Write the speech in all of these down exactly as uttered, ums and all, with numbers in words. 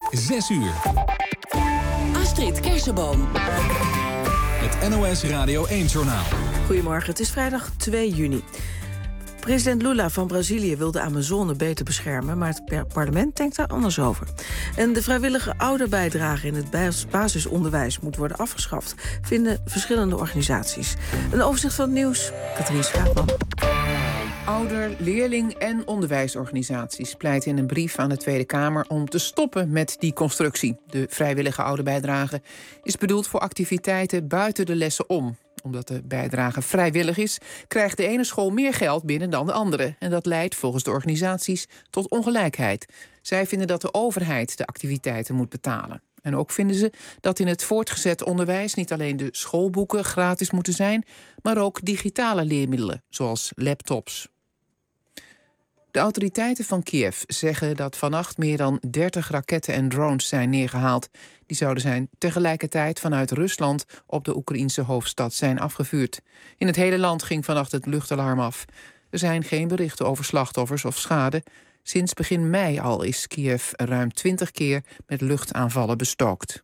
zes uur. Astrid Kersenboom. Het N O S Radio één-journaal. Goedemorgen, het is vrijdag twee juni. President Lula van Brazilië wil de Amazone beter beschermen, maar het parlement denkt daar anders over. En de vrijwillige ouderbijdrage in het basisonderwijs moet worden afgeschaft, vinden verschillende organisaties. Een overzicht van het nieuws, Katrien Schaapman. Ouder-, leerling- en onderwijsorganisaties pleiten in een brief aan de Tweede Kamer om te stoppen met die constructie. De vrijwillige ouderbijdrage is bedoeld voor activiteiten buiten de lessen om. Omdat de bijdrage vrijwillig is, krijgt de ene school meer geld binnen dan de andere. En dat leidt volgens de organisaties tot ongelijkheid. Zij vinden dat de overheid de activiteiten moet betalen. En ook vinden ze dat in het voortgezet onderwijs niet alleen de schoolboeken gratis moeten zijn, maar ook digitale leermiddelen, zoals laptops. De autoriteiten van Kiev zeggen dat vannacht meer dan dertig raketten en drones zijn neergehaald. Die zouden zijn tegelijkertijd vanuit Rusland op de Oekraïense hoofdstad zijn afgevuurd. In het hele land ging vannacht het luchtalarm af. Er zijn geen berichten over slachtoffers of schade. Sinds begin mei al is Kiev ruim twintig keer met luchtaanvallen bestookt.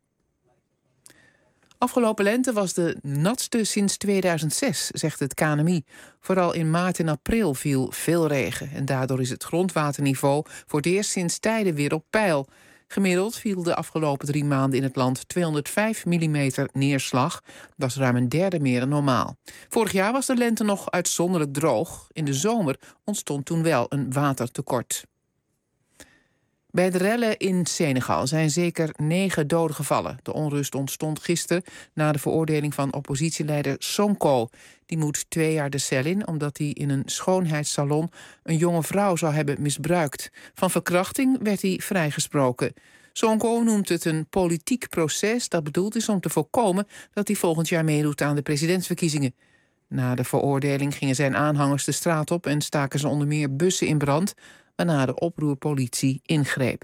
Afgelopen lente was de natste sinds tweeduizend zes, zegt het K N M I. Vooral in maart en april viel veel regen. En daardoor is het grondwaterniveau voor het eerst sinds tijden weer op peil. Gemiddeld viel de afgelopen drie maanden in het land tweehonderdvijf millimeter neerslag. Dat is ruim een derde meer dan normaal. Vorig jaar was de lente nog uitzonderlijk droog. In de zomer ontstond toen wel een watertekort. Bij de rellen in Senegal zijn zeker negen doden gevallen. De onrust ontstond gisteren na de veroordeling van oppositieleider Sonko. Die moet twee jaar de cel in omdat hij in een schoonheidssalon een jonge vrouw zou hebben misbruikt. Van verkrachting werd hij vrijgesproken. Sonko noemt het een politiek proces dat bedoeld is om te voorkomen dat hij volgend jaar meedoet aan de presidentsverkiezingen. Na de veroordeling gingen zijn aanhangers de straat op en staken ze onder meer bussen in brand, waarna de oproerpolitie ingreep.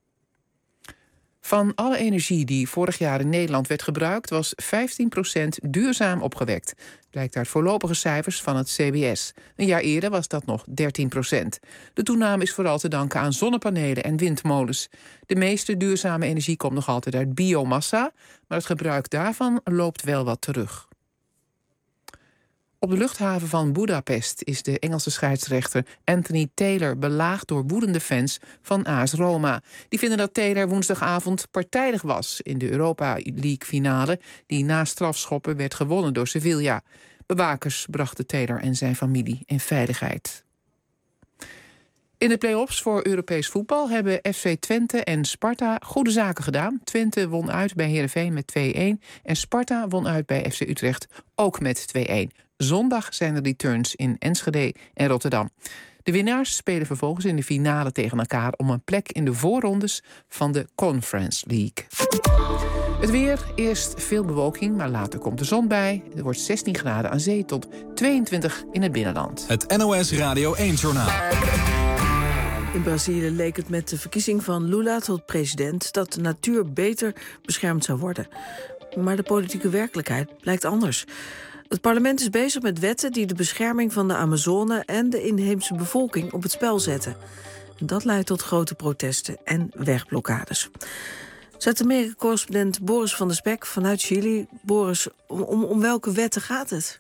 Van alle energie die vorig jaar in Nederland werd gebruikt, was vijftien procent duurzaam opgewekt. Blijkt uit voorlopige cijfers van het C B S. Een jaar eerder was dat nog dertien procent. De toename is vooral te danken aan zonnepanelen en windmolens. De meeste duurzame energie komt nog altijd uit biomassa, maar het gebruik daarvan loopt wel wat terug. Op de luchthaven van Budapest is de Engelse scheidsrechter Anthony Taylor belaagd door woedende fans van A S Roma. Die vinden dat Taylor woensdagavond partijdig was in de Europa League finale, die na strafschoppen werd gewonnen door Sevilla. Bewakers brachten Taylor en zijn familie in veiligheid. In de play-offs voor Europees voetbal hebben F C Twente en Sparta goede zaken gedaan. Twente won uit bij Heerenveen met twee-een en Sparta won uit bij F C Utrecht ook met twee-een. Zondag zijn er returns in Enschede en Rotterdam. De winnaars spelen vervolgens in de finale tegen elkaar om een plek in de voorrondes van de Conference League. Het weer, eerst veel bewolking, maar later komt de zon bij. Er wordt zestien graden aan zee tot tweeëntwintig in het binnenland. Het N O S Radio één-journaal. In Brazilië leek het met de verkiezing van Lula tot president dat de natuur beter beschermd zou worden. Maar de politieke werkelijkheid blijkt anders. Het parlement is bezig met wetten die de bescherming van de Amazone en de inheemse bevolking op het spel zetten. En dat leidt tot grote protesten en wegblokkades. Zuid-Amerika-correspondent Boris van der Spek vanuit Chili. Boris, om, om, om welke wetten gaat het?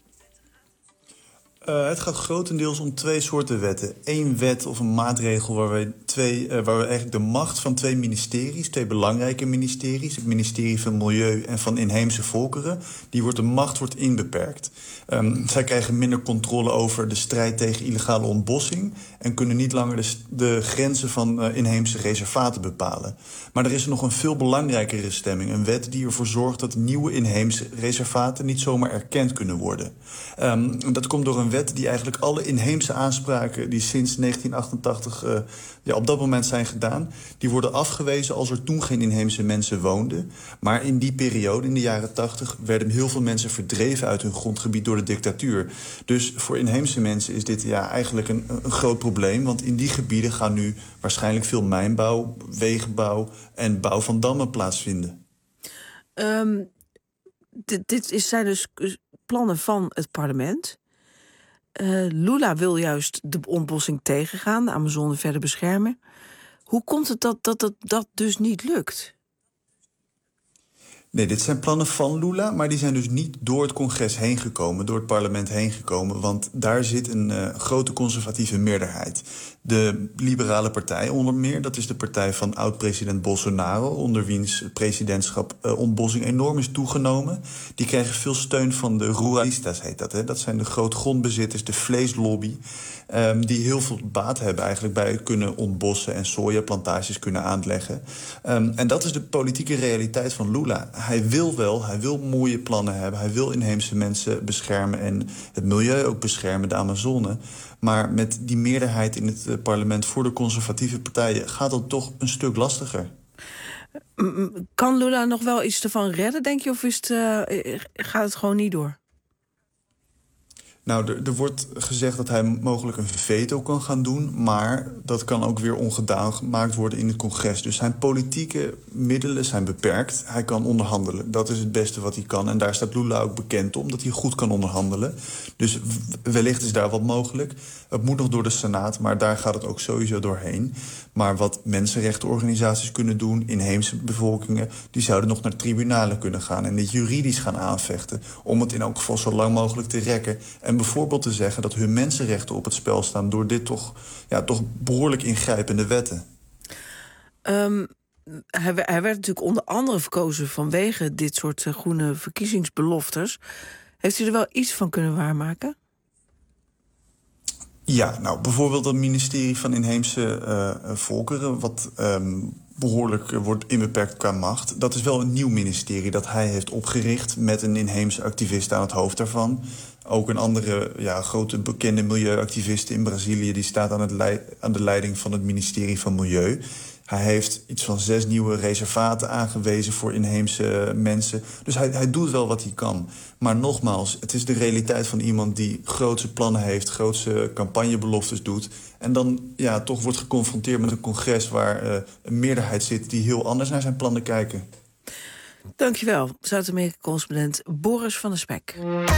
Uh, het gaat grotendeels om twee soorten wetten. Eén wet of een maatregel waar we, twee, uh, waar we eigenlijk de macht van twee ministeries, twee belangrijke ministeries, het ministerie van Milieu en van Inheemse Volkeren, die wordt, de macht wordt inbeperkt. Um, zij krijgen minder controle over de strijd tegen illegale ontbossing en kunnen niet langer de, de grenzen van uh, inheemse reservaten bepalen. Maar er is nog een veel belangrijkere stemming. Een wet die ervoor zorgt dat nieuwe inheemse reservaten niet zomaar erkend kunnen worden. Um, dat komt door een wet die eigenlijk alle inheemse aanspraken die sinds negentien achtentachtig uh, ja, op dat moment zijn gedaan, die worden afgewezen als er toen geen inheemse mensen woonden. Maar in die periode, in de jaren tachtig, werden heel veel mensen verdreven uit hun grondgebied door de dictatuur. Dus voor inheemse mensen is dit ja, eigenlijk een, een groot probleem, want in die gebieden gaan nu waarschijnlijk veel mijnbouw, wegenbouw en bouw van dammen plaatsvinden. Um, dit, dit is, zijn dus plannen van het parlement. Uh, Lula wil juist de ontbossing tegengaan, de Amazone verder beschermen. Hoe komt het dat dat, dat dat dus niet lukt? Nee, dit zijn plannen van Lula, maar die zijn dus niet door het congres heen gekomen, door het parlement heen gekomen, want daar zit een uh, grote conservatieve meerderheid. De Liberale Partij onder meer, dat is de partij van oud-president Bolsonaro, onder wiens presidentschap uh, ontbossing enorm is toegenomen. Die krijgen veel steun van de ruralistas, heet dat. Hè? Dat zijn de grootgrondbezitters, de vleeslobby, um, die heel veel baat hebben eigenlijk bij het kunnen ontbossen en sojaplantages kunnen aanleggen. Um, en dat is de politieke realiteit van Lula. Hij wil wel, hij wil mooie plannen hebben. Hij wil inheemse mensen beschermen en het milieu ook beschermen, de Amazone. Maar met die meerderheid in het parlement voor de conservatieve partijen gaat dat toch een stuk lastiger. Kan Lula nog wel iets ervan redden, denk je? Of is het, uh, gaat het gewoon niet door? Nou, er, er wordt gezegd dat hij mogelijk een veto kan gaan doen, maar dat kan ook weer ongedaan gemaakt worden in het congres. Dus zijn politieke middelen zijn beperkt. Hij kan onderhandelen. Dat is het beste wat hij kan. En daar staat Lula ook bekend om, dat hij goed kan onderhandelen. Dus wellicht is daar wat mogelijk. Het moet nog door de Senaat, maar daar gaat het ook sowieso doorheen. Maar wat mensenrechtenorganisaties kunnen doen, inheemse bevolkingen, die zouden nog naar tribunalen kunnen gaan en dit juridisch gaan aanvechten, om het in elk geval zo lang mogelijk te rekken. En bijvoorbeeld te zeggen dat hun mensenrechten op het spel staan door dit toch, ja, toch behoorlijk ingrijpende wetten. Um, hij, hij werd natuurlijk onder andere verkozen vanwege dit soort uh, groene verkiezingsbeloftes. Heeft u er wel iets van kunnen waarmaken? Ja, nou bijvoorbeeld het ministerie van Inheemse uh, Volkeren, wat um, behoorlijk uh, wordt inbeperkt qua macht. Dat is wel een nieuw ministerie dat hij heeft opgericht met een inheemse activist aan het hoofd daarvan. Ook een andere ja, grote bekende milieuactiviste in Brazilië, die staat aan, het leid, aan de leiding van het ministerie van Milieu. Hij heeft iets van zes nieuwe reservaten aangewezen voor inheemse mensen. Dus hij, hij doet wel wat hij kan. Maar nogmaals, het is de realiteit van iemand die grootse plannen heeft, grootse campagnebeloftes doet. En dan ja, toch wordt geconfronteerd met een congres waar uh, een meerderheid zit die heel anders naar zijn plannen kijken. Dankjewel, Zuid-Amerika-correspondent Boris van der Spek.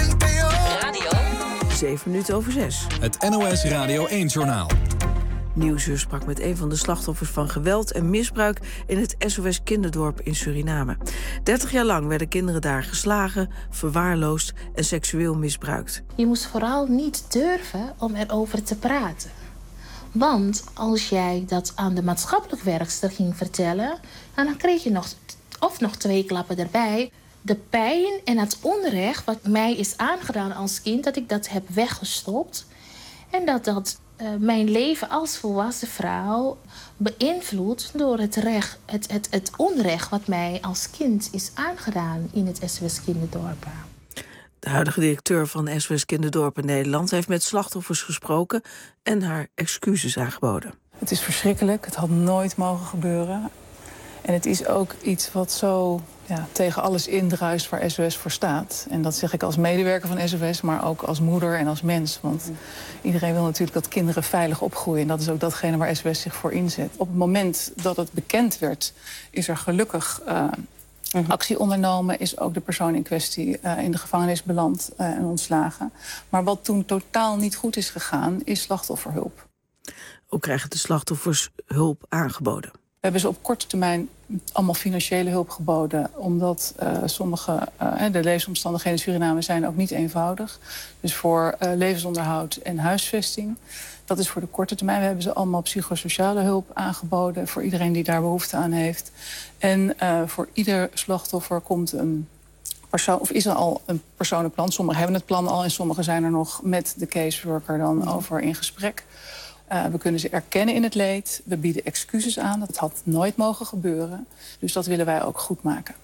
Radio. Zeven minuten over zes. Het N O S Radio één-journaal. Nieuwsuur sprak met een van de slachtoffers van geweld en misbruik in het S O S-kinderdorp in Suriname. dertig jaar lang werden kinderen daar geslagen, verwaarloosd en seksueel misbruikt. Je moest vooral niet durven om erover te praten. Want als jij dat aan de maatschappelijk werkster ging vertellen, dan kreeg je nog, of nog twee klappen erbij. De pijn en het onrecht wat mij is aangedaan als kind, dat ik dat heb weggestopt. En dat dat uh, mijn leven als volwassen vrouw beïnvloedt door het, recht, het, het, het onrecht wat mij als kind is aangedaan in het S O S Kinderdorpen. De huidige directeur van S O S Kinderdorpen Nederland heeft met slachtoffers gesproken en haar excuses aangeboden. Het is verschrikkelijk, het had nooit mogen gebeuren. En het is ook iets wat zo ja, tegen alles indruist waar S O S voor staat. En dat zeg ik als medewerker van S O S, maar ook als moeder en als mens. Want iedereen wil natuurlijk dat kinderen veilig opgroeien. En dat is ook datgene waar S O S zich voor inzet. Op het moment dat het bekend werd, is er gelukkig uh, uh-huh. actie ondernomen. Is ook de persoon in kwestie uh, in de gevangenis beland uh, en ontslagen. Maar wat toen totaal niet goed is gegaan, is slachtofferhulp. Ook krijgen de slachtoffers hulp aangeboden. We hebben ze op korte termijn allemaal financiële hulp geboden, omdat uh, sommige uh, de levensomstandigheden in Suriname zijn ook niet eenvoudig. Dus voor uh, levensonderhoud en huisvesting. Dat is voor de korte termijn. We hebben ze allemaal psychosociale hulp aangeboden voor iedereen die daar behoefte aan heeft. En uh, voor ieder slachtoffer komt een persoon, of is er al een persoonlijk plan. Sommigen hebben het plan al en sommigen zijn er nog met de caseworker dan over in gesprek. Uh, we kunnen ze erkennen in het leed. We bieden excuses aan. Dat had nooit mogen gebeuren. Dus dat willen wij ook goed maken.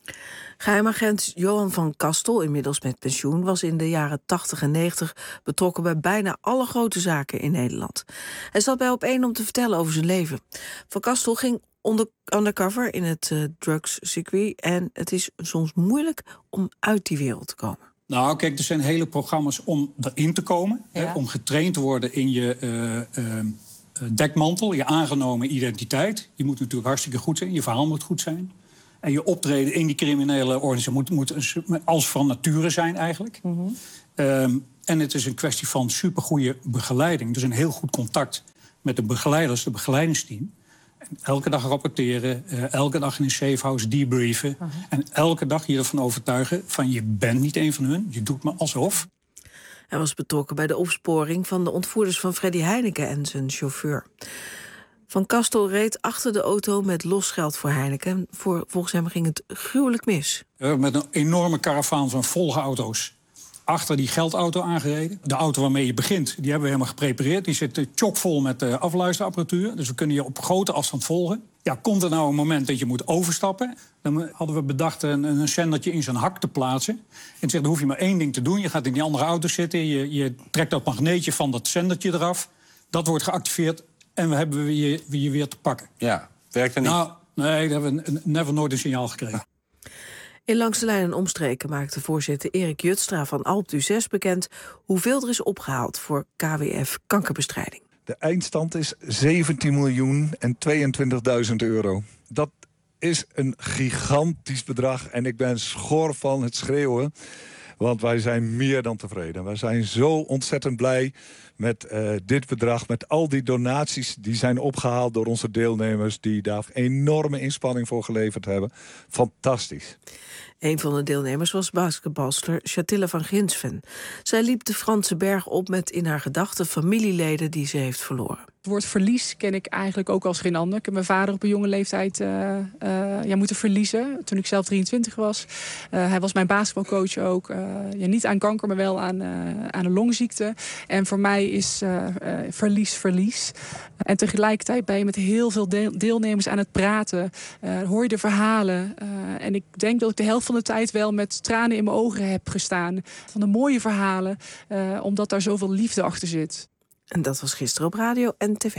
Geheimagent Johan van Kastel, inmiddels met pensioen, was in de jaren tachtig en negentig betrokken bij bijna alle grote zaken in Nederland. Hij zat bij Op één om te vertellen over zijn leven. Van Kastel ging onder, undercover in het uh, drugscircuit en het is soms moeilijk om uit die wereld te komen. Nou, kijk, er zijn hele programma's om erin te komen. Ja. Hè, om getraind te worden in je uh, uh, dekmantel, je aangenomen identiteit. Je moet natuurlijk hartstikke goed zijn, je verhaal moet goed zijn. En je optreden in die criminele organisatie moet, moet als van nature zijn eigenlijk. Mm-hmm. Um, en het is een kwestie van supergoeie begeleiding. Dus een heel goed contact met de begeleiders, de begeleidingsteam. Elke dag rapporteren, uh, elke dag in een safehouse debriefen. Uh-huh. En elke dag je ervan overtuigen van je bent niet een van hun, je doet me alsof. Hij was betrokken bij de opsporing van de ontvoerders van Freddy Heineken en zijn chauffeur. Van Kastel reed achter de auto met losgeld voor Heineken. Voor, volgens hem ging het gruwelijk mis. Uh, met een enorme karavaan van volle auto's. Achter die geldauto aangereden. De auto waarmee je begint, die hebben we helemaal geprepareerd. Die zit chockvol met uh, afluisterapparatuur. Dus we kunnen je op grote afstand volgen. Ja, komt er nou een moment dat je moet overstappen? Dan hadden we bedacht een, een zendertje in zijn hak te plaatsen. En zegt, dan hoef je maar één ding te doen. Je gaat in die andere auto zitten. Je, je trekt dat magneetje van dat zendertje eraf. Dat wordt geactiveerd. En we hebben je, je weer te pakken. Ja, werkt er niet? Nou, nee, daar hebben we never nooit een signaal gekregen. In Langs de Lijn en Omstreken maakte voorzitter Erik Jutstra van Alpe d'Huez bekend hoeveel er is opgehaald voor K W F kankerbestrijding. De eindstand is zeventien miljoen en tweeëntwintigduizend euro. Dat is een gigantisch bedrag en ik ben schor van het schreeuwen. Want wij zijn meer dan tevreden. Wij zijn zo ontzettend blij met uh, dit bedrag, met al die donaties die zijn opgehaald door onze deelnemers die daar enorme inspanning voor geleverd hebben. Fantastisch. Een van de deelnemers was basketbalster Chatilla van Grinsven. Zij liep de Franse berg op met in haar gedachten familieleden die ze heeft verloren. Het woord verlies ken ik eigenlijk ook als geen ander. Ik heb mijn vader op een jonge leeftijd uh, uh, ja, moeten verliezen toen ik zelf drieëntwintig was. Uh, hij was mijn basketbalcoach ook. Uh, ja, niet aan kanker, maar wel aan, uh, aan een longziekte. En voor mij is uh, uh, verlies verlies. En tegelijkertijd ben je met heel veel deel- deelnemers aan het praten. Uh, hoor je de verhalen. Uh, en ik denk dat ik de helft van de tijd wel met tranen in mijn ogen heb gestaan. Van de mooie verhalen, uh, omdat daar zoveel liefde achter zit. En dat was gisteren op radio en tv.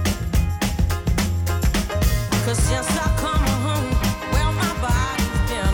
Cause since I come home, well, my body's been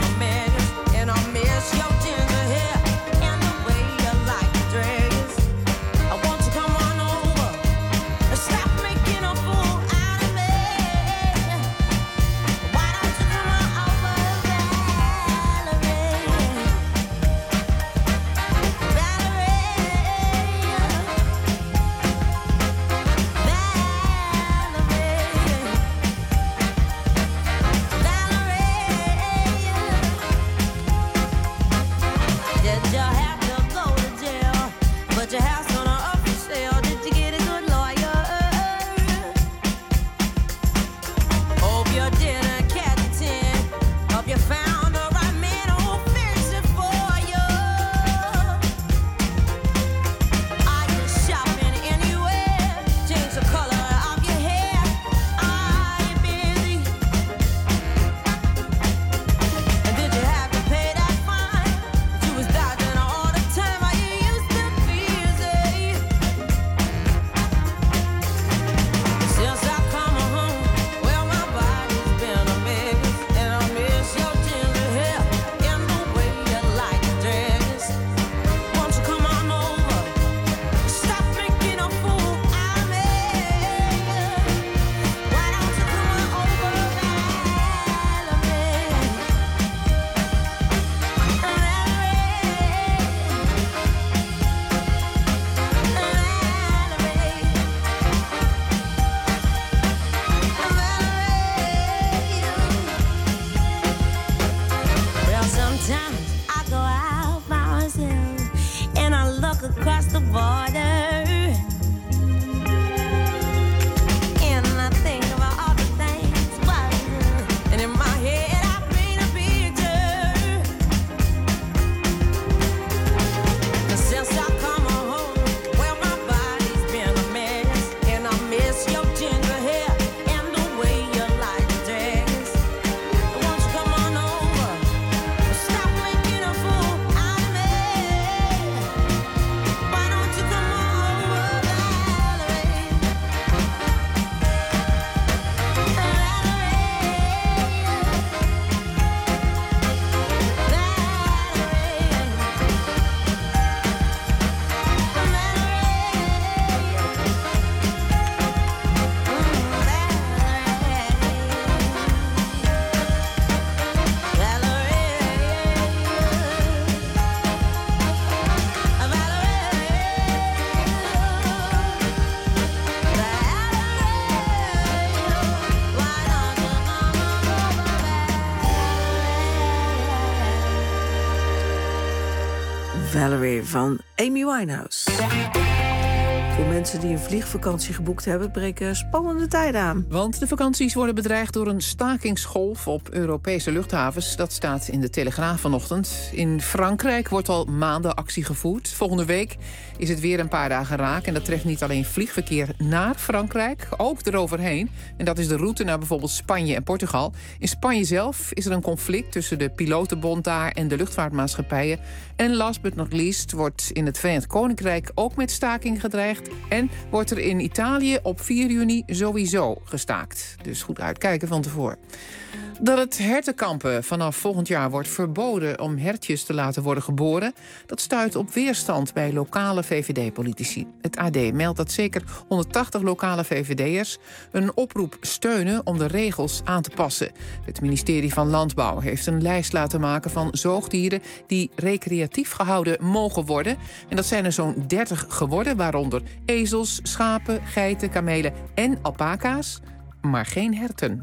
Valerie van Amy Winehouse. Voor mensen die een vliegvakantie geboekt hebben, breken spannende tijden aan. Want de vakanties worden bedreigd door een stakingsgolf op Europese luchthavens. Dat staat in de Telegraaf vanochtend. In Frankrijk wordt al maanden actie gevoerd. Volgende week is het weer een paar dagen raak. En dat treft niet alleen vliegverkeer naar Frankrijk, ook eroverheen. En dat is de route naar bijvoorbeeld Spanje en Portugal. In Spanje zelf is er een conflict tussen de pilotenbond daar en de luchtvaartmaatschappijen. En last but not least wordt in het Verenigd Koninkrijk ook met staking gedreigd. En wordt er in Italië op vier juni sowieso gestaakt. Dus goed uitkijken van tevoren. Dat het hertenkampen vanaf volgend jaar wordt verboden om hertjes te laten worden geboren, dat stuit op weerstand bij lokale V V D-politici. Het A D meldt dat zeker honderdtachtig lokale V V D'ers een oproep steunen om de regels aan te passen. Het ministerie van Landbouw heeft een lijst laten maken van zoogdieren die recreatief gehouden mogen worden. En dat zijn er zo'n dertig geworden, waaronder ezels, schapen, geiten, kamelen en alpaca's, maar geen herten.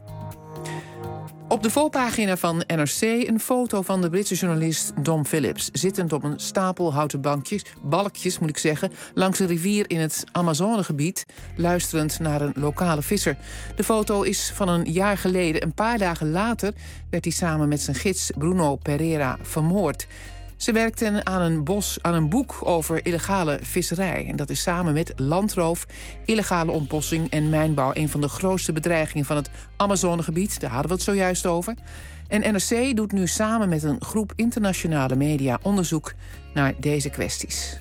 Op de voorpagina van N R C een foto van de Britse journalist Dom Phillips, zittend op een stapel houten bankjes, balkjes moet ik zeggen, langs een rivier in het Amazonegebied, luisterend naar een lokale visser. De foto is van een jaar geleden. Een paar dagen later werd hij samen met zijn gids Bruno Pereira vermoord. Ze werkten aan een, bos, aan een boek over illegale visserij. En dat is samen met landroof, illegale ontbossing en mijnbouw een van de grootste bedreigingen van het Amazonegebied. Daar hadden we het zojuist over. En N R C doet nu samen met een groep internationale media onderzoek naar deze kwesties.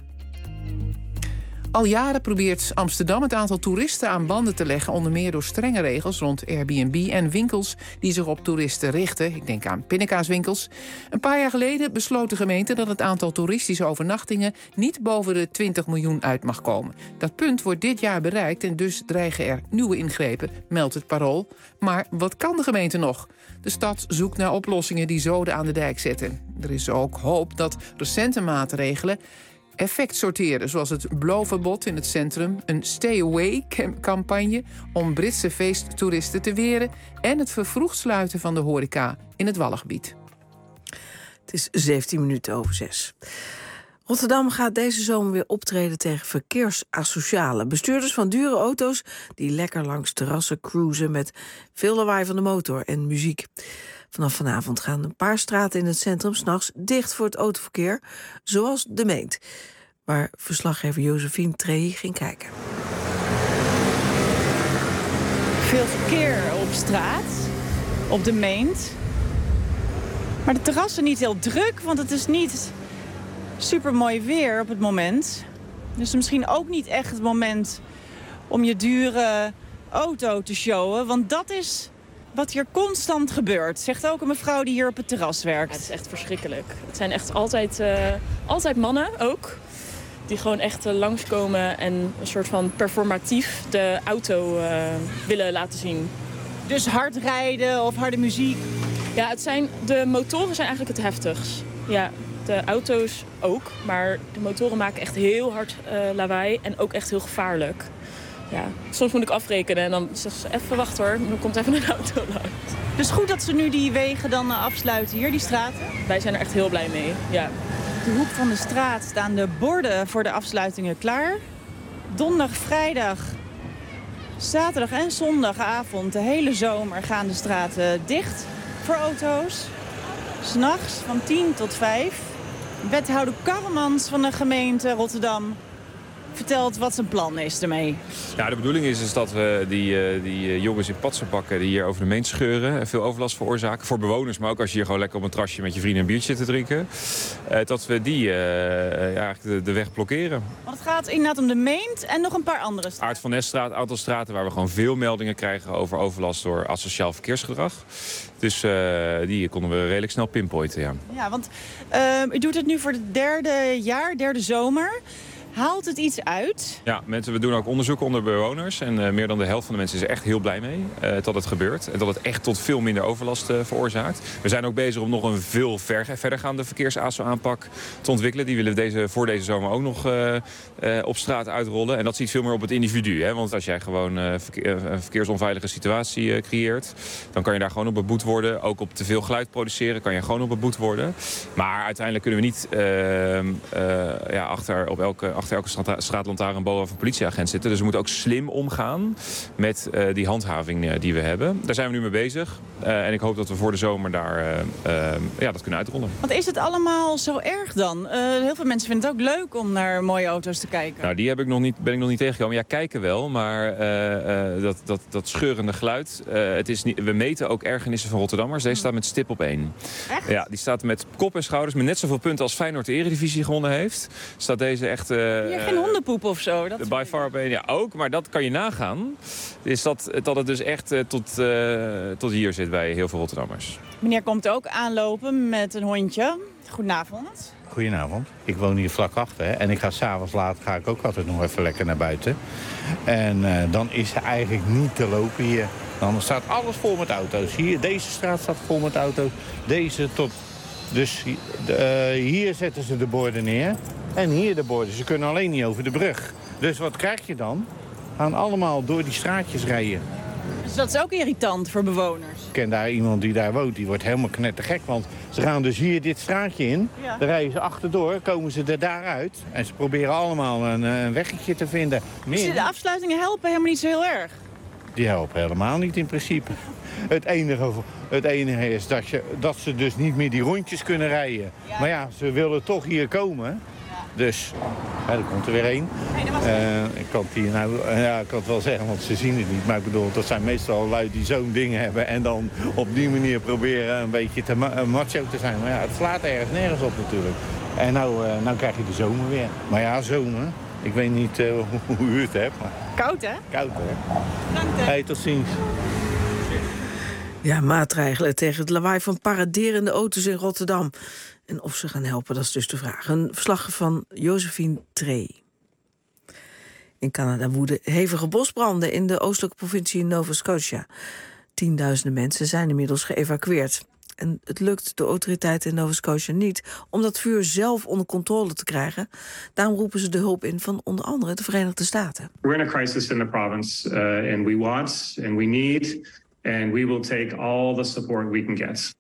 Al jaren probeert Amsterdam het aantal toeristen aan banden te leggen, onder meer door strenge regels rond Airbnb en winkels die zich op toeristen richten. Ik denk aan pindakaaswinkels. Een paar jaar geleden besloot de gemeente dat het aantal toeristische overnachtingen niet boven de twintig miljoen uit mag komen. Dat punt wordt dit jaar bereikt en dus dreigen er nieuwe ingrepen, meldt het Parool. Maar wat kan de gemeente nog? De stad zoekt naar oplossingen die zoden aan de dijk zetten. Er is ook hoop dat recente maatregelen effect sorteren, zoals het blowverbod in het centrum, een stay-away-campagne om Britse feesttoeristen te weren en het vervroegd sluiten van de horeca in het Wallengebied. Het is zeventien minuten over zes. Rotterdam gaat deze zomer weer optreden tegen verkeersasocialen. Bestuurders van dure auto's die lekker langs terrassen cruisen met veel lawaai van de motor en muziek. Vanaf vanavond gaan een paar straten in het centrum 's nachts dicht voor het autoverkeer, zoals de Meent, waar verslaggever Josephine Trehi ging kijken. Veel verkeer op straat, op de Meent. Maar de terrassen niet heel druk, want het is niet super mooi weer op het moment. Dus misschien ook niet echt het moment om je dure auto te showen, want dat is wat hier constant gebeurt, zegt ook een mevrouw die hier op het terras werkt. Ja, het is echt verschrikkelijk. Het zijn echt altijd, uh, altijd mannen ook, die gewoon echt uh, langskomen en een soort van performatief de auto uh, willen laten zien. Dus hard rijden of harde muziek? Ja, het zijn, de motoren zijn eigenlijk het heftigst. Ja, de auto's ook, maar de motoren maken echt heel hard uh, lawaai en ook echt heel gevaarlijk. Ja, soms moet ik afrekenen en dan zeg ze even wachten hoor, dan komt even een auto langs. Dus goed dat ze nu die wegen dan afsluiten hier, die straten? Wij zijn er echt heel blij mee, ja. Op de hoek van de straat staan de borden voor de afsluitingen klaar. Donderdag, vrijdag, zaterdag en zondagavond, de hele zomer gaan de straten dicht voor auto's. 'S Nachts van tien tot vijf. Wethouder Karremans van de gemeente Rotterdam vertelt wat zijn plan is ermee. Ja, de bedoeling is, is dat we die, uh, die jongens in patsenpakken die hier over de Meent scheuren en veel overlast veroorzaken. Voor bewoners, maar ook als je hier gewoon lekker op een terrasje met je vrienden een biertje te drinken. Uh, dat we die uh, ja, eigenlijk de, de weg blokkeren. Want het gaat inderdaad om de Meent en nog een paar andere straten. Aart van Nesstraat, een aantal straten waar we gewoon veel meldingen krijgen over overlast door asociaal verkeersgedrag. Dus uh, die konden we redelijk snel pinpointen, ja. Ja, want uh, u doet het nu voor het derde jaar, derde zomer. Haalt het iets uit? Ja, mensen, we doen ook onderzoek onder bewoners. En uh, meer dan de helft van de mensen is er echt heel blij mee uh, dat het gebeurt. En dat het echt tot veel minder overlast uh, veroorzaakt. We zijn ook bezig om nog een veel ver, verdergaande verkeers-A S O-aanpak te ontwikkelen. Die willen we deze, voor deze zomer ook nog uh, uh, op straat uitrollen. En dat ziet veel meer op het individu. Hè? Want als jij gewoon uh, verkeer, een verkeersonveilige situatie uh, creëert, dan kan je daar gewoon op beboet worden. Ook op te veel geluid produceren kan je gewoon op beboet worden. Maar uiteindelijk kunnen we niet uh, uh, ja, achter, op elke, achter elke straat, straatlantaarnboa of een politieagent zitten. Dus we moeten ook slim omgaan met uh, die handhaving uh, die we hebben. Daar zijn we nu mee bezig. Uh, en ik hoop dat we voor de zomer daar uh, uh, ja, dat kunnen uitrollen. Want is het allemaal zo erg dan? Uh, heel veel mensen vinden het ook leuk om naar mooie auto's te kijken. Nou, die heb ik nog niet, ben ik nog niet tegengekomen. Ja, kijken wel, maar uh, uh, dat, dat, dat scheurende geluid. Uh, het is niet, we meten ook ergernissen van Rotterdammers. Deze staat met stip op één. Echt? Ja, die staat met kop en schouders met net zoveel punten als Feyenoord de Eredivisie gewonnen heeft. Staat deze echt... Uh, Hier geen hondenpoep of zo? Dat by far op één, ja, ook. Maar dat kan je nagaan. Is dat, dat het dus echt uh, tot, uh, tot hier zit bij heel veel Rotterdammers. Meneer komt ook aanlopen met een hondje. Goedenavond. Goedenavond. Ik woon hier vlak achter. Hè, en ik ga s'avonds laat ga ik ook altijd nog even lekker naar buiten. En uh, dan is er eigenlijk niet te lopen hier. Dan staat alles vol met auto's. Hier, deze straat staat vol met auto's. Deze tot... Dus uh, hier zetten ze de borden neer. En hier de borden. Ze kunnen alleen niet over de brug. Dus wat krijg je dan? Gaan allemaal door die straatjes rijden. Dus dat is ook irritant voor bewoners? Ik ken daar iemand die daar woont. Die wordt helemaal knettergek. Want ze gaan dus hier dit straatje in. Ja. Dan rijden ze achterdoor. Komen ze er daaruit. En ze proberen allemaal een, een weggetje te vinden. Meer... Dus de afsluitingen helpen helemaal niet zo heel erg? Die helpen helemaal niet in principe. Het enige, het enige is dat, je, dat ze dus niet meer die rondjes kunnen rijden. Ja. Maar ja, ze willen toch hier komen. Dus, ja, er komt er weer één. Uh, ik kan het hier nou, ja, ik kan het wel zeggen, want ze zien het niet. Maar ik bedoel, dat zijn meestal lui die zo'n ding hebben en dan op die manier proberen een beetje te ma macho te zijn. Maar ja, het slaat ergens nergens op natuurlijk. En nou, uh, nou krijg je de zomer weer. Maar ja, zomer. Ik weet niet uh, hoe u het hebt. Maar... Koud, hè? Koud, hè? Bedankt, hè? Hey, tot ziens. Ja, maatregelen tegen het lawaai van paraderende auto's in Rotterdam. En of ze gaan helpen, dat is dus de vraag. Een verslag van Josephine Trey. In Canada woeden hevige bosbranden in de oostelijke provincie Nova Scotia. Tienduizenden mensen zijn inmiddels geëvacueerd. En het lukt de autoriteiten in Nova Scotia niet om dat vuur zelf onder controle te krijgen. Daarom roepen ze de hulp in van onder andere de Verenigde Staten. We're in a crisis in the province uh, and we want and we need and we will take all the support we can get.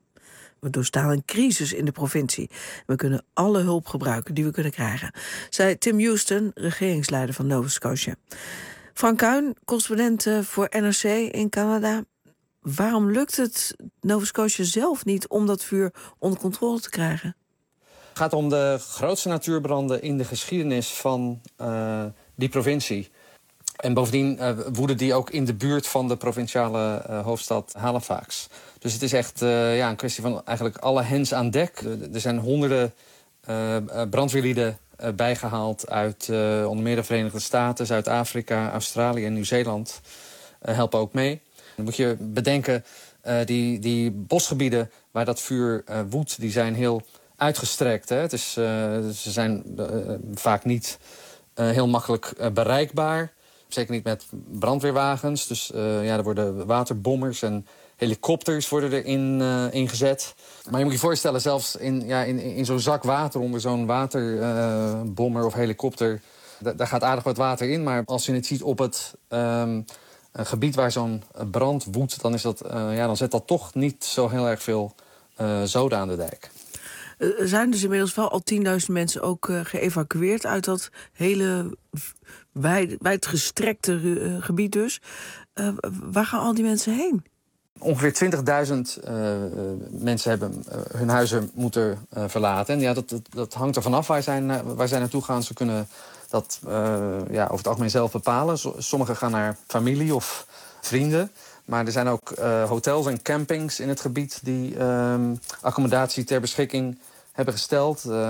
We doorstaan een crisis in de provincie. We kunnen alle hulp gebruiken die we kunnen krijgen, zei Tim Houston, regeringsleider van Nova Scotia. Frank Kuin, correspondent voor N R C in Canada. Waarom lukt het Nova Scotia zelf niet om dat vuur onder controle te krijgen? Het gaat om de grootste natuurbranden in de geschiedenis van uh, die provincie. En bovendien uh, woeden die ook in de buurt van de provinciale uh, hoofdstad Halifax. Dus het is echt uh, ja, een kwestie van eigenlijk alle hens aan dek. Er zijn honderden uh, brandweerlieden uh, bijgehaald uit uh, onder meer de Verenigde Staten, Zuid-Afrika, Australië en Nieuw-Zeeland. Uh, helpen ook mee. Dan moet je bedenken, uh, die, die bosgebieden waar dat vuur uh, woedt, die zijn heel uitgestrekt. Hè? Het is, uh, ze zijn uh, vaak niet uh, heel makkelijk uh, bereikbaar. Zeker niet met brandweerwagens. Dus uh, ja, er worden waterbommers en helikopters worden erin uh, ingezet. Maar je moet je voorstellen, zelfs in, ja, in, in zo'n zak water onder zo'n waterbommer uh, of helikopter, daar gaat aardig wat water in. Maar als je het ziet op het um, een gebied waar zo'n brand woedt, dan, is dat, uh, ja, dan zet dat toch niet zo heel erg veel uh, zoden aan de dijk. Er zijn dus inmiddels wel al tienduizend mensen ook uh, geëvacueerd uit dat hele wijd, wijdgestrekte uh, gebied dus. Uh, waar gaan al die mensen heen? Ongeveer twintigduizend uh, mensen hebben uh, hun huizen moeten uh, verlaten. En ja, dat, dat, dat hangt er vanaf waar zij, waar zij naartoe gaan. Ze kunnen dat uh, ja, over het algemeen zelf bepalen. Sommigen gaan naar familie of vrienden. Maar er zijn ook uh, hotels en campings in het gebied die uh, accommodatie ter beschikking hebben gesteld. Uh,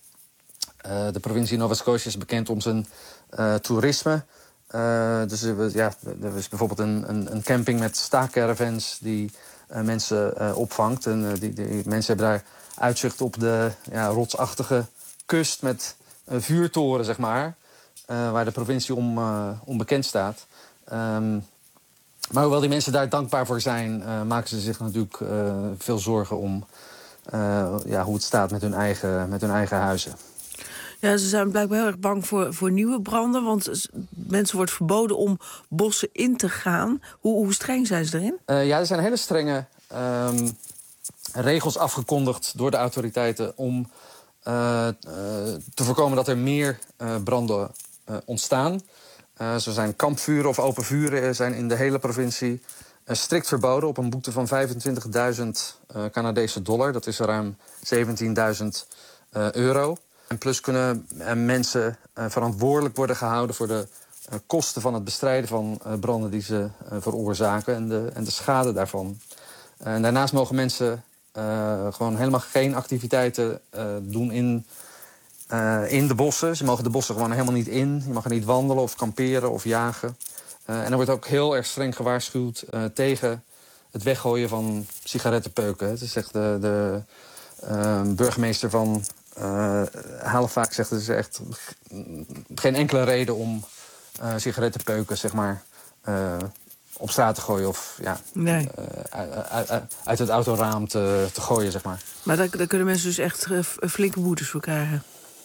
uh, de provincie Nova Scotia is bekend om zijn uh, toerisme. Uh, dus uh, ja, er is bijvoorbeeld een, een, een camping met staakcaravans die uh, mensen uh, opvangt. En uh, die, die mensen hebben daar uitzicht op de ja, rotsachtige kust met uh, vuurtoren, zeg maar. Uh, waar de provincie om, uh, om bekend staat. Um, maar hoewel die mensen daar dankbaar voor zijn, uh, maken ze zich natuurlijk uh, veel zorgen om uh, ja, hoe het staat met hun eigen, met hun eigen huizen. Ja, ze zijn blijkbaar heel erg bang voor, voor nieuwe branden. Want mensen wordt verboden om bossen in te gaan. Hoe, hoe streng zijn ze erin? Uh, ja, er zijn hele strenge um, regels afgekondigd door de autoriteiten om uh, uh, te voorkomen dat er meer uh, branden uh, ontstaan. Uh, zo zijn kampvuren of open vuren zijn in de hele provincie uh, strikt verboden op een boete van vijfentwintigduizend uh, Canadese dollar. Dat is ruim zeventienduizend uh, euro. En plus kunnen uh, mensen uh, verantwoordelijk worden gehouden voor de uh, kosten van het bestrijden van uh, branden die ze uh, veroorzaken en de, en de schade daarvan. Uh, en daarnaast mogen mensen uh, gewoon helemaal geen activiteiten uh, doen in, uh, in de bossen. Ze mogen de bossen gewoon helemaal niet in. Je mag er niet wandelen of kamperen of jagen. Uh, en er wordt ook heel erg streng gewaarschuwd uh, tegen het weggooien van sigarettenpeuken. Het is echt de, de uh, burgemeester van Uh, Halifax zegt dat er is echt geen enkele reden om uh, sigarettenpeuken, zeg maar, uh, op straat te gooien of ja, nee. uh, uit, uit, uit het autoraam te, te gooien, zeg maar. Maar daar, daar kunnen mensen dus echt uh, flinke boetes voor krijgen.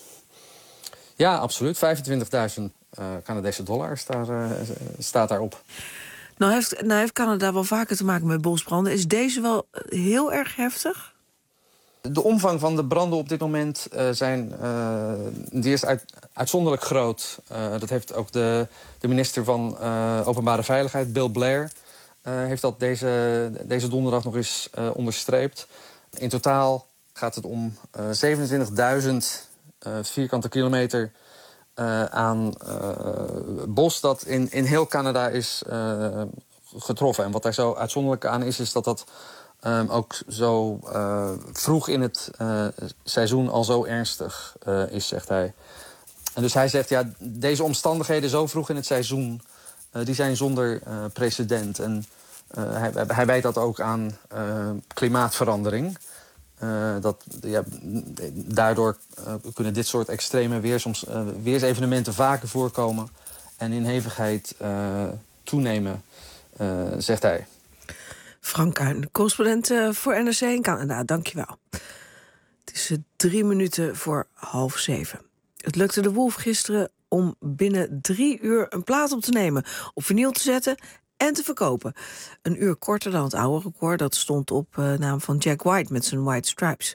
Ja, absoluut. vijfentwintigduizend uh, Canadese dollar staat, uh, staat daarop. Nou heeft, nou heeft Canada wel vaker te maken met bosbranden. Is deze wel heel erg heftig? De omvang van de branden op dit moment uh, zijn uh, die is uit, uitzonderlijk groot. Uh, dat heeft ook de, de minister van uh, Openbare Veiligheid, Bill Blair, uh, heeft dat deze, deze donderdag nog eens uh, onderstreept. In totaal gaat het om uh, zevenentwintigduizend uh, vierkante kilometer uh, aan uh, bos dat in, in heel Canada is uh, getroffen. En wat daar zo uitzonderlijk aan is, is dat dat Um, ook zo uh, vroeg in het uh, seizoen al zo ernstig uh, is, zegt hij. En dus hij zegt, ja, deze omstandigheden zo vroeg in het seizoen, Uh, die zijn zonder uh, precedent. En uh, hij, hij wijt dat ook aan uh, klimaatverandering. Uh, dat, ja, daardoor uh, kunnen dit soort extreme weersoms, uh, weersevenementen vaker voorkomen en in hevigheid uh, toenemen, uh, zegt hij. Frank Kuin, correspondent voor N R C in Canada, dankjewel. Het is drie minuten voor half zeven. Het lukte de Wolf gisteren om binnen drie uur een plaat op te nemen, op vinyl te zetten en te verkopen. Een uur korter dan het oude record, dat stond op uh, naam van Jack White met zijn White Stripes.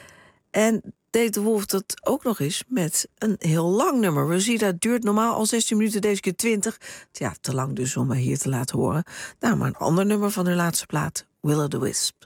En deed de Wolf dat ook nog eens met een heel lang nummer. Rosita duurt normaal al zestien minuten, deze keer twintig. Ja, te lang dus om mij hier te laten horen. Nou, maar een ander nummer van hun laatste plaat, Will-o'-the-Wisp.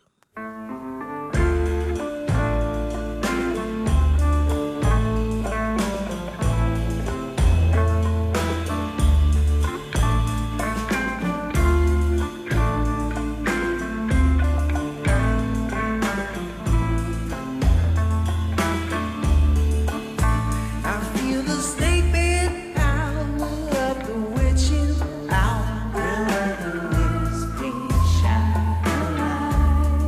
Shine.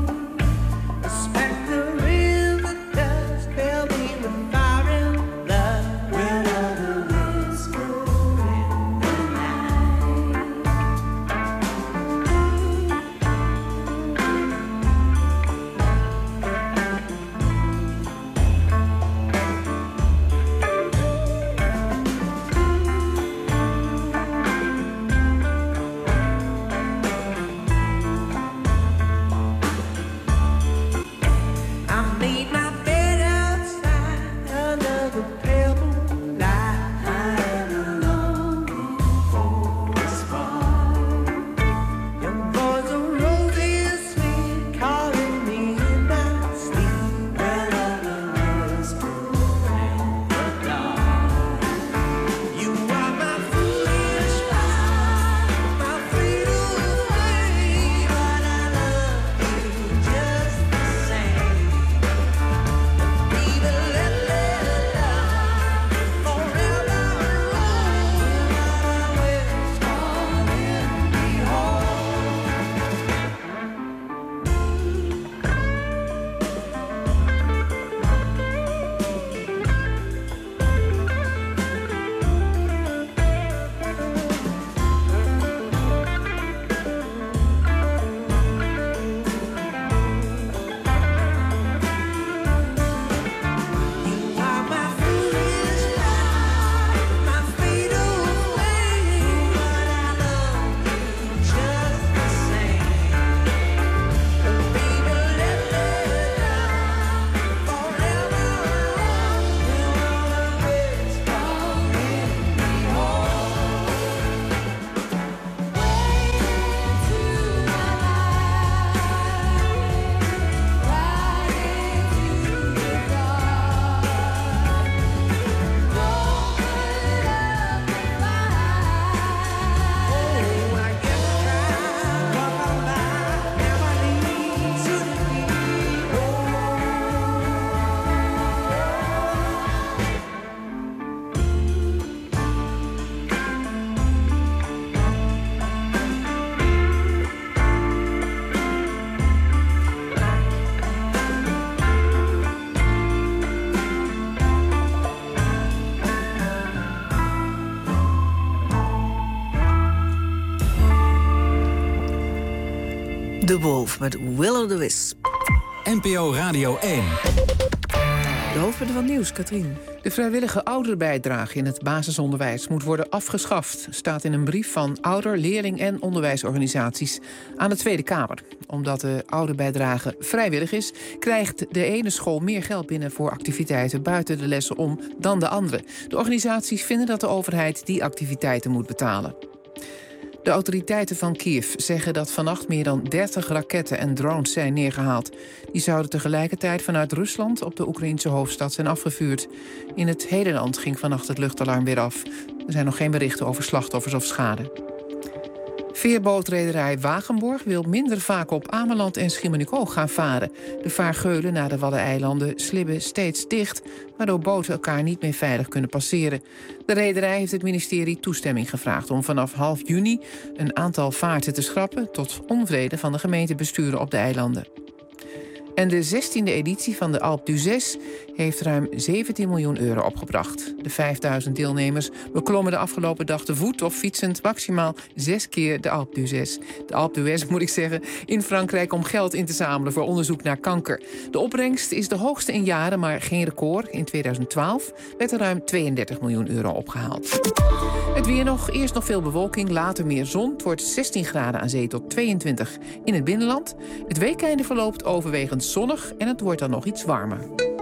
De Wolf met Will o' the Wisp. N P O Radio één. De hoofdpunten van nieuws, Katrien. De vrijwillige ouderbijdrage in het basisonderwijs moet worden afgeschaft, staat in een brief van ouder-, leerling- en onderwijsorganisaties aan de Tweede Kamer. Omdat de ouderbijdrage vrijwillig is, krijgt de ene school meer geld binnen voor activiteiten buiten de lessen om dan de andere. De organisaties vinden dat de overheid die activiteiten moet betalen. De autoriteiten van Kiev zeggen dat vannacht meer dan dertig raketten en drones zijn neergehaald. Die zouden tegelijkertijd vanuit Rusland op de Oekraïnse hoofdstad zijn afgevuurd. In het hele land ging vannacht het luchtalarm weer af. Er zijn nog geen berichten over slachtoffers of schade. Veerbootrederij Wagenborg wil minder vaak op Ameland en Schiermonnikoog gaan varen. De vaargeulen naar de Waddeneilanden slibben steeds dicht, waardoor boten elkaar niet meer veilig kunnen passeren. De rederij heeft het ministerie toestemming gevraagd om vanaf half juni een aantal vaarten te schrappen tot onvrede van de gemeentebesturen op de eilanden. En de zestiende editie van de Alpe d'Huez heeft ruim zeventien miljoen euro opgebracht. De vijfduizend deelnemers beklommen de afgelopen dag te voet of fietsend maximaal zes keer de Alpe d'Huez. De Alpe d'Huez, moet ik zeggen, in Frankrijk om geld in te zamelen voor onderzoek naar kanker. De opbrengst is de hoogste in jaren, maar geen record. In tweeduizend twaalf werd er ruim tweeëndertig miljoen euro opgehaald. Het weer nog, eerst nog veel bewolking, later meer zon. Het wordt zestien graden aan zee tot tweeëntwintig in het binnenland. Het weekeinde verloopt overwegend zonnig en het wordt dan nog iets warmer.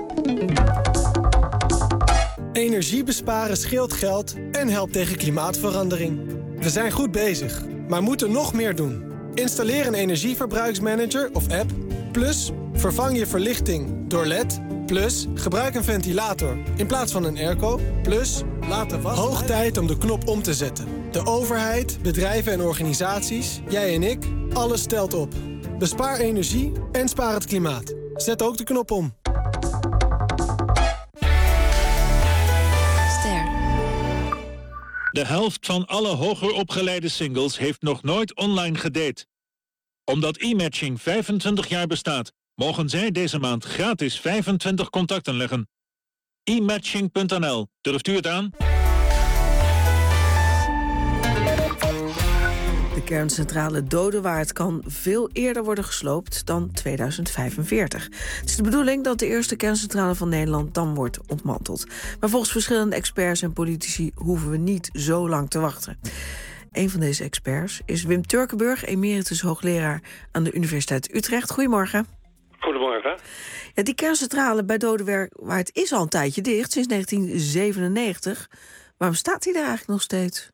Energie besparen scheelt geld en helpt tegen klimaatverandering. We zijn goed bezig, maar moeten nog meer doen. Installeer een energieverbruiksmanager of app. Plus, vervang je verlichting door L E D. Plus, gebruik een ventilator in plaats van een airco. Plus, laat de was... Hoog tijd om de knop om te zetten. De overheid, bedrijven en organisaties, jij en ik, alles stelt op. Bespaar energie en spaar het klimaat. Zet ook de knop om. Ster. De helft van alle hoger opgeleide singles heeft nog nooit online gedate. Omdat e-matching vijfentwintig jaar bestaat, mogen zij deze maand gratis vijfentwintig contacten leggen. e matching punt n l. Durft u het aan? De kerncentrale Dodewaard kan veel eerder worden gesloopt dan tweeduizend vijfenveertig. Het is de bedoeling dat de eerste kerncentrale van Nederland dan wordt ontmanteld. Maar volgens verschillende experts en politici hoeven we niet zo lang te wachten. Een van deze experts is Wim Turkenburg, emeritus hoogleraar aan de Universiteit Utrecht. Goedemorgen. Goedemorgen. Ja, die kerncentrale bij Dodewaard is al een tijdje dicht, sinds negentien zevenennegentig. Waarom staat die daar eigenlijk nog steeds?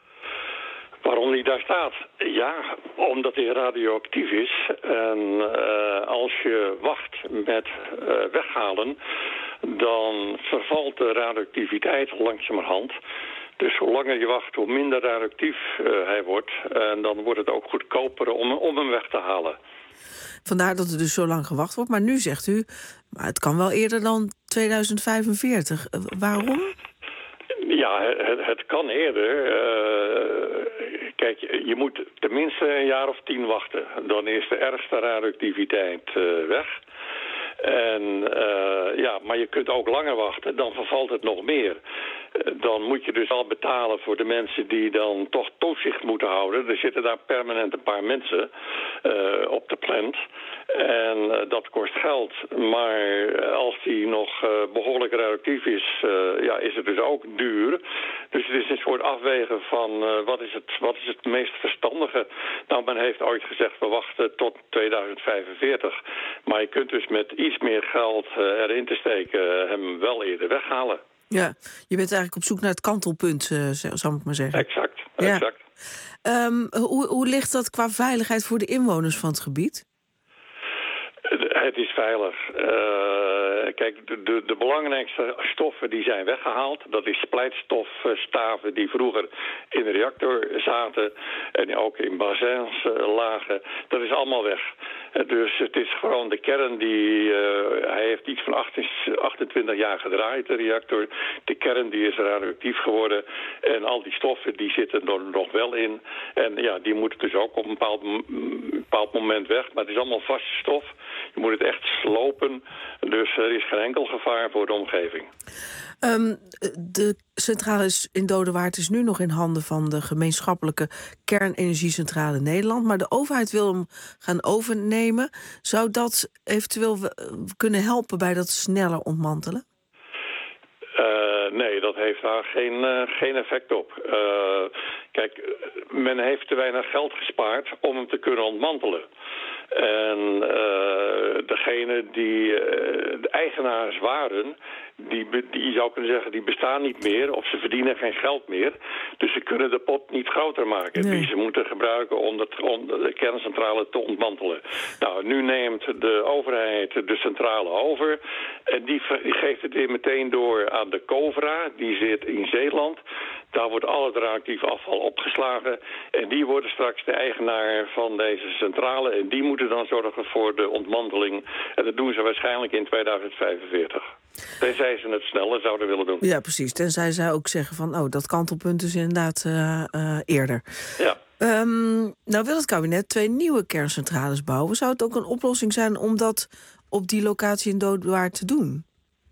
Waarom die daar staat? Ja, omdat hij radioactief is. En uh, als je wacht met uh, weghalen, dan vervalt de radioactiviteit langzamerhand. Dus hoe langer je wacht, hoe minder radioactief uh, hij wordt. En dan wordt het ook goedkoper om, om hem weg te halen. Vandaar dat er dus zo lang gewacht wordt. Maar nu zegt u, maar het kan wel eerder dan tweeduizend vijfenveertig. Uh, waarom? Ja, het, het kan eerder. Uh, kijk, je moet tenminste een jaar of tien wachten. Dan is de ergste radioactiviteit uh, weg. En uh, ja, maar je kunt ook langer wachten, dan vervalt het nog meer. Uh, dan moet je dus al betalen voor de mensen die dan toch toezicht moeten houden. Er zitten daar permanent een paar mensen uh, op de plant. En uh, dat kost geld. Maar als die nog uh, behoorlijk radioactief is, uh, ja, is het dus ook duur. Dus het is een soort afwegen van uh, wat, is het, wat is het meest verstandige. Nou, men heeft ooit gezegd, we wachten tot tweeduizend vijfenveertig. Maar je kunt dus met iets meer geld uh, erin te steken uh, hem wel eerder weghalen. Ja, je bent eigenlijk op zoek naar het kantelpunt, uh, zou ik maar zeggen. Exact, exact. Ja. Um, hoe, hoe ligt dat qua veiligheid voor de inwoners van het gebied? Het is veilig. Uh, kijk, de, de, de belangrijkste stoffen die zijn weggehaald. Dat is splijtstofstaven die vroeger in de reactor zaten en ook in bazins uh, lagen. Dat is allemaal weg. Uh, dus het is gewoon de kern die... Uh, hij heeft iets van achtentwintig jaar gedraaid, de reactor. De kern die is radioactief geworden. En al die stoffen die zitten er nog wel in. En ja, die moeten dus ook op een bepaald, bepaald moment weg. Maar het is allemaal vaste stof. Je moet moet het echt slopen. Dus er is geen enkel gevaar voor de omgeving. Um, de centrale is in Dodewaard is nu nog in handen van de gemeenschappelijke kernenergiecentrale Nederland. Maar de overheid wil hem gaan overnemen. Zou dat eventueel kunnen helpen bij dat sneller ontmantelen? Uh, nee, dat heeft daar geen, uh, geen effect op. Uh, kijk, men heeft te weinig geld gespaard om hem te kunnen ontmantelen. En uh, degene die uh, de eigenaars waren, die, die zou kunnen zeggen, die bestaan niet meer of ze verdienen geen geld meer. Dus ze kunnen de pot niet groter maken nee. die ze moeten gebruiken om de, om de kerncentrale te ontmantelen. Nou, nu neemt de overheid de centrale over en die, die geeft het weer meteen door aan de Covra, die zit in Zeeland. Daar wordt al het radioactief afval opgeslagen en die worden straks de eigenaar van deze centrale en die moeten dan zorgen voor de ontmanteling. En dat doen ze waarschijnlijk in tweeduizend vijfenveertig. Tenzij ze het sneller zouden willen doen. Ja, precies. Tenzij zij ook zeggen van, oh, dat kantelpunt is inderdaad uh, uh, eerder. Ja. Um, nou wil het kabinet twee nieuwe kerncentrales bouwen. Zou het ook een oplossing zijn om dat op die locatie in Dodewaard te doen?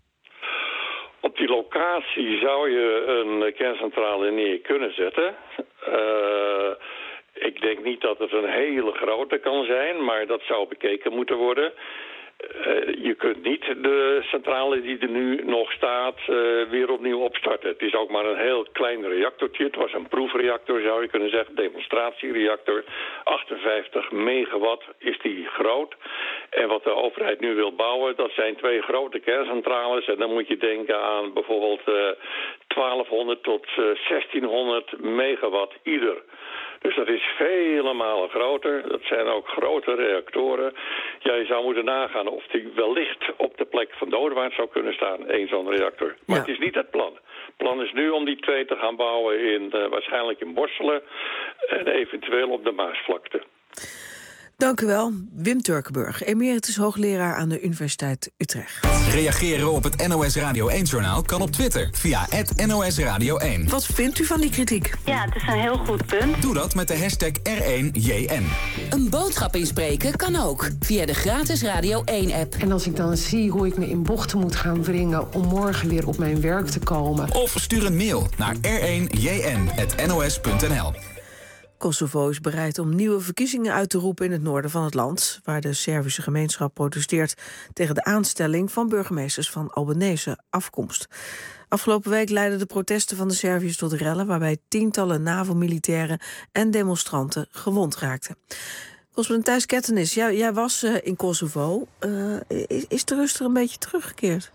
Op die locatie zou je een kerncentrale neer kunnen zetten. Uh, ik denk niet dat het een hele grote kan zijn, maar dat zou bekeken moeten worden. Uh, je kunt niet de centrale die er nu nog staat uh, weer opnieuw opstarten. Het is ook maar een heel klein reactortje. Het was een proefreactor, zou je kunnen zeggen, demonstratiereactor. achtenvijftig megawatt is die groot. En wat de overheid nu wil bouwen, dat zijn twee grote kerncentrales. En dan moet je denken aan bijvoorbeeld uh, twaalfhonderd tot uh, zestienhonderd megawatt ieder. Dus dat is vele malen groter. Dat zijn ook grote reactoren. Ja, je zou moeten nagaan of die wellicht op de plek van Dodewaard zou kunnen staan, één zo'n reactor. Maar ja. Het is niet het plan. Het plan is nu om die twee te gaan bouwen in, uh, waarschijnlijk in Borselen en eventueel op de Maasvlakte. Dank u wel, Wim Turkenburg, emeritus hoogleraar aan de Universiteit Utrecht. Reageren op het N O S Radio één-journaal kan op Twitter via at N O S Radio één. Wat vindt u van die kritiek? Ja, het is een heel goed punt. Doe dat met de hashtag R één J N. Een boodschap inspreken kan ook via de gratis Radio één-app. En als ik dan zie hoe ik me in bochten moet gaan wringen om morgen weer op mijn werk te komen. Of stuur een mail naar R één J N at N O S punt N L. Kosovo is bereid om nieuwe verkiezingen uit te roepen in het noorden van het land, waar de Servische gemeenschap protesteert tegen de aanstelling van burgemeesters van Albanese afkomst. Afgelopen week leidden de protesten van de Serviërs tot rellen, waarbij tientallen NAVO-militairen en demonstranten gewond raakten. Correspondent Thijs Kettenis, jij, jij was uh, in Kosovo. Uh, is de rust er een beetje teruggekeerd?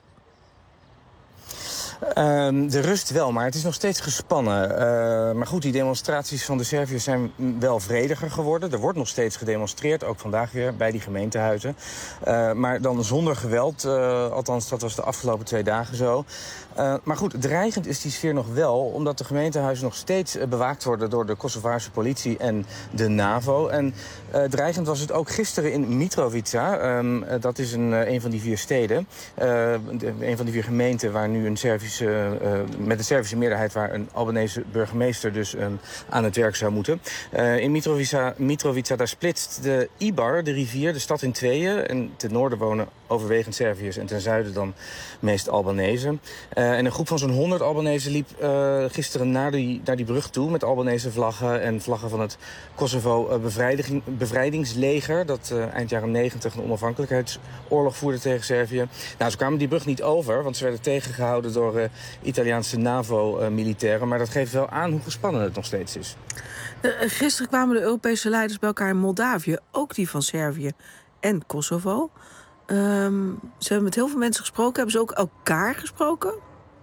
Um, de rust wel, maar het is nog steeds gespannen. Uh, maar goed, die demonstraties van de Serviërs zijn wel vrediger geworden. Er wordt nog steeds gedemonstreerd, ook vandaag weer bij die gemeentehuizen. Uh, maar dan zonder geweld, uh, althans dat was de afgelopen twee dagen zo. Uh, maar goed, dreigend is die sfeer nog wel, omdat de gemeentehuizen nog steeds uh, bewaakt worden door de Kosovaarse politie en de NAVO. En uh, dreigend was het ook gisteren in Mitrovica. Um, uh, dat is een, uh, een van die vier steden, uh, de, een van die vier gemeenten waar nu een Servische, uh, met een Servische meerderheid, waar een Albanese burgemeester dus um, aan het werk zou moeten. Uh, in Mitrovica, Mitrovica, daar splitst de Ibar, de rivier, de stad in tweeën. En ten noorden wonen overwegend Serviërs en ten zuiden dan meest Albanese. Uh, en een groep van zo'n honderd Albanese liep uh, gisteren naar die, naar die brug toe met Albanese vlaggen en vlaggen van het Kosovo uh, bevrijding, bevrijdingsleger, dat uh, eind jaren negentig een onafhankelijkheidsoorlog voerde tegen Servië. Nou, ze kwamen die brug niet over, want ze werden tegengehouden door uh, Italiaanse NAVO-militairen. Uh, maar dat geeft wel aan hoe gespannen het nog steeds is. Uh, gisteren kwamen de Europese leiders bij elkaar in Moldavië, ook die van Servië en Kosovo. Um, ze hebben met heel veel mensen gesproken. Hebben ze ook elkaar gesproken?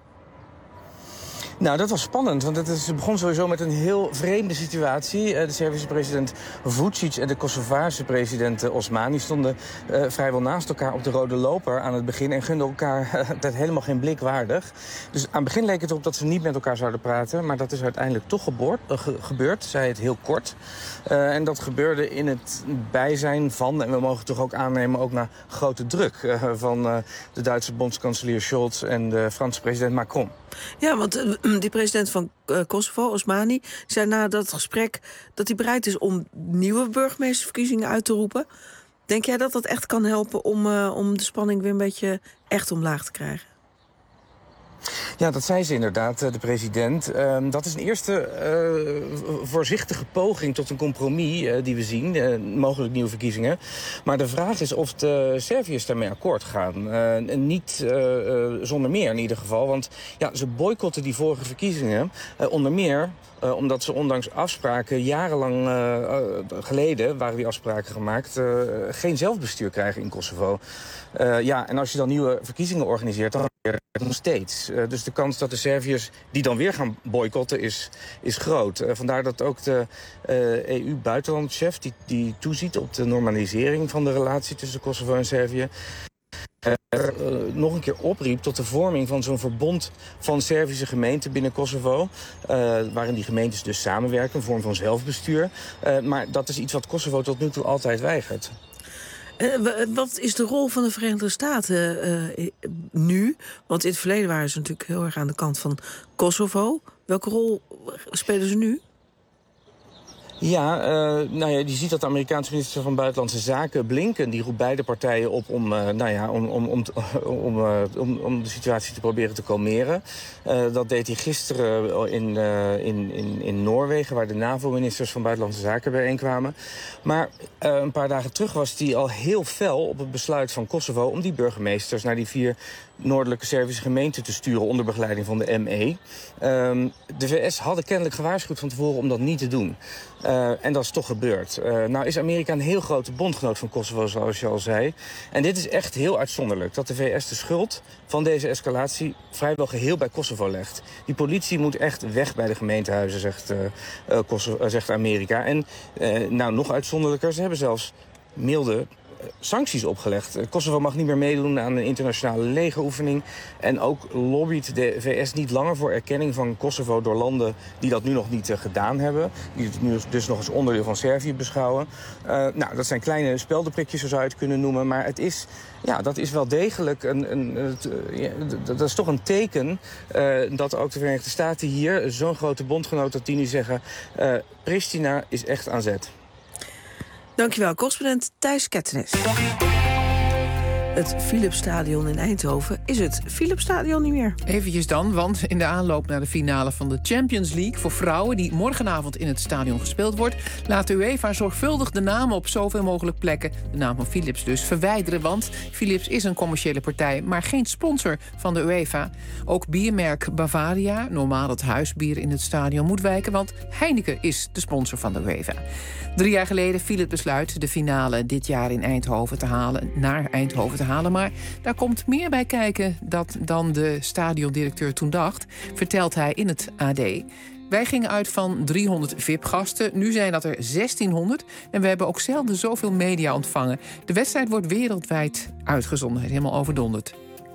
Nou, dat was spannend, want het is, begon sowieso met een heel vreemde situatie. De Servische president Vučić en de Kosovaarse president Osmani stonden uh, vrijwel naast elkaar op de rode loper aan het begin en gunden elkaar uh, dat helemaal geen blik waardig. Dus aan het begin leek het erop dat ze niet met elkaar zouden praten, maar dat is uiteindelijk toch geboord, uh, ge gebeurd, zei het heel kort. Uh, en dat gebeurde in het bijzijn van, en we mogen toch ook aannemen, ook naar grote druk uh, van uh, de Duitse bondskanselier Scholz en de Franse president Macron. Ja, want uh, die president van uh, Kosovo, Osmani, zei na dat gesprek dat hij bereid is om nieuwe burgemeestersverkiezingen uit te roepen. Denk jij dat dat echt kan helpen om, uh, om de spanning weer een beetje echt omlaag te krijgen? Ja, dat zei ze inderdaad, de president. Uh, dat is een eerste uh, voorzichtige poging tot een compromis uh, die we zien. Uh, mogelijk nieuwe verkiezingen. Maar de vraag is of de Serviërs daarmee akkoord gaan. Uh, niet uh, uh, zonder meer in ieder geval. Want ja, ze boycotten die vorige verkiezingen. Uh, onder meer uh, omdat ze ondanks afspraken jarenlang uh, uh, geleden... waren die afspraken gemaakt, uh, geen zelfbestuur krijgen in Kosovo. Uh, ja, en als je dan nieuwe verkiezingen organiseert... dan nog steeds. Uh, dus de kans dat de Serviërs die dan weer gaan boycotten is, is groot. Uh, vandaar dat ook de uh, E U-buitenlandchef... Die, die toeziet op de normalisering van de relatie tussen Kosovo en Servië... Uh, uh, nog een keer opriep tot de vorming van zo'n verbond van Servische gemeenten binnen Kosovo. Uh, waarin die gemeentes dus samenwerken, een vorm van zelfbestuur. Uh, maar dat is iets wat Kosovo tot nu toe altijd weigert. Uh, wat is de rol van de Verenigde Staten uh, nu? Want in het verleden waren ze natuurlijk heel erg aan de kant van Kosovo. Welke rol spelen ze nu? Ja, uh, nou ja, je ziet dat de Amerikaanse minister van Buitenlandse Zaken, Blinken, die roept beide partijen op om, uh, nou ja, om, om, om, om, uh, om, om de situatie te proberen te kalmeren. Uh, dat deed hij gisteren in, uh, in, in, in Noorwegen, waar de NAVO-ministers van Buitenlandse Zaken bijeenkwamen. Maar uh, een paar dagen terug was hij al heel fel op het besluit van Kosovo om die burgemeesters naar die vier noordelijke Servische gemeenten te sturen onder begeleiding van de M E. Um, de V S hadden kennelijk gewaarschuwd van tevoren om dat niet te doen. Uh, en dat is toch gebeurd. Uh, nou is Amerika een heel grote bondgenoot van Kosovo, zoals je al zei. En dit is echt heel uitzonderlijk dat de V S de schuld van deze escalatie vrijwel geheel bij Kosovo legt. Die politie moet echt weg bij de gemeentehuizen, zegt, uh, uh, Kosovo, uh, zegt Amerika. En uh, nou, nog uitzonderlijker, ze hebben zelfs milde sancties opgelegd. Kosovo mag niet meer meedoen aan een internationale legeroefening. En ook lobbyt de V S niet langer voor erkenning van Kosovo door landen die dat nu nog niet uh, gedaan hebben. Die het nu dus nog als onderdeel van Servië beschouwen. Uh, nou, dat zijn kleine speldenprikjes, zo zou je het kunnen noemen. Maar het is, ja, dat is wel degelijk een, een, een, ja, dat is toch een teken uh, dat ook de Verenigde Staten hier, zo'n grote bondgenoot, dat die nu zeggen, uh, Pristina is echt aan zet. Dankjewel, correspondent Thijs Kettenis. Het Philipsstadion in Eindhoven is het Philipsstadion niet meer. Eventjes dan, want in de aanloop naar de finale van de Champions League voor vrouwen, die morgenavond in het stadion gespeeld wordt, laat de UEFA zorgvuldig de namen op zoveel mogelijk plekken, de naam van Philips dus, verwijderen. Want Philips is een commerciële partij, maar geen sponsor van de UEFA. Ook biermerk Bavaria, normaal het huisbier in het stadion, moet wijken, want Heineken is de sponsor van de UEFA. Drie jaar geleden viel het besluit de finale dit jaar in Eindhoven te halen, naar Eindhoven te halen. Maar daar komt meer bij kijken dat dan de stadiondirecteur toen dacht, vertelt hij in het A D. Wij gingen uit van driehonderd V I P-gasten. Nu zijn dat er zestienhonderd. En we hebben ook zelden zoveel media ontvangen. De wedstrijd wordt wereldwijd uitgezonden. Helemaal overdonderd.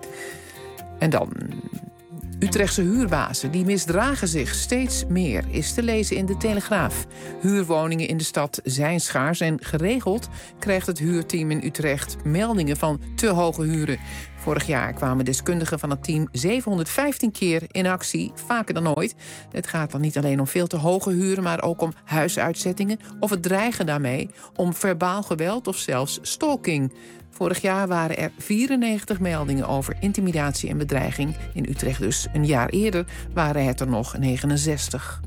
En dan Utrechtse huurbazen, die misdragen zich steeds meer, is te lezen in de Telegraaf. Huurwoningen in de stad zijn schaars en geregeld krijgt het huurteam in Utrecht meldingen van te hoge huren. Vorig jaar kwamen deskundigen van het team zevenhonderdvijftien keer in actie, vaker dan ooit. Het gaat dan niet alleen om veel te hoge huren, maar ook om huisuitzettingen of het dreigen daarmee, om verbaal geweld of zelfs stalking. Vorig jaar waren er vierennegentig meldingen over intimidatie en bedreiging. In Utrecht dus. Een jaar eerder waren het er nog negenenzestig.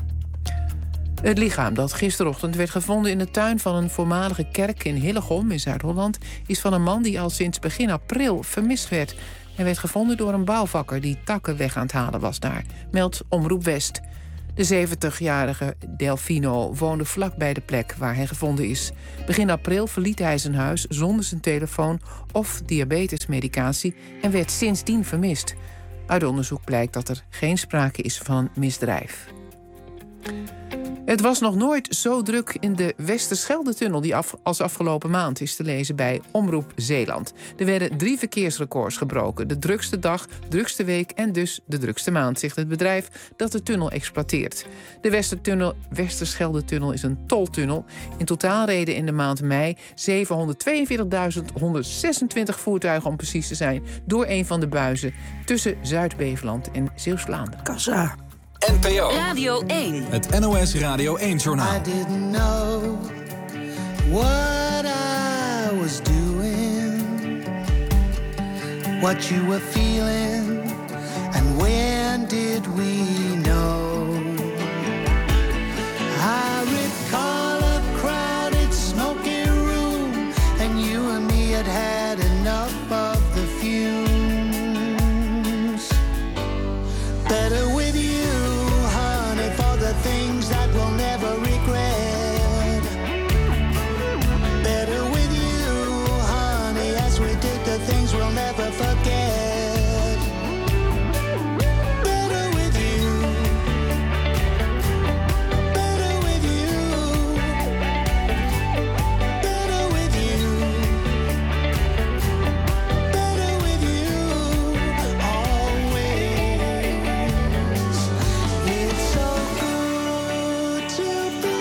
Het lichaam dat gisterochtend werd gevonden in de tuin van een voormalige kerk in Hillegom in Zuid-Holland is van een man die al sinds begin april vermist werd. Hij werd gevonden door een bouwvakker die takken weg aan het halen was daar, meldt Omroep West. De zeventigjarige Delfino woonde vlak bij de plek waar hij gevonden is. Begin april verliet hij zijn huis zonder zijn telefoon of diabetesmedicatie en werd sindsdien vermist. Uit onderzoek blijkt dat er geen sprake is van een misdrijf. Het was nog nooit zo druk in de Westerschelde-tunnel die af, als afgelopen maand is te lezen bij Omroep Zeeland. Er werden drie verkeersrecords gebroken. De drukste dag, drukste week en dus de drukste maand, zegt het bedrijf dat de tunnel exploiteert. De Westertunnel, Westerschelde-tunnel is een toltunnel. In totaal reden in de maand mei zevenhonderdtweeënveertigduizend honderdzesentwintig voertuigen om precies te zijn door een van de buizen tussen Zuid-Beveland en Zeeuws-Vlaanderen. Kassa. N P O Radio één. Het N O S Radio één Journaal. I didn't know what I was doing, what you were feeling, and when did we know? I recall a crowded smoking room, and you and me had had enough of the fumes. Better with you, honey, for the things that we'll never regret. Better with you, honey, as we did the things we'll never forget. Better with you. Better with you. Better with you. Better with you. Always. It's so good to be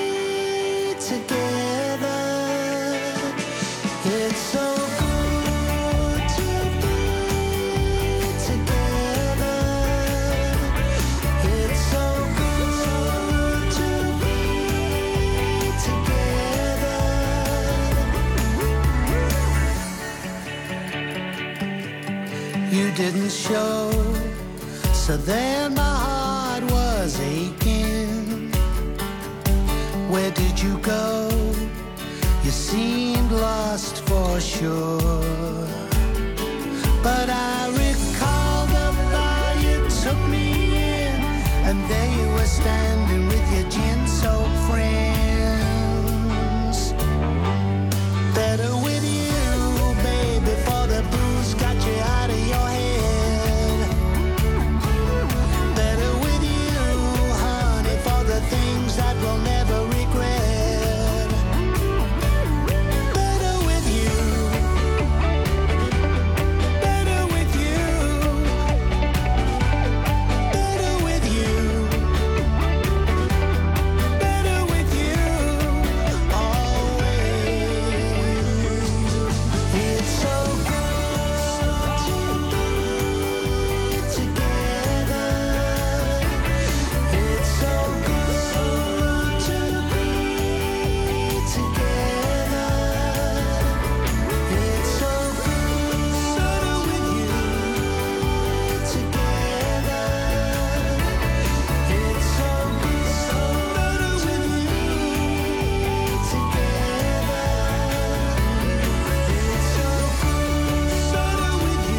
together. It's so good to be together. It's so good to be together. You didn't show, so then my heart was aching. Where did you go? You seemed lost for sure. But I recall the bar you took me in, and there you were standing with your gin-soaked friends. Better with you, baby, for the booze got you out of your head. Better with you, honey, for the things that we'll never regret. Better with you. Better with you. Better with you. Better with you. Always. It's so good to be together. It's so good to be together. It's so good with you together. It's so good with you together. It's so good with you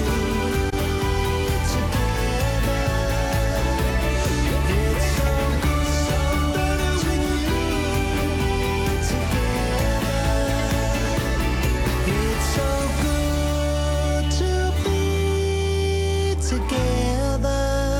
It's so good to be together.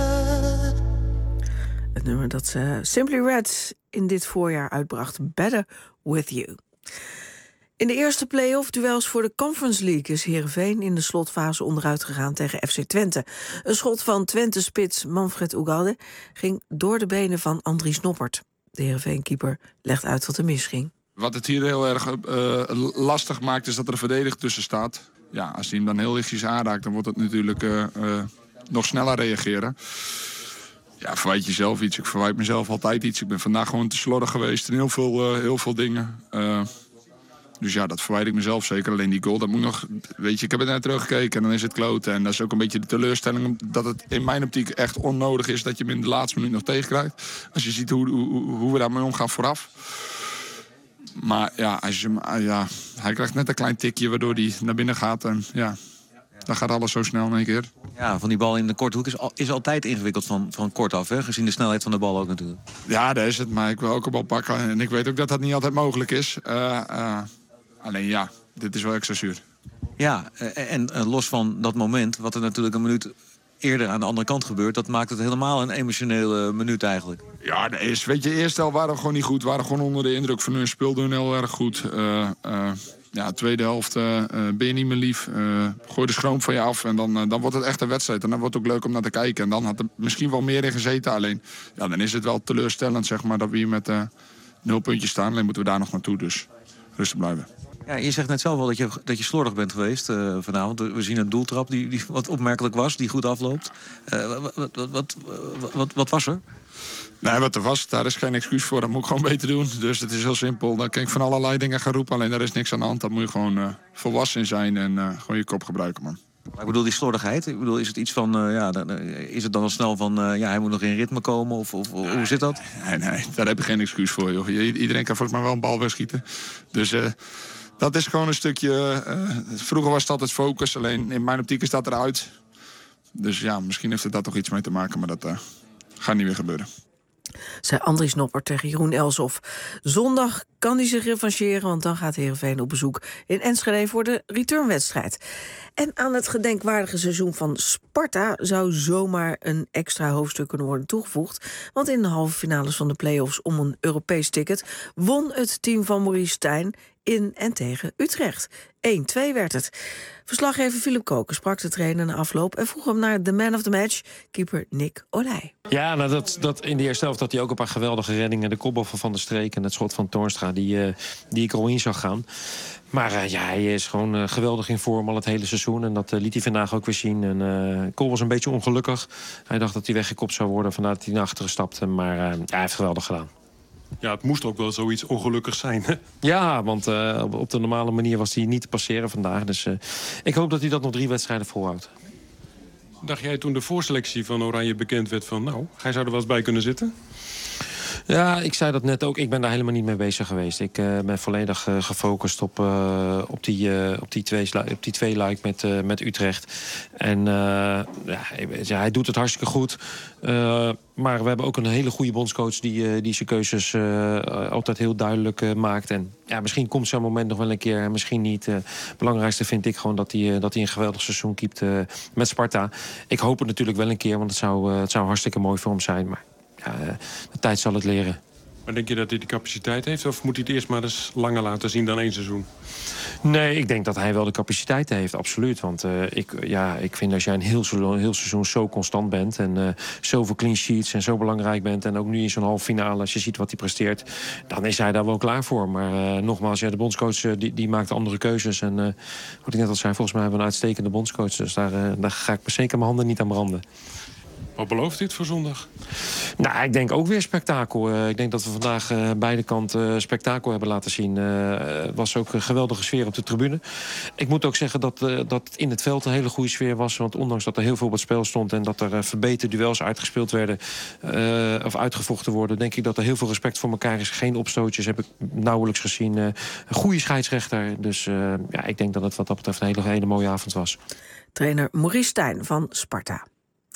Het nummer dat uh, Simply Red in dit voorjaar uitbracht, Better With You. In de eerste play-off duels voor de Conference League is Heerenveen in de slotfase onderuit gegaan tegen F C Twente. Een schot van Twente-spits Manfred Ugalde ging door de benen van Andries Noppert. De Heerenveen-keeper legt uit wat er misging. Wat het hier heel erg uh, lastig maakt is dat er een verdediger tussen staat. Ja, als hij hem dan heel lichtjes aanraakt, dan wordt het natuurlijk uh, uh, nog sneller reageren. Ja, verwijt jezelf iets. Ik verwijt mezelf altijd iets. Ik ben vandaag gewoon te slordig geweest in heel veel, uh, heel veel dingen. Uh, dus ja, dat verwijt ik mezelf zeker. Alleen die goal, dat moet nog... Weet je, ik heb het net teruggekeken en dan is het kloten. En dat is ook een beetje de teleurstelling dat het in mijn optiek echt onnodig is dat je hem in de laatste minuut nog tegenkrijgt. Als je ziet hoe, hoe, hoe we daarmee omgaan vooraf. Maar ja, als je, ja, hij krijgt net een klein tikje waardoor hij naar binnen gaat. En ja, dan gaat alles zo snel in één keer. Ja, van die bal in de korte hoek is, al, is altijd ingewikkeld van, van kort af, hè? Gezien de snelheid van de bal ook natuurlijk. Ja, dat is het. Maar ik wil ook een bal pakken. En ik weet ook dat dat niet altijd mogelijk is. Uh, uh, alleen ja, dit is wel extra zuur. Ja, en, en los van dat moment, wat er natuurlijk een minuut eerder aan de andere kant gebeurt, dat maakt het helemaal een emotionele minuut eigenlijk. Ja, dat is, weet je, eerst al waren we gewoon niet goed. We waren gewoon onder de indruk van hun speel doen heel erg goed. Uh, uh, ja, tweede helft uh, ben je niet meer lief. Uh, gooi de schroom van je af en dan, uh, dan wordt het echt een wedstrijd. En dan wordt het ook leuk om naar te kijken. En dan had er misschien wel meer in gezeten. Alleen, ja, dan is het wel teleurstellend, zeg maar, dat we hier met uh, nul puntjes staan. Alleen moeten we daar nog naartoe, dus rustig blijven. Ja, je zegt net zelf wel dat je, dat je slordig bent geweest uh, vanavond. We zien een doeltrap die, die wat opmerkelijk was, die goed afloopt. Uh, wat, wat, wat, wat, wat was er? Nee, wat er was, daar is geen excuus voor. Dat moet ik gewoon beter doen. Dus het is heel simpel. Dan kan ik van allerlei dingen gaan roepen. Alleen daar is niks aan de hand. Dan moet je gewoon uh, volwassen in zijn en uh, gewoon je kop gebruiken, man. Maar ik bedoel, die slordigheid. Ik bedoel, is het iets van, uh, ja, dan, uh, is het dan al snel van, uh, ja, hij moet nog in ritme komen? Of, of nee, hoe zit dat? Nee, nee, daar heb ik geen excuus voor, joh. Iedereen kan volgens mij wel een bal wegschieten. Dus uh, dat is gewoon een stukje... Uh, vroeger was het altijd focus. Alleen in mijn optiek is dat eruit. Dus ja, misschien heeft het daar toch iets mee te maken. Maar dat uh, gaat niet meer gebeuren. Zei Andries Noppert tegen Jeroen Elsof. Zondag kan hij zich revancheren, want dan gaat Heerenveen op bezoek in Enschede voor de returnwedstrijd. En aan het gedenkwaardige seizoen van Sparta zou zomaar een extra hoofdstuk kunnen worden toegevoegd. Want in de halve finales van de play-offs om een Europees ticket won het team van Maurice Stijn in en tegen Utrecht. één twee werd het. Verslaggever Philip Koken sprak de trainer na afloop en vroeg hem naar de man of the match, keeper Nick Olij. Ja, nou dat, dat in de eerste helft had hij ook een paar geweldige reddingen. De kopbal van Van der Streek en het schot van Toornstra die, uh, die ik er al in zag gaan. Maar uh, ja, hij is gewoon uh, geweldig in vorm al het hele seizoen. En dat uh, liet hij vandaag ook weer zien. En uh, Kool was een beetje ongelukkig. Hij dacht dat hij weggekopt zou worden, vandaar dat hij naar achteren stapte. Maar uh, ja, hij heeft geweldig gedaan. Ja, het moest ook wel zoiets ongelukkigs zijn, hè? Ja, want uh, op de normale manier was hij niet te passeren vandaag. Dus uh, ik hoop dat hij dat nog drie wedstrijden volhoudt. Dacht jij toen de voorselectie van Oranje bekend werd van... nou, hij zou er wel eens bij kunnen zitten? Ja, ik zei dat net ook. Ik ben daar helemaal niet mee bezig geweest. Ik uh, ben volledig uh, gefocust op, uh, op, die, uh, op die twee, op die twee like met, uh, met Utrecht. En uh, ja, ja, hij doet het hartstikke goed. Uh, maar we hebben ook een hele goede bondscoach die, uh, die zijn keuzes uh, altijd heel duidelijk uh, maakt. En ja, misschien komt zo'n moment nog wel een keer en misschien niet. Uh, het belangrijkste vind ik gewoon dat hij, uh, dat hij een geweldig seizoen keept uh, met Sparta. Ik hoop het natuurlijk wel een keer, want het zou, uh, het zou hartstikke mooi voor hem zijn. Maar ja, de tijd zal het leren. Maar denk je dat hij de capaciteit heeft? Of moet hij het eerst maar eens langer laten zien dan één seizoen? Nee, ik denk dat hij wel de capaciteit heeft, absoluut. Want uh, ik, ja, ik vind als jij een heel, een heel seizoen zo constant bent... en uh, zoveel clean sheets en zo belangrijk bent... en ook nu in zo'n halve finale, als je ziet wat hij presteert... dan is hij daar wel klaar voor. Maar uh, nogmaals, ja, de bondscoach uh, die, die maakt andere keuzes. En uh, wat ik net al zei, volgens mij hebben we een uitstekende bondscoach. Dus daar, uh, daar ga ik zeker mijn handen niet aan branden. Wat belooft dit voor zondag? Nou, ik denk ook weer spektakel. Uh, ik denk dat we vandaag uh, beide kanten uh, spektakel hebben laten zien. Het uh, was ook een geweldige sfeer op de tribune. Ik moet ook zeggen dat, uh, dat het in het veld een hele goede sfeer was. Want ondanks dat er heel veel op het spel stond... en dat er uh, verbeterde duels uitgespeeld werden... Uh, of uitgevochten worden... denk ik dat er heel veel respect voor elkaar is. Geen opstootjes heb ik nauwelijks gezien. Uh, een goede scheidsrechter. Dus uh, ja, ik denk dat het wat dat betreft een hele, hele mooie avond was. Trainer Maurice Stijn van Sparta.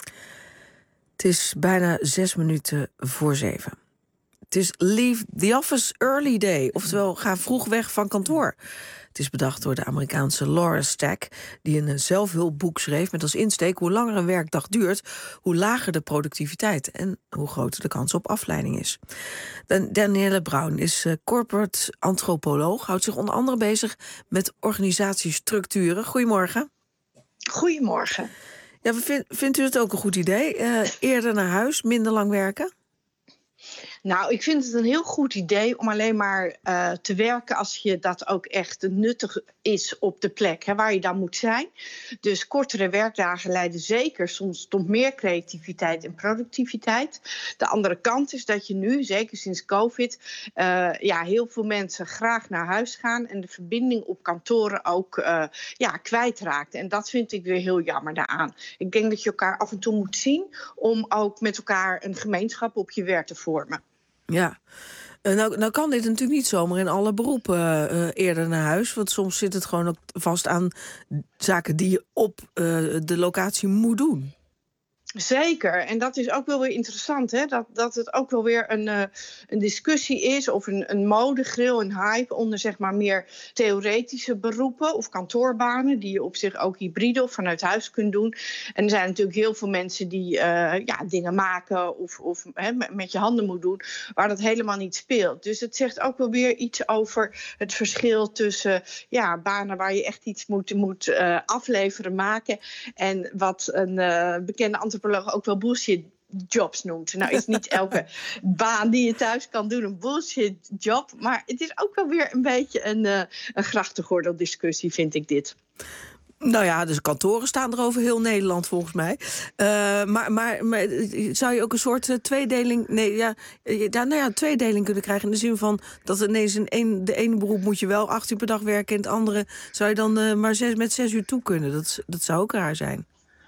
Het is bijna zes minuten voor zeven. Het is Leave the Office Early Day, oftewel ga vroeg weg van kantoor. Het is bedacht door de Amerikaanse Laura Stack, die een zelfhulpboek schreef met als insteek: hoe langer een werkdag duurt, hoe lager de productiviteit en hoe groter de kans op afleiding is. Danielle Brown is corporate antropoloog, houdt zich onder andere bezig met organisatiestructuren. Goedemorgen. Goedemorgen. Ja, vind, vindt u het ook een goed idee? Uh, eerder naar huis, minder lang werken? Nou, ik vind het een heel goed idee om alleen maar uh, te werken als je dat ook echt nuttig is op de plek hè, waar je dan moet zijn. Dus kortere werkdagen leiden zeker soms tot meer creativiteit en productiviteit. De andere kant is dat je nu, zeker sinds COVID, uh, ja, heel veel mensen graag naar huis gaan en de verbinding op kantoren ook uh, ja, kwijtraakt. En dat vind ik weer heel jammer daaraan. Ik denk dat je elkaar af en toe moet zien om ook met elkaar een gemeenschap op je werk te vormen. Ja, nou, nou kan dit natuurlijk niet zomaar in alle beroepen uh, eerder naar huis. Want soms zit het gewoon ook vast aan zaken die je op uh, de locatie moet doen. Zeker, en dat is ook wel weer interessant, hè? Dat, dat het ook wel weer een, uh, een discussie is of een, een modegril, een hype onder zeg maar meer theoretische beroepen of kantoorbanen die je op zich ook hybride of vanuit huis kunt doen. En er zijn natuurlijk heel veel mensen die uh, ja, dingen maken of, of hè, met je handen moet doen, waar dat helemaal niet speelt. Dus het zegt ook wel weer iets over het verschil tussen ja, banen waar je echt iets moet, moet uh, afleveren, maken en wat een uh, bekende antropoloog ook wel bullshit jobs noemt. Nou is niet elke baan die je thuis kan doen een bullshit job, maar het is ook wel weer een beetje een, uh, een grachtengordel discussie, vind ik dit. Nou ja, dus kantoren staan er over heel Nederland volgens mij. Uh, maar, maar, maar zou je ook een soort uh, tweedeling... Nee, ja, ja, nou ja, tweedeling kunnen krijgen in de zin van... dat ineens in een, de ene beroep moet je wel acht uur per dag werken... en het andere zou je dan uh, maar zes, met zes uur toe kunnen. Dat, dat zou ook raar zijn.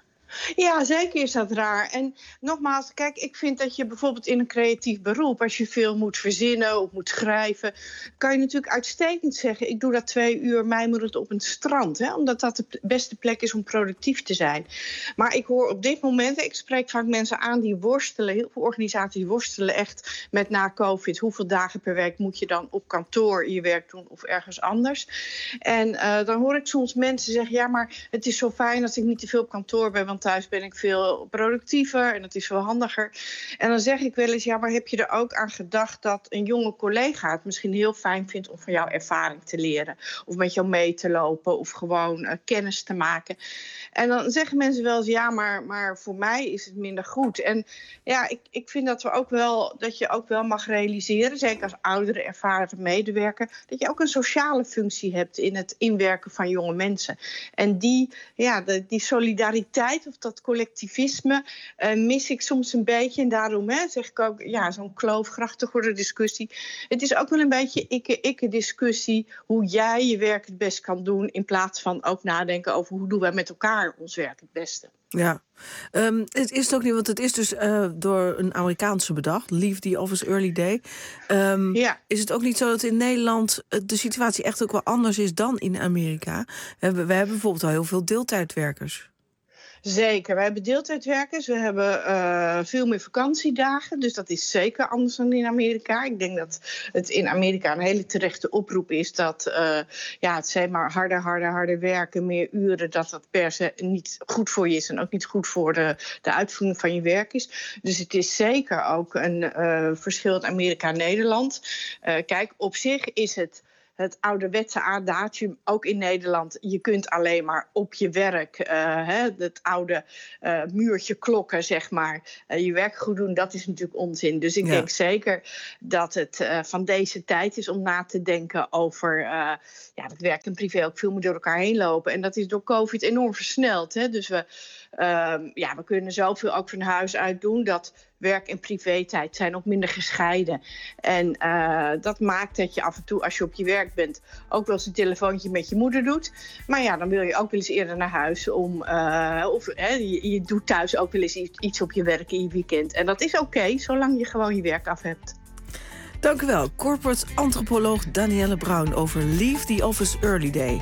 Ja, zeker is dat raar. En nogmaals, kijk, ik vind dat je bijvoorbeeld in een creatief beroep... als je veel moet verzinnen of moet schrijven... kan je natuurlijk uitstekend zeggen... ik doe dat twee uur mijmerend op een strand. Hè, omdat dat de beste plek is om productief te zijn. Maar ik hoor op dit moment... ik spreek vaak mensen aan die worstelen... heel veel organisaties worstelen echt met na COVID... hoeveel dagen per week moet je dan op kantoor je werk doen... of ergens anders. En uh, dan hoor ik soms mensen zeggen... ja, maar het is zo fijn als ik niet te veel op kantoor ben... want thuis ben ik veel productiever en dat is veel handiger. En dan zeg ik wel eens, ja, maar heb je er ook aan gedacht... dat een jonge collega het misschien heel fijn vindt... om van jouw ervaring te leren? Of met jou mee te lopen of gewoon uh, kennis te maken? En dan zeggen mensen wel eens, ja, maar, maar voor mij is het minder goed. En ja, ik, ik vind dat, we ook wel, dat je ook wel mag realiseren... zeker als oudere, ervaren medewerker... dat je ook een sociale functie hebt in het inwerken van jonge mensen. En die, ja, de, die solidariteit... of dat collectivisme uh, mis ik soms een beetje. En daarom hè, zeg ik ook, ja, zo'n kloofgrachtige discussie. Het is ook wel een beetje ikke-ikke-discussie... hoe jij je werk het best kan doen... in plaats van ook nadenken over hoe doen wij met elkaar ons werk het beste. Ja, um, het is het ook niet, want het is dus uh, door een Amerikaanse bedacht, Leave the Office Early Day. Um, ja. Is het ook niet zo dat in Nederland de situatie echt ook wel anders is dan in Amerika? We hebben, we hebben bijvoorbeeld al heel veel deeltijdwerkers. Zeker, we hebben deeltijdwerkers, we hebben uh, veel meer vakantiedagen. Dus dat is zeker anders dan in Amerika. Ik denk dat het in Amerika een hele terechte oproep is... dat uh, ja, het zeg maar harder, harder, harder werken, meer uren... dat dat per se niet goed voor je is en ook niet goed voor de, de uitvoering van je werk is. Dus het is zeker ook een uh, verschil in Amerika en Nederland. Uh, kijk, op zich is het... Het ouderwetse adagium, ook in Nederland... je kunt alleen maar op je werk... Uh, hè, het oude uh, muurtje klokken, zeg maar... Uh, je werk goed doen, dat is natuurlijk onzin. Dus ik ja. denk zeker dat het uh, van deze tijd is... om na te denken over... Uh, ja, dat werk en privé ook veel meer door elkaar heen lopen. En dat is door COVID enorm versneld. Hè? Dus we, uh, ja, we kunnen zoveel ook van huis uit doen... dat werk- en privé-tijd zijn ook minder gescheiden. En uh, dat maakt dat je af en toe, als je op je werk bent... ook wel eens een telefoontje met je moeder doet. Maar ja, dan wil je ook wel eens eerder naar huis. Om, uh, of hè, je, je doet thuis ook wel eens iets op je werk in je weekend. En dat is oké, okay, zolang je gewoon je werk af hebt. Dank u wel, corporate antropoloog Danielle Brown... over Leave the Office Early Day.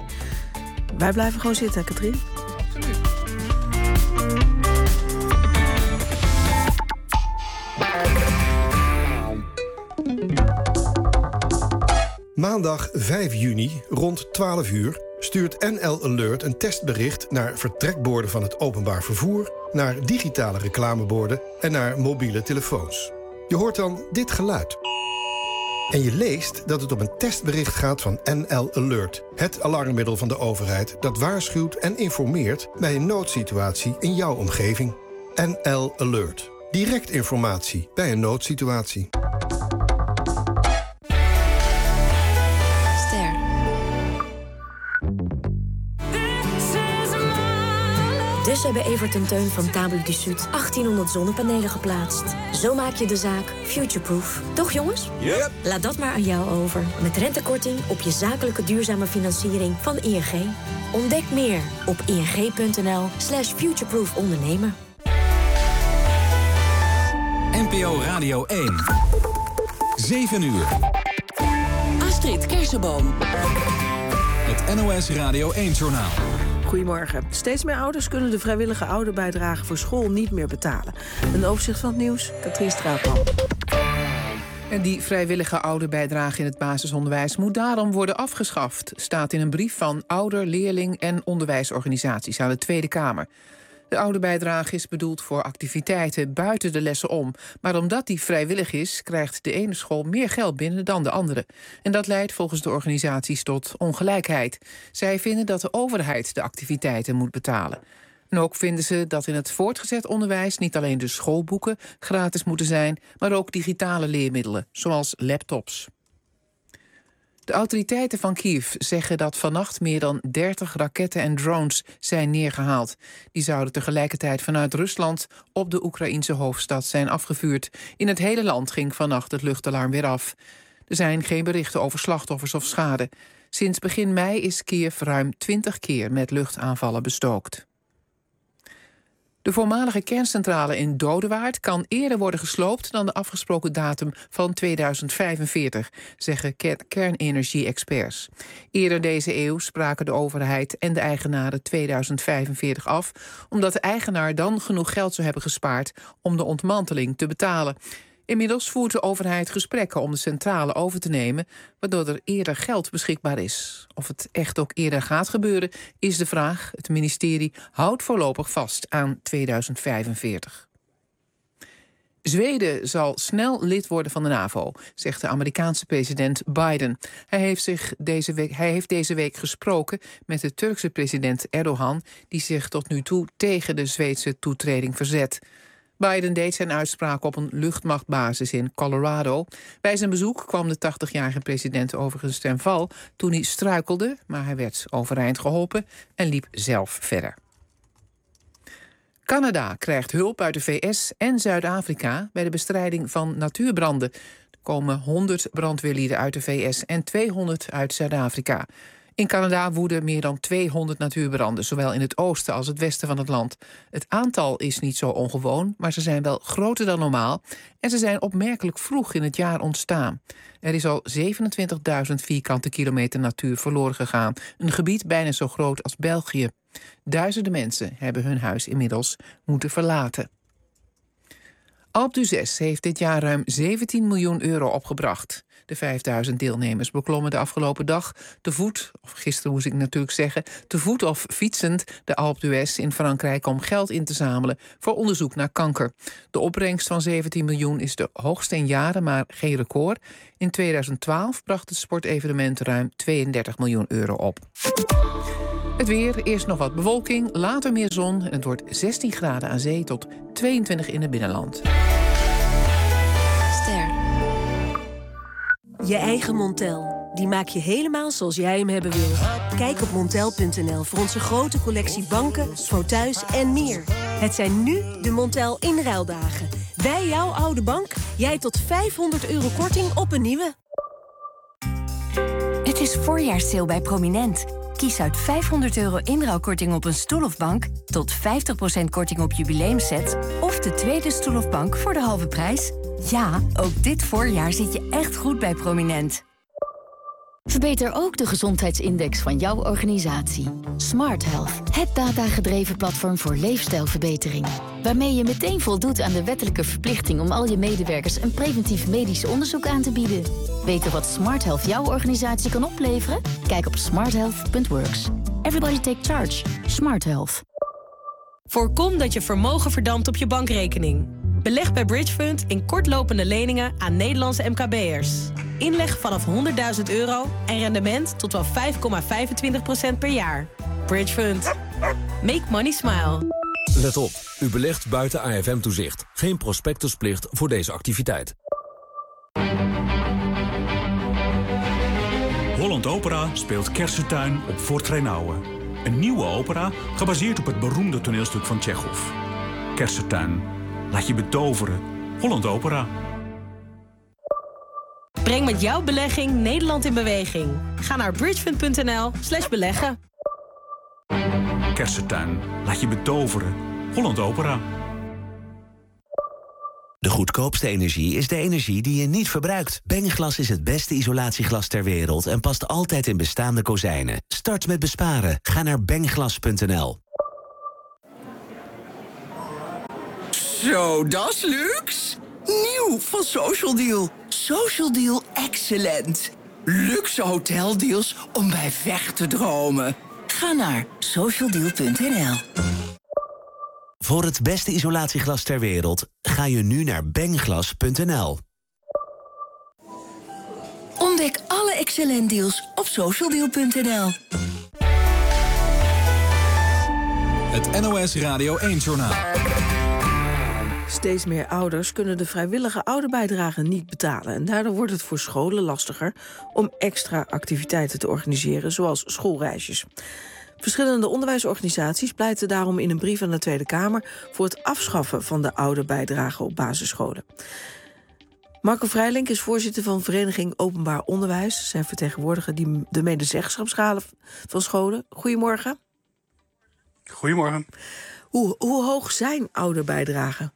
Wij blijven gewoon zitten, Katrien. Absoluut. Maandag vijf juni, rond twaalf uur, stuurt N L Alert een testbericht... naar vertrekborden van het openbaar vervoer... naar digitale reclameborden en naar mobiele telefoons. Je hoort dan dit geluid. En je leest dat het om een testbericht gaat van N L Alert... het alarmmiddel van de overheid dat waarschuwt en informeert... bij een noodsituatie in jouw omgeving. N L Alert. Direct informatie bij een noodsituatie. Dus hebben Evert en Teun van Table du Sud achttienhonderd zonnepanelen geplaatst. Zo maak je de zaak futureproof. Toch jongens? Yep. Laat dat maar aan jou over. Met rentekorting op je zakelijke duurzame financiering van I N G. Ontdek meer op ing.nl slash futureproof ondernemen. N P O Radio één. zeven uur. Astrid Kersenboom. Het N O S Radio één-journaal. Goedemorgen. Steeds meer ouders kunnen de vrijwillige ouderbijdrage voor school niet meer betalen. Een overzicht van het nieuws, Katrien Straatman. En die vrijwillige ouderbijdrage in het basisonderwijs moet daarom worden afgeschaft, staat in een brief van ouder-, leerling- en onderwijsorganisaties aan de Tweede Kamer. De ouderbijdrage is bedoeld voor activiteiten buiten de lessen om. Maar omdat die vrijwillig is, krijgt de ene school meer geld binnen dan de andere. En dat leidt volgens de organisaties tot ongelijkheid. Zij vinden dat de overheid de activiteiten moet betalen. En ook vinden ze dat in het voortgezet onderwijs niet alleen de schoolboeken gratis moeten zijn, maar ook digitale leermiddelen, zoals laptops. De autoriteiten van Kiev zeggen dat vannacht meer dan dertig raketten en drones zijn neergehaald. Die zouden tegelijkertijd vanuit Rusland op de Oekraïense hoofdstad zijn afgevuurd. In het hele land ging vannacht het luchtalarm weer af. Er zijn geen berichten over slachtoffers of schade. Sinds begin mei is Kiev ruim twintig keer met luchtaanvallen bestookt. De voormalige kerncentrale in Dodewaard kan eerder worden gesloopt dan de afgesproken datum van tweeduizend vijfenveertig, zeggen kernenergie-experts. Eerder deze eeuw spraken de overheid en de eigenaren tweeduizend vijfenveertig af, omdat de eigenaar dan genoeg geld zou hebben gespaard om de ontmanteling te betalen. Inmiddels voert de overheid gesprekken om de centrale over te nemen, waardoor er eerder geld beschikbaar is. Of het echt ook eerder gaat gebeuren, is de vraag. Het ministerie houdt voorlopig vast aan tweeduizend vijfenveertig. Zweden zal snel lid worden van de NAVO, zegt de Amerikaanse president Biden. Hij heeft, zich deze week, hij heeft deze week gesproken met de Turkse president Erdogan, die zich tot nu toe tegen de Zweedse toetreding verzet. Biden deed zijn uitspraak op een luchtmachtbasis in Colorado. Bij zijn bezoek kwam de tachtigjarige president overigens ten val toen hij struikelde, maar hij werd overeind geholpen en liep zelf verder. Canada krijgt hulp uit de V S en Zuid-Afrika bij de bestrijding van natuurbranden. Er komen honderd brandweerlieden uit de V S en tweehonderd uit Zuid-Afrika. In Canada woeden meer dan tweehonderd natuurbranden, zowel in het oosten als het westen van het land. Het aantal is niet zo ongewoon, maar ze zijn wel groter dan normaal en ze zijn opmerkelijk vroeg in het jaar ontstaan. Er is al zevenentwintigduizend vierkante kilometer natuur verloren gegaan, een gebied bijna zo groot als België. Duizenden mensen hebben hun huis inmiddels moeten verlaten. Alpe d'Huez heeft dit jaar ruim zeventien miljoen euro opgebracht. De vijfduizend deelnemers beklommen de afgelopen dag te voet, of gisteren moest ik natuurlijk zeggen, te voet of fietsend de Alpe d'Huez in Frankrijk om geld in te zamelen voor onderzoek naar kanker. De opbrengst van zeventien miljoen is de hoogste in jaren, maar geen record. In tweeduizend twaalf bracht het sportevenement ruim tweeëndertig miljoen euro op. Het weer, eerst nog wat bewolking, later meer zon en het wordt zestien graden aan zee tot tweeëntwintig in het binnenland. Ster. Je eigen Montel. Die maak je helemaal zoals jij hem hebben wil. Kijk op montel punt n l voor onze grote collectie banken, fauteuils en meer. Het zijn nu de Montel inruildagen. Bij jouw oude bank, jij tot vijfhonderd euro korting op een nieuwe. Het is voorjaarssale bij Prominent. Kies uit vijfhonderd euro inruilkorting op een stoel of bank, tot vijftig procent korting op jubileumsets of de tweede stoel of bank voor de halve prijs. Ja, ook dit voorjaar zit je echt goed bij Prominent. Verbeter ook de gezondheidsindex van jouw organisatie. Smart Health, het datagedreven platform voor leefstijlverbetering. Waarmee je meteen voldoet aan de wettelijke verplichting om al je medewerkers een preventief medisch onderzoek aan te bieden. Weten wat Smart Health jouw organisatie kan opleveren? Kijk op smart health punt works. Everybody take charge. Smart Health. Voorkom dat je vermogen verdampt op je bankrekening. Beleg bij Bridgefund in kortlopende leningen aan Nederlandse M K B'ers. Inleg vanaf honderdduizend euro en rendement tot wel vijf komma vijfentwintig procent per jaar. Bridgefund. Make money smile. Let op, u belegt buiten A F M-toezicht. Geen prospectusplicht voor deze activiteit. Holland Opera speelt Kersentuin op Fort Reinouwen. Een nieuwe opera gebaseerd op het beroemde toneelstuk van Tsjechov. Kersentuin. Laat je betoveren. Holland Opera. Breng met jouw belegging Nederland in beweging. Ga naar bridgefund punt n l slash beleggen. Kersentuin. Laat je betoveren. Holland Opera. De goedkoopste energie is de energie die je niet verbruikt. Bennglas is het beste isolatieglas ter wereld en past altijd in bestaande kozijnen. Start met besparen. Ga naar bennglas punt n l. Zo, dat is luxe. Nieuw van Social Deal. Social Deal Excellent. Luxe hoteldeals om bij weg te dromen. Ga naar social deal punt n l. Voor het beste isolatieglas ter wereld ga je nu naar bennglas punt n l. Ontdek alle Excellent deals op social deal punt n l. Het N O S Radio één-journaal. Steeds meer ouders kunnen de vrijwillige ouderbijdrage niet betalen. En daardoor wordt het voor scholen lastiger om extra activiteiten te organiseren, zoals schoolreisjes. Verschillende onderwijsorganisaties pleiten daarom in een brief aan de Tweede Kamer voor het afschaffen van de ouderbijdrage op basisscholen. Marco Vrijlink is voorzitter van Vereniging Openbaar Onderwijs. Zij vertegenwoordigen die de medezeggenschapsschalen van scholen. Goedemorgen. Goedemorgen. Hoe, hoe hoog zijn ouderbijdragen?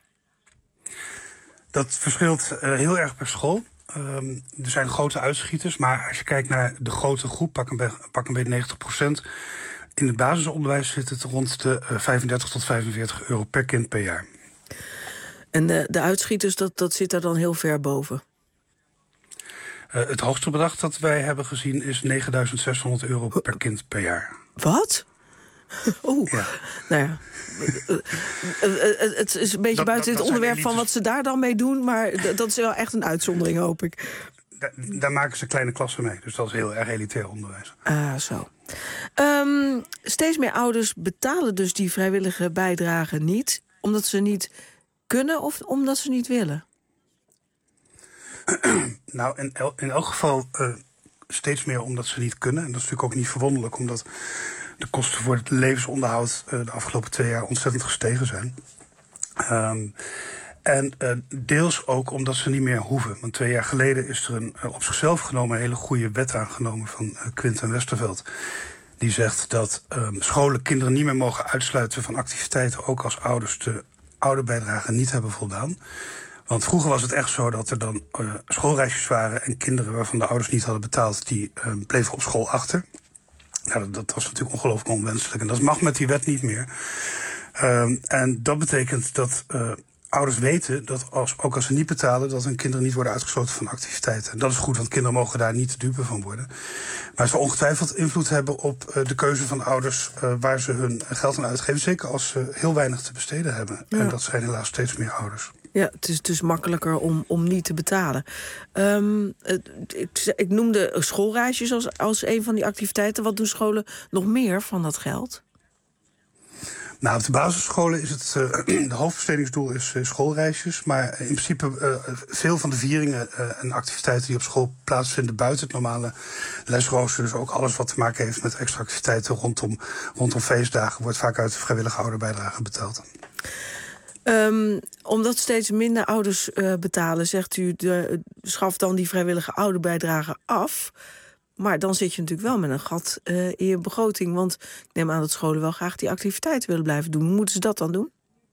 Dat verschilt uh, heel erg per school. Um, er zijn grote uitschieters, maar als je kijkt naar de grote groep, pak een, be- pak een beetje negentig procent. In het basisonderwijs zit het rond de uh, vijfendertig tot vijfenveertig euro per kind per jaar. En de, de uitschieters, dat, dat zit er dan heel ver boven? Uh, het hoogste bedrag dat wij hebben gezien is negenduizend zeshonderd euro per kind per jaar. Wat? Oeh, ja. Nou ja. Het is een beetje dat, buiten dat, dit dat onderwerp van wat ze daar dan mee doen, maar d- dat is wel echt een uitzondering, hoop ik. Da- daar maken ze kleine klassen mee, dus dat is heel erg elitair onderwijs. Ah, zo. Um, steeds meer ouders betalen dus die vrijwillige bijdrage niet, omdat ze niet kunnen of omdat ze niet willen? Nou, in, el- in elk geval uh, steeds meer omdat ze niet kunnen. En dat is natuurlijk ook niet verwonderlijk, omdat de kosten voor het levensonderhoud uh, de afgelopen twee jaar ontzettend gestegen zijn. Um, en uh, deels ook omdat ze niet meer hoeven. Want twee jaar geleden is er een uh, op zichzelf genomen een hele goede wet aangenomen van uh, Quinten Westerveld. Die zegt dat um, scholen kinderen niet meer mogen uitsluiten van activiteiten, ook als ouders de ouderbijdrage niet hebben voldaan. Want vroeger was het echt zo dat er dan uh, schoolreisjes waren en kinderen waarvan de ouders niet hadden betaald, die uh, bleven op school achter. Nou, dat, dat was natuurlijk ongelooflijk onwenselijk. En dat mag met die wet niet meer. Um, en dat betekent dat uh, ouders weten dat als, ook als ze niet betalen, dat hun kinderen niet worden uitgesloten van activiteiten. En dat is goed, want kinderen mogen daar niet de dupe van worden. Maar het zal ongetwijfeld invloed hebben op uh, de keuze van ouders uh, waar ze hun geld aan uitgeven. Zeker als ze heel weinig te besteden hebben. Ja. En dat zijn helaas steeds meer ouders. Ja, het is dus makkelijker om, om niet te betalen. Um, ik, ik noemde schoolreisjes als, als een van die activiteiten. Wat doen scholen nog meer van dat geld? Nou, op de basisscholen is het uh, de hoofdbestedingsdoel is uh, schoolreisjes. Maar in principe uh, veel van de vieringen uh, en activiteiten die op school plaatsvinden buiten het normale lesrooster, dus ook alles wat te maken heeft met extra activiteiten rondom, rondom feestdagen, wordt vaak uit de vrijwillige ouderbijdrage betaald. Um, omdat steeds minder ouders uh, betalen, zegt u, de, schaf dan die vrijwillige ouderbijdrage af. Maar dan zit je natuurlijk wel met een gat uh, in je begroting. Want ik neem aan dat scholen wel graag die activiteiten willen blijven doen. Hoe moeten ze dat dan doen?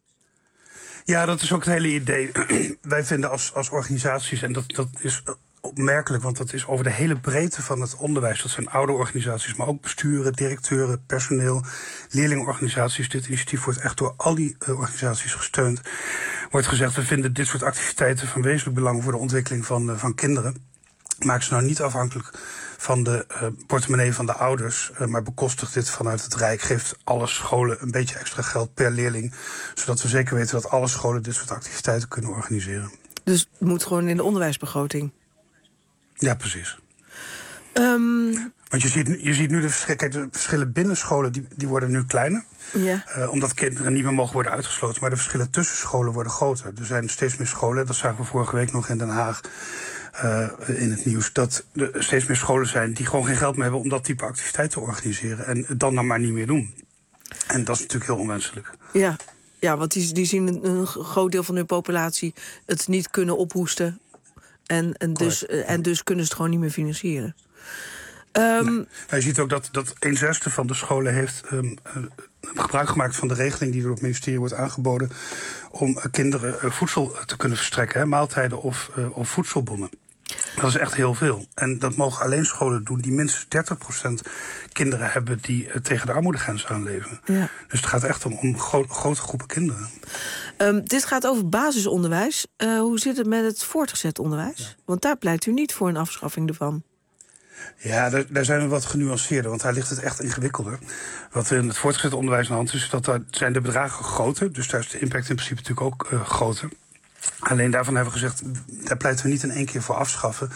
Ja, dat is ook het hele idee. Wij vinden als, als organisaties, en dat, dat is opmerkelijk, want dat is over de hele breedte van het onderwijs. Dat zijn ouderorganisaties, maar ook besturen, directeuren, personeel, leerlingenorganisaties. Dit initiatief wordt echt door al die uh, organisaties gesteund. Wordt gezegd, we vinden dit soort activiteiten van wezenlijk belang voor de ontwikkeling van, uh, van kinderen. Maak ze nou niet afhankelijk van de uh, portemonnee van de ouders, uh, maar bekostigt dit vanuit het Rijk. Geeft alle scholen een beetje extra geld per leerling, zodat we zeker weten dat alle scholen dit soort activiteiten kunnen organiseren. Dus het moet gewoon in de onderwijsbegroting? Ja, precies. Um... Want je ziet, je ziet nu de verschillen, kijk, de verschillen binnen scholen die, die worden nu kleiner. Ja. Uh, omdat kinderen niet meer mogen worden uitgesloten. Maar de verschillen tussen scholen worden groter. Er zijn steeds meer scholen, dat zagen we vorige week nog in Den Haag uh, in het nieuws, dat er steeds meer scholen zijn die gewoon geen geld meer hebben om dat type activiteit te organiseren. En het dan dan maar niet meer doen. En dat is natuurlijk heel onwenselijk. Ja, ja, want die, die zien een, een groot deel van hun populatie het niet kunnen ophoesten. En, en, dus, uh, en dus kunnen ze het gewoon niet meer financieren. Um, nee. Je ziet ook dat, dat een zesde van de scholen heeft um, uh, gebruik gemaakt van de regeling die door het ministerie wordt aangeboden om uh, kinderen uh, voedsel te kunnen verstrekken, hè, maaltijden of, uh, of voedselbonnen. Dat is echt heel veel. En dat mogen alleen scholen doen die minstens dertig procent kinderen hebben die uh, tegen de armoedegrens aanleven. Ja. Dus het gaat echt om, om gro- grote groepen kinderen. Um, dit gaat over basisonderwijs. Uh, hoe zit het met het voortgezet onderwijs? Ja. Want daar pleit u niet voor een afschaffing ervan. Ja, daar, daar zijn we wat genuanceerder, want daar ligt het echt ingewikkelder. Wat in het voortgezet onderwijs aan de hand is, is dat daar zijn de bedragen groter. Dus daar is de impact in principe natuurlijk ook uh, groter. Alleen daarvan hebben we gezegd, daar pleiten we niet in één keer voor afschaffen.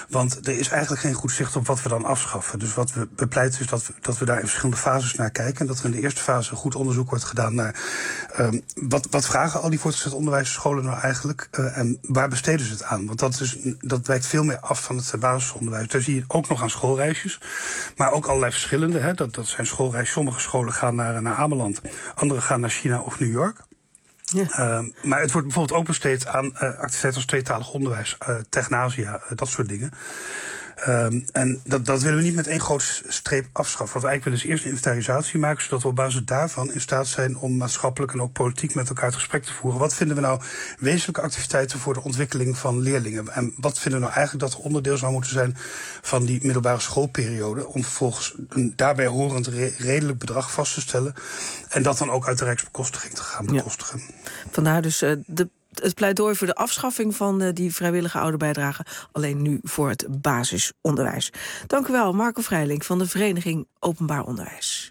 Want er is eigenlijk geen goed zicht op wat we dan afschaffen. Dus wat we bepleiten is dat we, dat we daar in verschillende fases naar kijken. En dat er in de eerste fase een goed onderzoek wordt gedaan naar um, wat, wat vragen al die voortgezet onderwijsscholen nou eigenlijk uh, en waar besteden ze het aan? Want dat, is, dat wijkt veel meer af van het basisonderwijs. Daar zie je ook nog aan schoolreisjes, maar ook allerlei verschillende. Hè. Dat, dat zijn schoolreisjes. Sommige scholen gaan naar, naar Ameland, andere gaan naar China of New York. Ja. Uh, maar het wordt bijvoorbeeld ook besteed aan uh, activiteiten als tweetalig onderwijs, uh, Technasia, uh, dat soort dingen. Um, en dat, dat willen we niet met één grote streep afschaffen. Wat we eigenlijk willen is eerst een inventarisatie maken, zodat we op basis daarvan in staat zijn om maatschappelijk en ook politiek met elkaar het gesprek te voeren. Wat vinden we nou wezenlijke activiteiten voor de ontwikkeling van leerlingen? En wat vinden we nou eigenlijk dat er onderdeel zou moeten zijn van die middelbare schoolperiode, om vervolgens een daarbij horend re- redelijk bedrag vast te stellen en dat dan ook uit de Rijksbekostiging te gaan bekostigen. Ja. Vandaar dus uh, de Het pleidooi voor de afschaffing van uh, die vrijwillige ouderbijdrage, alleen nu voor het basisonderwijs. Dank u wel, Marco Vrijlink van de Vereniging Openbaar Onderwijs.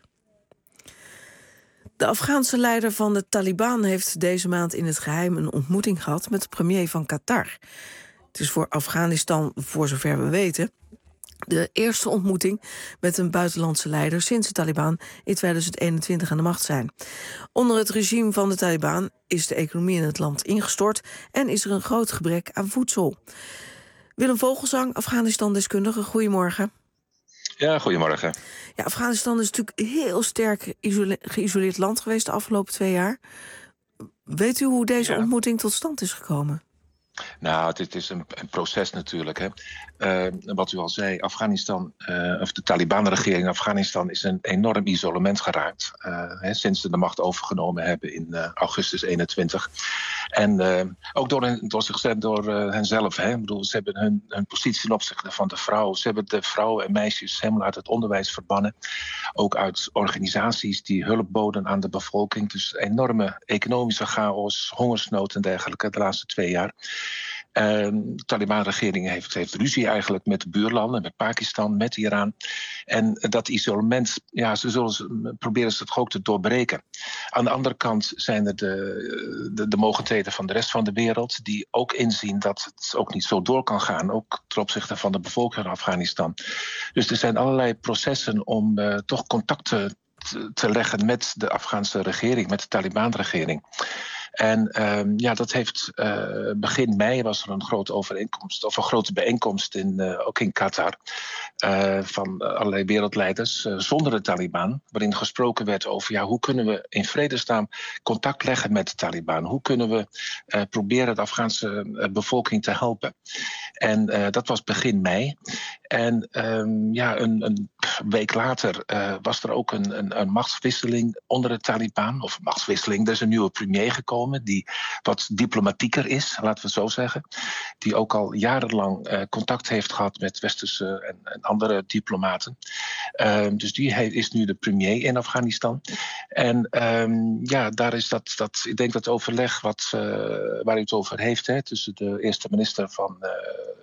De Afghaanse leider van de Taliban heeft deze maand in het geheim een ontmoeting gehad met de premier van Qatar. Het is voor Afghanistan, voor zover we weten, de eerste ontmoeting met een buitenlandse leider sinds de Taliban in tweeduizend eenentwintig aan de macht zijn. Onder het regime van de Taliban is de economie in het land ingestort en is er een groot gebrek aan voedsel. Willem Vogelzang, Afghanistan-deskundige, goedemorgen. Ja, goedemorgen. Ja, Afghanistan is natuurlijk een heel sterk isole- geïsoleerd land geweest de afgelopen twee jaar. Weet u hoe deze ja. ontmoeting tot stand is gekomen? Nou, het is een, een proces natuurlijk. Hè. Uh, wat u al zei, Afghanistan, uh, of de Taliban-regering in Afghanistan is een enorm isolement geraakt. Uh, hè, sinds ze de macht overgenomen hebben in uh, augustus eenentwintig. En uh, ook door, hen, door zichzelf, door uh, henzelf. Hè. Ik bedoel, ze hebben hun, hun positie ten opzichte van de vrouw. Ze hebben de vrouwen en meisjes helemaal uit het onderwijs verbannen. Ook uit organisaties die hulp boden aan de bevolking. Dus enorme economische chaos, hongersnood en dergelijke de laatste twee jaar. Uh, de Taliban-regering heeft, heeft ruzie eigenlijk met de buurlanden, met Pakistan, met Iran. En dat isolement, ja, ze zullen proberen ze het ook te doorbreken. Aan de andere kant zijn er de, de, de mogendheden van de rest van de wereld die ook inzien dat het ook niet zo door kan gaan, ook ten opzichte van de bevolking van Afghanistan. Dus er zijn allerlei processen om uh, toch contacten te, te leggen met de Afghaanse regering, met de Taliban-regering. En um, ja, dat heeft uh, begin mei was er een grote overeenkomst, of een grote bijeenkomst in, uh, ook in Qatar, uh, van allerlei wereldleiders uh, zonder de Taliban, waarin gesproken werd over ja, hoe kunnen we in vredesnaam contact leggen met de Taliban, hoe kunnen we uh, proberen de Afghaanse uh, bevolking te helpen. En uh, dat was begin mei. En um, ja, een, een week later uh, was er ook een, een, een machtswisseling onder de Taliban, of een machtswisseling, er is een nieuwe premier gekomen die wat diplomatieker is, laten we het zo zeggen. Die ook al jarenlang uh, contact heeft gehad met westerse en, en andere diplomaten. Uh, dus die he- is nu de premier in Afghanistan. En um, ja, daar is dat, dat, ik denk dat overleg wat, uh, waar u het over heeft, hè, tussen de eerste minister van Uh,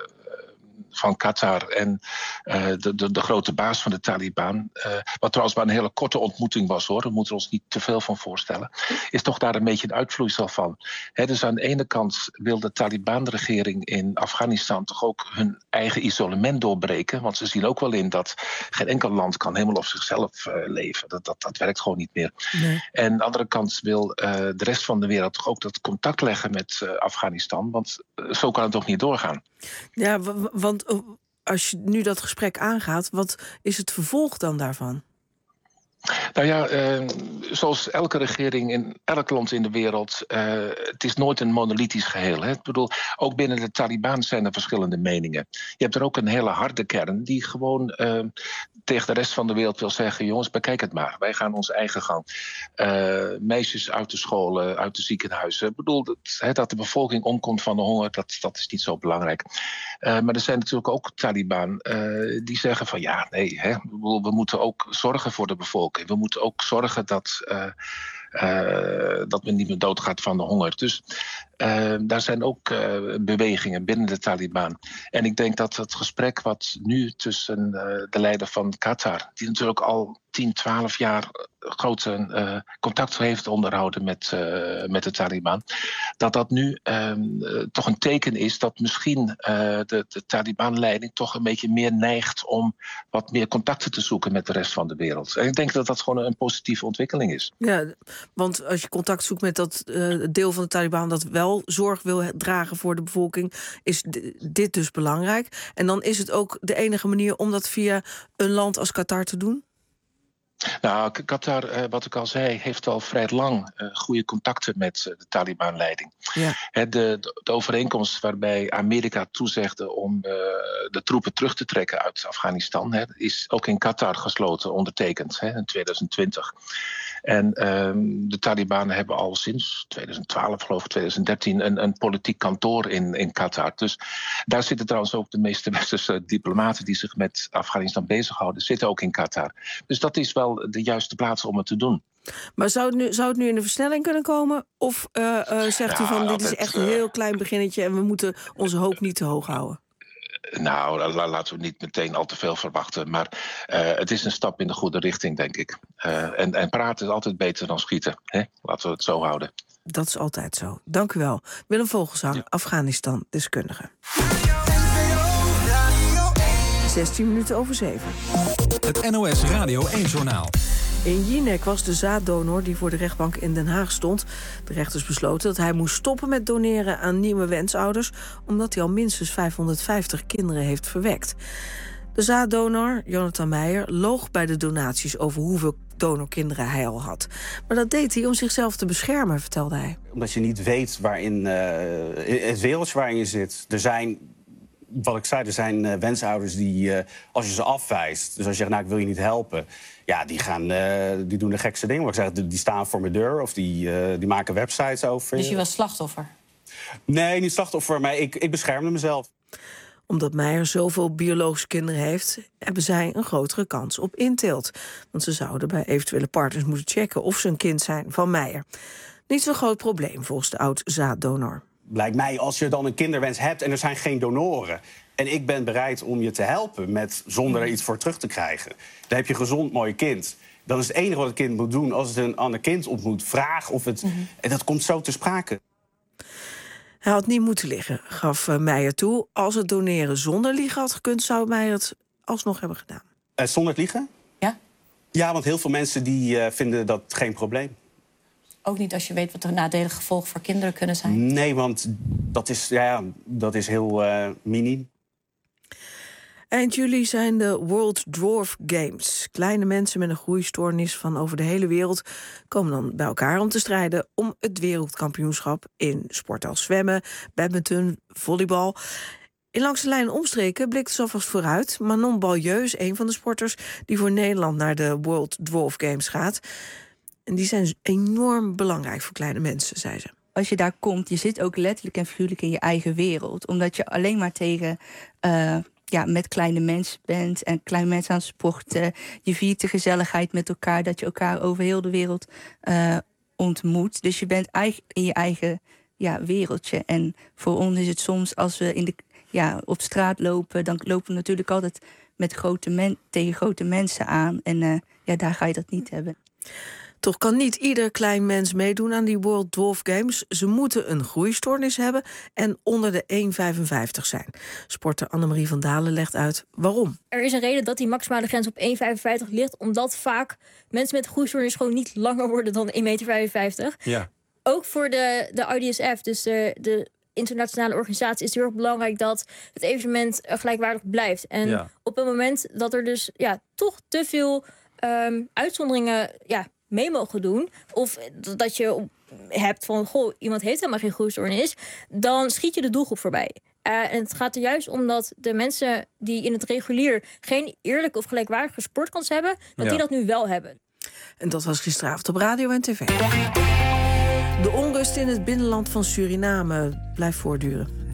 van Qatar en uh, de, de, de grote baas van de Taliban, uh, wat trouwens maar een hele korte ontmoeting was hoor, daar moeten we ons niet te veel van voorstellen, is toch daar een beetje een uitvloeisel van. He, dus aan de ene kant wil de Taliban-regering in Afghanistan toch ook hun eigen isolement doorbreken, want ze zien ook wel in dat geen enkel land kan helemaal op zichzelf uh, leven. Dat, dat, dat werkt gewoon niet meer. Nee. En aan de andere kant wil uh, de rest van de wereld toch ook dat contact leggen met uh, Afghanistan, want uh, zo kan het toch niet doorgaan. Ja, w- want als je nu dat gesprek aangaat, wat is het vervolg dan daarvan? Nou ja, uh, zoals elke regering in elk land in de wereld, uh, het is nooit een monolithisch geheel. Hè? Ik bedoel, ook binnen de Taliban zijn er verschillende meningen. Je hebt er ook een hele harde kern die gewoon uh, tegen de rest van de wereld wil zeggen, jongens, bekijk het maar. Wij gaan onze eigen gang. Uh, meisjes uit de scholen, uit de ziekenhuizen. Ik bedoel, dat, hè, dat de bevolking omkomt van de honger, dat, dat is niet zo belangrijk. Uh, maar er zijn natuurlijk ook Taliban uh, die zeggen van ja, nee, hè, bedoel, we moeten ook zorgen voor de bevolking. We moeten ook zorgen dat, uh, uh, dat men niet meer doodgaat van de honger. Dus uh, daar zijn ook uh, bewegingen binnen de Taliban. En ik denk dat het gesprek wat nu tussen uh, de leider van Qatar, die natuurlijk al tien, twaalf jaar grote uh, contact heeft onderhouden met, uh, met de Taliban. Dat dat nu uh, uh, toch een teken is dat misschien uh, de, de Taliban-leiding toch een beetje meer neigt om wat meer contacten te zoeken met de rest van de wereld. En ik denk dat dat gewoon een positieve ontwikkeling is. Ja, want als je contact zoekt met dat uh, deel van de Taliban dat wel zorg wil dragen voor de bevolking, is d- dit dus belangrijk. En dan is het ook de enige manier om dat via een land als Qatar te doen? Nou, Qatar, wat ik al zei, heeft al vrij lang uh, goede contacten met uh, de Taliban-leiding. Ja. De, de, de overeenkomst waarbij Amerika toezegde om uh, de troepen terug te trekken uit Afghanistan, hè, is ook in Qatar gesloten, ondertekend, hè, in tweeduizend twintig. En um, de Taliban hebben al sinds tweeduizend twaalf, geloof ik, tweeduizend dertien... een, een politiek kantoor in, in Qatar. Dus daar zitten trouwens ook de meeste westerse diplomaten die zich met Afghanistan bezighouden, zitten ook in Qatar. Dus dat is wel de juiste plaats om het te doen. Maar zou het nu, zou het nu in de versnelling kunnen komen? Of uh, uh, zegt ja, u van, dit is echt een heel klein beginnetje en we moeten onze hoop niet te hoog houden? Nou, laten we niet meteen al te veel verwachten. Maar uh, het is een stap in de goede richting, denk ik. Uh, en, en praten is altijd beter dan schieten. Hè? Laten we het zo houden. Dat is altijd zo. Dank u wel. Willem Vogelzang, ja. Afghanistan-deskundige. zestien minuten over zeven. Het N O S Radio één-journaal. In Jinek was de zaaddonor die voor de rechtbank in Den Haag stond. De rechters besloten dat hij moest stoppen met doneren aan nieuwe wensouders, omdat hij al minstens vijfhonderdvijftig kinderen heeft verwekt. De zaaddonor, Jonathan Meijer, loog bij de donaties over hoeveel donorkinderen hij al had. Maar dat deed hij om zichzelf te beschermen, vertelde hij. Omdat je niet weet waarin uh, het wereldje waarin je zit. Er zijn, wat ik zei, er zijn uh, wensouders die, uh, als je ze afwijst, dus als je zegt, nou, ik wil je niet helpen, ja, die, gaan, uh, die doen de gekste dingen. Wat ik zeg, die staan voor mijn deur of die, uh, die maken websites over. Dus je was slachtoffer? Nee, niet slachtoffer, maar ik, ik beschermde mezelf. Omdat Meijer zoveel biologische kinderen heeft, hebben zij een grotere kans op inteelt. Want ze zouden bij eventuele partners moeten checken of ze een kind zijn van Meijer. Niet zo'n groot probleem volgens de oud-zaaddonor. Lijkt mij, als je dan een kinderwens hebt en er zijn geen donoren, en ik ben bereid om je te helpen met, zonder er iets voor terug te krijgen, dan heb je een gezond, mooi kind. Dan is het enige wat het kind moet doen als het een ander kind ontmoet, vraag of het... Mm-hmm. En dat komt zo ter sprake. Hij had niet moeten liggen, gaf Meijer toe. Als het doneren zonder liegen had gekund, zou Meijer het alsnog hebben gedaan. Uh, zonder het liegen? Ja. Ja, want heel veel mensen die uh, vinden dat geen probleem. Ook niet als je weet wat de nadelige gevolgen voor kinderen kunnen zijn? Nee, want dat is, ja, dat is heel uh, miniem. Eind juli zijn de World Dwarf Games. Kleine mensen met een groeistoornis van over de hele wereld komen dan bij elkaar om te strijden om het wereldkampioenschap in sport als zwemmen, badminton, volleybal. In Langs de Lijn omstreken blikt ze alvast vooruit. Manon Balieu is een van de sporters die voor Nederland naar de World Dwarf Games gaat. En die zijn enorm belangrijk voor kleine mensen, zei ze. Als je daar komt, je zit ook letterlijk en figuurlijk in je eigen wereld. Omdat je alleen maar tegen... Uh, ja, met kleine mensen bent en kleine mensen aan het sporten. Je viert de gezelligheid met elkaar, dat je elkaar over heel de wereld uh, ontmoet. Dus je bent eigenlijk in je eigen ja, wereldje. En voor ons is het soms, als we in de, ja, op straat lopen, dan lopen we natuurlijk altijd met grote men- tegen grote mensen aan. En uh, ja, daar ga je dat niet hebben. Toch kan niet ieder klein mens meedoen aan die World Dwarf Games. Ze moeten een groeistoornis hebben en onder de één komma vijfenvijftig zijn. Sporter Annemarie van Dalen legt uit waarom. Er is een reden dat die maximale grens op één komma vijfenvijftig ligt, omdat vaak mensen met een groeistoornis gewoon niet langer worden dan één komma vijfenvijftig meter. Ja. Ook voor de, de I D S F, dus de, de internationale organisatie, is het heel erg belangrijk dat het evenement gelijkwaardig blijft. En ja. op het moment dat er dus ja, toch te veel um, uitzonderingen ja, mee mogen doen, of dat je hebt van, goh, iemand heeft helemaal geen groeistoornis, dan schiet je de doelgroep voorbij. Uh, en het gaat er juist om dat de mensen die in het regulier geen eerlijke of gelijkwaardige sportkans hebben, dat ja. die dat nu wel hebben. En dat was gisteravond op radio en tv. De onrust in het binnenland van Suriname blijft voortduren.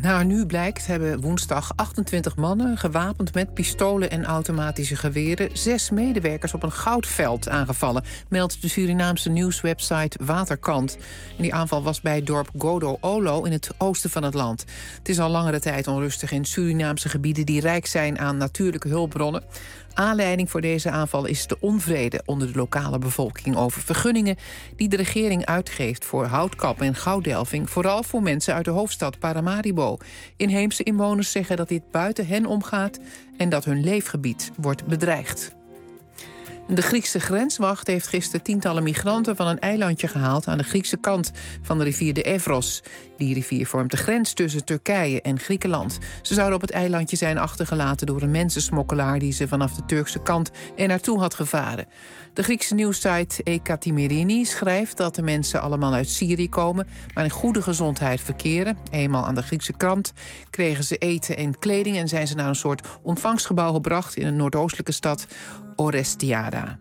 Naar nu blijkt hebben woensdag achtentwintig mannen... gewapend met pistolen en automatische geweren... zes medewerkers op een goudveld aangevallen... meldt de Surinaamse nieuwswebsite Waterkant. En die aanval was bij het dorp Godo-Olo in het oosten van het land. Het is al langere tijd onrustig in Surinaamse gebieden... die rijk zijn aan natuurlijke hulpbronnen. Aanleiding voor deze aanval is de onvrede onder de lokale bevolking... over vergunningen die de regering uitgeeft voor houtkap en gouddelving... vooral voor mensen uit de hoofdstad Paramaribo. Inheemse inwoners zeggen dat dit buiten hen omgaat... en dat hun leefgebied wordt bedreigd. De Griekse grenswacht heeft gisteren tientallen migranten van een eilandje gehaald... aan de Griekse kant van de rivier de Evros. Die rivier vormt de grens tussen Turkije en Griekenland. Ze zouden op het eilandje zijn achtergelaten door een mensensmokkelaar... die ze vanaf de Turkse kant er naartoe had gevaren. De Griekse nieuwssite Ekatimerini schrijft dat de mensen allemaal uit Syrië komen... maar in goede gezondheid verkeren. Eenmaal aan de Griekse kant kregen ze eten en kleding... en zijn ze naar een soort ontvangstgebouw gebracht in een noordoostelijke stad Orestiada.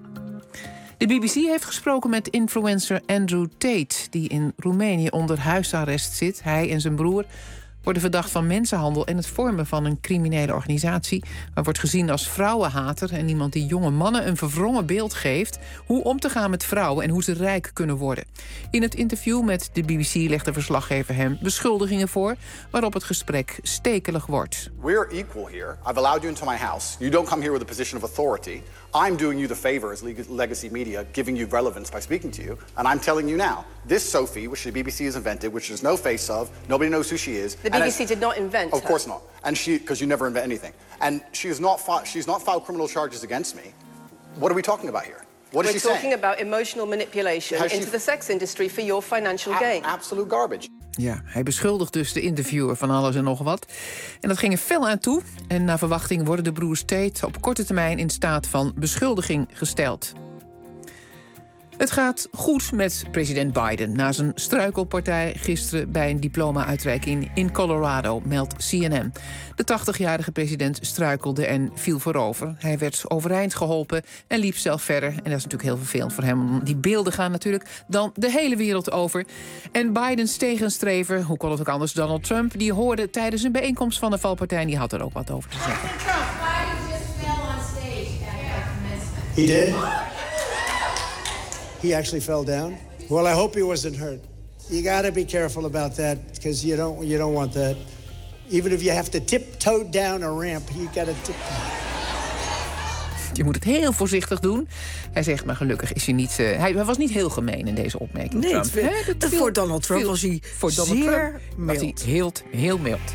De B B C heeft gesproken met influencer Andrew Tate... die in Roemenië onder huisarrest zit. Hij en zijn broer worden verdacht van mensenhandel... en het vormen van een criminele organisatie... maar wordt gezien als vrouwenhater... en iemand die jonge mannen een verwrongen beeld geeft... hoe om te gaan met vrouwen en hoe ze rijk kunnen worden. In het interview met de B B C legt de verslaggever hem beschuldigingen voor... waarop het gesprek stekelig wordt. We're equal here. I've allowed you into my house. You don't come here with a position of authority. I'm doing you the favor as legacy media, giving you relevance by speaking to you. And I'm telling you now, this Sophie, which the B B C has invented, which there's no face of, nobody knows who she is. The B B C did not invent Of her. course not. And she, because you never invent anything. And she is not, fi- she's not filed criminal charges against me. What are we talking about here? What is We're she talking saying? about emotional manipulation Has she- into the sex industry for your financial A- gain. absolute garbage. Ja, hij beschuldigt dus de interviewer van alles en nog wat. En dat ging er fel aan toe. En naar verwachting worden de broers Tate op korte termijn... in staat van beschuldiging gesteld. Het gaat goed met president Biden... na zijn struikelpartij gisteren bij een diploma-uitreiking in Colorado, meldt C N N. De tachtigjarige president struikelde en viel voorover. Hij werd overeind geholpen en liep zelf verder. En dat is natuurlijk heel vervelend voor hem. Die beelden gaan natuurlijk dan de hele wereld over. En Bidens tegenstrever, hoe kon het ook anders, Donald Trump... die hoorde tijdens een bijeenkomst van de valpartij... en die had er ook wat over te zeggen. He did? He actually fell down? Well, I hope he wasn't hurt. You got to be careful about that because you don't you don't want that. Even if you have to tiptoe down a ramp, you got to tiptoe. Je moet het heel voorzichtig doen. Hij zegt, maar gelukkig is hij niet... Uh, hij was niet heel gemeen in deze opmerking. Nee, Trump. het, het, het, voor Donald Trump was hij voor Donald zeer Trump mild. Was hij heel, heel mild.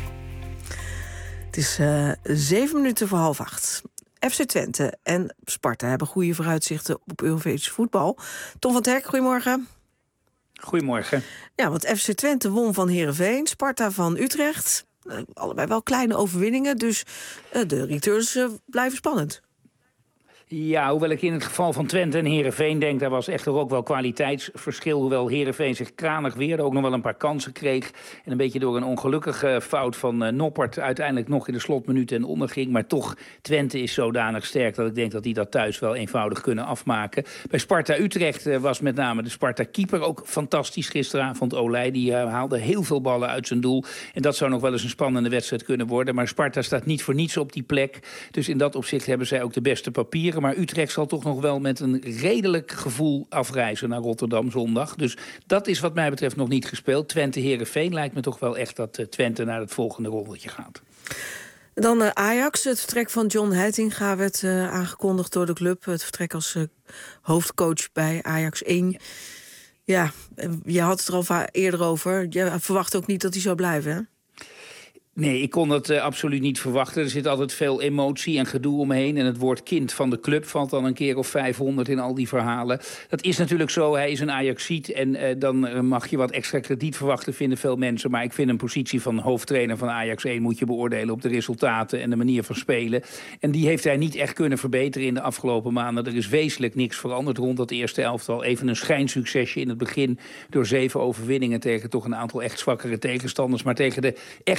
Het is uh, zeven minuten voor half acht. F C Twente en Sparta hebben goede vooruitzichten op Europees voetbal. Tom van Terk, goedemorgen. Goedemorgen. Ja, want F C Twente won van Heerenveen, Sparta van Utrecht. Uh, allebei wel kleine overwinningen, dus uh, de returns uh, blijven spannend. Ja, hoewel ik in het geval van Twente en Heerenveen denk... daar was echter ook wel kwaliteitsverschil. Hoewel Heerenveen zich kranig weerde, ook nog wel een paar kansen kreeg. En een beetje door een ongelukkige fout van uh, Noppert... uiteindelijk nog in de slotminuten en onderging. Maar toch, Twente is zodanig sterk dat ik denk dat die dat thuis wel eenvoudig kunnen afmaken. Bij Sparta-Utrecht uh, was met name de Sparta-keeper ook fantastisch gisteravond. Olij, die uh, haalde heel veel ballen uit zijn doel. En dat zou nog wel eens een spannende wedstrijd kunnen worden. Maar Sparta staat niet voor niets op die plek. Dus in dat opzicht hebben zij ook de beste papieren. Maar Utrecht zal toch nog wel met een redelijk gevoel afreizen naar Rotterdam zondag. Dus dat is wat mij betreft nog niet gespeeld. Twente-Heerenveen lijkt me toch wel echt dat uh, Twente naar het volgende rondetje gaat. Dan uh, Ajax. Het vertrek van John Heitinga werd uh, aangekondigd door de club. Het vertrek als uh, hoofdcoach bij Ajax één. Ja, ja, je had het er al va- eerder over. Je verwacht ook niet dat hij zou blijven, hè? Nee, ik kon dat uh, absoluut niet verwachten. Er zit altijd veel emotie en gedoe omheen. En het woord kind van de club valt dan een keer of vijfhonderd in al die verhalen. Dat is natuurlijk zo. Hij is een Ajaxiet. En uh, dan uh, mag je wat extra krediet verwachten, vinden veel mensen. Maar ik vind een positie van hoofdtrainer van Ajax één... moet je beoordelen op de resultaten en de manier van spelen. En die heeft hij niet echt kunnen verbeteren in de afgelopen maanden. Er is wezenlijk niks veranderd rond dat eerste elftal. Even een schijnsuccesje in het begin door zeven overwinningen... tegen toch een aantal echt zwakkere tegenstanders. Maar tegen de echte tegenstanders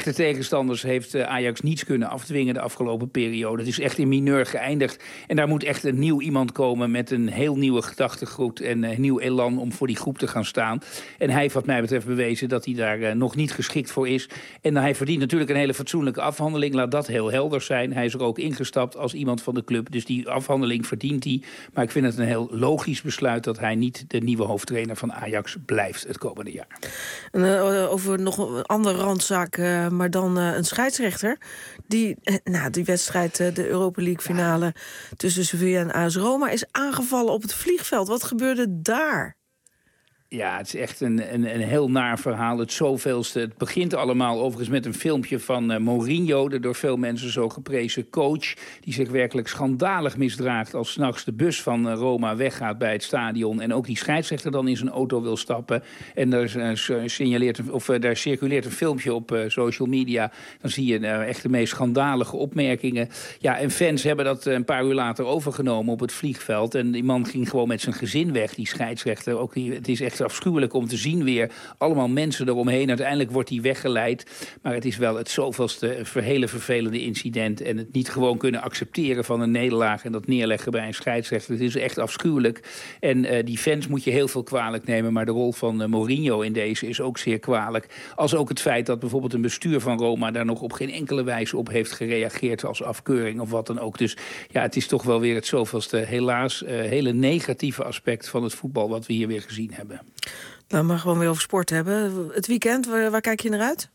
tegenstanders heeft uh, Ajax niets kunnen afdwingen de afgelopen periode. Het is echt in mineur geëindigd. En daar moet echt een nieuw iemand komen met een heel nieuwe gedachtegoed en een uh, nieuw elan om voor die groep te gaan staan. En hij heeft wat mij betreft bewezen dat hij daar uh, nog niet geschikt voor is. En uh, hij verdient natuurlijk een hele fatsoenlijke afhandeling. Laat dat heel helder zijn. Hij is er ook ingestapt als iemand van de club. Dus die afhandeling verdient hij. Maar ik vind het een heel logisch besluit dat hij niet de nieuwe hoofdtrainer van Ajax blijft het komende jaar. En, uh, over nog een andere randzaak, uh, maar dan uh, een scheidsrechter. Die, uh, nou, die wedstrijd, uh, de Europa League finale tussen Sevilla en A S Roma, is aangevallen op het vliegveld. Wat gebeurde daar? Ja, het is echt een, een, een heel naar verhaal. Het zoveelste. Het begint allemaal overigens met een filmpje van uh, Mourinho, de door veel mensen zo geprezen coach, die zich werkelijk schandalig misdraagt als 's nachts de bus van uh, Roma weggaat bij het stadion en ook die scheidsrechter dan in zijn auto wil stappen. En daar, uh, signaleert een, of, uh, daar circuleert een filmpje op uh, social media. Dan zie je uh, echt de meest schandalige opmerkingen. Ja, en fans hebben dat uh, een paar uur later overgenomen op het vliegveld. En die man ging gewoon met zijn gezin weg, die scheidsrechter. Ook die, het is echt afschuwelijk om te zien weer. Allemaal mensen eromheen. Uiteindelijk wordt hij weggeleid. Maar het is wel het zoveelste hele vervelende incident. En het niet gewoon kunnen accepteren van een nederlaag en dat neerleggen bij een scheidsrechter. Het is echt afschuwelijk. En uh, die fans moet je heel veel kwalijk nemen. Maar de rol van uh, Mourinho in deze is ook zeer kwalijk. Als ook het feit dat bijvoorbeeld een bestuur van Roma daar nog op geen enkele wijze op heeft gereageerd als afkeuring of wat dan ook. Dus ja, het is toch wel weer het zoveelste helaas uh, hele negatieve aspect van het voetbal wat we hier weer gezien hebben. Laten we maar gewoon weer over sport hebben. Het weekend, waar, waar kijk je naar uit?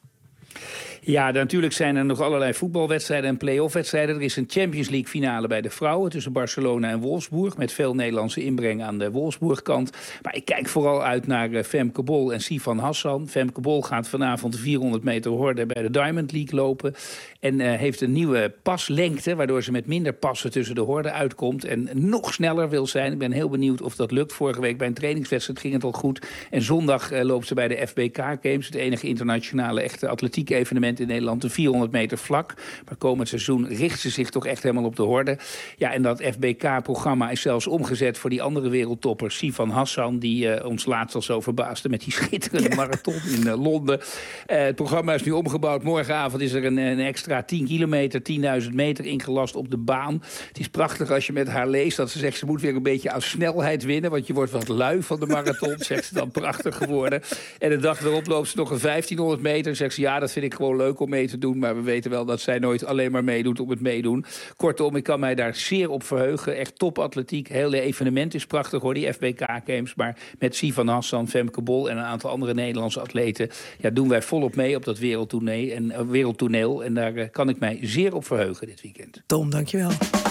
Ja, natuurlijk zijn er nog allerlei voetbalwedstrijden en play-off-wedstrijden. Er is een Champions League finale bij de vrouwen tussen Barcelona en Wolfsburg, met veel Nederlandse inbreng aan de Wolfsburg-kant. Maar ik kijk vooral uit naar uh, Femke Bol en Sifan Hassan. Femke Bol gaat vanavond de vierhonderd meter horde bij de Diamond League lopen. En uh, heeft een nieuwe paslengte, waardoor ze met minder passen tussen de horde uitkomt. En nog sneller wil zijn. Ik ben heel benieuwd of dat lukt. Vorige week bij een trainingswedstrijd ging het al goed. En zondag uh, loopt ze bij de F B K Games, het enige internationale echte atletiek evenement in Nederland, de vierhonderd meter vlak. Maar komend seizoen richt ze zich toch echt helemaal op de horde. Ja, en dat F B K-programma is zelfs omgezet voor die andere wereldtopper, Sifan Hassan, die uh, ons laatst al zo verbaasde met die schitterende ja. marathon in uh, Londen. Uh, het programma is nu omgebouwd. Morgenavond is er een, een extra tien kilometer, tienduizend meter ingelast op de baan. Het is prachtig als je met haar leest dat ze zegt, ze moet weer een beetje aan snelheid winnen, want je wordt wat lui van de marathon, zegt ze dan, prachtig geworden. En de dag erop loopt ze nog een vijftienhonderd meter, zegt ze, ja, dat vind ik gewoon leuk om mee te doen, maar we weten wel dat zij nooit alleen maar meedoet om het meedoen. Kortom, ik kan mij daar zeer op verheugen. Echt topatletiek. Het hele evenement is prachtig hoor, die F B K Games. Maar met Sifan Hassan, Femke Bol en een aantal andere Nederlandse atleten, ja, doen wij volop mee op dat wereldtoneel. En, uh, wereldtoneel. En daar uh, kan ik mij zeer op verheugen dit weekend. Tom, dankjewel.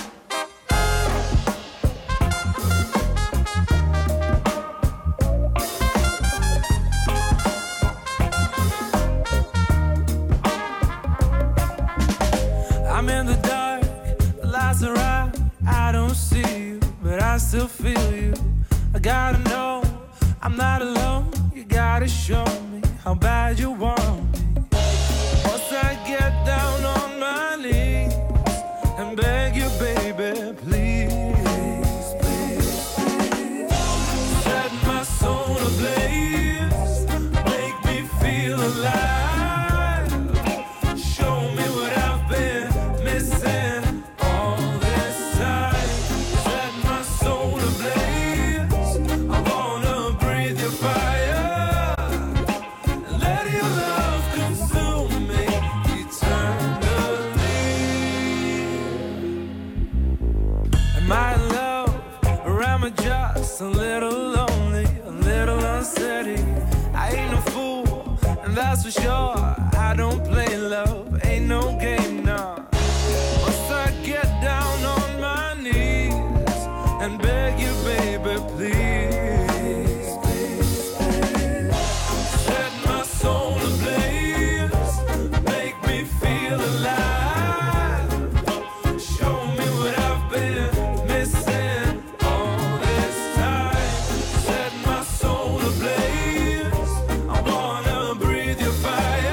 I'm in the dark, the lights are out, I don't see you, but I still feel you. I gotta know, I'm not alone, you gotta show me how bad you want me. Once I get down on my knees and beg you, baby, please, please, please. Set my soul ablaze, make me feel alive. Just a little lonely, a little unsteady. I ain't no fool, and that's for sure. I don't play love, ain't no game now. Once I get down on my knees and beg you, baby, please, please, please. Set my soul ablaze, make me feel alive. Show me what I've been missing. Fire.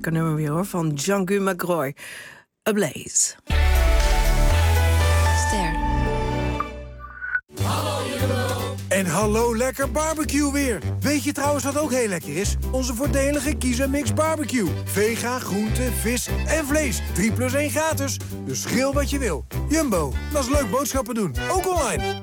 lekker nummer weer hoor, van Django McRoy. Ablaze. Ster. En hallo lekker barbecue weer. Weet je trouwens wat ook heel lekker is? Onze voordelige Kieza Mix Barbecue. Vega, groente, vis en vlees. drie plus één gratis. Dus grill wat je wil. Jumbo, dat is leuk boodschappen doen. Ook online.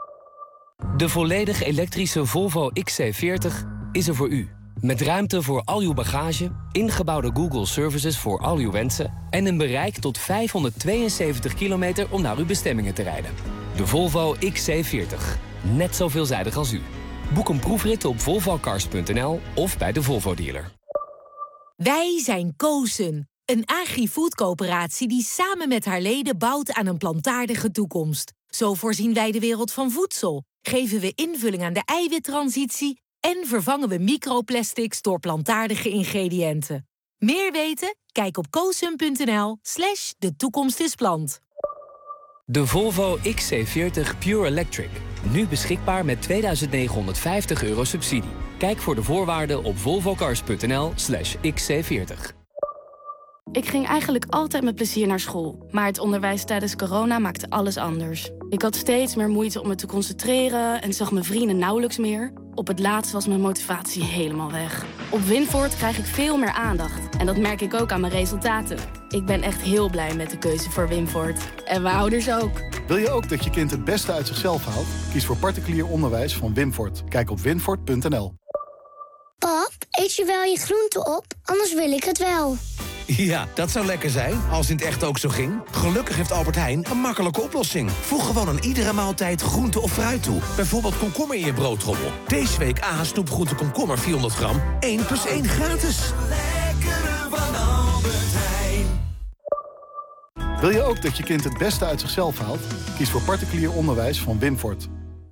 De volledig elektrische Volvo X C veertig is er voor u. Met ruimte voor al uw bagage, ingebouwde Google Services voor al uw wensen... en een bereik tot vijfhonderdtweeënzeventig kilometer om naar uw bestemmingen te rijden. De Volvo X C veertig. Net zo veelzijdig als u. Boek een proefrit op volvocars punt n l of bij de Volvo-dealer. Wij zijn Kozen, een agri-food-coöperatie die samen met haar leden bouwt aan een plantaardige toekomst. Zo voorzien wij de wereld van voedsel, geven we invulling aan de eiwittransitie... en vervangen we microplastics door plantaardige ingrediënten. Meer weten? Kijk op kozen punt n l slash de toekomst is plant. De Volvo X C veertig Pure Electric. Nu beschikbaar met tweeduizend negenhonderdvijftig euro subsidie. Kijk voor de voorwaarden op volvocars punt n l slash x c veertig. Ik ging eigenlijk altijd met plezier naar school. Maar het onderwijs tijdens corona maakte alles anders. Ik had steeds meer moeite om me te concentreren en zag mijn vrienden nauwelijks meer. Op het laatst was mijn motivatie helemaal weg. Op Winvoort krijg ik veel meer aandacht. En dat merk ik ook aan mijn resultaten. Ik ben echt heel blij met de keuze voor Winvoort. En mijn ouders ook. Wil je ook dat je kind het beste uit zichzelf haalt? Kies voor particulier onderwijs van Winvoort. Kijk op winvoort punt n l. Pap, eet je wel je groente op? Anders wil ik het wel. Ja, dat zou lekker zijn, als het in het echt ook zo ging. Gelukkig heeft Albert Heijn een makkelijke oplossing. Voeg gewoon aan iedere maaltijd groente of fruit toe. Bijvoorbeeld komkommer in je broodtrommel. Deze week A H snoepgroente komkommer vierhonderd gram. één plus één gratis. Lekkere van Albert Heijn. Wil je ook dat je kind het beste uit zichzelf haalt? Kies voor particulier onderwijs van Winvoort.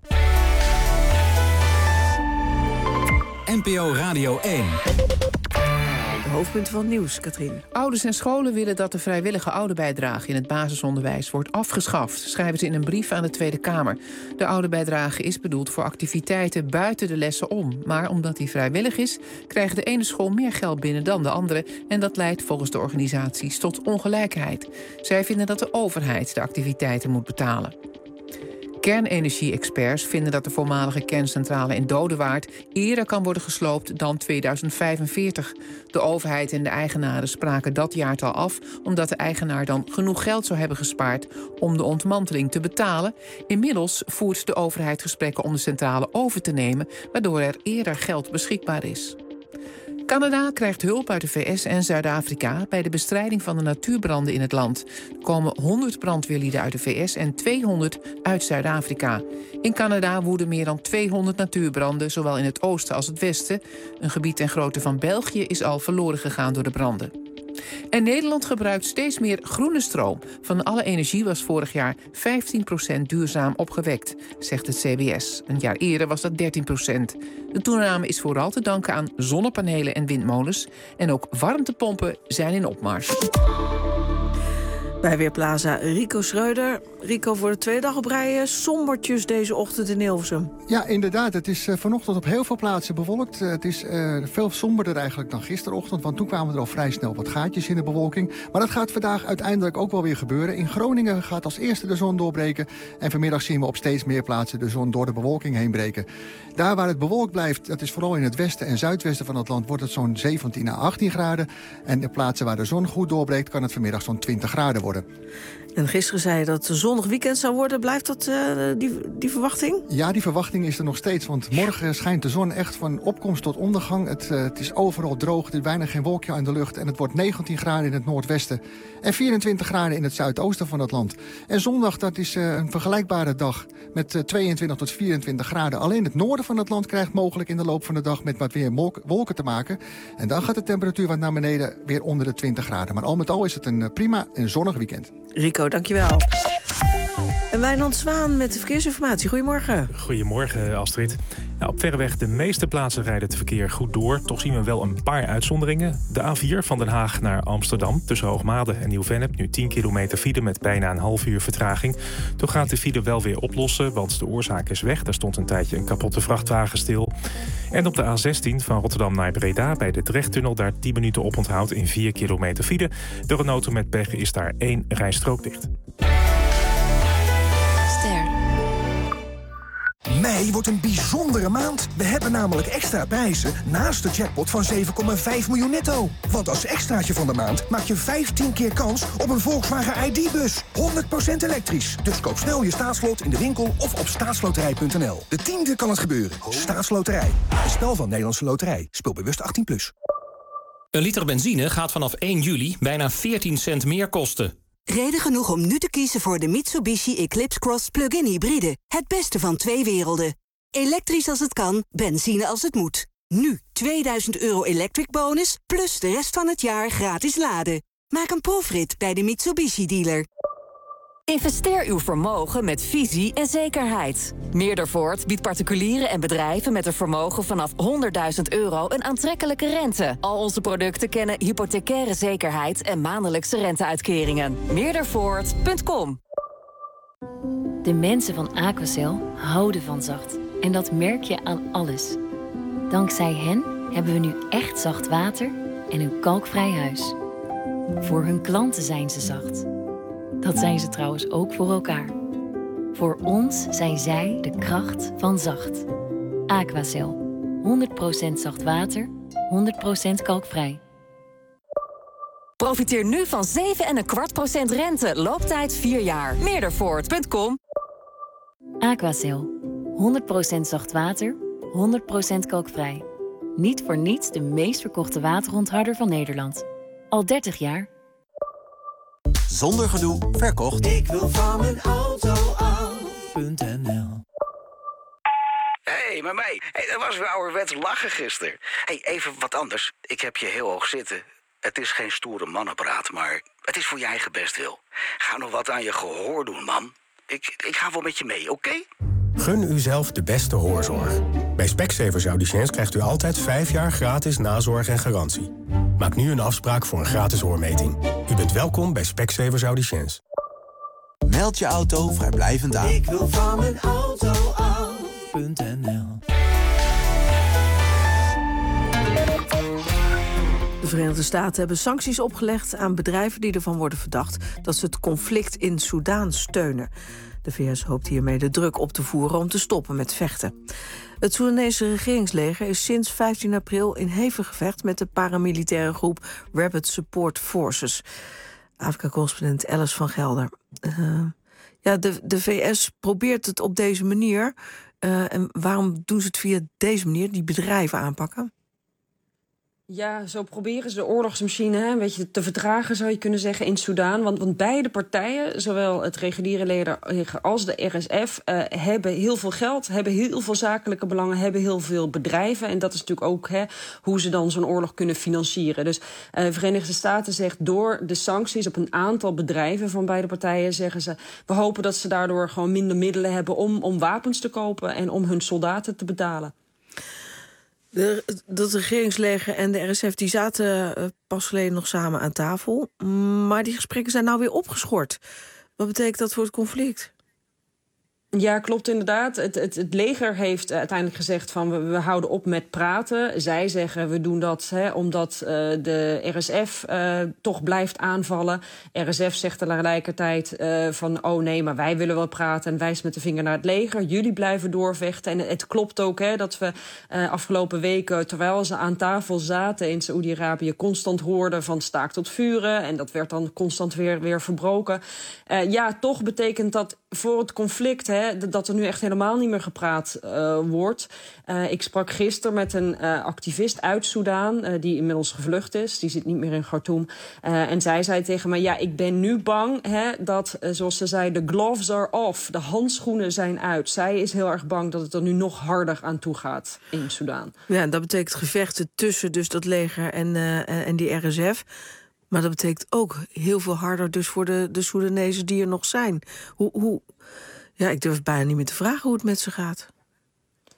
N P O Radio één. De hoofdpunten van het nieuws, Katrien. Ouders en scholen willen dat de vrijwillige ouderbijdrage in het basisonderwijs wordt afgeschaft, schrijven ze in een brief aan de Tweede Kamer. De ouderbijdrage is bedoeld voor activiteiten buiten de lessen om. Maar omdat die vrijwillig is, krijgt de ene school meer geld binnen dan de andere. En dat leidt volgens de organisaties tot ongelijkheid. Zij vinden dat de overheid de activiteiten moet betalen. Kernenergie-experts vinden dat de voormalige kerncentrale in Dodewaard eerder kan worden gesloopt dan tweeduizend vijfenveertig. De overheid en de eigenaren spraken dat jaartal af omdat de eigenaar dan genoeg geld zou hebben gespaard om de ontmanteling te betalen. Inmiddels voert de overheid gesprekken om de centrale over te nemen, waardoor er eerder geld beschikbaar is. Canada krijgt hulp uit de V S en Zuid-Afrika bij de bestrijding van de natuurbranden in het land. Er komen honderd brandweerlieden uit de V S en tweehonderd uit Zuid-Afrika. In Canada woeden meer dan tweehonderd natuurbranden, zowel in het oosten als het westen. Een gebied ten grootte van België is al verloren gegaan door de branden. En Nederland gebruikt steeds meer groene stroom. Van alle energie was vorig jaar vijftien procent duurzaam opgewekt, zegt het C B S. Een jaar eerder was dat dertien procent. De toename is vooral te danken aan zonnepanelen en windmolens. En ook warmtepompen zijn in opmars. Bij Weerplaza Rico Schreuder. Rico, voor de tweede dag op rij sombertjes deze ochtend in Hilversum. Ja, inderdaad. Het is uh, vanochtend op heel veel plaatsen bewolkt. Uh, het is uh, veel somberder eigenlijk dan gisterochtend. Want toen kwamen er al vrij snel wat gaatjes in de bewolking. Maar dat gaat vandaag uiteindelijk ook wel weer gebeuren. In Groningen gaat als eerste de zon doorbreken. En vanmiddag zien we op steeds meer plaatsen de zon door de bewolking heen breken. Daar waar het bewolkt blijft, dat is vooral in het westen en zuidwesten van het land, wordt het zo'n zeventien à achttien graden. En de plaatsen waar de zon goed doorbreekt, kan het vanmiddag zo'n twintig graden worden. En gisteren zei je dat het een zonnig weekend zou worden. Blijft dat uh, die, die verwachting? Ja, die verwachting is er nog steeds. Want morgen schijnt de zon echt van opkomst tot ondergang. Het, uh, het is overal droog, er is bijna geen wolkje aan de lucht. En het wordt negentien graden in het noordwesten. En vierentwintig graden in het zuidoosten van het land. En zondag, dat is uh, een vergelijkbare dag. Met uh, tweeëntwintig tot vierentwintig graden. Alleen het noorden van het land krijgt mogelijk in de loop van de dag met wat weer wolken te maken. En dan gaat de temperatuur wat naar beneden, weer onder de twintig graden. Maar al met al is het een uh, prima en zonnig weekend. Rico, dankjewel. En Wijnand Zwaan met de verkeersinformatie. Goedemorgen. Goedemorgen, Astrid. Nou, op verreweg de meeste plaatsen rijdt het verkeer goed door. Toch zien we wel een paar uitzonderingen. De A vier van Den Haag naar Amsterdam tussen Hoogmade en Nieuw-Vennep. Nu tien kilometer file met bijna een half uur vertraging. Toch gaat de file wel weer oplossen, want de oorzaak is weg. Daar stond een tijdje een kapotte vrachtwagen stil. En op de A zestien van Rotterdam naar Breda bij de Drechttunnel... daar tien minuten oponthoud in vier kilometer file. Door een auto met pech is daar één rijstrook dicht. Mei wordt een bijzondere maand. We hebben namelijk extra prijzen naast de jackpot van zeven komma vijf miljoen netto. Want als extraatje van de maand maak je vijftien keer kans op een Volkswagen I D-bus. honderd procent elektrisch. Dus koop snel je staatslot in de winkel of op staatsloterij punt n l. De tiende kan het gebeuren. Staatsloterij. Een spel van Nederlandse Loterij. Speel bewust achttien plus. Een liter benzine gaat vanaf één juli bijna veertien cent meer kosten. Reden genoeg om nu te kiezen voor de Mitsubishi Eclipse Cross Plug-in Hybride. Het beste van twee werelden. Elektrisch als het kan, benzine als het moet. Nu tweeduizend euro electric bonus, plus de rest van het jaar gratis laden. Maak een proefrit bij de Mitsubishi dealer. Investeer uw vermogen met visie en zekerheid. Meerdervoort biedt particulieren en bedrijven met een vermogen vanaf honderdduizend euro een aantrekkelijke rente. Al onze producten kennen hypothecaire zekerheid en maandelijkse renteuitkeringen. Meerdervoort punt com. De mensen van Aquacel houden van zacht. En dat merk je aan alles. Dankzij hen hebben we nu echt zacht water en een kalkvrij huis. Voor hun klanten zijn ze zacht. Dat zijn ze trouwens ook voor elkaar. Voor ons zijn zij de kracht van zacht. Aquacel. honderd procent zacht water, honderd procent kalkvrij. Profiteer nu van zeven komma vijf procent rente. Looptijd vier jaar. Meerdervoort punt com. Aquacel. honderd procent zacht water, honderd procent kalkvrij. Niet voor niets de meest verkochte waterontharder van Nederland. Al dertig jaar. Zonder gedoe, verkocht. Ik wil van mijn auto af.nl. Hé, hey, maar mij. Hey, dat was weer ouderwets lachen gisteren. Hey, even wat anders. Ik heb je heel hoog zitten. Het is geen stoere mannenpraat, maar het is voor je eigen bestwil. Ga nog wat aan je gehoor doen, man. Ik, ik ga wel met je mee, oké? Okay? Gun uzelf de beste hoorzorg. Bij Specsavers Audiciëns krijgt u altijd vijf jaar gratis nazorg en garantie. Maak nu een afspraak voor een gratis hoormeting. U bent welkom bij Specsavers Audiciëns. Meld je auto vrijblijvend aan. Ik wil van mijn auto af.nl. De Verenigde Staten hebben sancties opgelegd aan bedrijven die ervan worden verdacht dat ze het conflict in Soedan steunen. De V S hoopt hiermee de druk op te voeren om te stoppen met vechten. Het Soedanese regeringsleger is sinds vijftien april in hevig gevecht met de paramilitaire groep Rapid Support Forces. Afrika-correspondent Alice van Gelder. Uh, ja, de, de V S probeert het op deze manier. Uh, en waarom doen ze het via deze manier, die bedrijven aanpakken? Ja, zo proberen ze de oorlogsmachine hè, een beetje te vertragen, zou je kunnen zeggen, in Soedan. Want, want beide partijen, zowel het reguliere leger als de R S F... Uh, hebben heel veel geld, hebben heel veel zakelijke belangen, hebben heel veel bedrijven. En dat is natuurlijk ook hè, hoe ze dan zo'n oorlog kunnen financieren. Dus uh, de Verenigde Staten zegt door de sancties op een aantal bedrijven van beide partijen, zeggen ze, we hopen dat ze daardoor gewoon minder middelen hebben om, om wapens te kopen en om hun soldaten te betalen. De, dat regeringsleger en de R S F die zaten uh, pas geleden nog samen aan tafel. Maar die gesprekken zijn nou weer opgeschort. Wat betekent dat voor het conflict? Ja, klopt inderdaad. Het, het, het leger heeft uiteindelijk gezegd van we, we houden op met praten. Zij zeggen we doen dat hè, omdat uh, de R S F uh, toch blijft aanvallen. R S F zegt tegelijkertijd uh, van oh nee, maar wij willen wel praten en wijst met de vinger naar het leger. Jullie blijven doorvechten. En het klopt ook hè, dat we uh, afgelopen weken, terwijl ze aan tafel zaten in Saoedi-Arabië, constant hoorden van staak tot vuren. En dat werd dan constant weer, weer verbroken. Uh, ja, toch betekent dat voor het conflict hè, dat er nu echt helemaal niet meer gepraat uh, wordt. Uh, ik sprak gisteren met een uh, activist uit Soedan, uh, die inmiddels gevlucht is. Die zit niet meer in Khartoum. Uh, en zij zei tegen me, ja, ik ben nu bang hè, dat, uh, zoals ze zei, de gloves are off. De handschoenen zijn uit. Zij is heel erg bang dat het er nu nog harder aan toe gaat in Soedan. Ja, en dat betekent gevechten tussen dus dat leger en, uh, en die R S F. Maar dat betekent ook heel veel harder dus voor de, de Soedanezen die er nog zijn. Hoe, hoe, ja, ik durf bijna niet meer te vragen hoe het met ze gaat.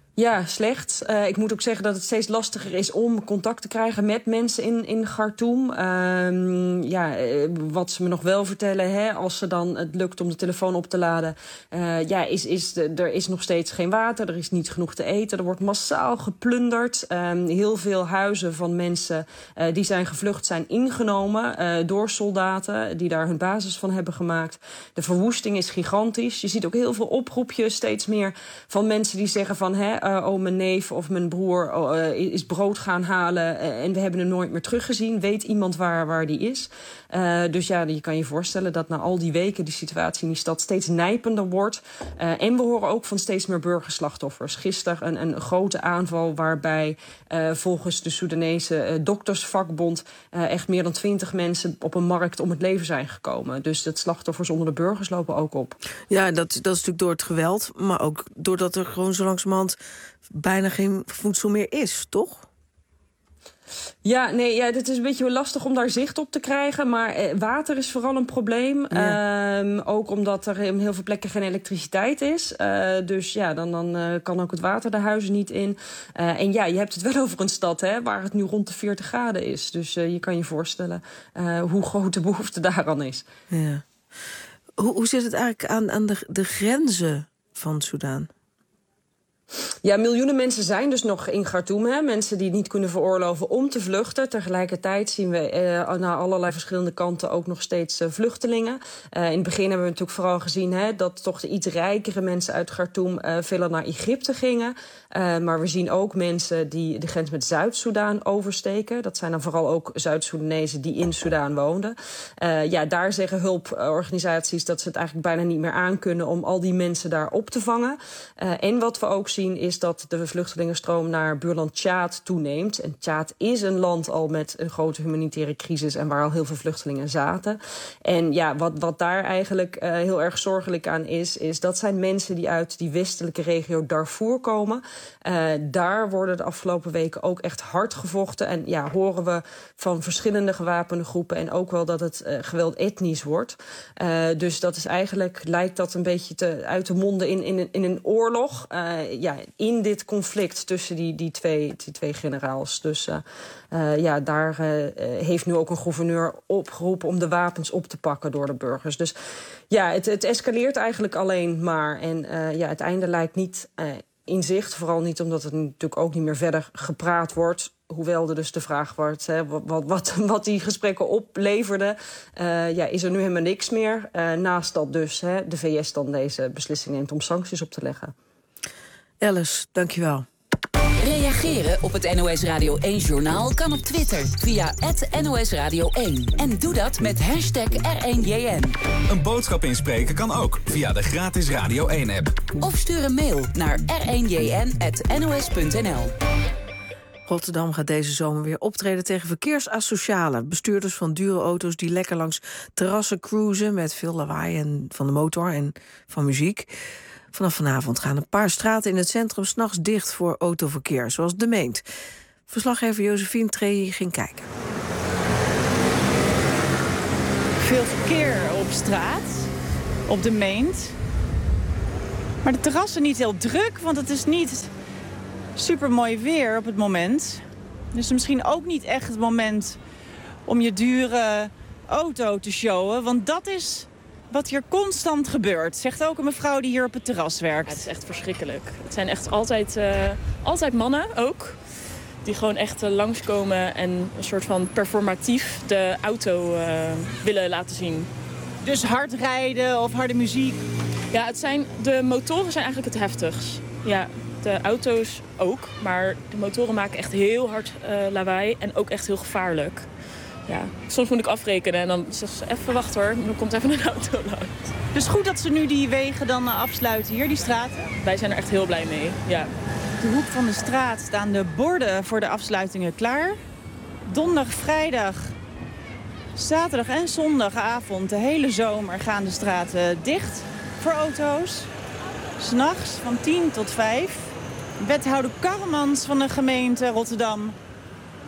Ja, slecht. Uh, ik moet ook zeggen dat het steeds lastiger is om contact te krijgen met mensen in, in Khartoum. Uh, ja, wat ze me nog wel vertellen, hè, als ze dan het lukt om de telefoon op te laden, uh, ja, is, is de, er is nog steeds geen water, er is niet genoeg te eten, er wordt massaal geplunderd. Uh, heel veel huizen van mensen uh, die zijn gevlucht zijn ingenomen uh, door soldaten die daar hun basis van hebben gemaakt. De verwoesting is gigantisch. Je ziet ook heel veel oproepjes, steeds meer van mensen die zeggen van, hè, Uh, oh, mijn neef of mijn broer uh, is brood gaan halen uh, en we hebben hem nooit meer teruggezien. Weet iemand waar, waar die is? Uh, dus ja, je kan je voorstellen dat na al die weken die situatie in die stad steeds nijpender wordt. Uh, en we horen ook van steeds meer burgerslachtoffers. Gisteren een, een grote aanval waarbij uh, volgens de Soedanese uh, doktersvakbond uh, echt meer dan twintig mensen op een markt om het leven zijn gekomen. Dus de slachtoffers onder de burgers lopen ook op. Ja, dat, dat is natuurlijk door het geweld, maar ook doordat er gewoon zo langzamerhand bijna geen voedsel meer is, toch? Ja, nee, ja, het is een beetje lastig om daar zicht op te krijgen. Maar eh, water is vooral een probleem. Ja. Um, ook omdat er in heel veel plekken geen elektriciteit is. Uh, dus ja, dan, dan uh, kan ook het water de huizen niet in. Uh, en ja, je hebt het wel over een stad, hè, waar het nu rond de veertig graden is. Dus uh, je kan je voorstellen uh, hoe groot de behoefte daaraan is. Ja. Hoe, hoe zit het eigenlijk aan, aan de, de grenzen van Soedan? Ja, miljoenen mensen zijn dus nog in Khartoum. Hè? Mensen die het niet kunnen veroorloven om te vluchten. Tegelijkertijd zien we eh, naar allerlei verschillende kanten ook nog steeds uh, vluchtelingen. Uh, in het begin hebben we natuurlijk vooral gezien, hè, dat toch de iets rijkere mensen uit Khartoum uh, veelal naar Egypte gingen. Uh, maar we zien ook mensen die de grens met Zuid-Soedan oversteken. Dat zijn dan vooral ook Zuid-Soedanezen die in Soedan woonden. Uh, ja, daar zeggen hulporganisaties dat ze het eigenlijk bijna niet meer aankunnen om al die mensen daar op te vangen. Uh, en wat we ook zien is dat de vluchtelingenstroom naar buurland Tjaad toeneemt. En Tjaad is een land al met een grote humanitaire crisis en waar al heel veel vluchtelingen zaten. En ja, wat, wat daar eigenlijk uh, heel erg zorgelijk aan is, is dat zijn mensen die uit die westelijke regio Darfur komen. Uh, daar worden de afgelopen weken ook echt hard gevochten. En ja, horen we van verschillende gewapende groepen en ook wel dat het uh, geweld etnisch wordt. Uh, dus dat is eigenlijk, lijkt dat een beetje te, uit te monden in, in, in een oorlog. Uh, ja, in dit conflict tussen die, die, twee, die twee generaals. Dus uh, uh, ja, daar uh, heeft nu ook een gouverneur opgeroepen om de wapens op te pakken door de burgers. Dus ja, het, het escaleert eigenlijk alleen maar. En uh, ja, het einde lijkt niet uh, in zicht. Vooral niet omdat het natuurlijk ook niet meer verder gepraat wordt. Hoewel er dus de vraag wordt, hè, wat, wat, wat die gesprekken opleverden. Uh, ja, is er nu helemaal niks meer. Uh, naast dat dus hè, de V S dan deze beslissing neemt om sancties op te leggen. Alice, dankjewel. Reageren op het N O S Radio één-journaal kan op Twitter via at N O S Radio één. En doe dat met hashtag R één J N. Een boodschap inspreken kan ook via de gratis Radio één-app. Of stuur een mail naar r één j n at n o s punt n l. Rotterdam gaat deze zomer weer optreden tegen verkeersasocialen. Bestuurders van dure auto's die lekker langs terrassen cruisen met veel lawaai en van de motor en van muziek. Vanaf vanavond gaan een paar straten in het centrum 's nachts dicht voor autoverkeer, zoals De Meent. Verslaggever Josephine Trehi ging kijken. Veel verkeer op straat, op De Meent. Maar de terrassen niet heel druk, want het is niet super mooi weer op het moment. Dus misschien ook niet echt het moment om je dure auto te showen, want dat is wat hier constant gebeurt, zegt ook een mevrouw die hier op het terras werkt. Ja, het is echt verschrikkelijk. Het zijn echt altijd, uh, altijd mannen ook, die gewoon echt uh, langskomen en een soort van performatief de auto uh, willen laten zien. Dus hard rijden of harde muziek? Ja, het zijn, de motoren zijn eigenlijk het heftigst. Ja, de auto's ook, maar de motoren maken echt heel hard uh, lawaai en ook echt heel gevaarlijk. Ja, soms moet ik afrekenen en dan zeg ze even wachten hoor, dan komt even een auto langs. Dus goed dat ze nu die wegen dan afsluiten hier, die straten? Wij zijn er echt heel blij mee, ja. Op de hoek van de straat staan de borden voor de afsluitingen klaar. Donderdag, vrijdag, zaterdag en zondagavond, de hele zomer gaan de straten dicht voor auto's. 'S Nachts van tien tot vijf. Wethouder Karremans van de gemeente Rotterdam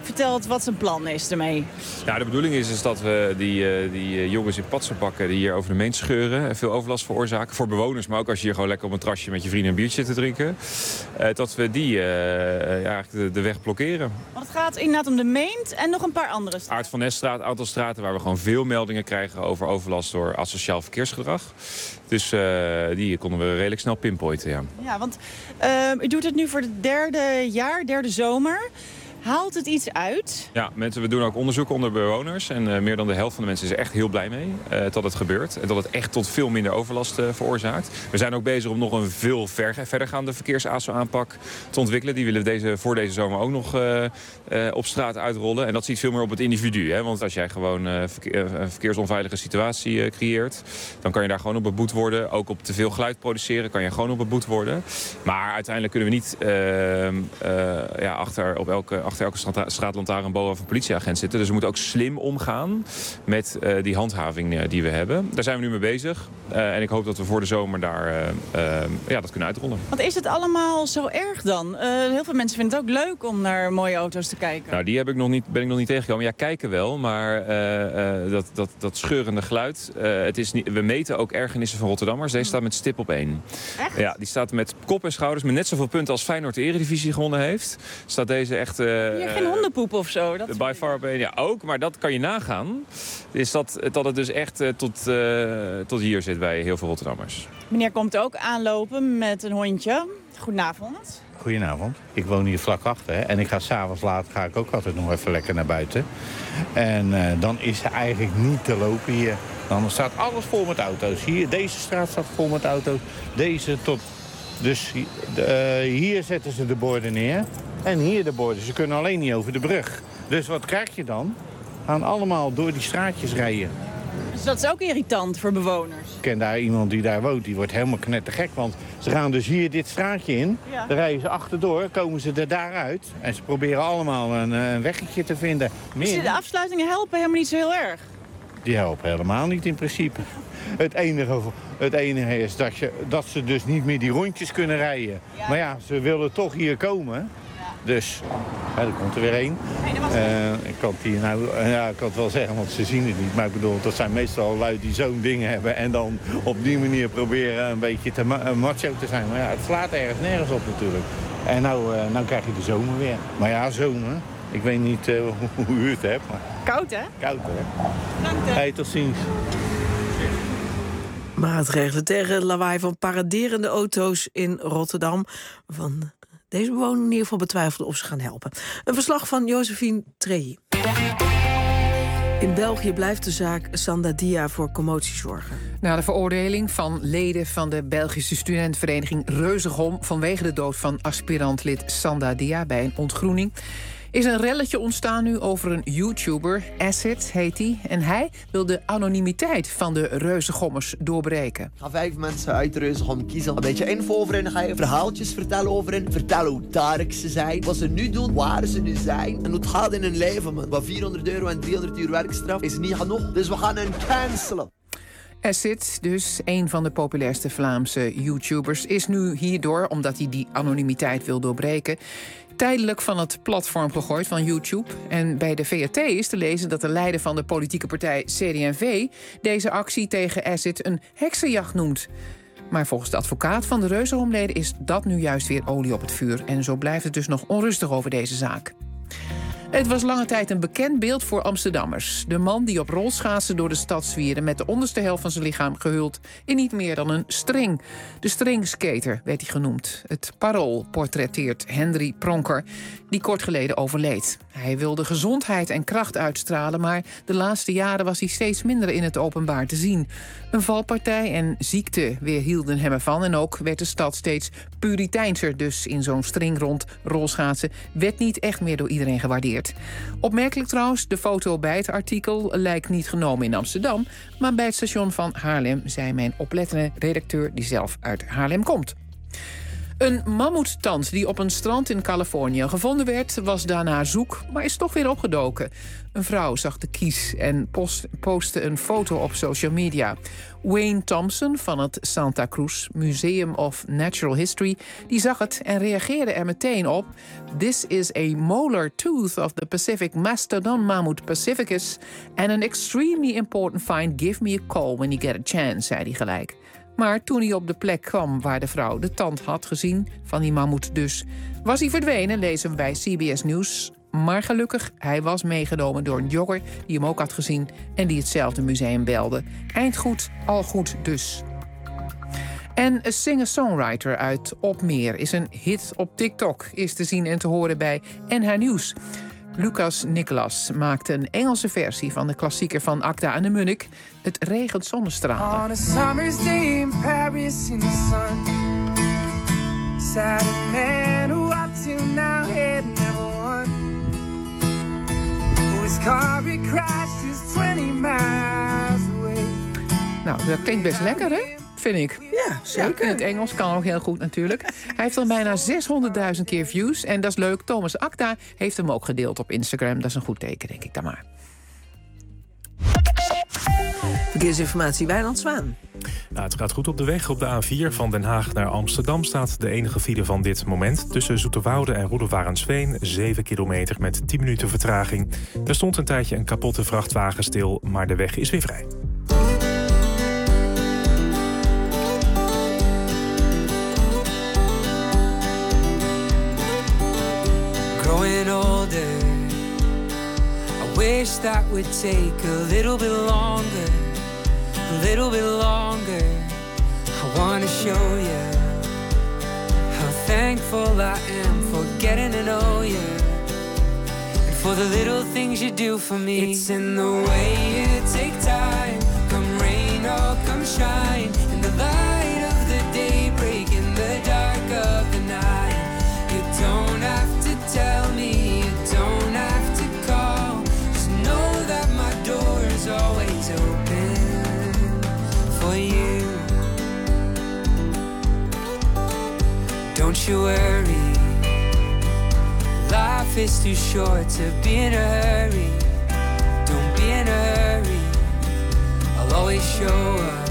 vertelt wat zijn plan is ermee. Ja, de bedoeling is, is dat we die, uh, die jongens in patsenbakken die hier over de meent scheuren en veel overlast veroorzaken. Voor bewoners, maar ook als je hier gewoon lekker op een terrasje met je vrienden een biertje te drinken. Uh, dat we die uh, ja, eigenlijk de, de weg blokkeren. Want het gaat inderdaad om de Meent en nog een paar andere straten. Aart van Nesstraat, een aantal straten waar we gewoon veel meldingen krijgen over overlast door asociaal verkeersgedrag. Dus uh, die konden we redelijk snel pinpointen, ja. Ja, want uh, u doet het nu voor het derde jaar, derde zomer. Haalt het iets uit? Ja, mensen, we doen ook onderzoek onder bewoners. En uh, meer dan de helft van de mensen is er echt heel blij mee uh, dat het gebeurt. En dat het echt tot veel minder overlast uh, veroorzaakt. We zijn ook bezig om nog een veel ver, verdergaande verkeers-A S O-aanpak te ontwikkelen. Die willen we deze, voor deze zomer ook nog uh, uh, op straat uitrollen. En dat ziet veel meer op het individu. Hè? Want als jij gewoon uh, verkeer, uh, een verkeersonveilige situatie uh, creëert, dan kan je daar gewoon op beboet worden. Ook op te veel geluid produceren kan je gewoon op beboet worden. Maar uiteindelijk kunnen we niet uh, uh, ja, achter op elke... achter elke straat, straatlantaarnboa of een politieagent zitten. Dus we moeten ook slim omgaan met uh, die handhaving uh, die we hebben. Daar zijn we nu mee bezig. Uh, en ik hoop dat we voor de zomer daar uh, uh, ja, dat kunnen uitrollen. Want is het allemaal zo erg dan? Uh, heel veel mensen vinden het ook leuk om naar mooie auto's te kijken. Nou, die heb ik nog niet, ben ik nog niet tegengekomen. Ja, kijken wel, maar uh, uh, dat, dat, dat scheurende geluid. Uh, het is niet, we meten ook ergernissen van Rotterdammers. Deze staat met stip op één. Echt? Ja, die staat met kop en schouders met net zoveel punten als Feyenoord de Eredivisie gewonnen heeft. Staat deze echt... Uh, Hier geen hondenpoep of zo? Dat by far op één, ja, ook. Maar dat kan je nagaan. Is dat, dat het dus echt uh, tot, uh, tot hier zit bij heel veel Rotterdammers. Meneer komt ook aanlopen met een hondje. Goedenavond. Goedenavond. Ik woon hier vlak achter. Hè, en ik ga s'avonds laat ga ik ook altijd nog even lekker naar buiten. En uh, dan is er eigenlijk niet te lopen hier. Dan staat alles vol met auto's. Hier, deze straat staat vol met auto's. Deze tot... Dus uh, hier zetten ze de borden neer. En hier de borden. Ze kunnen alleen niet over de brug. Dus wat krijg je dan? Gaan allemaal door die straatjes rijden. Dus dat is ook irritant voor bewoners? Ik ken daar iemand die daar woont. Die wordt helemaal knettergek. Want ze gaan dus hier dit straatje in. Ja. Dan rijden ze achterdoor. Komen ze er daaruit. En ze proberen allemaal een, een weggetje te vinden. Meer... Dus de afsluitingen helpen helemaal niet zo heel erg? Die helpen helemaal niet in principe. Het enige, het enige is dat, je, dat ze dus niet meer die rondjes kunnen rijden. Ja. Maar ja, ze willen toch hier komen. Dus, ja, er komt er weer één. Uh, ik kan het hier nou, ja, ik kan het wel zeggen, want ze zien het niet. Maar ik bedoel, dat zijn meestal lui die zo'n ding hebben en dan op die manier proberen een beetje te ma macho te zijn. Maar ja, het slaat ergens nergens op natuurlijk. En nou, uh, nou krijg je de zomer weer. Maar ja, zomer. Ik weet niet uh, hoe u het hebt. Maar... Koud, hè? Koud, hè? Dank je. Hey, tot ziens. Maatregelen tegen lawaai van paraderende auto's in Rotterdam. Van deze bewoner in ieder geval betwijfelde of ze gaan helpen. Een verslag van Josephine Trehi. In België blijft de zaak Sandadia voor commotie zorgen. Na de veroordeling van leden van de Belgische studentenvereniging Reuzegom vanwege de dood van aspirantlid Sandadia bij een ontgroening, is een relletje ontstaan nu over een YouTuber, Acid heet hij. En hij wil de anonimiteit van de Reuzegommers doorbreken. Ik ga vijf mensen uit Reuzegom kiezen. Een beetje info over hen, ga je verhaaltjes vertellen over hen. Vertellen hoe tarig ze zijn, wat ze nu doen, waar ze nu zijn en hoe het gaat in hun leven. Man. Wat vierhonderd euro en driehonderd uur werkstraf is niet genoeg, dus we gaan hen cancelen. Acid, dus een van de populairste Vlaamse YouTubers, is nu hierdoor, omdat hij die anonimiteit wil doorbreken, tijdelijk van het platform gegooid van YouTube. En bij de V R T is te lezen dat de leider van de politieke partij C D en V deze actie tegen Acid een heksenjacht noemt. Maar volgens de advocaat van de Reuzegomleden is dat nu juist weer olie op het vuur. En zo blijft het dus nog onrustig over deze zaak. Het was lange tijd een bekend beeld voor Amsterdammers. De man die op rolschaatsen door de stad zwierde met de onderste helft van zijn lichaam gehuld in niet meer dan een string. De stringskater werd hij genoemd. Het Parool portretteert Henry Pronker, die kort geleden overleed. Hij wilde gezondheid en kracht uitstralen, maar de laatste jaren was hij steeds minder in het openbaar te zien. Een valpartij en ziekte weerhielden hem ervan en ook werd de stad steeds puriteinser. Dus in zo'n string rond rolschaatsen werd niet echt meer door iedereen gewaardeerd. Opmerkelijk trouwens, de foto bij het artikel lijkt niet genomen in Amsterdam, maar bij het station van Haarlem, zei mijn oplettende redacteur die zelf uit Haarlem komt. Een mammoettand die op een strand in Californië gevonden werd, was daarna zoek, maar is toch weer opgedoken. Een vrouw zag de kies en post, postte een foto op social media. Wayne Thompson van het Santa Cruz Museum of Natural History die zag het en reageerde er meteen op. This is a molar tooth of the Pacific mastodon mammoth pacificus and an extremely important find. Give me a call when you get a chance, zei hij gelijk. Maar toen hij op de plek kwam waar de vrouw de tand had gezien, van die mammoet dus, was hij verdwenen, lezen we bij C B S News. Maar gelukkig, hij was meegenomen door een jogger die hem ook had gezien en die hetzelfde museum belde. Eind goed, al goed dus. En een singer-songwriter uit Opmeer is een hit op TikTok. Is te zien en te horen bij N H Nieuws. Lucas Nicholas maakte een Engelse versie van de klassieker van Akda en de Munnik. Het regent zonnestralen. On a summer's day in Paris in the sun, sat a man who up till now had never won. His car he crashed just twenty miles away. Nou, dat klinkt best lekker, hè? Vind ik. Ja, zeker. Ja, in het Engels kan ook heel goed natuurlijk. Hij heeft al bijna zeshonderdduizend keer views. En dat is leuk. Thomas Akda heeft hem ook gedeeld op Instagram. Dat is een goed teken, denk ik dan maar. Verkeersinformatie, Wijnand Zwaan. Nou, het gaat goed op de weg. Op de A vier van Den Haag naar Amsterdam staat de enige file van dit moment. Tussen Zoeterwoude en Roelofarensveen, zeven kilometer met tien minuten vertraging. Er stond een tijdje een kapotte vrachtwagen stil, maar de weg is weer vrij. Growing older, I wish that would take a little bit longer, a little bit longer. I wanna show you how thankful I am for getting to know you, and for the little things you do for me. It's in the way you take time, come rain or come shine, in the light of the day, break in the dark of the night. You don't have to tell me, you don't have to call, just know that my door is always open for you. Don't you worry, life is too short to be in a hurry. Don't be in a hurry, I'll always show up,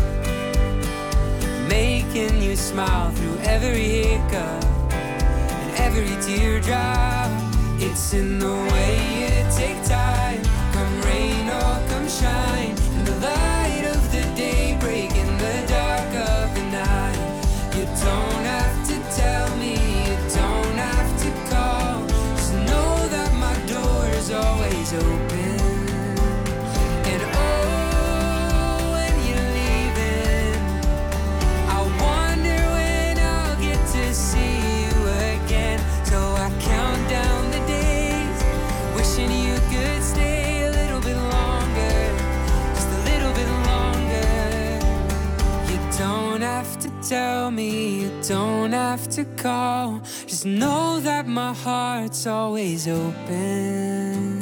making you smile through every hiccup, every teardrop. It's in the way you take time, come rain or come shine, in the light of the day, break in the dark of the night. You don't have to tell me, you don't have to call, just know that my door is always open. And oh, when you're leaving, I wonder when I'll get to see you again. So I count down the days, wishing you could stay a little bit longer, just a little bit longer. You don't have to tell me, you don't have to call, just know that my heart's always open.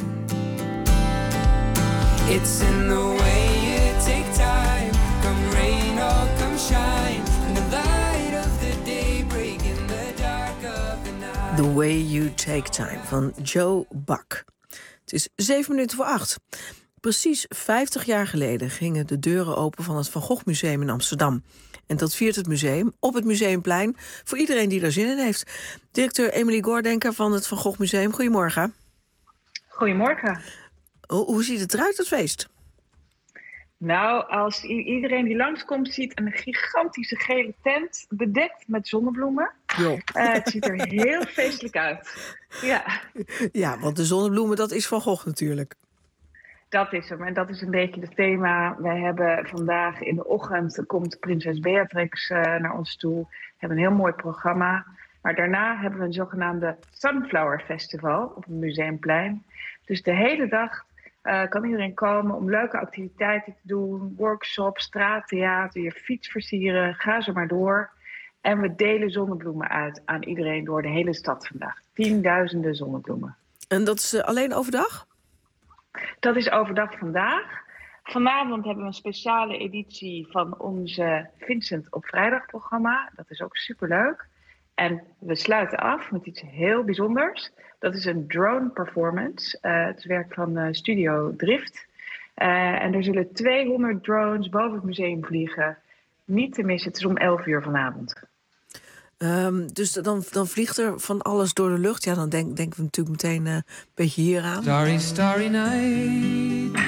It's in the way you take time, come rain or come shine, in the light of the day, break in the dark of the night. The Way You Take Time van Joe Buck. Het is zeven minuten voor acht. Precies vijftig jaar geleden gingen de deuren open van het Van Gogh Museum in Amsterdam. En dat viert het museum op het Museumplein voor iedereen die er zin in heeft. Directeur Emily Goordenker van het Van Gogh Museum, goedemorgen. Goedemorgen. Hoe, hoe ziet het eruit, het feest? Nou, als i- iedereen die langskomt ziet een gigantische gele tent bedekt met zonnebloemen. Jo. Uh, het ziet er heel feestelijk uit. Ja. Ja, want de zonnebloemen, dat is Van Gogh natuurlijk. Dat is hem en dat is een beetje het thema. Wij hebben vandaag in de ochtend, komt prinses Beatrix uh, naar ons toe. We hebben een heel mooi programma. Maar daarna hebben we een zogenaamde Sunflower Festival op het Museumplein. Dus de hele dag uh, kan iedereen komen om leuke activiteiten te doen. Workshops, straattheater, je fiets versieren, ga zo maar door. En we delen zonnebloemen uit aan iedereen door de hele stad vandaag. Tienduizenden zonnebloemen. En dat is uh, alleen overdag? Dat is overdag vandaag. Vanavond hebben we een speciale editie van onze Vincent op vrijdag programma. Dat is ook superleuk. En we sluiten af met iets heel bijzonders. Dat is een drone performance. Uh, het is werk van uh, Studio Drift. Uh, en er zullen tweehonderd drones boven het museum vliegen. Niet te missen, het is om elf uur vanavond. Um, dus dan, dan vliegt er van alles door de lucht. Ja, dan denk, denken we natuurlijk meteen uh, een beetje hier aan. Starry, starry night.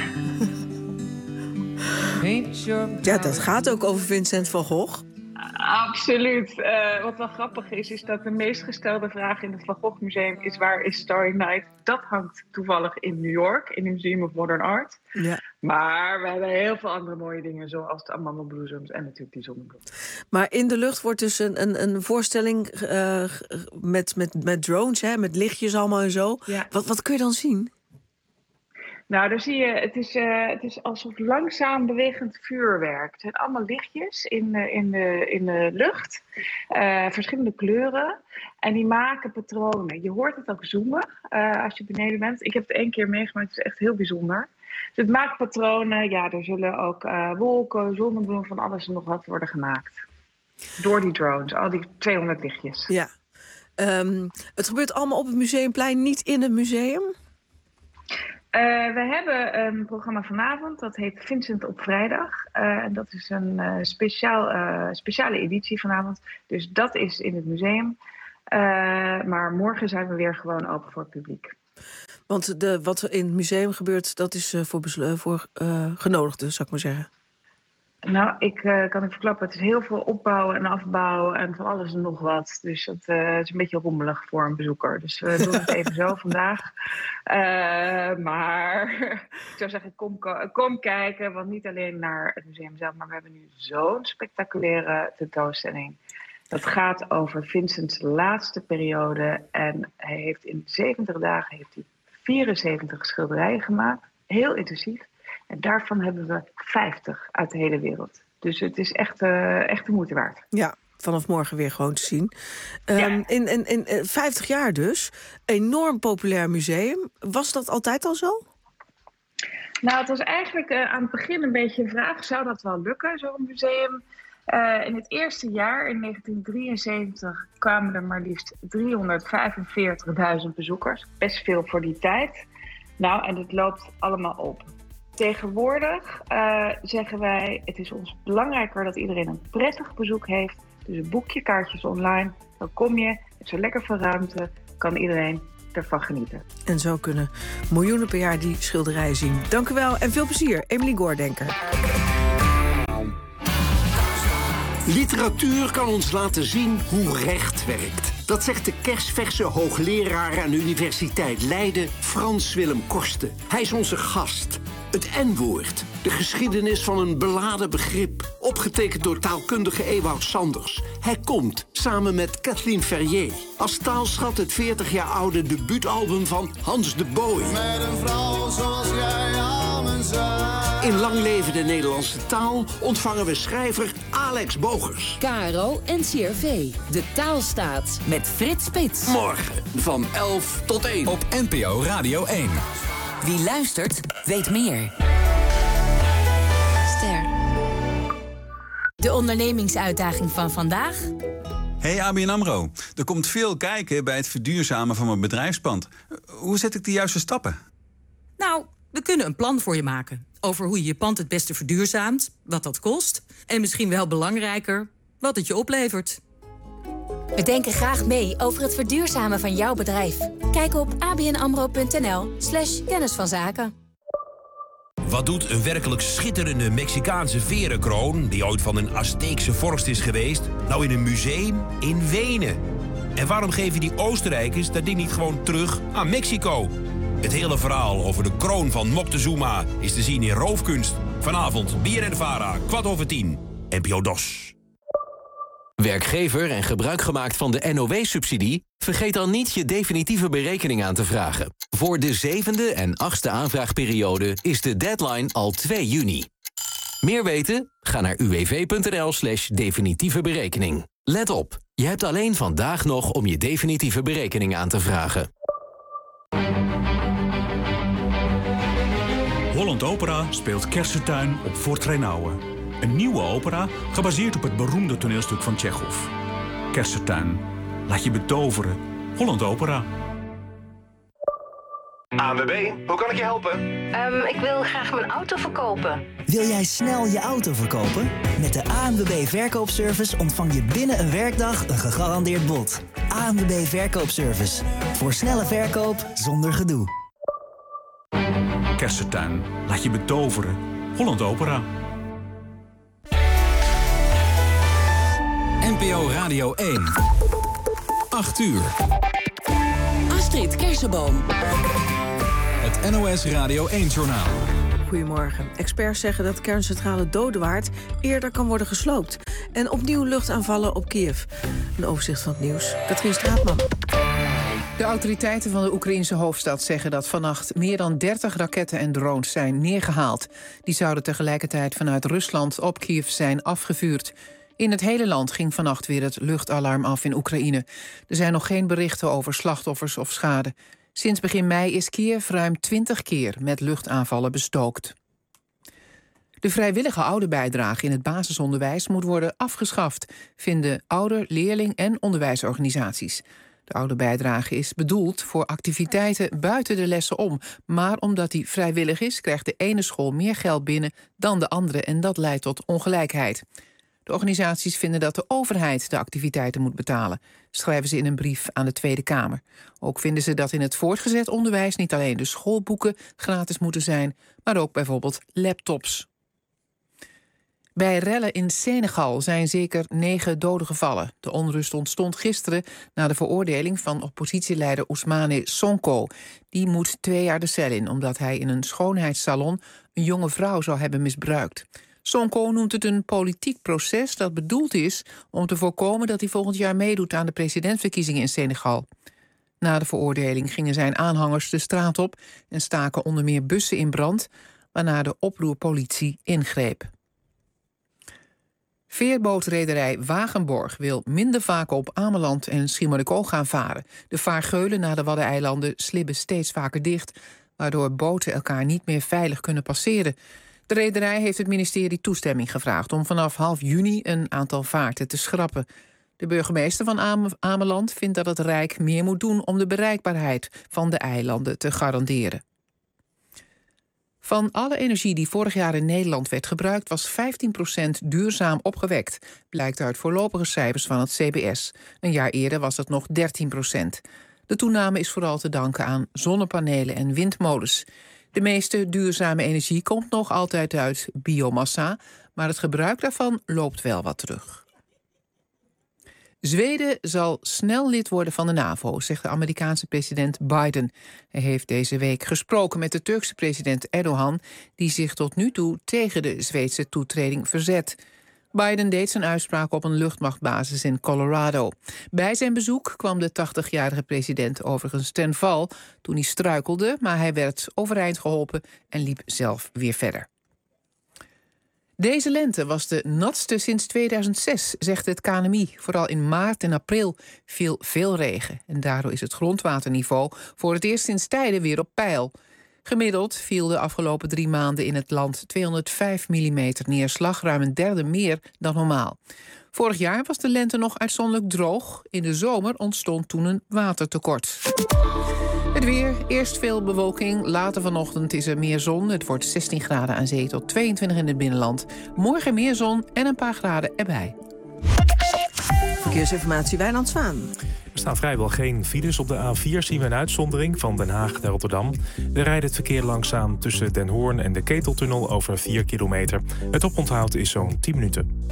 Ja, dat gaat ook over Vincent van Gogh. Absoluut. Uh, wat wel grappig is, is dat de meest gestelde vraag in het Van Gogh Museum is: waar is Starry Night? Dat hangt toevallig in New York, in het Museum of Modern Art. Ja. Maar we hebben heel veel andere mooie dingen, zoals de amandelbloesems en natuurlijk die zonnebloem. Maar in de lucht wordt dus een, een, een voorstelling uh, met, met, met drones, hè, met lichtjes allemaal en zo. Ja. Wat, wat kun je dan zien? Nou, daar zie je, het is, uh, het is alsof langzaam bewegend vuurwerk. Het zijn allemaal lichtjes in de, in de, in de lucht, uh, verschillende kleuren. En die maken patronen. Je hoort het ook zoomen uh, als je beneden bent. Ik heb het één keer meegemaakt, het is echt heel bijzonder. Dus het maakt patronen. Ja, er zullen ook uh, wolken, zonnebloemen, van alles en nog wat worden gemaakt. Door die drones, al die tweehonderd lichtjes. Ja. Um, het gebeurt allemaal op het Museumplein, niet in het museum? Uh, we hebben een programma vanavond, dat heet Vincent op vrijdag. Uh, en dat is een uh, speciaal, uh, speciale editie vanavond. Dus dat is in het museum. Uh, maar morgen zijn we weer gewoon open voor het publiek. Want de, wat er in het museum gebeurt, dat is uh, voor, beslu- voor uh, genodigden, zou ik maar zeggen. Nou, ik uh, kan het verklappen. Het is heel veel opbouwen en afbouwen en van alles en nog wat. Dus dat uh, is een beetje rommelig voor een bezoeker. Dus we doen het even zo vandaag. Uh, maar ik zou zeggen, kom, kom kijken. Want niet alleen naar het museum zelf, maar we hebben nu zo'n spectaculaire tentoonstelling. Dat gaat over Vincents laatste periode. En hij heeft in zeventig dagen heeft hij vierenzeventig schilderijen gemaakt. Heel intensief. En daarvan hebben we vijftig uit de hele wereld. Dus het is echt, uh, echt de moeite waard. Ja, vanaf morgen weer gewoon te zien. Um, ja. in, in, in uh, vijftig jaar dus. Enorm populair museum. Was dat altijd al zo? Nou, het was eigenlijk uh, aan het begin een beetje een vraag. Zou dat wel lukken, zo'n museum? Uh, in het eerste jaar, in negentien drieënzeventig, kwamen er maar liefst driehonderdvijfenveertigduizend bezoekers. Best veel voor die tijd. Nou, en het loopt allemaal op. Tegenwoordig uh, zeggen wij, het is ons belangrijker dat iedereen een prettig bezoek heeft. Dus boek je kaartjes online, dan kom je, met zo lekker veel ruimte, kan iedereen ervan genieten. En zo kunnen miljoenen per jaar die schilderijen zien. Dank u wel en veel plezier, Emily Goordenker. Literatuur kan ons laten zien hoe recht werkt. Dat zegt de kersverse hoogleraar aan de Universiteit Leiden, Frans Willem Korsten. Hij is onze gast. Het N-woord, de geschiedenis van een beladen begrip. Opgetekend door taalkundige Ewout Sanders. Hij komt, samen met Kathleen Ferrier, als taalschat het veertig jaar oude debuutalbum van Hans de Boy. Met een vrouw zoals jij aan mijn zij. In Lang Leven de Nederlandse Taal ontvangen we schrijver Alex Bogers. K R O en C R V, de taalstaat, met Frits Spits. Morgen van elf tot één. Op N P O Radio één. Wie luistert, weet meer. Ster. De ondernemingsuitdaging van vandaag. Hey A B N AMRO, er komt veel kijken bij het verduurzamen van mijn bedrijfspand. Hoe zet ik de juiste stappen? Nou, we kunnen een plan voor je maken. Over hoe je je pand het beste verduurzaamt, wat dat kost. En misschien wel belangrijker, wat het je oplevert. We denken graag mee over het verduurzamen van jouw bedrijf. Kijk op abnamro.nl slash kennis van zaken. Wat doet een werkelijk schitterende Mexicaanse verenkroon, die ooit van een Azteekse vorst is geweest, nou in een museum in Wenen? En waarom geven die Oostenrijkers dat ding niet gewoon terug aan Mexico? Het hele verhaal over de kroon van Moctezuma is te zien in Roofkunst. Vanavond, Bier en Vara, kwart over tien. N P O D O S. Werkgever en gebruik gemaakt van de N O W-subsidie? Vergeet dan niet je definitieve berekening aan te vragen. Voor de zevende en achtste aanvraagperiode is de deadline al twee juni. Meer weten? Ga naar uwv.nl slash definitieve berekening. Let op, je hebt alleen vandaag nog om je definitieve berekening aan te vragen. Holland Opera speelt Kersentuin op Fort Reinouwen. Een nieuwe opera gebaseerd op het beroemde toneelstuk van Tsjechov. Kersentuin. laat je betoveren. Holland Opera. A N W B, hoe kan ik je helpen? Um, ik wil graag mijn auto verkopen. Wil jij snel je auto verkopen? Met de A N W B Verkoopservice ontvang je binnen een werkdag een gegarandeerd bod. A N W B Verkoopservice. Voor snelle verkoop zonder gedoe. Kersentuin, laat je betoveren. Holland Opera. N P O Radio één. acht uur. Astrid Kersenboom. Het N O S Radio één-journaal. Goedemorgen. Experts zeggen dat kerncentrale Dodewaard eerder kan worden gesloopt. En opnieuw luchtaanvallen op Kiev. Een overzicht van het nieuws. Katrien Straatman. De autoriteiten van de Oekraïnse hoofdstad zeggen dat vannacht meer dan dertig raketten en drones zijn neergehaald. Die zouden tegelijkertijd vanuit Rusland op Kiev zijn afgevuurd. In het hele land ging vannacht weer het luchtalarm af in Oekraïne. Er zijn nog geen berichten over slachtoffers of schade. Sinds begin mei is Kiev ruim twintig keer met luchtaanvallen bestookt. De vrijwillige ouderbijdrage in het basisonderwijs moet worden afgeschaft, vinden ouder-, leerling- en onderwijsorganisaties. De ouderbijdrage is bedoeld voor activiteiten buiten de lessen om. Maar omdat die vrijwillig is, krijgt de ene school meer geld binnen dan de andere en dat leidt tot ongelijkheid. De organisaties vinden dat de overheid de activiteiten moet betalen, schrijven ze in een brief aan de Tweede Kamer. Ook vinden ze dat in het voortgezet onderwijs niet alleen de schoolboeken gratis moeten zijn, maar ook bijvoorbeeld laptops. Bij rellen in Senegal zijn zeker negen doden gevallen. De onrust ontstond gisteren na de veroordeling van oppositieleider Ousmane Sonko. Die moet twee jaar de cel in, omdat hij in een schoonheidssalon een jonge vrouw zou hebben misbruikt. Sonko noemt het een politiek proces dat bedoeld is om te voorkomen dat hij volgend jaar meedoet aan de presidentsverkiezingen in Senegal. Na de veroordeling gingen zijn aanhangers de straat op en staken onder meer bussen in brand, waarna de oproerpolitie ingreep. Veerbootrederij Wagenborg wil minder vaak op Ameland en Schiermonnikoog gaan varen. De vaargeulen naar de Waddeneilanden slibben steeds vaker dicht, waardoor boten elkaar niet meer veilig kunnen passeren. De rederij heeft het ministerie toestemming gevraagd om vanaf half juni een aantal vaarten te schrappen. De burgemeester van Ameland vindt dat het Rijk meer moet doen om de bereikbaarheid van de eilanden te garanderen. Van alle energie die vorig jaar in Nederland werd gebruikt, was vijftien procent duurzaam opgewekt, blijkt uit voorlopige cijfers van het C B S. Een jaar eerder was het nog dertien procent. De toename is vooral te danken aan zonnepanelen en windmolens. De meeste duurzame energie komt nog altijd uit biomassa, maar het gebruik daarvan loopt wel wat terug. Zweden zal snel lid worden van de NAVO, zegt de Amerikaanse president Biden. Hij heeft deze week gesproken met de Turkse president Erdogan, die zich tot nu toe tegen de Zweedse toetreding verzet. Biden deed zijn uitspraak op een luchtmachtbasis in Colorado. Bij zijn bezoek kwam de tachtigjarige president overigens ten val toen hij struikelde, maar hij werd overeind geholpen en liep zelf weer verder. Deze lente was de natste sinds tweeduizend zes, zegt het K N M I. Vooral in maart en april viel veel regen. En daardoor is het grondwaterniveau voor het eerst sinds tijden weer op peil. Gemiddeld viel de afgelopen drie maanden in het land tweehonderdvijf millimeter neerslag, ruim een derde meer dan normaal. Vorig jaar was de lente nog uitzonderlijk droog. In de zomer ontstond toen een watertekort. Het weer, eerst veel bewolking, later vanochtend is er meer zon. Het wordt zestien graden aan zee tot tweeëntwintig in het binnenland. Morgen meer zon en een paar graden erbij. Verkeersinformatie, Wijnand Zwaan. Er staan vrijwel geen files. Op de A vier zien we een uitzondering van Den Haag naar Rotterdam. Er rijdt het verkeer langzaam tussen Den Hoorn en de Keteltunnel over vier kilometer. Het oponthoud is zo'n tien minuten.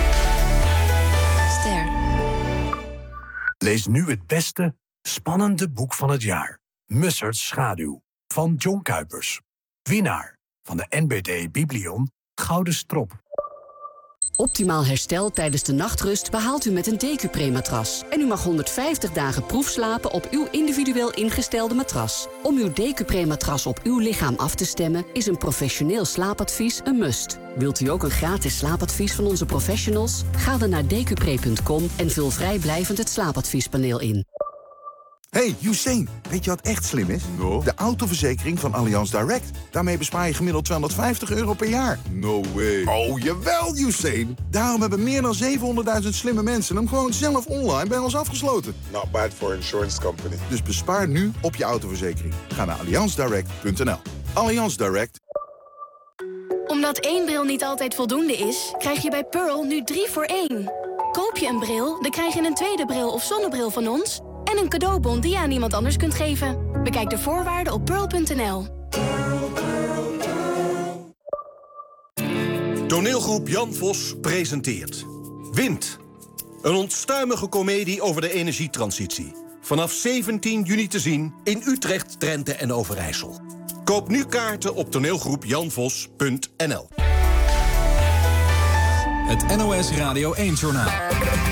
Ster. Lees nu het beste, spannende boek van het jaar. Mussert's Schaduw van John Kuipers. Winnaar van de N B D Biblion Gouden Strop. Optimaal herstel tijdens de nachtrust behaalt u met een Decupre-matras. En u mag honderdvijftig dagen proefslapen op uw individueel ingestelde matras. Om uw Decupre-matras op uw lichaam af te stemmen is een professioneel slaapadvies een must. Wilt u ook een gratis slaapadvies van onze professionals? Ga dan naar decupre punt com en vul vrijblijvend het slaapadviespaneel in. Hey, Usain, weet je wat echt slim is? No. De autoverzekering van Allianz Direct. Daarmee bespaar je gemiddeld tweehonderdvijftig euro per jaar. No way. Oh, jawel, Usain. Daarom hebben meer dan zevenhonderdduizend slimme mensen hem gewoon zelf online bij ons afgesloten. Not bad for insurance company. Dus bespaar nu op je autoverzekering. Ga naar allianz direct punt n l. Allianz Direct. Omdat één bril niet altijd voldoende is, krijg je bij Pearl nu drie voor één. Koop je een bril, dan krijg je een tweede bril of zonnebril van ons en een cadeaubon die je aan iemand anders kunt geven. Bekijk de voorwaarden op pearl punt n l. Toneelgroep Jan Vos presenteert Wind. Een onstuimige komedie over de energietransitie. Vanaf zeventien juni te zien in Utrecht, Drenthe en Overijssel. Koop nu kaarten op toneelgroep jan vos punt n l. Het N O S Radio één-journaal.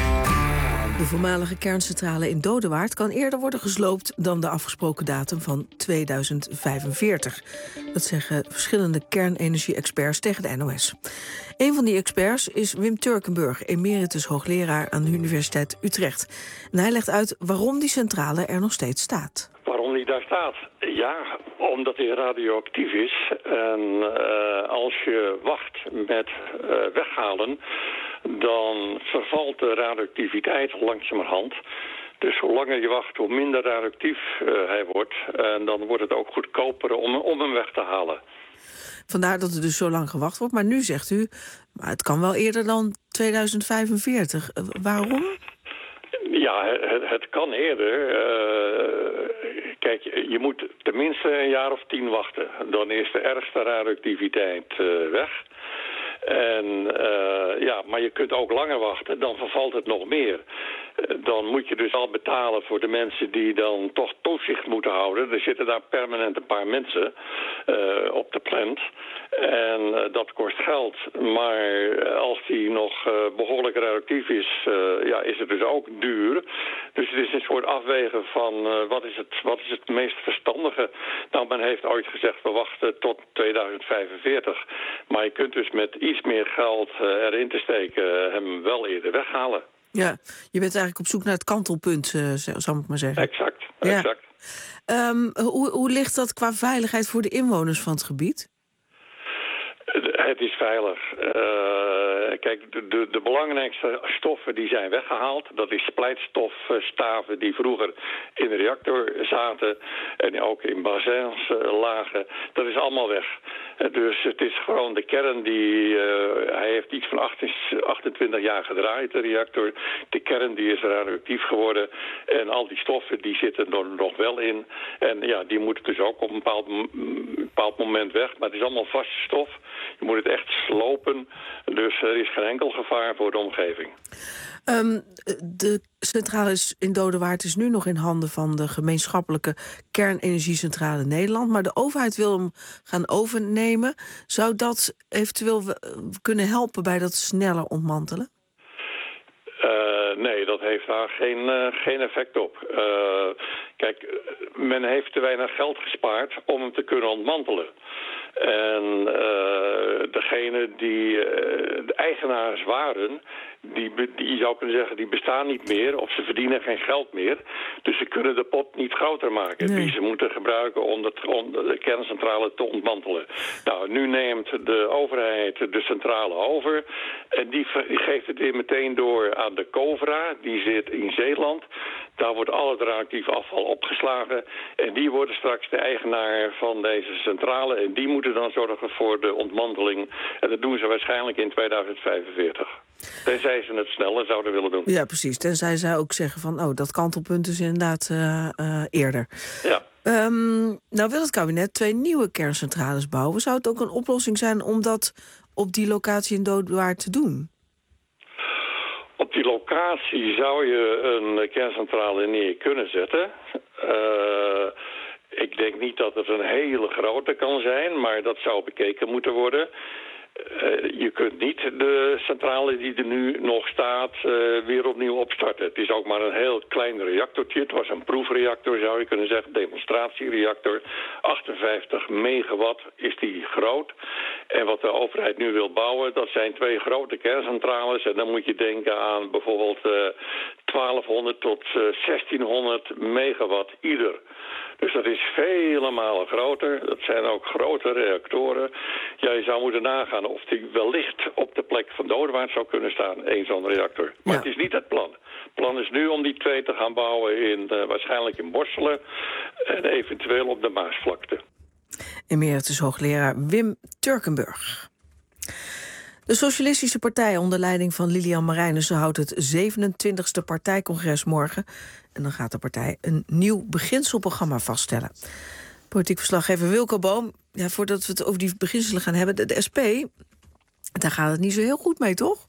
De voormalige kerncentrale in Dodewaard kan eerder worden gesloopt dan de afgesproken datum van tweeduizend vijfenveertig. Dat zeggen verschillende kernenergie-experts tegen de N O S. Een van die experts is Wim Turkenburg, emeritus hoogleraar aan de Universiteit Utrecht. En hij legt uit waarom die centrale er nog steeds staat. Waarom die daar staat? Ja, omdat hij radioactief is. En uh, als je wacht met uh, weghalen, dan vervalt de radioactiviteit langzamerhand. Dus hoe langer je wacht, hoe minder radioactief uh, hij wordt. En dan wordt het ook goedkoper om, om hem weg te halen. Vandaar dat er dus zo lang gewacht wordt. Maar nu zegt u, maar het kan wel eerder dan tweeduizend vijfenveertig. Uh, waarom? Ja, het, het kan eerder. Uh, kijk, je moet tenminste een jaar of tien wachten. Dan is de ergste radioactiviteit uh, weg. En, uh, ja, maar je kunt ook langer wachten, dan vervalt het nog meer. Dan moet je dus al betalen voor de mensen die dan toch toezicht moeten houden. Er zitten daar permanent een paar mensen uh, op de plant. En uh, dat kost geld. Maar als die nog uh, behoorlijk radioactief is, uh, ja, is het dus ook duur. Dus het is een soort afwegen van uh, wat, is het, wat is het meest verstandige. Nou, men heeft ooit gezegd, we wachten tot tweeduizend vijfenveertig. Maar je kunt dus met iets meer geld uh, erin te steken uh, hem wel eerder weghalen. Ja, je bent eigenlijk op zoek naar het kantelpunt, uh, zou ik maar zeggen. Exact, exact. Ja. Um, hoe, hoe ligt dat qua veiligheid voor de inwoners van het gebied? Het is veilig. Uh, kijk, de, de, de belangrijkste stoffen die zijn weggehaald. Dat is splijtstofstaven die vroeger in de reactor zaten en ook in bazins uh, lagen. Dat is allemaal weg. Uh, dus het is gewoon de kern die... Uh, hij heeft iets van achtentwintig jaar gedraaid, de reactor. De kern die is radioactief geworden. En al die stoffen die zitten er nog wel in. En ja, die moeten dus ook op een bepaald, een bepaald moment weg. Maar het is allemaal vaste stof. Je moet het echt slopen, dus er is geen enkel gevaar voor de omgeving. Um, de centrale in Dodewaard is nu nog in handen van de gemeenschappelijke kernenergiecentrale Nederland, maar de overheid wil hem gaan overnemen. Zou dat eventueel kunnen helpen bij dat sneller ontmantelen? Uh, nee, dat heeft daar geen, uh, geen effect op. Uh, kijk, men heeft te weinig geld gespaard om hem te kunnen ontmantelen. En uh, degene die uh, de eigenaars waren, die, die zou kunnen zeggen, die bestaan niet meer of ze verdienen geen geld meer. Dus ze kunnen de pot niet groter maken nee. die ze moeten gebruiken om de, om de kerncentrale te ontmantelen. Nou, nu neemt de overheid de centrale over en die, die geeft het weer meteen door aan de Covra, die zit in Zeeland. Daar wordt al het radioactief afval opgeslagen en die worden straks de eigenaar van deze centrale en die moeten dan zorgen voor de ontmanteling. En dat doen ze waarschijnlijk in tweeduizend vijfenveertig. Tenzij ze het sneller zouden willen doen. Ja, precies. Tenzij zij ook zeggen van, oh, dat kantelpunt is inderdaad uh, uh, eerder. Ja. Um, nou wil het kabinet twee nieuwe kerncentrales bouwen. Zou het ook een oplossing zijn om dat op die locatie in Dodewaard te doen? Op die locatie zou je een kerncentrale neer kunnen zetten. Uh, ik denk niet dat het een hele grote kan zijn, maar dat zou bekeken moeten worden. Uh, je kunt niet de centrale die er nu nog staat uh, weer opnieuw opstarten. Het is ook maar een heel klein reactortje. Het was een proefreactor, zou je kunnen zeggen, demonstratiereactor. achtenvijftig megawatt is die groot. En wat de overheid nu wil bouwen, dat zijn twee grote kerncentrales. En dan moet je denken aan bijvoorbeeld uh, twaalfhonderd tot uh, zestienhonderd megawatt ieder. Dus dat is vele malen groter. Dat zijn ook grote reactoren. Ja, je zou moeten nagaan of die wellicht op de plek van Dodewaard zou kunnen staan, één zo'n reactor. Maar ja. Het is niet het plan. Het plan is nu om die twee te gaan bouwen in, uh, waarschijnlijk in Borselen en eventueel op de Maasvlakte. Emeritus hoogleraar Wim Turkenburg. De Socialistische Partij onder leiding van Lilian Marijnissen houdt het zevenentwintigste partijcongres morgen. En dan gaat de partij een nieuw beginselprogramma vaststellen. Politiek verslaggever Wilco Boom, ja, voordat we het over die beginselen gaan hebben, de, de S P, daar gaat het niet zo heel goed mee, toch?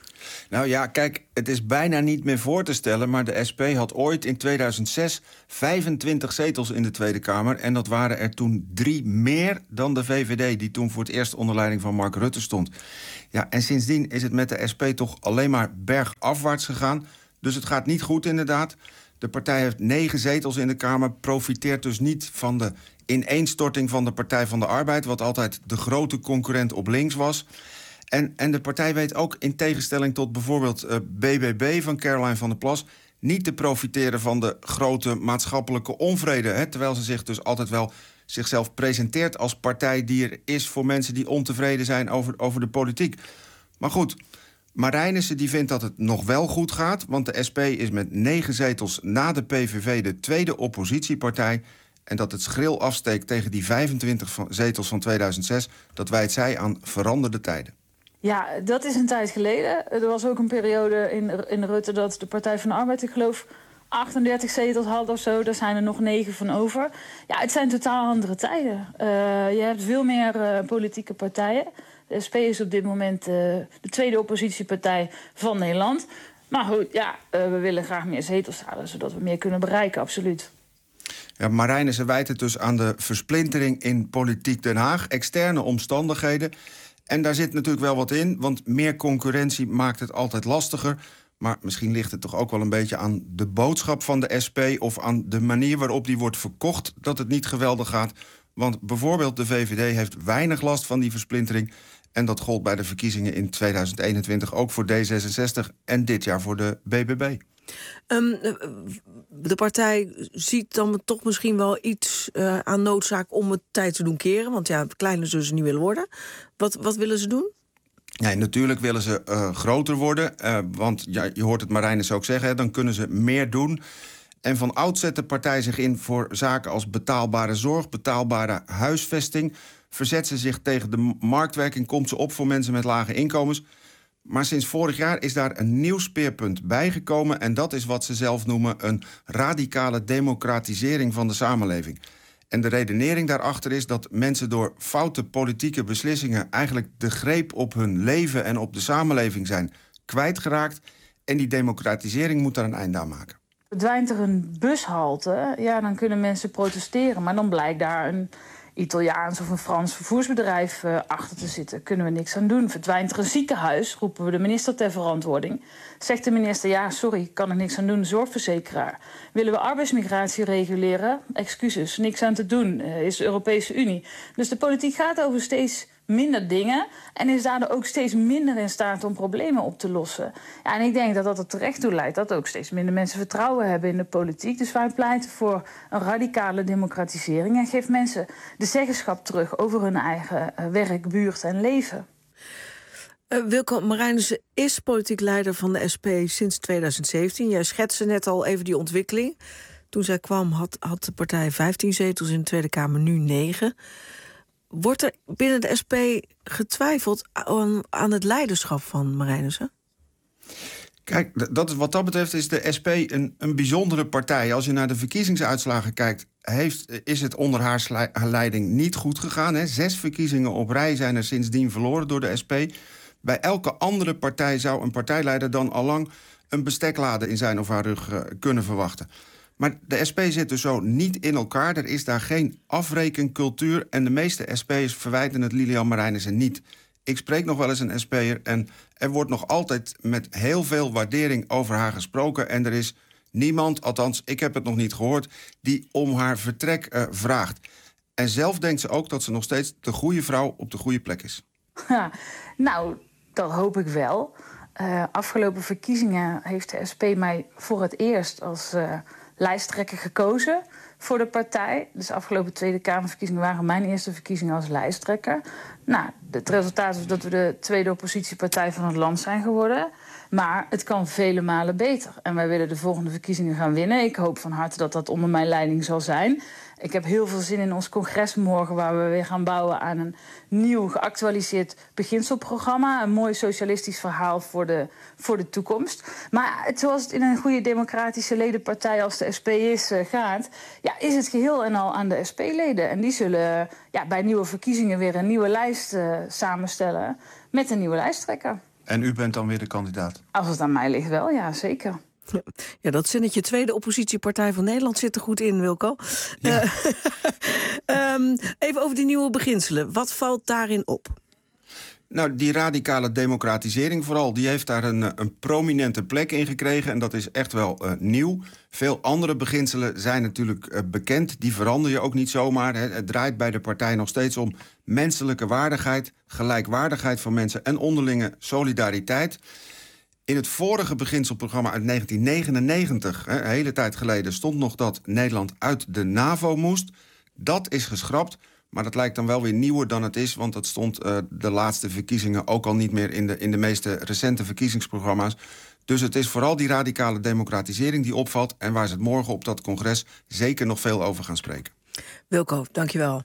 Nou ja, kijk, het is bijna niet meer voor te stellen, maar de S P had ooit in tweeduizend zes vijfentwintig zetels in de Tweede Kamer. En dat waren er toen drie meer dan de V V D, die toen voor het eerst onder leiding van Mark Rutte stond. Ja, en sindsdien is het met de S P toch alleen maar bergafwaarts gegaan. Dus het gaat niet goed, inderdaad. De partij heeft negen zetels in de Kamer, profiteert dus niet van de ineenstorting van de Partij van de Arbeid, wat altijd de grote concurrent op links was. En, en de partij weet ook, in tegenstelling tot bijvoorbeeld uh, B B B van Caroline van der Plas, niet te profiteren van de grote maatschappelijke onvrede. Hè, terwijl ze zich dus altijd wel zichzelf presenteert als partij die er is voor mensen die ontevreden zijn over, over de politiek. Maar goed, Marijnissen die vindt dat het nog wel goed gaat, want de S P is met negen zetels na de P V V de tweede oppositiepartij. En dat het schril afsteekt tegen die vijfentwintig zetels van tweeduizend zes, dat wijt zij aan veranderde tijden. Ja, dat is een tijd geleden. Er was ook een periode in, in Rutte dat de Partij van de Arbeid, ik geloof, achtendertig zetels had of zo. Daar zijn er nog negen van over. Ja, het zijn totaal andere tijden. Uh, je hebt veel meer uh, politieke partijen. De S P is op dit moment uh, de tweede oppositiepartij van Nederland. Maar goed, ja, uh, we willen graag meer zetels halen, zodat we meer kunnen bereiken, absoluut. Ja, Marijnissen wijt het dus aan de versplintering in politiek Den Haag, externe omstandigheden. En daar zit natuurlijk wel wat in, want meer concurrentie maakt het altijd lastiger. Maar misschien ligt het toch ook wel een beetje aan de boodschap van de S P of aan de manier waarop die wordt verkocht dat het niet geweldig gaat. Want bijvoorbeeld de V V D heeft weinig last van die versplintering. En dat gold bij de verkiezingen in tweeduizend eenentwintig ook voor D zesenzestig en dit jaar voor de B B B. Um, de partij ziet dan toch misschien wel iets uh, aan noodzaak om het tijd te doen keren. Want ja, kleiner zullen ze niet willen worden. Wat, wat willen ze doen? Nee, natuurlijk willen ze uh, groter worden. Uh, want ja, je hoort het Marijnissen ook zeggen, hè, dan kunnen ze meer doen. En van oud zet de partij zich in voor zaken als betaalbare zorg, betaalbare huisvesting. Verzet ze zich tegen de marktwerking, komt ze op voor mensen met lage inkomens. Maar sinds vorig jaar is daar een nieuw speerpunt bijgekomen. En dat is wat ze zelf noemen een radicale democratisering van de samenleving. En de redenering daarachter is dat mensen door foute politieke beslissingen eigenlijk de greep op hun leven en op de samenleving zijn kwijtgeraakt. En die democratisering moet daar een einde aan maken. Verdwijnt er een bushalte, ja, dan kunnen mensen protesteren. Maar dan blijkt daar een Italiaans of een Frans vervoersbedrijf uh, achter te zitten. Kunnen we niks aan doen. Verdwijnt er een ziekenhuis, roepen we de minister ter verantwoording. Zegt de minister, ja, sorry, kan er niks aan doen, zorgverzekeraar. Willen we arbeidsmigratie reguleren? Excuses, niks aan te doen, uh, is de Europese Unie. Dus de politiek gaat over steeds minder dingen en is daardoor ook steeds minder in staat om problemen op te lossen. Ja, en ik denk dat dat er terecht toe leidt dat ook steeds minder mensen vertrouwen hebben in de politiek. Dus wij pleiten voor een radicale democratisering en geeft mensen de zeggenschap terug over hun eigen uh, werk, buurt en leven. Uh, Wilco Marijnissen is politiek leider van de S P sinds tweeduizend zeventien. Jij schetste net al even die ontwikkeling. Toen zij kwam had, had de partij vijftien zetels in de Tweede Kamer, nu negen. Wordt er binnen de S P getwijfeld aan, aan het leiderschap van Marijnissen? Kijk, dat, wat dat betreft is de S P een, een bijzondere partij. Als je naar de verkiezingsuitslagen kijkt, heeft, is het onder haar, sli, haar leiding niet goed gegaan. Hè. Zes verkiezingen op rij zijn er sindsdien verloren door de S P. Bij elke andere partij zou een partijleider dan allang een besteklade in zijn of haar rug uh, kunnen verwachten. Maar de S P zit dus zo niet in elkaar. Er is daar geen afrekencultuur. En de meeste S P'ers verwijten het Lilian Marijnissen niet. Ik spreek nog wel eens een S P'er en er wordt nog altijd met heel veel waardering over haar gesproken. En er is niemand, althans ik heb het nog niet gehoord, die om haar vertrek uh, vraagt. En zelf denkt ze ook dat ze nog steeds de goede vrouw op de goede plek is. Ja, nou, dat hoop ik wel. Uh, afgelopen verkiezingen heeft de S P mij voor het eerst als uh, lijsttrekker gekozen voor de partij. Dus de afgelopen Tweede Kamerverkiezingen waren mijn eerste verkiezingen als lijsttrekker. Nou, het resultaat is dat we de tweede oppositiepartij van het land zijn geworden. Maar het kan vele malen beter. En wij willen de volgende verkiezingen gaan winnen. Ik hoop van harte dat dat onder mijn leiding zal zijn. Ik heb heel veel zin in ons congres morgen, waar we weer gaan bouwen aan een nieuw geactualiseerd beginselprogramma. Een mooi socialistisch verhaal voor de, voor de toekomst. Maar het, zoals het in een goede democratische ledenpartij als de S P is uh, gaat, ja, is het geheel en al aan de S P-leden. En die zullen ja, bij nieuwe verkiezingen weer een nieuwe lijst uh, samenstellen met een nieuwe lijsttrekker. En u bent dan weer de kandidaat? Als het aan mij ligt wel, ja, zeker. Ja, dat zinnetje tweede oppositiepartij van Nederland zit er goed in, Wilco. Ja. Uh, um, even over die nieuwe beginselen. Wat valt daarin op? Nou, die radicale democratisering vooral, die heeft daar een, een prominente plek in gekregen. En dat is echt wel uh, nieuw. Veel andere beginselen zijn natuurlijk uh, bekend. Die verander je ook niet zomaar. Hè. Het draait bij de partij nog steeds om menselijke waardigheid, gelijkwaardigheid van mensen en onderlinge solidariteit. In het vorige beginselprogramma uit negentien negenennegentig, hè, een hele tijd geleden, stond nog dat Nederland uit de NAVO moest. Dat is geschrapt, maar dat lijkt dan wel weer nieuwer dan het is, want dat stond uh, de laatste verkiezingen ook al niet meer in de, in de meeste recente verkiezingsprogramma's. Dus het is vooral die radicale democratisering die opvalt en waar ze het morgen op dat congres zeker nog veel over gaan spreken. Wilco, dankjewel.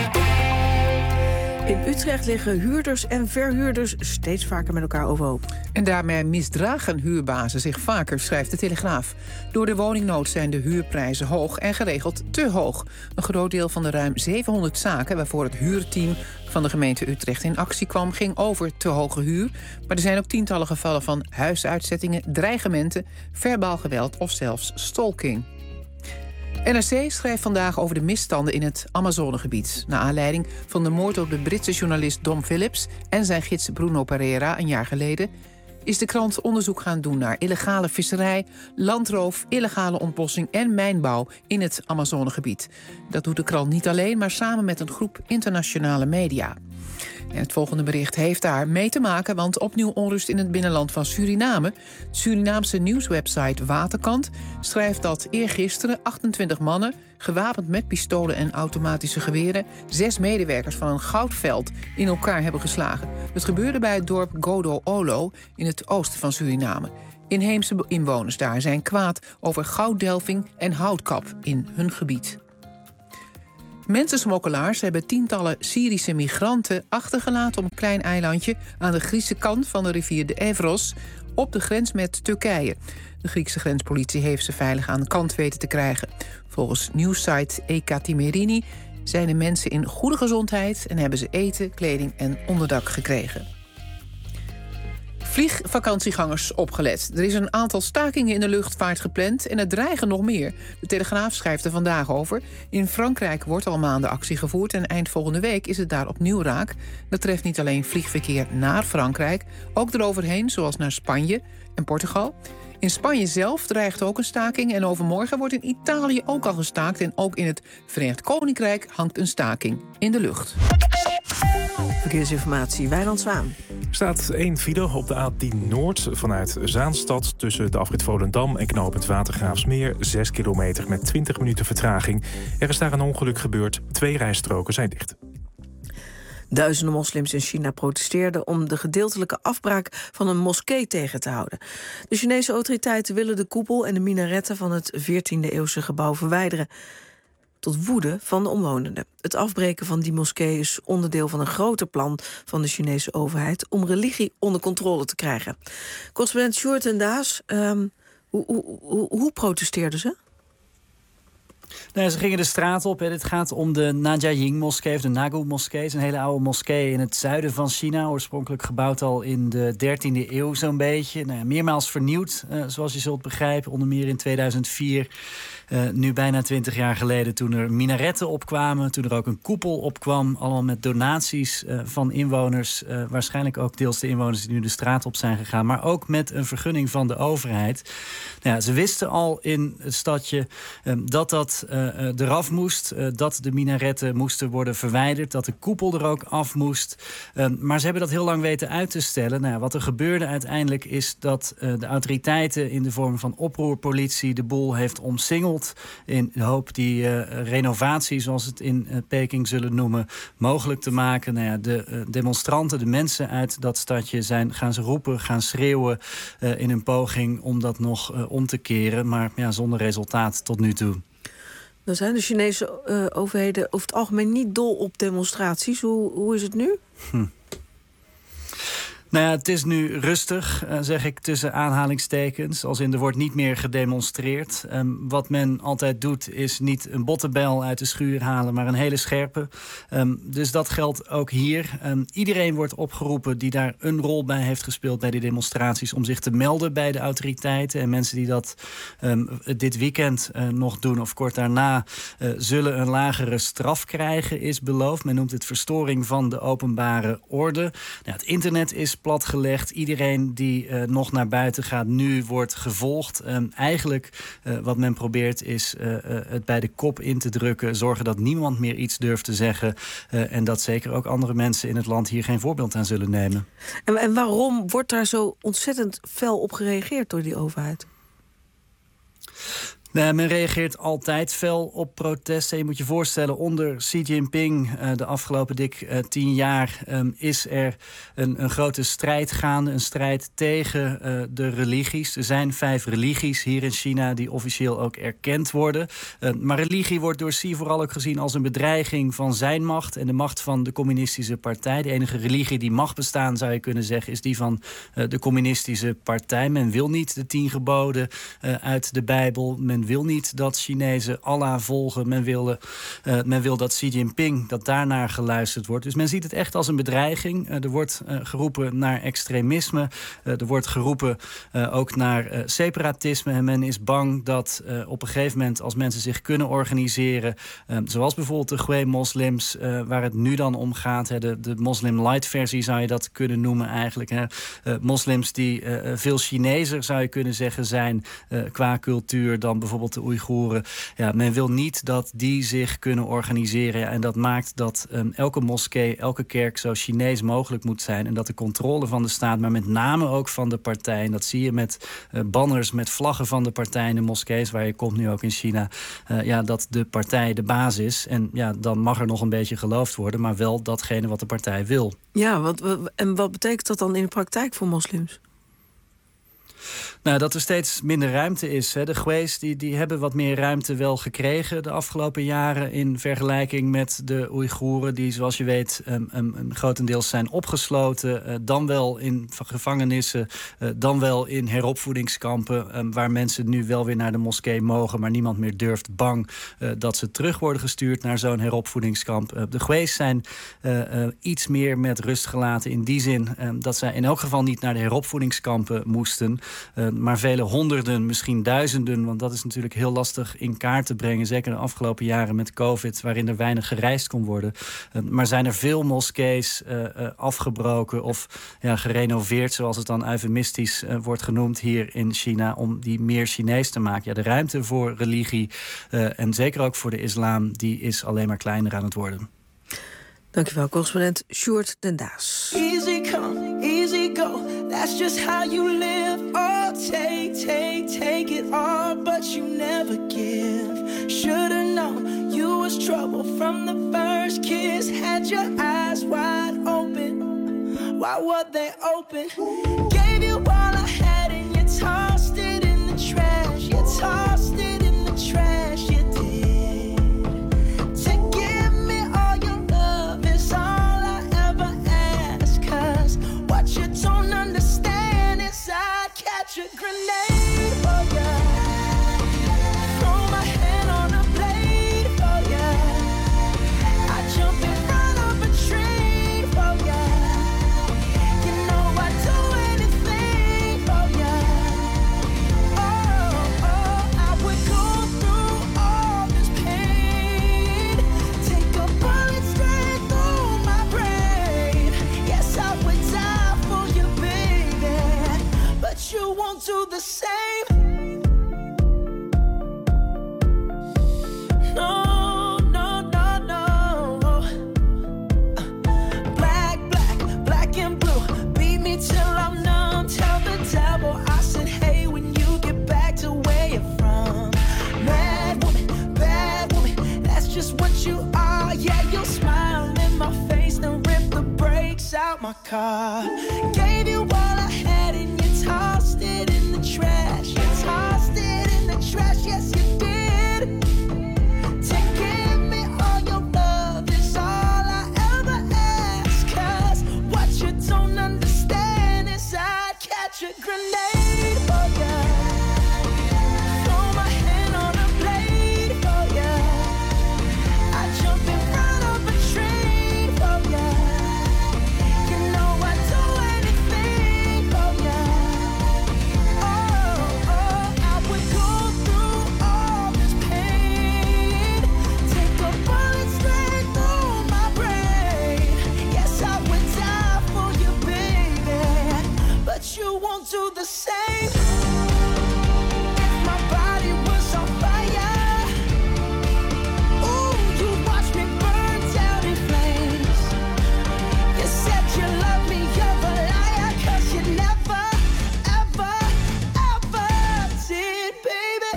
In Utrecht liggen huurders en verhuurders steeds vaker met elkaar overhoop. En daarmee misdragen huurbazen zich vaker, schrijft de Telegraaf. Door de woningnood zijn de huurprijzen hoog en geregeld te hoog. Een groot deel van de ruim zevenhonderd zaken waarvoor het huurteam van de gemeente Utrecht in actie kwam, ging over te hoge huur. Maar er zijn ook tientallen gevallen van huisuitzettingen, dreigementen, verbaal geweld of zelfs stalking. N R C schrijft vandaag over de misstanden in het Amazonegebied. Naar aanleiding van de moord op de Britse journalist Dom Phillips en zijn gids Bruno Pereira een jaar geleden is de krant onderzoek gaan doen naar illegale visserij, landroof, illegale ontbossing en mijnbouw in het Amazonegebied. Dat doet de krant niet alleen, maar samen met een groep internationale media. En het volgende bericht heeft daar mee te maken, want opnieuw onrust in het binnenland van Suriname. De Surinaamse nieuwswebsite Waterkant schrijft dat eergisteren achtentwintig mannen, gewapend met pistolen en automatische geweren, zes medewerkers van een goudveld in elkaar hebben geslagen. Het gebeurde bij het dorp Godo-Olo in het oosten van Suriname. Inheemse inwoners daar zijn kwaad over gouddelving en houtkap in hun gebied. Mensensmokkelaars hebben tientallen Syrische migranten achtergelaten op een klein eilandje aan de Griekse kant van de rivier de Evros op de grens met Turkije. De Griekse grenspolitie heeft ze veilig aan de kant weten te krijgen. Volgens nieuwssite Ekatimerini zijn de mensen in goede gezondheid en hebben ze eten, kleding en onderdak gekregen. Vliegvakantiegangers opgelet. Er is een aantal stakingen in de luchtvaart gepland en er dreigen nog meer. De Telegraaf schrijft er vandaag over. In Frankrijk wordt al maanden actie gevoerd en eind volgende week is het daar opnieuw raak. Dat treft niet alleen vliegverkeer naar Frankrijk, ook eroverheen, zoals naar Spanje en Portugal. In Spanje zelf dreigt ook een staking en overmorgen wordt in Italië ook al gestaakt en ook in het Verenigd Koninkrijk hangt een staking in de lucht. Verkeersinformatie, Wijnand Zwaan. Er staat één file op de A tien Noord vanuit Zaanstad tussen de afrit Volendam en knooppunt Watergraafsmeer. zes kilometer met twintig minuten vertraging. Er is daar een ongeluk gebeurd. Twee rijstroken zijn dicht. Duizenden moslims in China protesteerden om de gedeeltelijke afbraak van een moskee tegen te houden. De Chinese autoriteiten willen de koepel en de minaretten van het veertiende-eeuwse gebouw verwijderen. Tot woede van de omwonenden. Het afbreken van die moskee is onderdeel van een groter plan van de Chinese overheid om religie onder controle te krijgen. Correspondent Sjoerd en Daas, um, hoe, hoe, hoe, hoe protesteerden ze? Nou, ze gingen de straat op. Hè. Dit gaat om de Nanjiang-moskee, of de Nagu-moskee. Het is een hele oude moskee in het zuiden van China. Oorspronkelijk gebouwd al in de dertiende eeuw zo'n beetje. Nou ja, meermaals vernieuwd, uh, zoals je zult begrijpen. Onder meer in tweeduizend vier Uh, nu bijna twintig jaar geleden, toen er minaretten opkwamen, toen er ook een koepel opkwam, allemaal met donaties uh, van inwoners, uh, waarschijnlijk ook deels de inwoners die nu de straat op zijn gegaan, maar ook met een vergunning van de overheid. Nou ja, ze wisten al in het stadje um, dat dat uh, eraf moest, uh, dat de minaretten moesten worden verwijderd, dat de koepel er ook af moest. Um, maar ze hebben dat heel lang weten uit te stellen. Nou ja, wat er gebeurde uiteindelijk is dat uh, de autoriteiten in de vorm van oproerpolitie de boel heeft omsingeld in de hoop die uh, renovatie, zoals het in uh, Peking zullen noemen, mogelijk te maken. Nou ja, de uh, demonstranten, de mensen uit dat stadje zijn gaan ze roepen, gaan schreeuwen uh, in een poging om dat nog uh, om te keren, maar ja, zonder resultaat tot nu toe. Dan zijn de Chinese uh, overheden over het algemeen niet dol op demonstraties. Hoe, hoe is het nu? Hm. Nou ja, het is nu rustig, uh, zeg ik tussen aanhalingstekens. Als in, er wordt niet meer gedemonstreerd. Um, wat men altijd doet, is niet een bottenbel uit de schuur halen, maar een hele scherpe. Um, dus dat geldt ook hier. Um, iedereen wordt opgeroepen die daar een rol bij heeft gespeeld bij die demonstraties, om zich te melden bij de autoriteiten. En mensen die dat um, dit weekend uh, nog doen of kort daarna uh, zullen een lagere straf krijgen, is beloofd. Men noemt het verstoring van de openbare orde. Nou, het internet is platgelegd. Iedereen die uh, nog naar buiten gaat nu wordt gevolgd. Um, eigenlijk uh, wat men probeert is uh, uh, het bij de kop in te drukken. Zorgen dat niemand meer iets durft te zeggen. Uh, en dat zeker ook andere mensen in het land hier geen voorbeeld aan zullen nemen. En, en waarom wordt daar zo ontzettend fel op gereageerd door die overheid? Nee, men reageert altijd fel op protesten. Je moet je voorstellen, onder Xi Jinping uh, de afgelopen dik uh, tien jaar um, is er een, een grote strijd gaande. Een strijd tegen uh, de religies. Er zijn vijf religies hier in China die officieel ook erkend worden. Uh, maar religie wordt door Xi vooral ook gezien als een bedreiging van zijn macht en de macht van de communistische partij. De enige religie die mag bestaan, zou je kunnen zeggen, is die van uh, de communistische partij. Men wil niet de tien geboden uh, uit de Bijbel. Men wil niet dat Chinezen Allah volgen. Men wil, uh, men wil dat Xi Jinping, dat daarnaar geluisterd wordt. Dus men ziet het echt als een bedreiging. Uh, er wordt uh, geroepen naar extremisme. Uh, er wordt geroepen uh, ook naar uh, separatisme. En men is bang dat uh, op een gegeven moment, als mensen zich kunnen organiseren, uh, zoals bijvoorbeeld de Hui-moslims, uh, waar het nu dan om gaat, hè, de, de moslim-light-versie zou je dat kunnen noemen eigenlijk. Hè. Uh, moslims die uh, veel Chinezer, zou je kunnen zeggen, zijn uh, qua cultuur dan bijvoorbeeld de Oeigoeren. Ja, men wil niet dat die zich kunnen organiseren. Ja, en dat maakt dat um, elke moskee, elke kerk zo Chinees mogelijk moet zijn. En dat de controle van de staat, maar met name ook van de partij. En dat zie je met uh, banners, met vlaggen van de partij in de moskees, waar je komt nu ook in China. Uh, ja, dat de partij de baas is. En ja, dan mag er nog een beetje geloofd worden, maar wel datgene wat de partij wil. Ja, wat, en wat betekent dat dan in de praktijk voor moslims? Nou, dat er steeds minder ruimte is. Hè. De Hui's die, die hebben wat meer ruimte wel gekregen de afgelopen jaren in vergelijking met de Oeigoeren, die, zoals je weet, um, um, um, grotendeels zijn opgesloten. Uh, dan wel in gevangenissen, uh, dan wel in heropvoedingskampen, um, waar mensen nu wel weer naar de moskee mogen, maar niemand meer durft, bang uh, dat ze terug worden gestuurd naar zo'n heropvoedingskamp. Uh, de Hui's zijn uh, uh, iets meer met rust gelaten in die zin um, dat zij in elk geval niet naar de heropvoedingskampen moesten. Uh, maar vele honderden, misschien duizenden, want dat is natuurlijk heel lastig in kaart te brengen, zeker de afgelopen jaren met COVID, waarin er weinig gereisd kon worden. Uh, maar zijn er veel moskees uh, uh, afgebroken of ja, gerenoveerd, zoals het dan eufemistisch uh, wordt genoemd hier in China, om die meer Chinees te maken. Ja, de ruimte voor religie uh, en zeker ook voor de islam, die is alleen maar kleiner aan het worden. Dankjewel, correspondent Sjoerd den Daas. Easy come, easy go, that's just how you live. Oh, take, take, take it all, but you never give. Should've known you was trouble from the first kiss. Had your eyes wide open, why were they open? Gave you all I had and you tossed it in the trash. You tossed it in the trash, you did. To give me all your love is all I ever ask, 'cause what you don't understand is I'd catch a grenade for ya, throw my hand on a blade for ya, I'd jump in front of a train for ya, you know I'd do anything my car. Gave you all I had and you tossed it in the trash. You tossed it in the trash, yes you did. To give me all your love is all I ever ask. Cause what you don't understand is I'd catch a grenade for ya. Throw my hand on a blade for ya. I'd jump in front of a train for ya. You know I'd do anything for ya. Oh, oh, I would go through all this pain. Take a bullet straight through my brain. Yes, I would die for you, baby. But you won't do the same. If my body was on fire, ooh, you watch me burn down in flames. You said you love me, you're a liar, cause you never, ever, ever did, baby.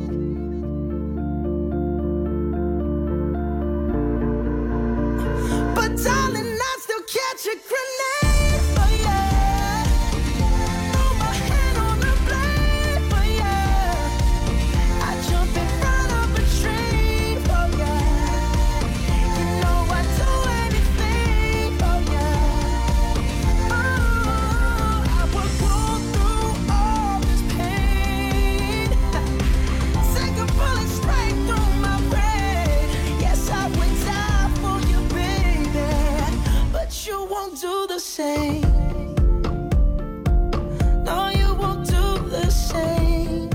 But darling, I still catch a grenade for ya. Throw my hand on a blade for ya. I jump in front of a train for ya. You know I'd do anything for ya. Oh, I would go through all this pain. Take a bullet straight through my brain. Yes, I would die for you, baby. But you won't do the same. No, you won't do the same.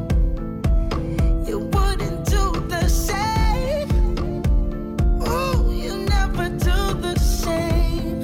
You wouldn't do the same. Ooh, you never do the same.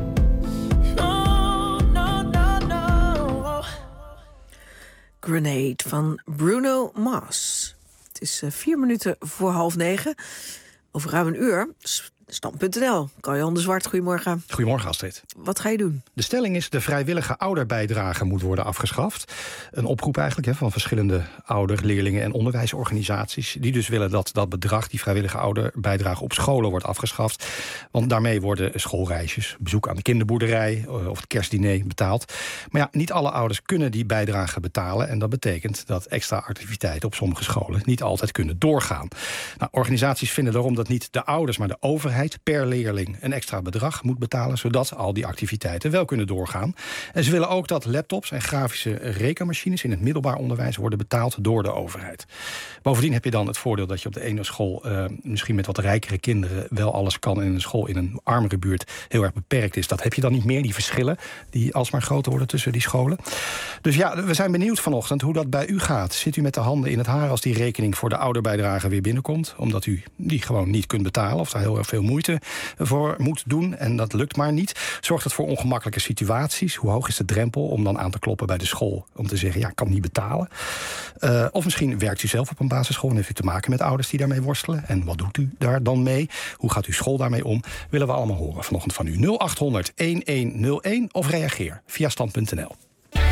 No, no, no, no. Grenade van Bruno Mars. Het is uh, vier minuten voor half negen. Over ruim een uur. Stand punt n l. Carl-Jan de Zwart, goedemorgen. Goedemorgen, Astrid. Wat ga je doen? De stelling is: de vrijwillige ouderbijdrage moet worden afgeschaft. Een oproep eigenlijk hè, van verschillende ouder-, leerlingen- en onderwijsorganisaties. Die dus willen dat dat bedrag, die vrijwillige ouderbijdrage op scholen, wordt afgeschaft. Want daarmee worden schoolreisjes, bezoek aan de kinderboerderij of het kerstdiner betaald. Maar ja, niet alle ouders kunnen die bijdrage betalen. En dat betekent dat extra activiteiten op sommige scholen niet altijd kunnen doorgaan. Nou, organisaties vinden daarom dat niet de ouders, maar de overheid per leerling een extra bedrag moet betalen, zodat al die activiteiten wel kunnen doorgaan. En ze willen ook dat laptops en grafische rekenmachines in het middelbaar onderwijs worden betaald door de overheid. Bovendien heb je dan het voordeel dat je op de ene school uh, misschien met wat rijkere kinderen wel alles kan en een school in een armere buurt heel erg beperkt is. Dat heb je dan niet meer, die verschillen die alsmaar groter worden tussen die scholen. Dus ja, we zijn benieuwd vanochtend hoe dat bij u gaat. Zit u met de handen in het haar als die rekening voor de ouderbijdrage weer binnenkomt, omdat u die gewoon niet kunt betalen of daar heel erg veel moeite voor moet doen en dat lukt maar niet? Zorgt het voor ongemakkelijke situaties? Hoe hoog is de drempel om dan aan te kloppen bij de school om te zeggen, ja, ik kan niet betalen? Uh, of misschien werkt u zelf op een basisschool en heeft u te maken met ouders die daarmee worstelen. En wat doet u daar dan mee? Hoe gaat uw school daarmee om? Willen we allemaal horen vanochtend van u. nul acht honderd elf nul één of reageer via stand punt n l.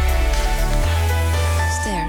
Ster.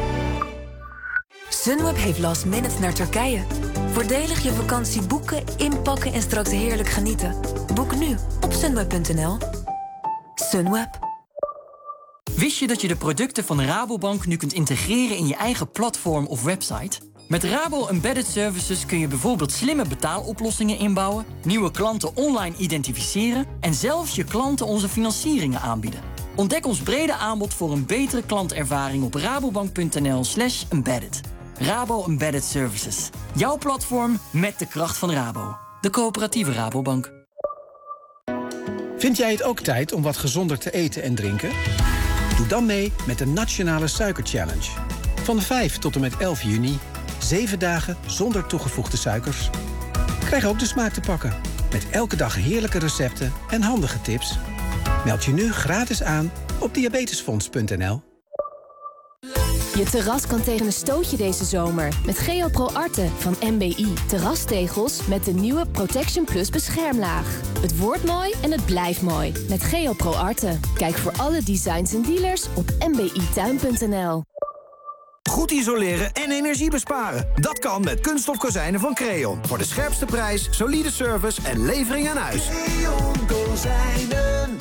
Sunweb heeft last minute naar Turkije. Voordelig je vakantie boeken, inpakken en straks heerlijk genieten. Boek nu op sunweb punt n l. Sunweb. Wist je dat je de producten van Rabobank nu kunt integreren in je eigen platform of website? Met Rabo Embedded Services kun je bijvoorbeeld slimme betaaloplossingen inbouwen, nieuwe klanten online identificeren en zelfs je klanten onze financieringen aanbieden. Ontdek ons brede aanbod voor een betere klantervaring op rabobank punt n l slash embedded. Rabo Embedded Services. Jouw platform met de kracht van Rabo. De coöperatieve Rabobank. Vind jij het ook tijd om wat gezonder te eten en drinken? Doe dan mee met de Nationale Suiker Challenge. Van vijf tot en met elf juni. Zeven dagen zonder toegevoegde suikers. Krijg ook de smaak te pakken. Met elke dag heerlijke recepten en handige tips. Meld je nu gratis aan op diabetesfonds punt n l. Je terras kan tegen een stootje deze zomer met GeoPro Arte van M B I. Terrastegels met de nieuwe Protection Plus beschermlaag. Het wordt mooi en het blijft mooi met GeoPro Arte. Kijk voor alle designs en dealers op m b i tuin punt n l. goed isoleren en energie besparen. Dat kan met kunststof kozijnen van Creon. Voor de scherpste prijs, solide service en levering aan huis. Creon kozijnen.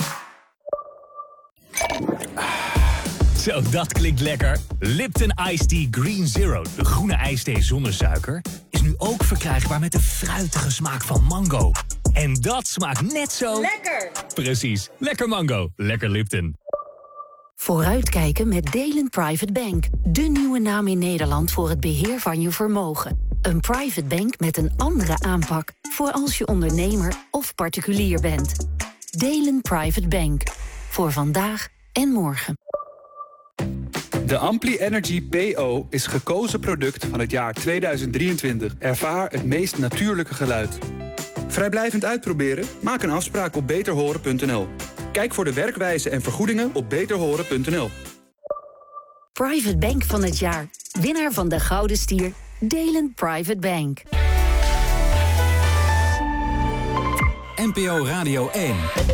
Zo, dat klinkt lekker. Lipton Iced Tea Green Zero, de groene ijsthee zonder suiker, is nu ook verkrijgbaar met de fruitige smaak van mango. En dat smaakt net zo... Lekker! Precies, lekker mango, lekker Lipton. Vooruitkijken met Delen Private Bank. De nieuwe naam in Nederland voor het beheer van je vermogen. Een private bank met een andere aanpak voor als je ondernemer of particulier bent. Delen Private Bank. Voor vandaag en morgen. De Ampli Energy P O is gekozen product van het jaar tweeduizend drieëntwintig. Ervaar het meest natuurlijke geluid. Vrijblijvend uitproberen? Maak een afspraak op beter horen punt n l. Kijk voor de werkwijze en vergoedingen op beter horen punt n l. Private Bank van het jaar. Winnaar van de Gouden Stier. Delen Private Bank. N P O Radio één.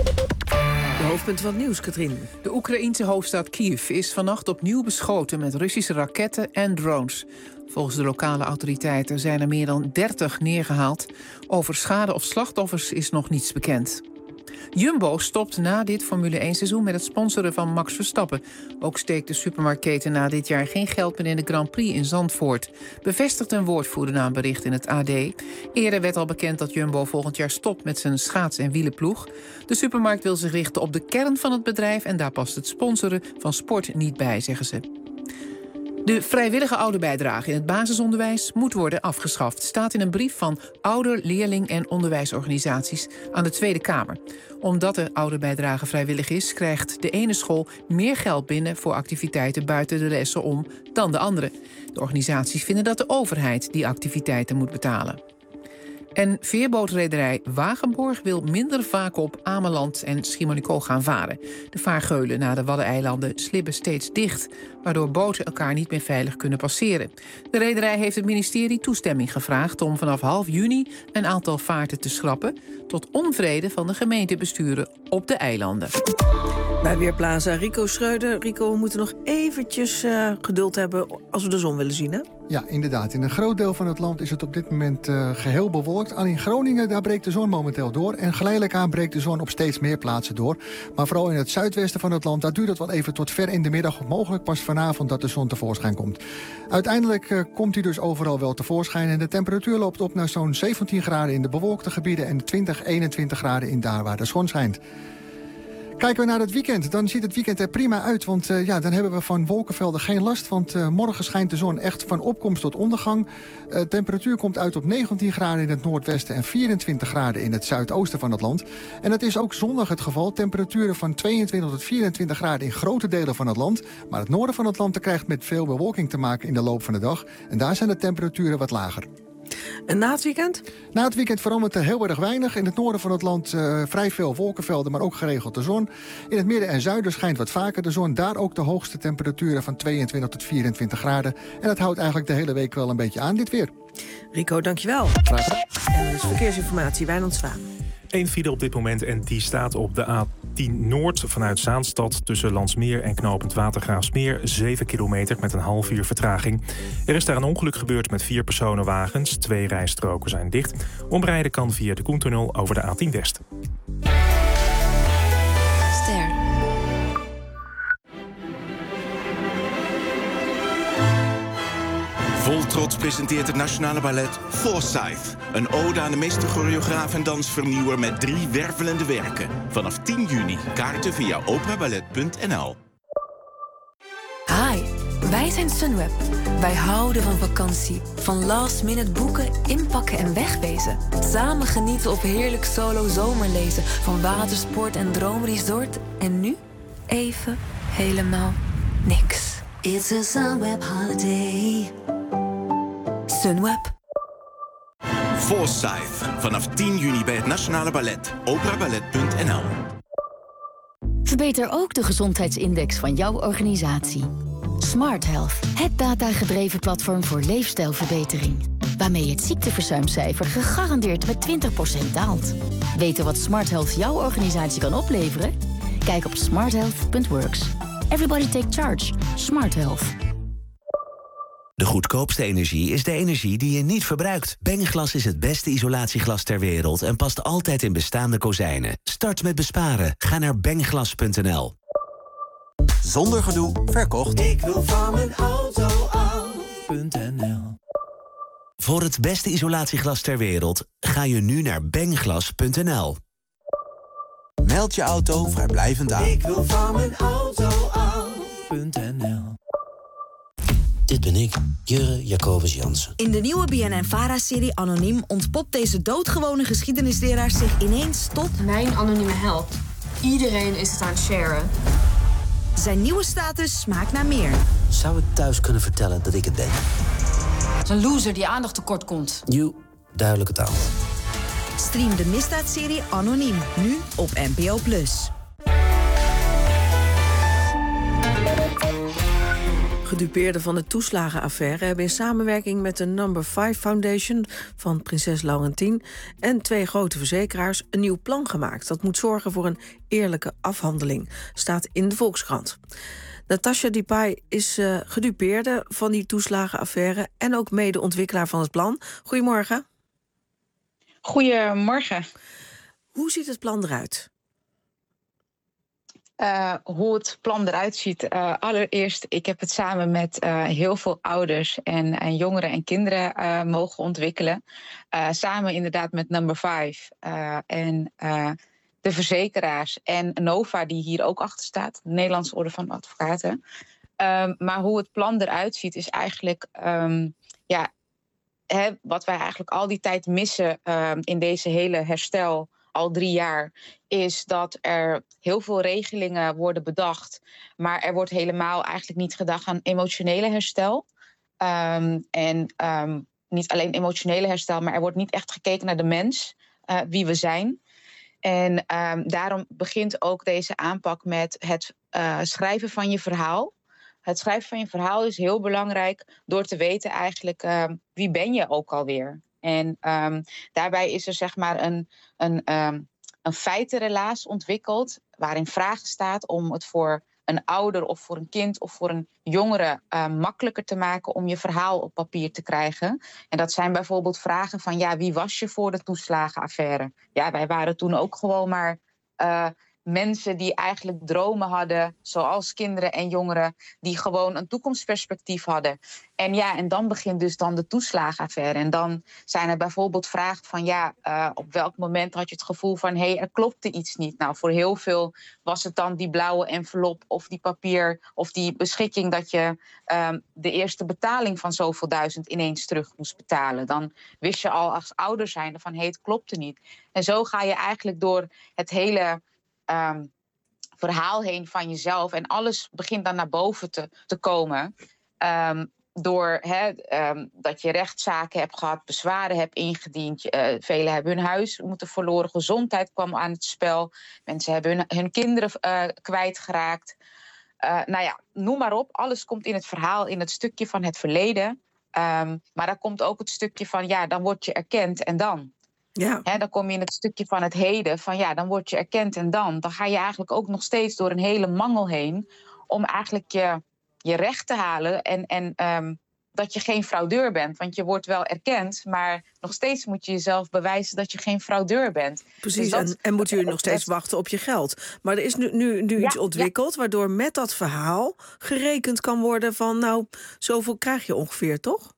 De hoofdpunt van het nieuws, Katrien. De Oekraïense hoofdstad Kiev is vannacht opnieuw beschoten met Russische raketten en drones. Volgens de lokale autoriteiten zijn er meer dan dertig neergehaald. Over schade of slachtoffers is nog niets bekend. Jumbo stopt na dit Formule één seizoen met het sponsoren van Max Verstappen. Ook steekt de supermarktketen na dit jaar geen geld meer in de Grand Prix in Zandvoort. Bevestigt een woordvoerder na een bericht in het A D. Eerder werd al bekend dat Jumbo volgend jaar stopt met zijn schaats- en wielenploeg. De supermarkt wil zich richten op de kern van het bedrijf en daar past het sponsoren van sport niet bij, zeggen ze. De vrijwillige ouderbijdrage in het basisonderwijs moet worden afgeschaft. Staat in een brief van ouder-, leerling- en onderwijsorganisaties aan de Tweede Kamer. Omdat de ouderbijdrage vrijwillig is, krijgt de ene school meer geld binnen voor activiteiten buiten de lessen om dan de andere. De organisaties vinden dat de overheid die activiteiten moet betalen. En veerbootrederij Wagenborg wil minder vaak op Ameland en Schiermonnikoog gaan varen. De vaargeulen naar de Waddeneilanden slibben steeds dicht, waardoor boten elkaar niet meer veilig kunnen passeren. De rederij heeft het ministerie toestemming gevraagd om vanaf half juni een aantal vaarten te schrappen, tot onvrede van de gemeentebesturen op de eilanden. Bij Weerplaza Rico Schreuder. Rico, we moeten nog eventjes uh, geduld hebben als we de zon willen zien, hè? Ja, inderdaad. In een groot deel van het land is het op dit moment uh, geheel bewolkt. Al in Groningen, daar breekt de zon momenteel door. En geleidelijk aan breekt de zon op steeds meer plaatsen door. Maar vooral in het zuidwesten van het land, daar duurt het wel even tot ver in de middag. Of mogelijk pas vanavond dat de zon tevoorschijn komt. Uiteindelijk uh, komt hij dus overal wel tevoorschijn. En de temperatuur loopt op naar zo'n zeventien graden in de bewolkte gebieden. En twintig, eenentwintig graden in daar waar de zon schijnt. Kijken we naar het weekend, dan ziet het weekend er prima uit. Want uh, ja, dan hebben we van wolkenvelden geen last. Want uh, morgen schijnt de zon echt van opkomst tot ondergang. De uh, temperatuur komt uit op negentien graden in het noordwesten en vierentwintig graden in het zuidoosten van het land. En dat is ook zondag het geval. Temperaturen van tweeëntwintig tot vierentwintig graden in grote delen van het land. Maar het noorden van het land krijgt met veel bewolking te maken in de loop van de dag. En daar zijn de temperaturen wat lager. En na het weekend? Na het weekend verandert er heel erg weinig. In het noorden van het land uh, vrij veel wolkenvelden, maar ook geregeld de zon. In het midden en zuiden schijnt wat vaker de zon. Daar ook de hoogste temperaturen van tweeëntwintig tot vierentwintig graden. En dat houdt eigenlijk de hele week wel een beetje aan, dit weer. Rico, dankjewel. Graag. En dus verkeersinformatie, Wijnand Zwaan. Eén file op dit moment en die staat op de A tien Noord vanuit Zaanstad tussen Landsmeer en knooppunt Watergraafsmeer. zeven kilometer met een half uur vertraging. Er is daar een ongeluk gebeurd met vier personenwagens. Twee rijstroken zijn dicht. Omrijden kan via de Koentunnel over de A tien West. Ster. Vol trots presenteert het Nationale Ballet Forsyth. Een ode aan de meesterchoreograaf en dansvernieuwer met drie wervelende werken. Vanaf tien juni. Kaarten via operaballet punt n l. Hi, wij zijn Sunweb. Wij houden van vakantie. Van last minute boeken, inpakken en wegwezen. Samen genieten of heerlijk solo zomerlezen. Van watersport en droomresort. En nu even helemaal niks. It's a Sunweb holiday. Sunweb. Forsyth. Vanaf tien juni bij het Nationale Ballet. operaballet punt n l. Verbeter ook de gezondheidsindex van jouw organisatie. Smart Health, het datagedreven platform voor leefstijlverbetering. Waarmee je het ziekteverzuimcijfer gegarandeerd met twintig procent daalt. Weten wat Smart Health jouw organisatie kan opleveren? Kijk op smart health punt works. Everybody take charge. Smart Health. De goedkoopste energie is de energie die je niet verbruikt. Bengglas is het beste isolatieglas ter wereld en past altijd in bestaande kozijnen. Start met besparen. Ga naar bengglas punt n l. Zonder gedoe, verkocht. Ik wil van mijn auto af.nl. Voor het beste isolatieglas ter wereld ga je nu naar bengglas punt n l. Meld je auto vrijblijvend aan. Ik wil van mijn auto af.nl. Dit ben ik, Jurre Jacobus Jansen. In de nieuwe B N N-Vara-serie Anoniem ontpopt deze doodgewone geschiedenisleraar zich ineens tot... mijn anonieme held. Iedereen is het aan het sharen. Zijn nieuwe status smaakt naar meer. Zou ik thuis kunnen vertellen dat ik het ben? Het is een loser die aandacht tekort komt. Joe, duidelijke taal. Stream de misdaadserie Anoniem, nu op N P O plus. Gedupeerden van de toeslagenaffaire hebben in samenwerking met de Number vijf Foundation van prinses Laurentien en twee grote verzekeraars een nieuw plan gemaakt. Dat moet zorgen voor een eerlijke afhandeling, staat in de Volkskrant. Natasha Depay is uh, gedupeerde van die toeslagenaffaire en ook medeontwikkelaar van het plan. Goedemorgen. Goedemorgen. Hoe ziet het plan eruit? Uh, hoe het plan eruit ziet. Uh, allereerst, ik heb het samen met uh, heel veel ouders en, en jongeren en kinderen uh, mogen ontwikkelen. Uh, samen inderdaad met Number vijf uh, en uh, de verzekeraars en Nova, die hier ook achter staat, de Nederlandse Orde van Advocaten. Um, maar hoe het plan eruit ziet is eigenlijk, um, ja, hè, wat wij eigenlijk al die tijd missen um, in deze hele herstel, al drie jaar, is dat er heel veel regelingen worden bedacht, maar er wordt helemaal eigenlijk niet gedacht aan emotionele herstel. Um, en um, niet alleen emotionele herstel, maar er wordt niet echt gekeken naar de mens, uh, wie we zijn. En um, daarom begint ook deze aanpak met het uh, schrijven van je verhaal. Het schrijven van je verhaal is heel belangrijk door te weten eigenlijk uh, wie ben je ook alweer. En um, daarbij is er zeg maar een, een, um, een feitenrelaas ontwikkeld waarin vragen staat om het voor een ouder of voor een kind of voor een jongere uh, makkelijker te maken om je verhaal op papier te krijgen. En dat zijn bijvoorbeeld vragen van ja, wie was je voor de toeslagenaffaire? Ja, wij waren toen ook gewoon maar uh, mensen die eigenlijk dromen hadden, zoals kinderen en jongeren, die gewoon een toekomstperspectief hadden. En ja, en dan begint dus dan de toeslagenaffaire. En dan zijn er bijvoorbeeld vragen van ja, uh, op welk moment had je het gevoel van hé, hey, er klopte iets niet. Nou, voor heel veel was het dan die blauwe envelop of die papier of die beschikking dat je um, de eerste betaling van zoveel duizend ineens terug moest betalen. Dan wist je al als ouder zijnde van hé, hey, het klopte niet. En zo ga je eigenlijk door het hele Um, verhaal heen van jezelf. En alles begint dan naar boven te, te komen. Um, door he, um, dat je rechtszaken hebt gehad, bezwaren hebt ingediend. Uh, velen hebben hun huis moeten verloren. Gezondheid kwam aan het spel. Mensen hebben hun, hun kinderen uh, kwijtgeraakt. Uh, nou ja, noem maar op. Alles komt in het verhaal, in het stukje van het verleden. Um, maar daar komt ook het stukje van ja, dan word je erkend en dan. Ja. He, dan kom je in het stukje van het heden, van ja, dan word je erkend en dan. Dan ga je eigenlijk ook nog steeds door een hele mangel heen om eigenlijk je, je recht te halen en, en um, dat je geen fraudeur bent. Want je wordt wel erkend, maar nog steeds moet je jezelf bewijzen dat je geen fraudeur bent. Precies, dus dat, en, en moet je nog steeds dat, wachten op je geld. Maar er is nu, nu, nu ja, iets ontwikkeld ja. waardoor met dat verhaal gerekend kan worden van nou, zoveel krijg je ongeveer, toch?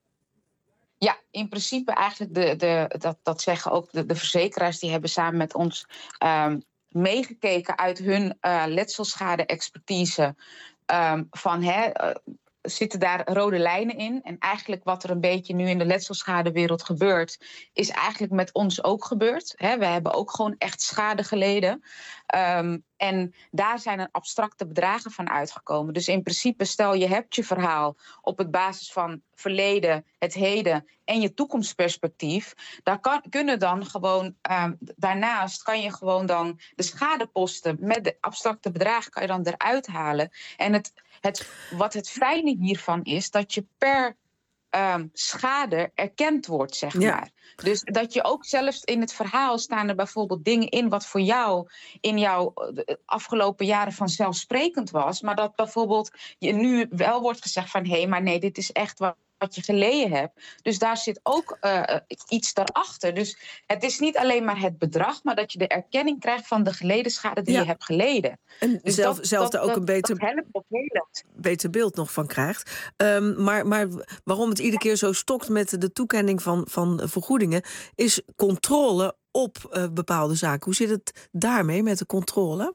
Ja, in principe eigenlijk, de, de, dat, dat zeggen ook de, de verzekeraars, die hebben samen met ons um, meegekeken uit hun uh, letselschade-expertise. Um, van, hè, uh, zitten daar rode lijnen in? En eigenlijk wat er een beetje nu in de letselschadewereld gebeurt, is eigenlijk met ons ook gebeurd. Hè? We hebben ook gewoon echt schade geleden. Um, en daar zijn er abstracte bedragen van uitgekomen. Dus in principe, stel je hebt je verhaal op het basis van verleden, het heden en je toekomstperspectief. Daar kan, kunnen dan gewoon, um, daarnaast kan je gewoon dan de schadeposten met de abstracte bedragen kan je dan eruit halen. En het, het, wat het fijne hiervan is, dat je per um, schade erkend wordt, zeg ja. maar. Dus dat je ook zelfs in het verhaal staan er bijvoorbeeld dingen in wat voor jou in jouw afgelopen jaren vanzelfsprekend was. Maar dat bijvoorbeeld je nu wel wordt gezegd van hé, hey, maar nee, dit is echt wat wat je geleden hebt. Dus daar zit ook uh, iets daarachter. Dus het is niet alleen maar het bedrag, maar dat je de erkenning krijgt van de geleden schade die ja. je hebt geleden. En dus zelf, dat, zelf dat, er ook dat, een beter, beter beeld nog van krijgt. Um, maar, maar waarom het iedere keer zo stokt met de toekenning van, van vergoedingen, is controle op uh, bepaalde zaken. Hoe zit het daarmee met de controle?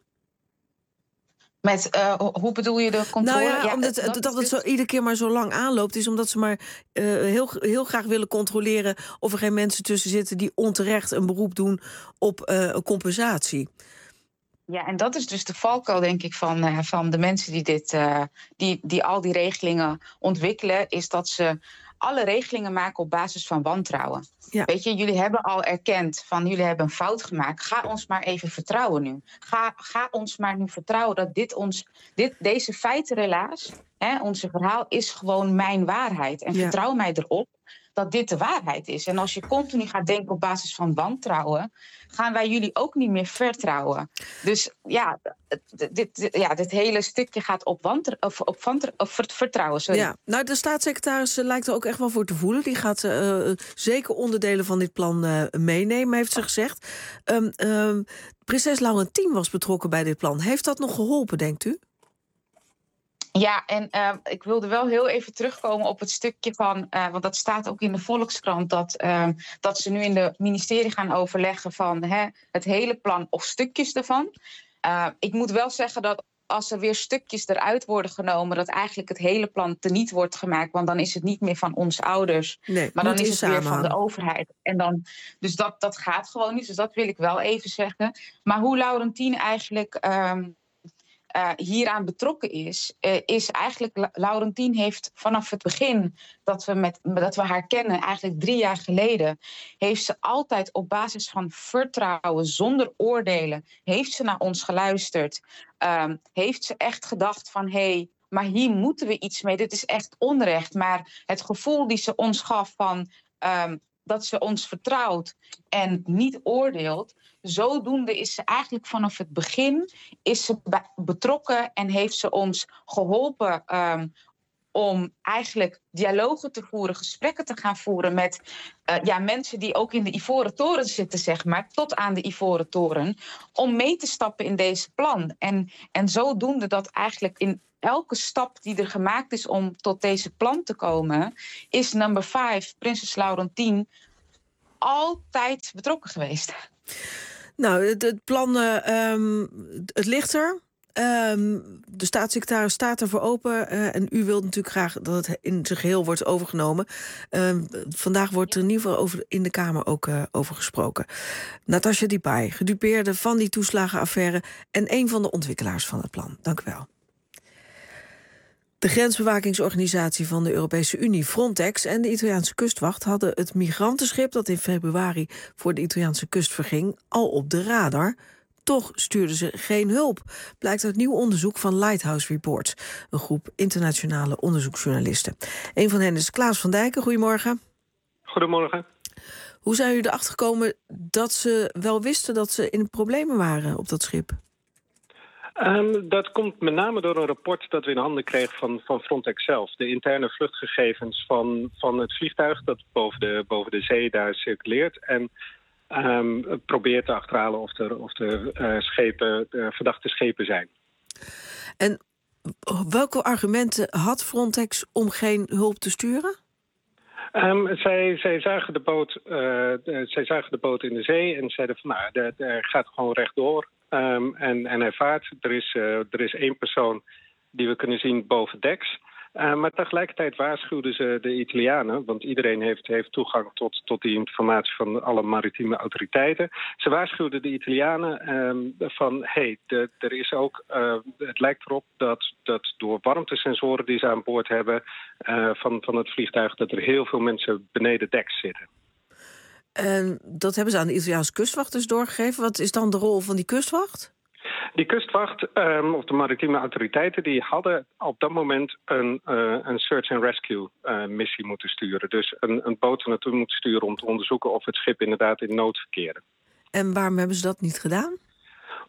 Met, uh, hoe bedoel je de controle? Nou ja, ja omdat dat, dat, dat het dus... zo iedere keer maar zo lang aanloopt, is omdat ze maar uh, heel, heel graag willen controleren of er geen mensen tussen zitten die onterecht een beroep doen op uh, compensatie. Ja, en dat is dus de valkuil, denk ik, van, uh, van de mensen die, dit, uh, die, die al die regelingen ontwikkelen, is dat ze alle regelingen maken op basis van wantrouwen. Ja. Weet je, jullie hebben al erkend van jullie hebben een fout gemaakt. Ga ons maar even vertrouwen nu. Ga, ga ons maar nu vertrouwen dat dit ons, dit, deze feitenrelaas, hè, onze verhaal, is gewoon mijn waarheid. En ja. vertrouw mij erop dat dit de waarheid is. En als je continu gaat denken op basis van wantrouwen, gaan wij jullie ook niet meer vertrouwen. Dus ja, dit, dit, ja, dit hele stukje gaat op, wantra- of, op, wantra- of vertrouwen. Sorry. Ja, nou, de staatssecretaris lijkt er ook echt wel voor te voelen. Die gaat uh, zeker onderdelen van dit plan uh, meenemen, heeft ze gezegd. Um, um, prinses Laurentien was betrokken bij dit plan. Heeft dat nog geholpen, denkt u? Ja, en uh, ik wilde wel heel even terugkomen op het stukje van, Uh, want dat staat ook in de Volkskrant, dat, uh, dat ze nu in de ministerie gaan overleggen van hè, het hele plan of stukjes ervan. Uh, ik moet wel zeggen dat als er weer stukjes eruit worden genomen, dat eigenlijk het hele plan teniet wordt gemaakt. Want dan is het niet meer van onze ouders, nee, maar dan is het weer van de overheid. En dan, dus dat, dat gaat gewoon niet. Dus dat wil ik wel even zeggen. Maar hoe Laurentien eigenlijk Um, Uh, hieraan betrokken is, uh, is eigenlijk La- Laurentien heeft vanaf het begin dat we, met, dat we haar kennen, eigenlijk drie jaar geleden, heeft ze altijd op basis van vertrouwen, zonder oordelen, heeft ze naar ons geluisterd. Um, heeft ze echt gedacht van, hé, hey, maar hier moeten we iets mee, dit is echt onrecht. Maar het gevoel die ze ons gaf van Um, dat ze ons vertrouwt en niet oordeelt, zodoende is ze eigenlijk vanaf het begin is ze be- betrokken en heeft ze ons geholpen um, om eigenlijk dialogen te voeren, gesprekken te gaan voeren met uh, ja, mensen die ook in de Ivoren Toren zitten, zeg maar, tot aan de Ivoren Toren, om mee te stappen in deze plan. En, en zodoende dat eigenlijk in elke stap die er gemaakt is om tot deze plan te komen, is number vijf, prinses Laurentien, altijd betrokken geweest. Nou, het, het plan, uh, um, het ligt er. Um, de staatssecretaris staat ervoor open. Uh, en u wilt natuurlijk graag dat het in zijn geheel wordt overgenomen. Uh, vandaag wordt er in ieder geval over, in de Kamer ook uh, over gesproken. Natasja Dipay, gedupeerde van die toeslagenaffaire en een van de ontwikkelaars van het plan. Dank u wel. De grensbewakingsorganisatie van de Europese Unie, Frontex, en de Italiaanse kustwacht hadden het migrantenschip dat in februari voor de Italiaanse kust verging al op de radar. Toch stuurden ze geen hulp, blijkt uit nieuw onderzoek van Lighthouse Reports, een groep internationale onderzoeksjournalisten. Een van hen is Klaas van Dijken. Goedemorgen. Goedemorgen. Hoe zijn jullie erachter gekomen dat ze wel wisten dat ze in problemen waren op dat schip? Um, dat komt met name door een rapport dat we in handen kregen van, van Frontex zelf. De interne vluchtgegevens van, van het vliegtuig dat boven de, boven de zee daar circuleert. En um, probeert te achterhalen of er, of er uh, schepen, uh, verdachte schepen zijn. En welke argumenten had Frontex om geen hulp te sturen? Um, zij, zij, zagen de boot, uh, de, zij zagen de boot in de zee en zeiden van nou, de, de, er gaat gewoon rechtdoor. Um, en, en hij vaart. Er is, uh, er is één persoon die we kunnen zien boven deks. Uh, maar tegelijkertijd waarschuwden ze de Italianen, want iedereen heeft, heeft toegang tot, tot die informatie van alle maritieme autoriteiten. Ze waarschuwden de Italianen um, van, hé, hey, er is ook, uh, het lijkt erop dat, dat door warmtesensoren die ze aan boord hebben uh, van, van het vliegtuig, dat er heel veel mensen beneden deks zitten. En dat hebben ze aan de Italiaanse kustwacht dus doorgegeven. Wat is dan de rol van die kustwacht? Die kustwacht, um, of de maritieme autoriteiten, die hadden op dat moment een, uh, een search and rescue uh, missie moeten sturen. Dus een, een boot er naartoe moeten sturen om te onderzoeken of het schip inderdaad in nood verkeerde. En waarom hebben ze dat niet gedaan?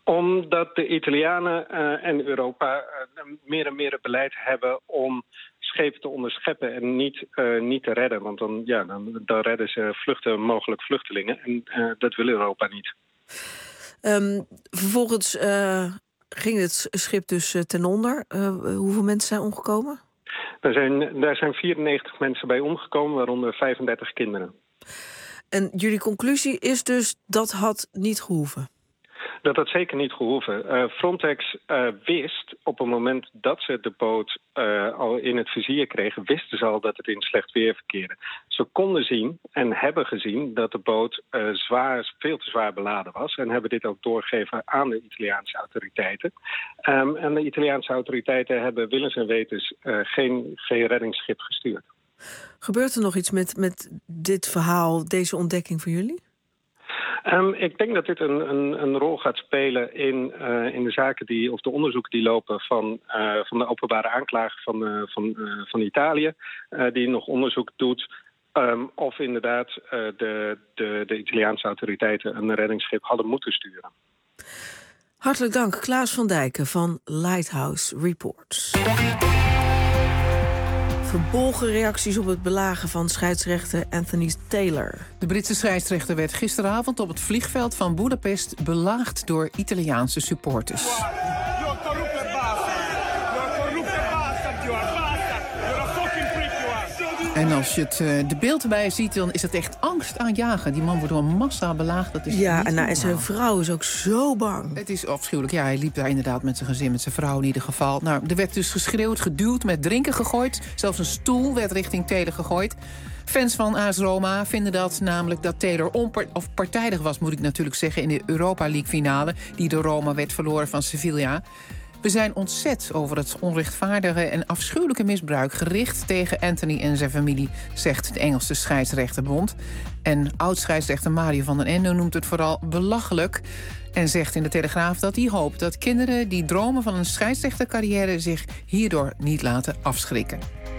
Omdat de Italianen uh, en Europa uh, meer en meer het beleid hebben om schepen te onderscheppen en niet, uh, niet te redden. Want dan, ja, dan, dan redden ze vluchten, mogelijk vluchtelingen. En uh, dat wil Europa niet. Um, vervolgens uh, ging het schip dus uh, ten onder. Uh, hoeveel mensen zijn omgekomen? Er zijn, daar zijn vierennegentig mensen bij omgekomen, waaronder vijfendertig kinderen. En jullie conclusie is dus dat had niet gehoeven? Dat had zeker niet gehoeven. Uh, Frontex uh, wist op het moment dat ze de boot uh, al in het vizier kregen, wisten ze al dat het in slecht weer verkeerde. Ze konden zien en hebben gezien dat de boot uh, zwaar, veel te zwaar beladen was en hebben dit ook doorgegeven aan de Italiaanse autoriteiten. Um, en de Italiaanse autoriteiten hebben willens en wetens uh, geen, geen reddingsschip gestuurd. Gebeurt er nog iets met, met dit verhaal, deze ontdekking van jullie? Um, ik denk dat dit een, een, een rol gaat spelen in, uh, in de zaken die, of de onderzoeken die lopen van, uh, van de openbare aanklager van, uh, van, uh, van Italië, uh, die nog onderzoek doet um, of inderdaad uh, de, de, de Italiaanse autoriteiten een reddingsschip hadden moeten sturen. Hartelijk dank, Klaas van Dijken van Lighthouse Reports. Verbolgen reacties op het belagen van scheidsrechter Anthony Taylor. De Britse scheidsrechter werd gisteravond op het vliegveld van Boedapest belaagd door Italiaanse supporters. En als je het, de beeld erbij ziet, dan is het echt angstaanjagend. Die man wordt door een massa belaagd. Dat is ja, en, nou, en zijn vrouw is ook zo bang. Het is afschuwelijk. Ja, hij liep daar inderdaad met zijn gezin, met zijn vrouw in ieder geval. Nou, er werd dus geschreeuwd, geduwd, met drinken gegooid. Zelfs een stoel werd richting Taylor gegooid. Fans van A S Roma vinden dat namelijk dat Taylor onpart- of partijdig was, moet ik natuurlijk zeggen, in de Europa League finale, die door Roma werd verloren van Sevilla. We zijn ontzet over het onrechtvaardige en afschuwelijke misbruik gericht tegen Anthony en zijn familie, zegt de Engelse scheidsrechterbond. En oud-scheidsrechter Mario van den Ende noemt het vooral belachelijk en zegt in de Telegraaf dat hij hoopt dat kinderen die dromen van een scheidsrechtercarrière zich hierdoor niet laten afschrikken.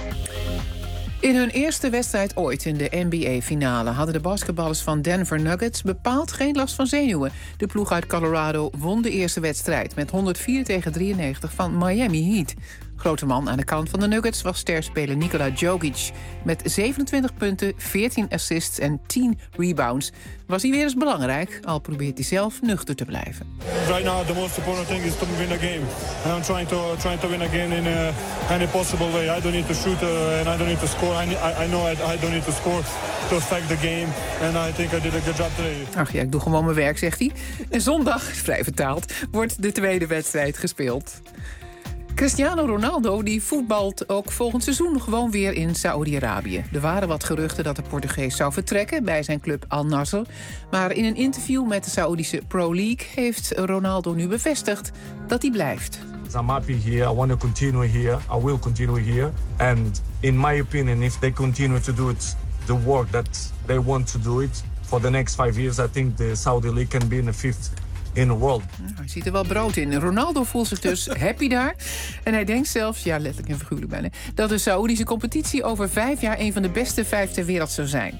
In hun eerste wedstrijd ooit in de N B A-finale hadden de basketballers van Denver Nuggets bepaald geen last van zenuwen. De ploeg uit Colorado won de eerste wedstrijd met honderdvier tegen drieënnegentig van Miami Heat. Grote man aan de kant van de Nuggets was sterspeler Nikola Jokic. Met zevenentwintig punten, veertien assists en tien rebounds was hij weer eens belangrijk, al probeert hij zelf nuchter te blijven. Right now the most important thing is to win a game. And I'm trying to trying to win a game in uh, any possible way. I don't need to shoot uh, and I don't need to score. I, I, I know I, I don't need to score to affect the game. And I think I did a good job today. Ach ja, ik doe gewoon mijn werk, zegt hij. En zondag, vrij vertaald, wordt de tweede wedstrijd gespeeld. Cristiano Ronaldo die voetbalt ook volgend seizoen gewoon weer in Saoedi-Arabië. Er waren wat geruchten dat de Portugees zou vertrekken bij zijn club Al Nassr. Maar in een interview met de Saoedische Pro League heeft Ronaldo nu bevestigd dat hij blijft. I'm happy here. I want to continue here. I will continue here. And in my opinion, if they continue to do it, the work that they want to do it for the next five years, I think the Saudi League can be in the fifth in the world. Nou, hij ziet er wel brood in. Ronaldo voelt zich dus happy daar. En hij denkt zelfs, ja letterlijk en figuurlijk bijna, dat de Saoedische competitie over vijf jaar een van de beste vijf ter wereld zou zijn.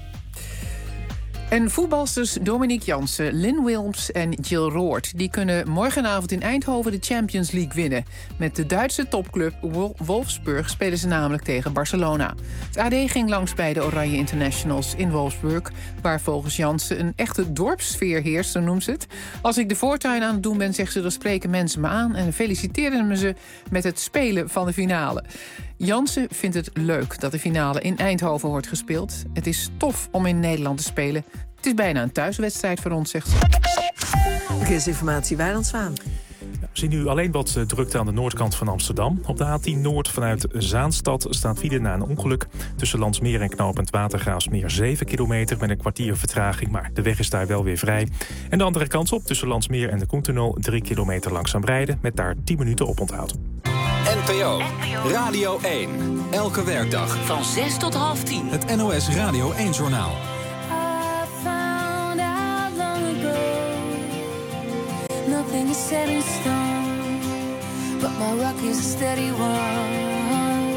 En voetbalsters Dominique Jansen, Lynn Wilms en Jill Roord die kunnen morgenavond in Eindhoven de Champions League winnen. Met de Duitse topclub Wolfsburg spelen ze namelijk tegen Barcelona. Het A D ging langs bij de Oranje Internationals in Wolfsburg, waar volgens Jansen een echte dorpssfeer heerst, zo noemt ze het. Als ik de voortuin aan het doen ben, zegt ze, dan spreken mensen me aan en feliciteren me ze met het spelen van de finale. Jansen vindt het leuk dat de finale in Eindhoven wordt gespeeld. Het is tof om in Nederland te spelen. Het is bijna een thuiswedstrijd voor ons, zegt ze. Verkeersinformatie, Wijnand Zwaan. We zien nu alleen wat drukte aan de noordkant van Amsterdam. Op de A tien Noord vanuit Zaanstad staat file na een ongeluk. Tussen Landsmeer en knooppunt Watergraafsmeer zeven kilometer met een kwartier vertraging. Maar de weg is daar wel weer vrij. En de andere kant op tussen Landsmeer en de Koentunnel drie kilometer langzaam rijden. Met daar tien minuten op onthoud. N P O Radio één. Elke werkdag van zes tot half tien. Het N O S Radio één-journaal. Nothing is set in stone, but my rock is a steady one.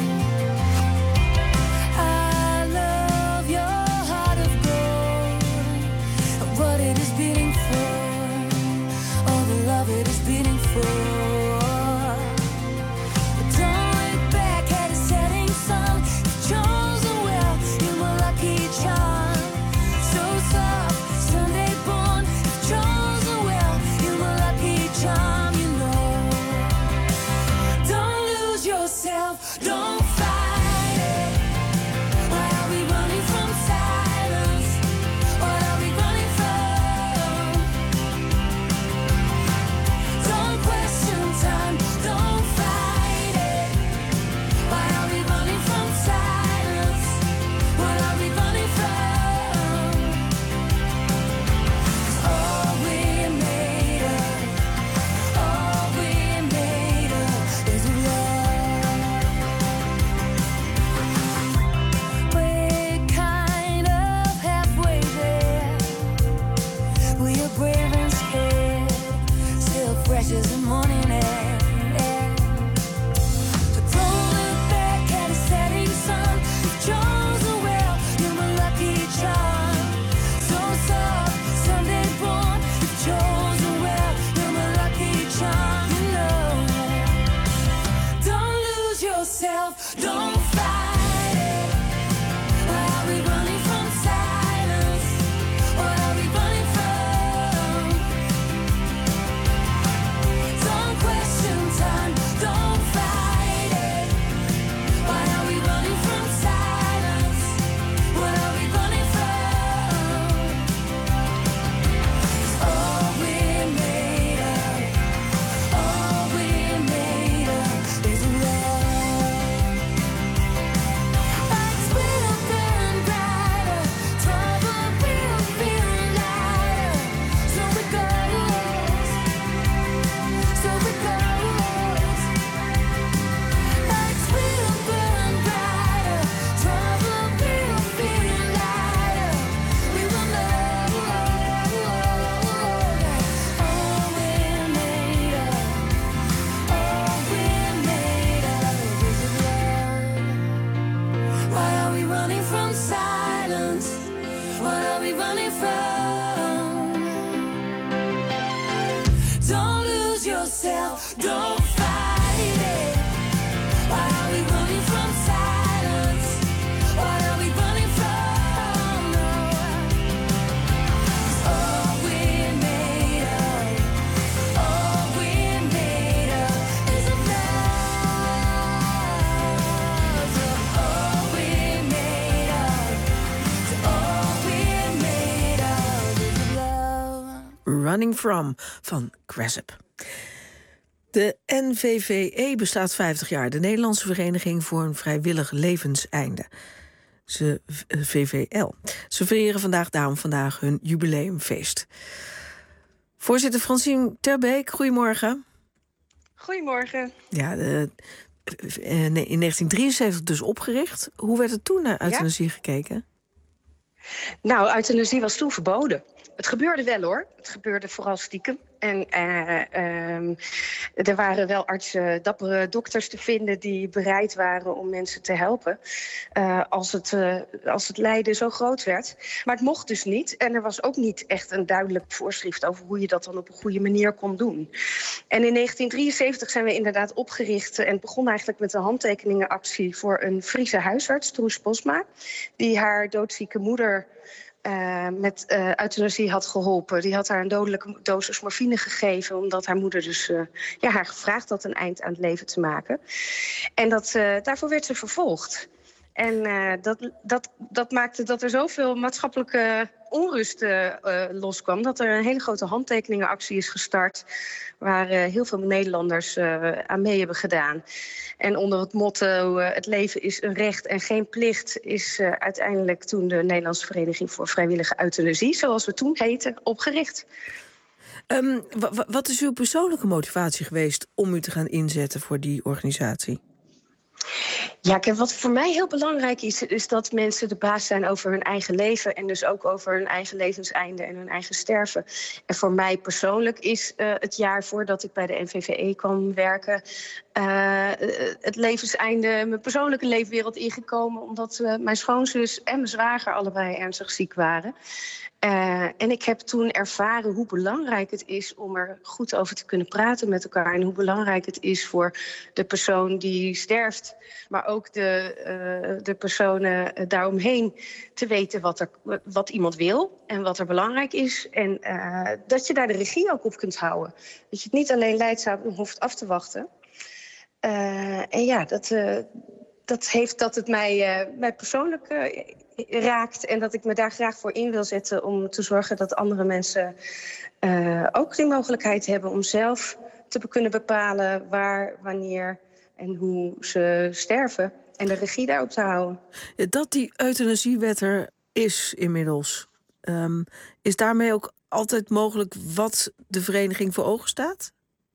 I love your heart of gold, and what it is beating for, all the love it is beating for. But don't look back at a setting we running from? Don't lose yourself, don't fight it. Why are we running from silence? Why are we running from no? 'Cause all we're made of, all we're made of is of love. So all we're made of, so all we're made of is of love. Running From van Cresip. De N V V E bestaat vijftig jaar. De Nederlandse Vereniging voor een Vrijwillig Levenseinde. Ze, V V L. Ze vieren vandaag daarom vandaag hun jubileumfeest. Voorzitter Francine Terbeek, goedemorgen. Goedemorgen. Ja, de, in negentien drieënzeventig dus opgericht. Hoe werd er toen naar euthanasie ja? gekeken? Nou, euthanasie was toen verboden. Het gebeurde wel hoor. Het gebeurde vooral stiekem. En uh, um, er waren wel artsen, dappere dokters te vinden die bereid waren om mensen te helpen. Uh, als, het, uh, als het lijden zo groot werd. Maar het mocht dus niet. En er was ook niet echt een duidelijk voorschrift over hoe je dat dan op een goede manier kon doen. En in negentien drieënzeventig zijn we inderdaad opgericht en begonnen eigenlijk met een handtekeningenactie voor een Friese huisarts, Troes Posma, die haar doodzieke moeder Uh, met uh, euthanasie had geholpen. Die had haar een dodelijke dosis morfine gegeven, omdat haar moeder dus uh, ja, haar gevraagd had een eind aan het leven te maken. En dat, uh, daarvoor werd ze vervolgd. En uh, dat, dat, dat maakte dat er zoveel maatschappelijke onrust uh, uh, loskwam, dat er een hele grote handtekeningenactie is gestart, waar uh, heel veel Nederlanders uh, aan mee hebben gedaan. En onder het motto uh, het leven is een recht en geen plicht is uh, uiteindelijk toen de Nederlandse Vereniging voor Vrijwillige Euthanasie, zoals we toen heten, opgericht. Um, w- wat is uw persoonlijke motivatie geweest om u te gaan inzetten voor die organisatie? Ja, kijk, wat voor mij heel belangrijk is, is dat mensen de baas zijn over hun eigen leven en dus ook over hun eigen levenseinde en hun eigen sterven. En voor mij persoonlijk is uh, het jaar voordat ik bij de N V V E kwam werken, uh, het levenseinde, mijn persoonlijke leefwereld ingekomen, omdat uh, mijn schoonzus en mijn zwager allebei ernstig ziek waren. Uh, en ik heb toen ervaren hoe belangrijk het is om er goed over te kunnen praten met elkaar. En hoe belangrijk het is voor de persoon die sterft, maar ook de, uh, de personen daaromheen te weten wat, er, wat iemand wil en wat er belangrijk is. En uh, dat je daar de regie ook op kunt houden. Dat je het niet alleen leidzaam hoeft af te wachten. Uh, en ja, dat, uh, dat heeft dat het mij, uh, mij persoonlijk uh, raakt en dat ik me daar graag voor in wil zetten om te zorgen dat andere mensen uh, ook die mogelijkheid hebben om zelf te kunnen bepalen waar, wanneer en hoe ze sterven en de regie daarop te houden. Dat die euthanasiewet er is inmiddels, um, is daarmee ook altijd mogelijk wat de vereniging voor ogen staat?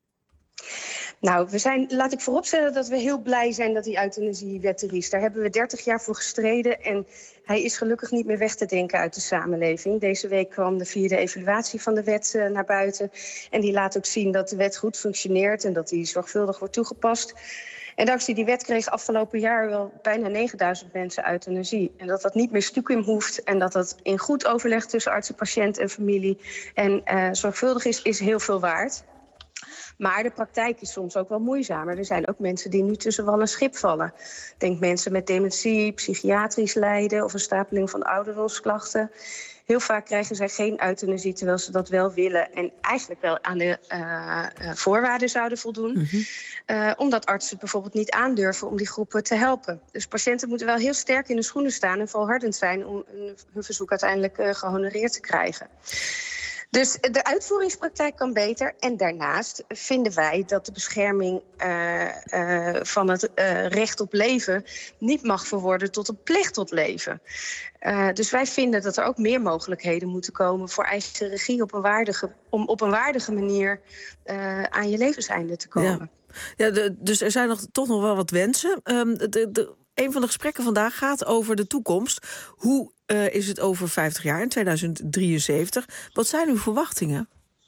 Nou, we zijn, laat ik vooropstellen dat we heel blij zijn dat die euthanasiewet er is. Daar hebben we dertig jaar voor gestreden en hij is gelukkig niet meer weg te denken uit de samenleving. Deze week kwam de vierde evaluatie van de wet uh, naar buiten. En die laat ook zien dat de wet goed functioneert en dat die zorgvuldig wordt toegepast. En dankzij die wet kreeg afgelopen jaar wel bijna negenduizend mensen euthanasie. En dat dat niet meer stiekem hoeft en dat dat in goed overleg tussen artsen, patiënt en familie en uh, zorgvuldig is, is heel veel waard. Maar de praktijk is soms ook wel moeizamer. Er zijn ook mensen die nu tussen wal en schip vallen. Denk mensen met dementie, psychiatrisch lijden of een stapeling van ouderdomsklachten. Heel vaak krijgen zij geen euthanasie terwijl ze dat wel willen en eigenlijk wel aan de uh, uh, voorwaarden zouden voldoen. Mm-hmm. Uh, omdat artsen het bijvoorbeeld niet aandurven om die groepen te helpen. Dus patiënten moeten wel heel sterk in de schoenen staan en volhardend zijn om hun verzoek uiteindelijk uh, gehonoreerd te krijgen. Dus de uitvoeringspraktijk kan beter. En daarnaast vinden wij dat de bescherming uh, uh, van het uh, recht op leven niet mag verworden tot een plicht tot leven. Uh, dus wij vinden dat er ook meer mogelijkheden moeten komen voor eigen regie op een waardige, om op een waardige manier uh, aan je levenseinde te komen. Ja, ja de, dus er zijn nog, toch nog wel wat wensen. Um, de, de, een van de gesprekken vandaag gaat over de toekomst. Hoe uh, is het over vijftig jaar, in tweeduizend drieënzeventig? Wat zijn uw verwachtingen?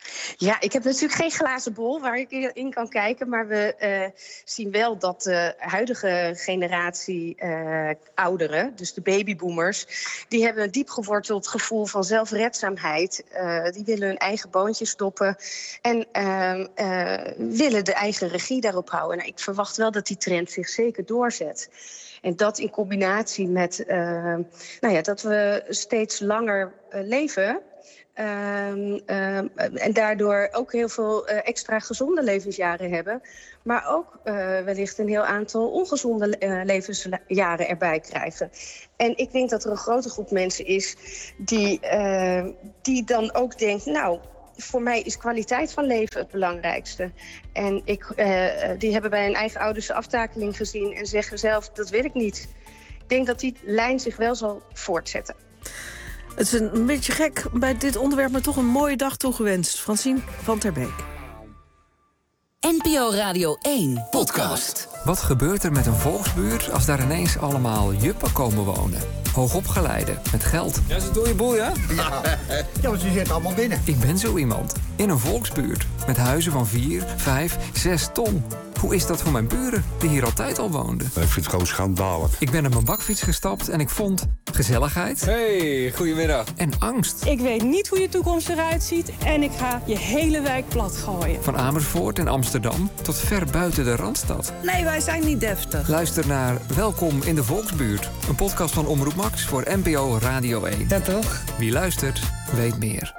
Ja, ik heb natuurlijk geen glazen bol waar ik in kan kijken. Maar we uh, zien wel dat de huidige generatie uh, ouderen, dus de babyboomers, die hebben een diep geworteld gevoel van zelfredzaamheid. Uh, die willen hun eigen boontje stoppen en uh, uh, willen de eigen regie daarop houden. Nou, ik verwacht wel dat die trend zich zeker doorzet. En dat in combinatie met uh, nou ja, dat we steeds langer uh, leven. Um, um, en daardoor ook heel veel uh, extra gezonde levensjaren hebben. Maar ook uh, wellicht een heel aantal ongezonde uh, levensjaren erbij krijgen. En ik denk dat er een grote groep mensen is die, uh, die dan ook denkt, nou, voor mij is kwaliteit van leven het belangrijkste. En ik, uh, die hebben bij hun eigen ouders de aftakeling gezien en zeggen zelf, dat wil ik niet. Ik denk dat die lijn zich wel zal voortzetten. Het is een beetje gek bij dit onderwerp, maar toch een mooie dag toegewenst. Francine van ter Beek. N P O Radio één podcast. Wat gebeurt er met een volksbuurt als daar ineens allemaal juppen komen wonen? Hoogopgeleiden, met geld. Ja, is het door je boel, ja? Ja, ja, want je zit allemaal binnen. Ik ben zo iemand. In een volksbuurt. Met huizen van vier, vijf, zes ton. Hoe is dat voor mijn buren, die hier altijd al woonden? Ik vind het gewoon schandalig. Ik ben op mijn bakfiets gestapt en ik vond gezelligheid. Hey, goedemiddag. En angst. Ik weet niet hoe je toekomst eruit ziet en ik ga je hele wijk plat gooien. Van Amersfoort en Amsterdam tot ver buiten de Randstad. Nee, wij zijn niet deftig. Luister naar Welkom in de Volksbuurt. Een podcast van Omroep Max voor N P O Radio één. Ja, toch? Wie luistert, weet meer.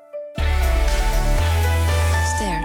Ster.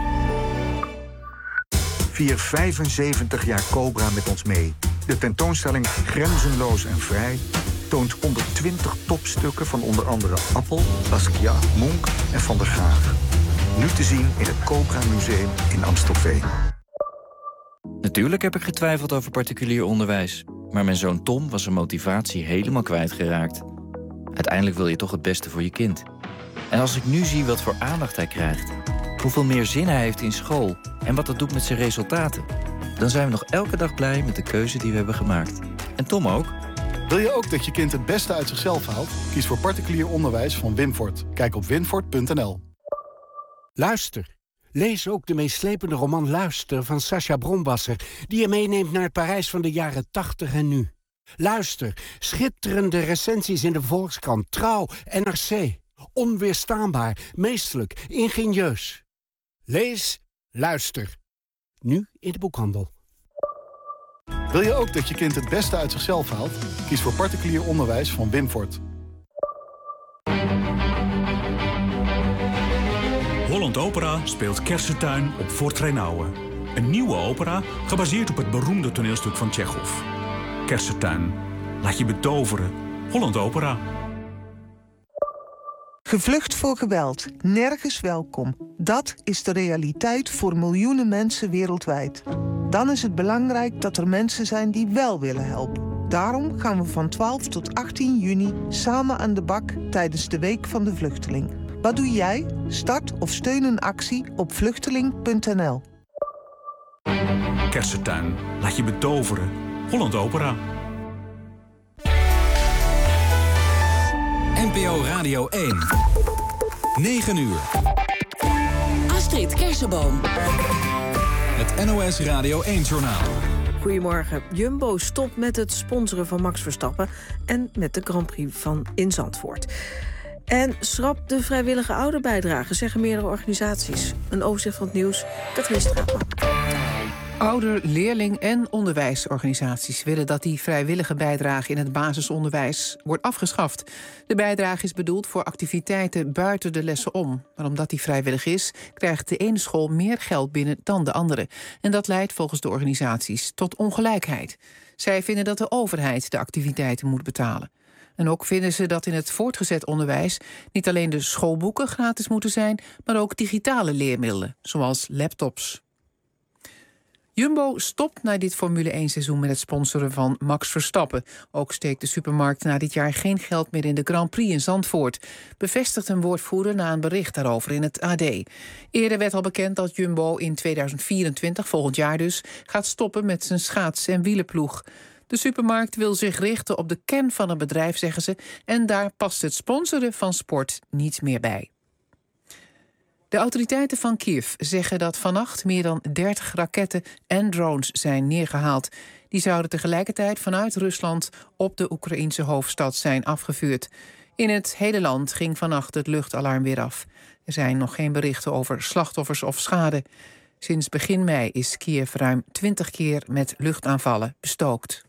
Vier vijfenzeventig jaar Cobra met ons mee. De tentoonstelling Grenzenloos en Vrij toont honderdtwintig topstukken van onder andere Appel, Basquiat, Munch en Van der Graaf. Nu te zien in het Cobra Museum in Amstelveen. Natuurlijk heb ik getwijfeld over particulier onderwijs. Maar mijn zoon Tom was zijn motivatie helemaal kwijtgeraakt. Uiteindelijk wil je toch het beste voor je kind. En als ik nu zie wat voor aandacht hij krijgt, hoeveel meer zin hij heeft in school en wat dat doet met zijn resultaten, dan zijn we nog elke dag blij met de keuze die we hebben gemaakt. En Tom ook. Wil je ook dat je kind het beste uit zichzelf haalt? Kies voor particulier onderwijs van Winfort. Kijk op winfort punt n l. Luister. Lees ook de meeslepende roman Luister van Sacha Bronwasser, die je meeneemt naar het Parijs van de jaren tachtig en nu. Luister. Schitterende recensies in de Volkskrant, Trouw, N R C. Onweerstaanbaar, meesterlijk, ingenieus. Lees, luister. Nu in de boekhandel. Wil je ook dat je kind het beste uit zichzelf haalt? Kies voor particulier onderwijs van Winfort. Holland Opera speelt Kersentuin op Fort Reinouwen. Een nieuwe opera gebaseerd op het beroemde toneelstuk van Tsjechov. Kersentuin. Laat je betoveren. Holland Opera. Gevlucht voor geweld, nergens welkom. Dat is de realiteit voor miljoenen mensen wereldwijd. Dan is het belangrijk dat er mensen zijn die wel willen helpen. Daarom gaan we van twaalf tot achttien juni samen aan de bak tijdens de Week van de Vluchteling. Wat doe jij? Start of steun een actie op vluchteling punt n l. Kersentuin. Laat je betoveren. Holland Opera. N P O Radio één. negen uur. Astrid Kersenboom. Het N O S Radio één-journaal. Goedemorgen. Jumbo stopt met het sponsoren van Max Verstappen en met de Grand Prix van in Zandvoort. En schrapt de vrijwillige ouderbijdrage, zeggen meerdere organisaties. Een overzicht van het nieuws, Katrien Straatman. Ouder-, leerling- en onderwijsorganisaties willen dat die vrijwillige bijdrage in het basisonderwijs wordt afgeschaft. De bijdrage is bedoeld voor activiteiten buiten de lessen om. Maar omdat die vrijwillig is, krijgt de ene school meer geld binnen dan de andere. En dat leidt volgens de organisaties tot ongelijkheid. Zij vinden dat de overheid de activiteiten moet betalen. En ook vinden ze dat in het voortgezet onderwijs niet alleen de schoolboeken gratis moeten zijn, maar ook digitale leermiddelen, zoals laptops. Jumbo stopt na dit Formule één-seizoen met het sponsoren van Max Verstappen. Ook steekt de supermarkt na dit jaar geen geld meer in de Grand Prix in Zandvoort. Bevestigt een woordvoerder na een bericht daarover in het A D. Eerder werd al bekend dat Jumbo in tweeduizend vierentwintig, volgend jaar dus, gaat stoppen met zijn schaats- en wielerploeg. De supermarkt wil zich richten op de kern van het bedrijf, zeggen ze, en daar past het sponsoren van sport niet meer bij. De autoriteiten van Kiev zeggen dat vannacht meer dan dertig raketten en drones zijn neergehaald. Die zouden tegelijkertijd vanuit Rusland op de Oekraïense hoofdstad zijn afgevuurd. In het hele land ging vannacht het luchtalarm weer af. Er zijn nog geen berichten over slachtoffers of schade. Sinds begin mei is Kiev ruim twintig keer met luchtaanvallen bestookt.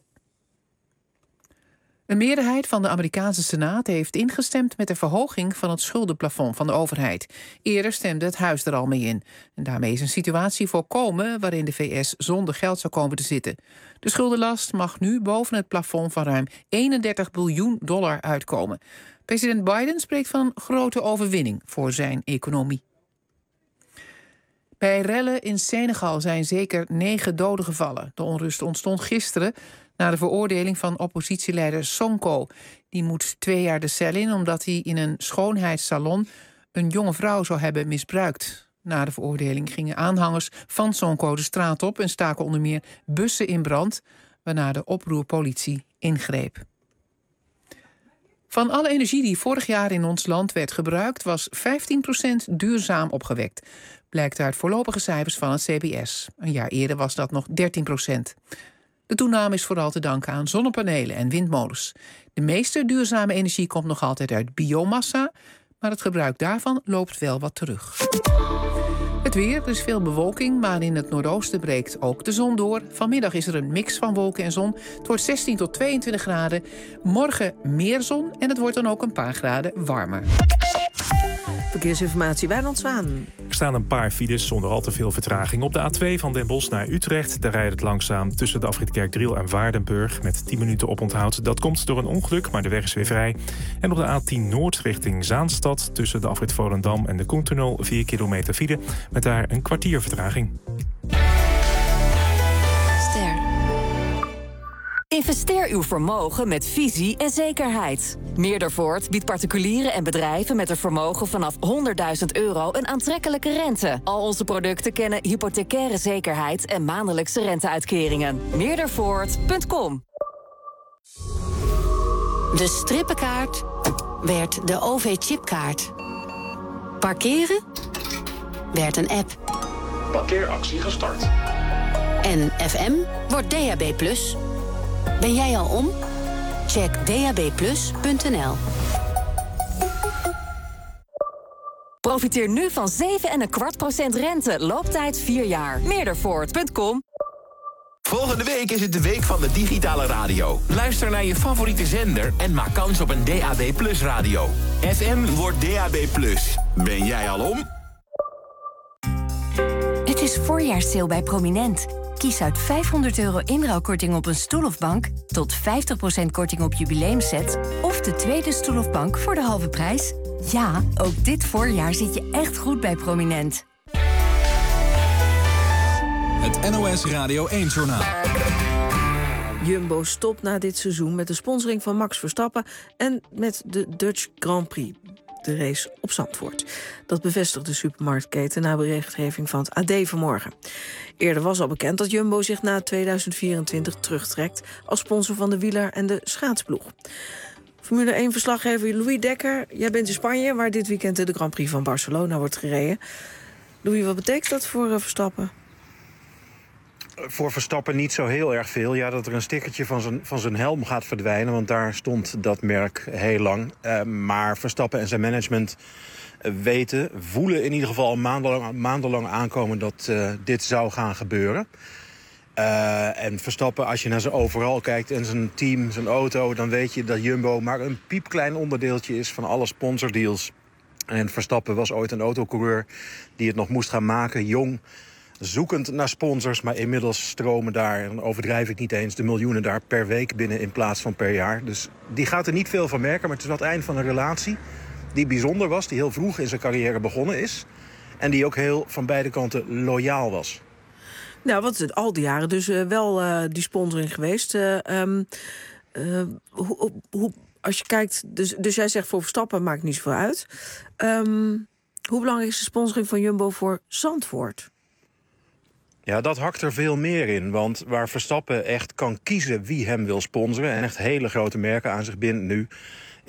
Een meerderheid van de Amerikaanse Senaat heeft ingestemd met de verhoging van het schuldenplafond van de overheid. Eerder stemde het huis er al mee in. En daarmee is een situatie voorkomen waarin de V S zonder geld zou komen te zitten. De schuldenlast mag nu boven het plafond van ruim eenendertig biljoen dollar uitkomen. President Biden spreekt van een grote overwinning voor zijn economie. Bij rellen in Senegal zijn zeker negen doden gevallen. De onrust ontstond gisteren na de veroordeling van oppositieleider Sonko. Die moet twee jaar de cel in omdat hij in een schoonheidssalon een jonge vrouw zou hebben misbruikt. Na de veroordeling gingen aanhangers van Sonko de straat op en staken onder meer bussen in brand, waarna de oproerpolitie ingreep. Van alle energie die vorig jaar in ons land werd gebruikt, was vijftien procent duurzaam opgewekt. Blijkt uit voorlopige cijfers van het C B S. Een jaar eerder was dat nog dertien procent. De toename is vooral te danken aan zonnepanelen en windmolens. De meeste duurzame energie komt nog altijd uit biomassa, maar het gebruik daarvan loopt wel wat terug. Het weer, er is veel bewolking, maar in het noordoosten breekt ook de zon door. Vanmiddag is er een mix van wolken en zon. Het wordt zestien tot tweeëntwintig graden. Morgen meer zon en het wordt dan ook een paar graden warmer. Verkeersinformatie, Wijnand Zwaan. Er staan een paar files zonder al te veel vertraging. Op de A twee van Den Bosch naar Utrecht, daar rijdt het langzaam tussen de afrit Kerkdriel en Waardenburg met tien minuten oponthoud. Dat komt door een ongeluk, maar de weg is weer vrij. En op de A tien Noord richting Zaanstad tussen de afrit Volendam en de Koentunnel vier kilometer file met daar een kwartier vertraging. Ster. Investeer uw vermogen met visie en zekerheid. Meerdervoort biedt particulieren en bedrijven met een vermogen vanaf honderdduizend euro een aantrekkelijke rente. Al onze producten kennen hypothecaire zekerheid en maandelijkse renteuitkeringen. meerdervoort punt com. De strippenkaart werd de O V-chipkaart. Parkeren werd een app. Parkeeractie gestart. En F M wordt D A B plus. Ben jij al om? Check d a b plus punt n l. Profiteer nu van zeven komma vijf procent procent rente. Looptijd vier jaar. meerdervoort punt com. Volgende week is het de week van de digitale radio. Luister naar je favoriete zender en maak kans op een D A B plus radio. F M wordt D A B plus. Ben jij al om? Het is voorjaarssale bij Prominent. Kies uit vijfhonderd euro inruilkorting op een stoel of bank, tot vijftig procent korting op jubileumsets of de tweede stoel of bank voor de halve prijs. Ja, ook dit voorjaar zit je echt goed bij Prominent. Het N O S Radio één-journaal. Jumbo stopt na dit seizoen met de sponsoring van Max Verstappen en met de Dutch Grand Prix. De race op Zandvoort. Dat bevestigt de supermarktketen na berichtgeving van het A D vanmorgen. Eerder was al bekend dat Jumbo zich na tweeduizend vierentwintig terugtrekt als sponsor van de wieler- en de schaatsploeg. Formule één-verslaggever Louis Dekker, jij bent in Spanje, waar dit weekend de Grand Prix van Barcelona wordt gereden. Louis, wat betekent dat voor uh, Verstappen? Voor Verstappen niet zo heel erg veel. Ja, dat er een stickertje van zijn, van zijn helm gaat verdwijnen, want daar stond dat merk heel lang. Uh, maar Verstappen en zijn management weten, voelen in ieder geval maandenlang, maandenlang aankomen dat uh, dit zou gaan gebeuren. Uh, en Verstappen, als je naar zijn overal kijkt en zijn team, zijn auto, dan weet je dat Jumbo maar een piepklein onderdeeltje is van alle sponsordeals. En Verstappen was ooit een autocoureur die het nog moest gaan maken, jong, zoekend naar sponsors, maar inmiddels stromen daar, en dan overdrijf ik niet eens, de miljoenen daar per week binnen in plaats van per jaar. Dus die gaat er niet veel van merken, maar het is wel het eind van een relatie die bijzonder was, die heel vroeg in zijn carrière begonnen is en die ook heel van beide kanten loyaal was. Nou, wat is het al die jaren dus uh, wel uh, die sponsoring geweest. Uh, um, uh, hoe, hoe, als je kijkt, dus, dus jij zegt voor Verstappen maakt niet zoveel uit. Um, hoe belangrijk is de sponsoring van Jumbo voor Zandvoort? Ja, dat hakt er veel meer in. Want waar Verstappen echt kan kiezen wie hem wil sponsoren en echt hele grote merken aan zich bindt nu,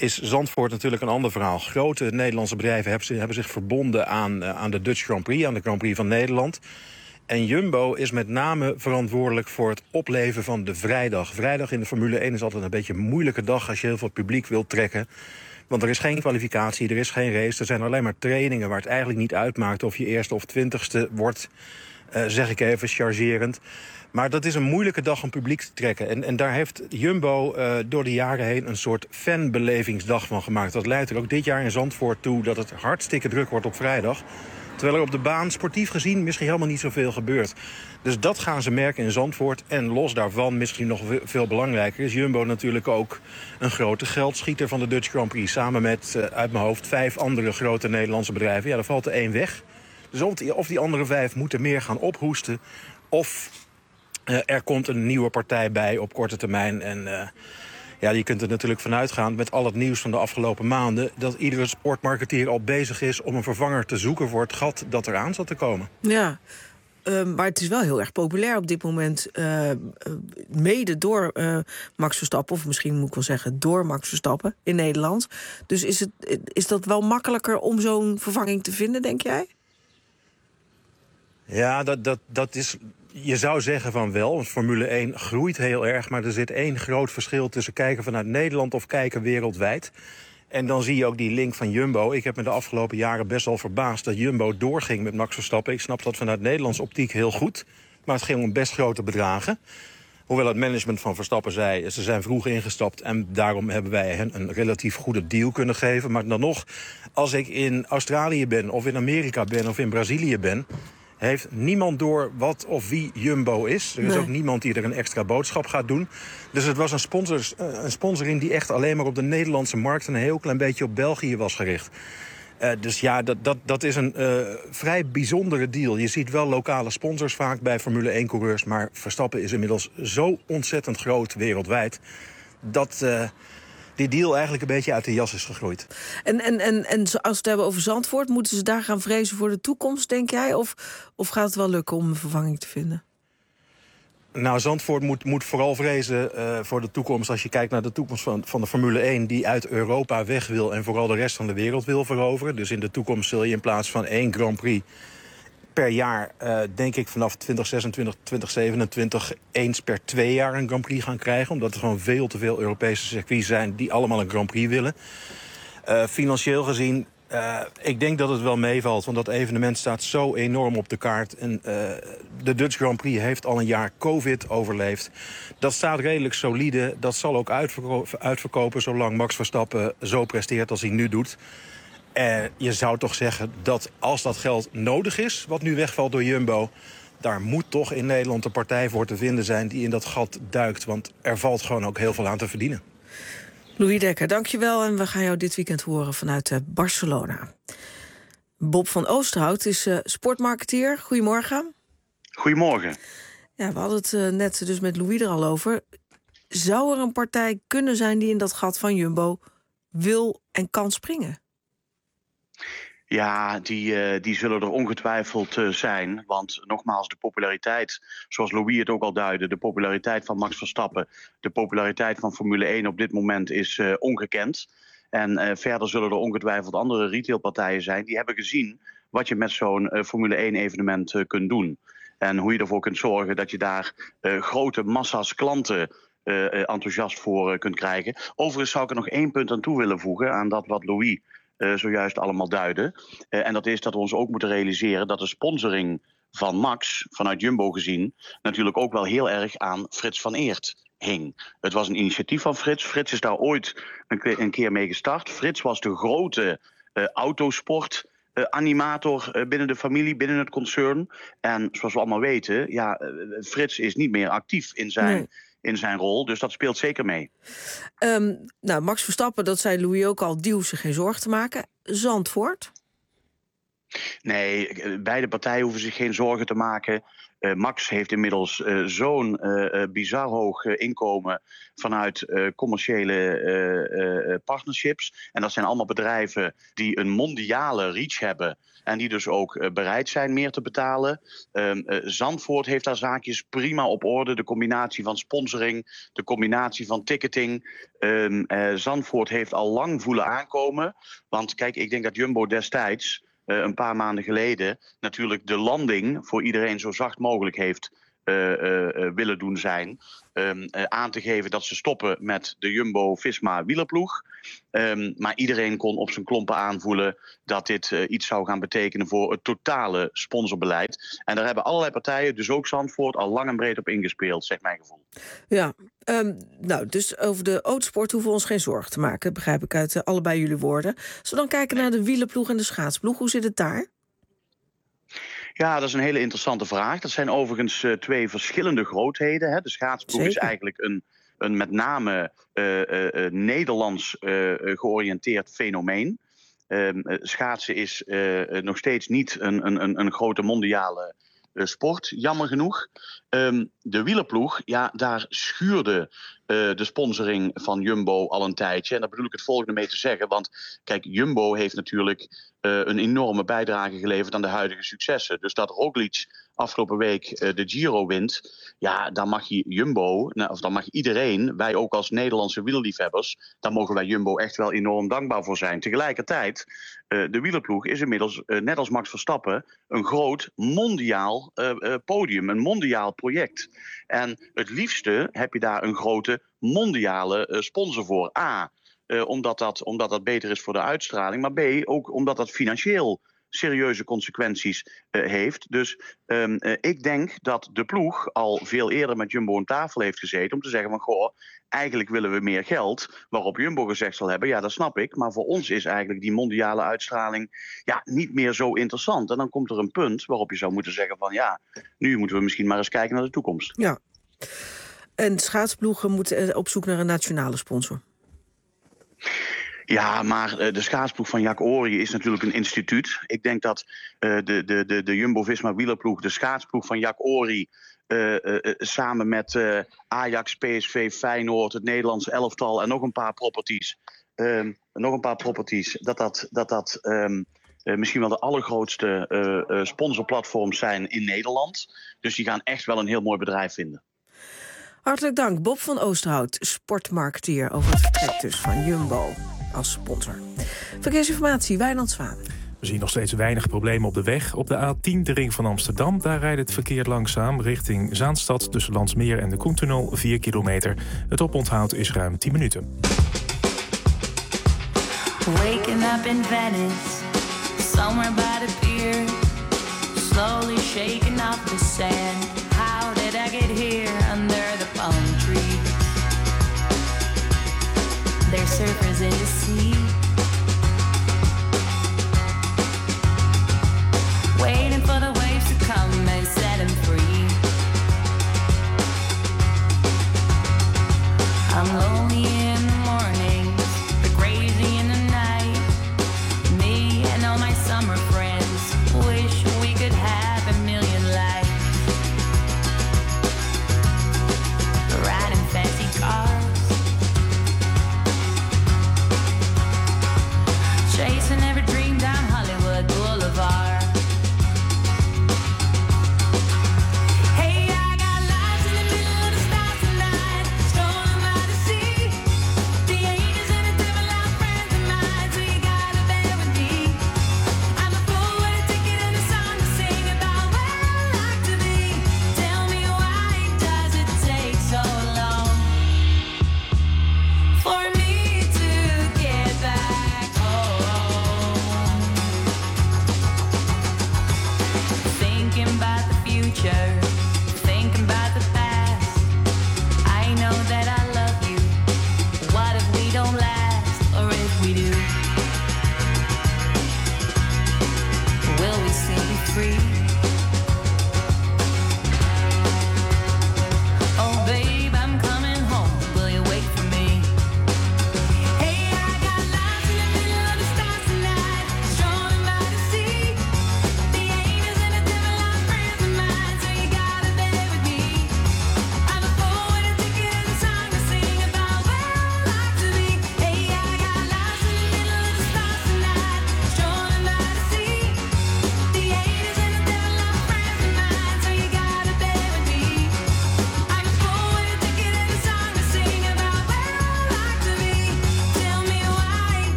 is Zandvoort natuurlijk een ander verhaal. Grote Nederlandse bedrijven hebben, hebben zich verbonden aan, uh, aan de Dutch Grand Prix, aan de Grand Prix van Nederland. En Jumbo is met name verantwoordelijk voor het opleven van de vrijdag. Vrijdag in de Formule één is altijd een beetje een moeilijke dag als je heel veel publiek wilt trekken. Want er is geen kwalificatie, er is geen race. Er zijn alleen maar trainingen waar het eigenlijk niet uitmaakt of je eerste of twintigste wordt. Uh, zeg ik even chargerend. Maar dat is een moeilijke dag om publiek te trekken. En, en daar heeft Jumbo uh, door de jaren heen een soort fanbelevingsdag van gemaakt. Dat leidt er ook dit jaar in Zandvoort toe dat het hartstikke druk wordt op vrijdag. Terwijl er op de baan sportief gezien misschien helemaal niet zoveel gebeurt. Dus dat gaan ze merken in Zandvoort. En los daarvan, misschien nog veel belangrijker, is Jumbo natuurlijk ook een grote geldschieter van de Dutch Grand Prix. Samen met, uh, uit mijn hoofd, vijf andere grote Nederlandse bedrijven. Ja, daar valt er één weg. Dus of die, of die andere vijf moeten meer gaan ophoesten, of uh, er komt een nieuwe partij bij op korte termijn. En uh, ja, je kunt er natuurlijk vanuit gaan met al het nieuws van de afgelopen maanden, dat iedere sportmarketeer al bezig is om een vervanger te zoeken voor het gat dat eraan zat te komen. Ja, uh, maar het is wel heel erg populair op dit moment. Uh, uh, mede door uh, Max Verstappen, of misschien moet ik wel zeggen door Max Verstappen in Nederland. Dus is, het, is dat wel makkelijker om zo'n vervanging te vinden, denk jij? Ja, dat, dat, dat is. Je zou zeggen van wel, want Formule één groeit heel erg, maar er zit één groot verschil tussen kijken vanuit Nederland of kijken wereldwijd. En dan zie je ook die link van Jumbo. Ik heb me de afgelopen jaren best wel verbaasd dat Jumbo doorging met Max Verstappen. Ik snap dat vanuit Nederlandse optiek heel goed, maar het ging om best grote bedragen. Hoewel het management van Verstappen zei, ze zijn vroeg ingestapt en daarom hebben wij hen een relatief goede deal kunnen geven. Maar dan nog, als ik in Australië ben of in Amerika ben of in Brazilië ben, heeft niemand door wat of wie Jumbo is. Er is nee. ook niemand die er een extra boodschap gaat doen. Dus het was een, sponsors, een sponsoring die echt alleen maar op de Nederlandse markt en een heel klein beetje op België was gericht. Uh, dus ja, dat, dat, dat is een uh, vrij bijzondere deal. Je ziet wel lokale sponsors vaak bij Formule één-coureurs, maar Verstappen is inmiddels zo ontzettend groot wereldwijd dat Uh, die deal eigenlijk een beetje uit de jas is gegroeid. En, en, en, en als we het hebben over Zandvoort, moeten ze daar gaan vrezen voor de toekomst, denk jij? Of, of gaat het wel lukken om een vervanging te vinden? Nou, Zandvoort moet, moet vooral vrezen uh, voor de toekomst. Als je kijkt naar de toekomst van, van de Formule één, die uit Europa weg wil en vooral de rest van de wereld wil veroveren. Dus in de toekomst zul je in plaats van één Grand Prix per jaar, uh, denk ik vanaf twintig zesentwintig, twintig zevenentwintig... eens per twee jaar een Grand Prix gaan krijgen. Omdat er gewoon veel te veel Europese circuits zijn die allemaal een Grand Prix willen. Uh, financieel gezien, uh, ik denk dat het wel meevalt. Want dat evenement staat zo enorm op de kaart. En uh, de Dutch Grand Prix heeft al een jaar COVID overleefd. Dat staat redelijk solide. Dat zal ook uitverko- uitverkopen zolang Max Verstappen zo presteert als hij nu doet. En je zou toch zeggen dat als dat geld nodig is, wat nu wegvalt door Jumbo, daar moet toch in Nederland een partij voor te vinden zijn die in dat gat duikt. Want er valt gewoon ook heel veel aan te verdienen. Louis Dekker, dankjewel. En we gaan jou dit weekend horen vanuit uh, Barcelona. Bob van Oosterhout is uh, sportmarketeer. Goedemorgen. Goedemorgen. Ja, we hadden het uh, net dus met Louis er al over. Zou er een partij kunnen zijn die in dat gat van Jumbo wil en kan springen? Ja, die, uh, die zullen er ongetwijfeld uh, zijn. Want nogmaals, de populariteit, zoals Louis het ook al duidde, de populariteit van Max Verstappen, de populariteit van Formule één op dit moment is uh, ongekend. En uh, verder zullen er ongetwijfeld andere retailpartijen zijn die hebben gezien wat je met zo'n uh, Formule één evenement uh, kunt doen. En hoe je ervoor kunt zorgen dat je daar uh, grote massa's klanten uh, enthousiast voor uh, kunt krijgen. Overigens zou ik er nog één punt aan toe willen voegen aan dat wat Louis Uh, zojuist allemaal duiden. Uh, en dat is dat we ons ook moeten realiseren dat de sponsoring van Max, vanuit Jumbo gezien, natuurlijk ook wel heel erg aan Frits van Eert hing. Het was een initiatief van Frits. Frits is daar ooit een, ke- een keer mee gestart. Frits was de grote uh, autosport Uh, animator uh, binnen de familie, binnen het concern. En zoals we allemaal weten, ja, uh, Frits is niet meer actief in zijn, nee. in zijn rol. Dus dat speelt zeker mee. Um, nou, Max Verstappen, dat zei Louis ook al, die hoeft zich geen zorgen te maken. Zandvoort? Nee, beide partijen hoeven zich geen zorgen te maken. Uh, Max heeft inmiddels uh, zo'n uh, uh, bizar hoog uh, inkomen vanuit uh, commerciële uh, uh, partnerships. En dat zijn allemaal bedrijven die een mondiale reach hebben. En die dus ook uh, bereid zijn meer te betalen. Um, uh, Zandvoort heeft daar zaakjes prima op orde. De combinatie van sponsoring, de combinatie van ticketing. Um, uh, Zandvoort heeft al lang voelen aankomen. Want kijk, ik denk dat Jumbo destijds, uh, een paar maanden geleden, natuurlijk de landing voor iedereen zo zacht mogelijk heeft uh, uh, uh, willen doen zijn. Um, uh, aan te geven dat ze stoppen met de Jumbo-Visma wielerploeg. Um, maar iedereen kon op zijn klompen aanvoelen dat dit uh, iets zou gaan betekenen voor het totale sponsorbeleid. En daar hebben allerlei partijen, dus ook Zandvoort, al lang en breed op ingespeeld, zegt mijn gevoel. Ja, um, nou, dus over de autosport hoeven we ons geen zorgen te maken, begrijp ik uit uh, allebei jullie woorden. Als we dan kijken naar de wielerploeg en de schaatsploeg, hoe zit het daar? Ja, dat is een hele interessante vraag. Dat zijn overigens uh, twee verschillende grootheden. Hè. De schaatsploeg is eigenlijk een, een met name uh, uh, Nederlands uh, georiënteerd fenomeen. Uh, schaatsen is uh, nog steeds niet een, een, een grote mondiale uh, sport, jammer genoeg. Um, de wielerploeg, ja, daar schuurde uh, de sponsoring van Jumbo al een tijdje. En daar bedoel ik het volgende mee te zeggen. Want kijk, Jumbo heeft natuurlijk uh, een enorme bijdrage geleverd aan de huidige successen. Dus dat Roglic afgelopen week uh, de Giro wint, ja, dan mag je Jumbo, of dan mag iedereen, wij ook als Nederlandse wielerliefhebbers, daar mogen wij Jumbo echt wel enorm dankbaar voor zijn. Tegelijkertijd, uh, de wielerploeg is inmiddels, uh, net als Max Verstappen, een groot mondiaal uh, uh, podium, een mondiaal project. En het liefste heb je daar een grote mondiale uh, sponsor voor. A, uh, omdat, dat, omdat dat beter is voor de uitstraling, maar B, ook omdat dat financieel serieuze consequenties uh, heeft. Dus um, uh, ik denk dat de ploeg al veel eerder met Jumbo aan tafel heeft gezeten om te zeggen van, goh, eigenlijk willen we meer geld. Waarop Jumbo gezegd zal hebben, ja, dat snap ik, maar voor ons is eigenlijk die mondiale uitstraling ja, niet meer zo interessant. En dan komt er een punt waarop je zou moeten zeggen van, ja, nu moeten we misschien maar eens kijken naar de toekomst. Ja. En schaatsploegen moeten op zoek naar een nationale sponsor. Ja, maar de schaatsploeg van Jack Ory is natuurlijk een instituut. Ik denk dat uh, de, de, de, de Jumbo-Visma wielerploeg, de schaatsploeg van Jack Ory, Uh, uh, uh, samen met uh, Ajax, P S V, Feyenoord, het Nederlandse elftal en nog een paar properties, um, nog een paar properties, dat dat, dat, dat um, uh, misschien wel de allergrootste uh, uh, sponsorplatforms zijn in Nederland. Dus die gaan echt wel een heel mooi bedrijf vinden. Hartelijk dank, Bob van Oosterhout, sportmarketeer, over het vertrek dus van Jumbo als sponsor. Verkeersinformatie, Wijnand Zwaan. We zien nog steeds weinig problemen op de weg. Op de A tien, de ring van Amsterdam, daar rijdt het verkeer langzaam richting Zaanstad tussen Landsmeer en de Koentunnel, vier kilometer. Het oponthoud is ruim tien minuten. Waking up in Venice, somewhere by the pier, slowly shaking off the sand. How did I get here under the palm trees? There's surfers in the sea, waiting for the waves to come and set them free. I'm lonely in the mornings, but crazy in the night. Me and all my summer friends wish we could have a million lives. Riding fancy cars,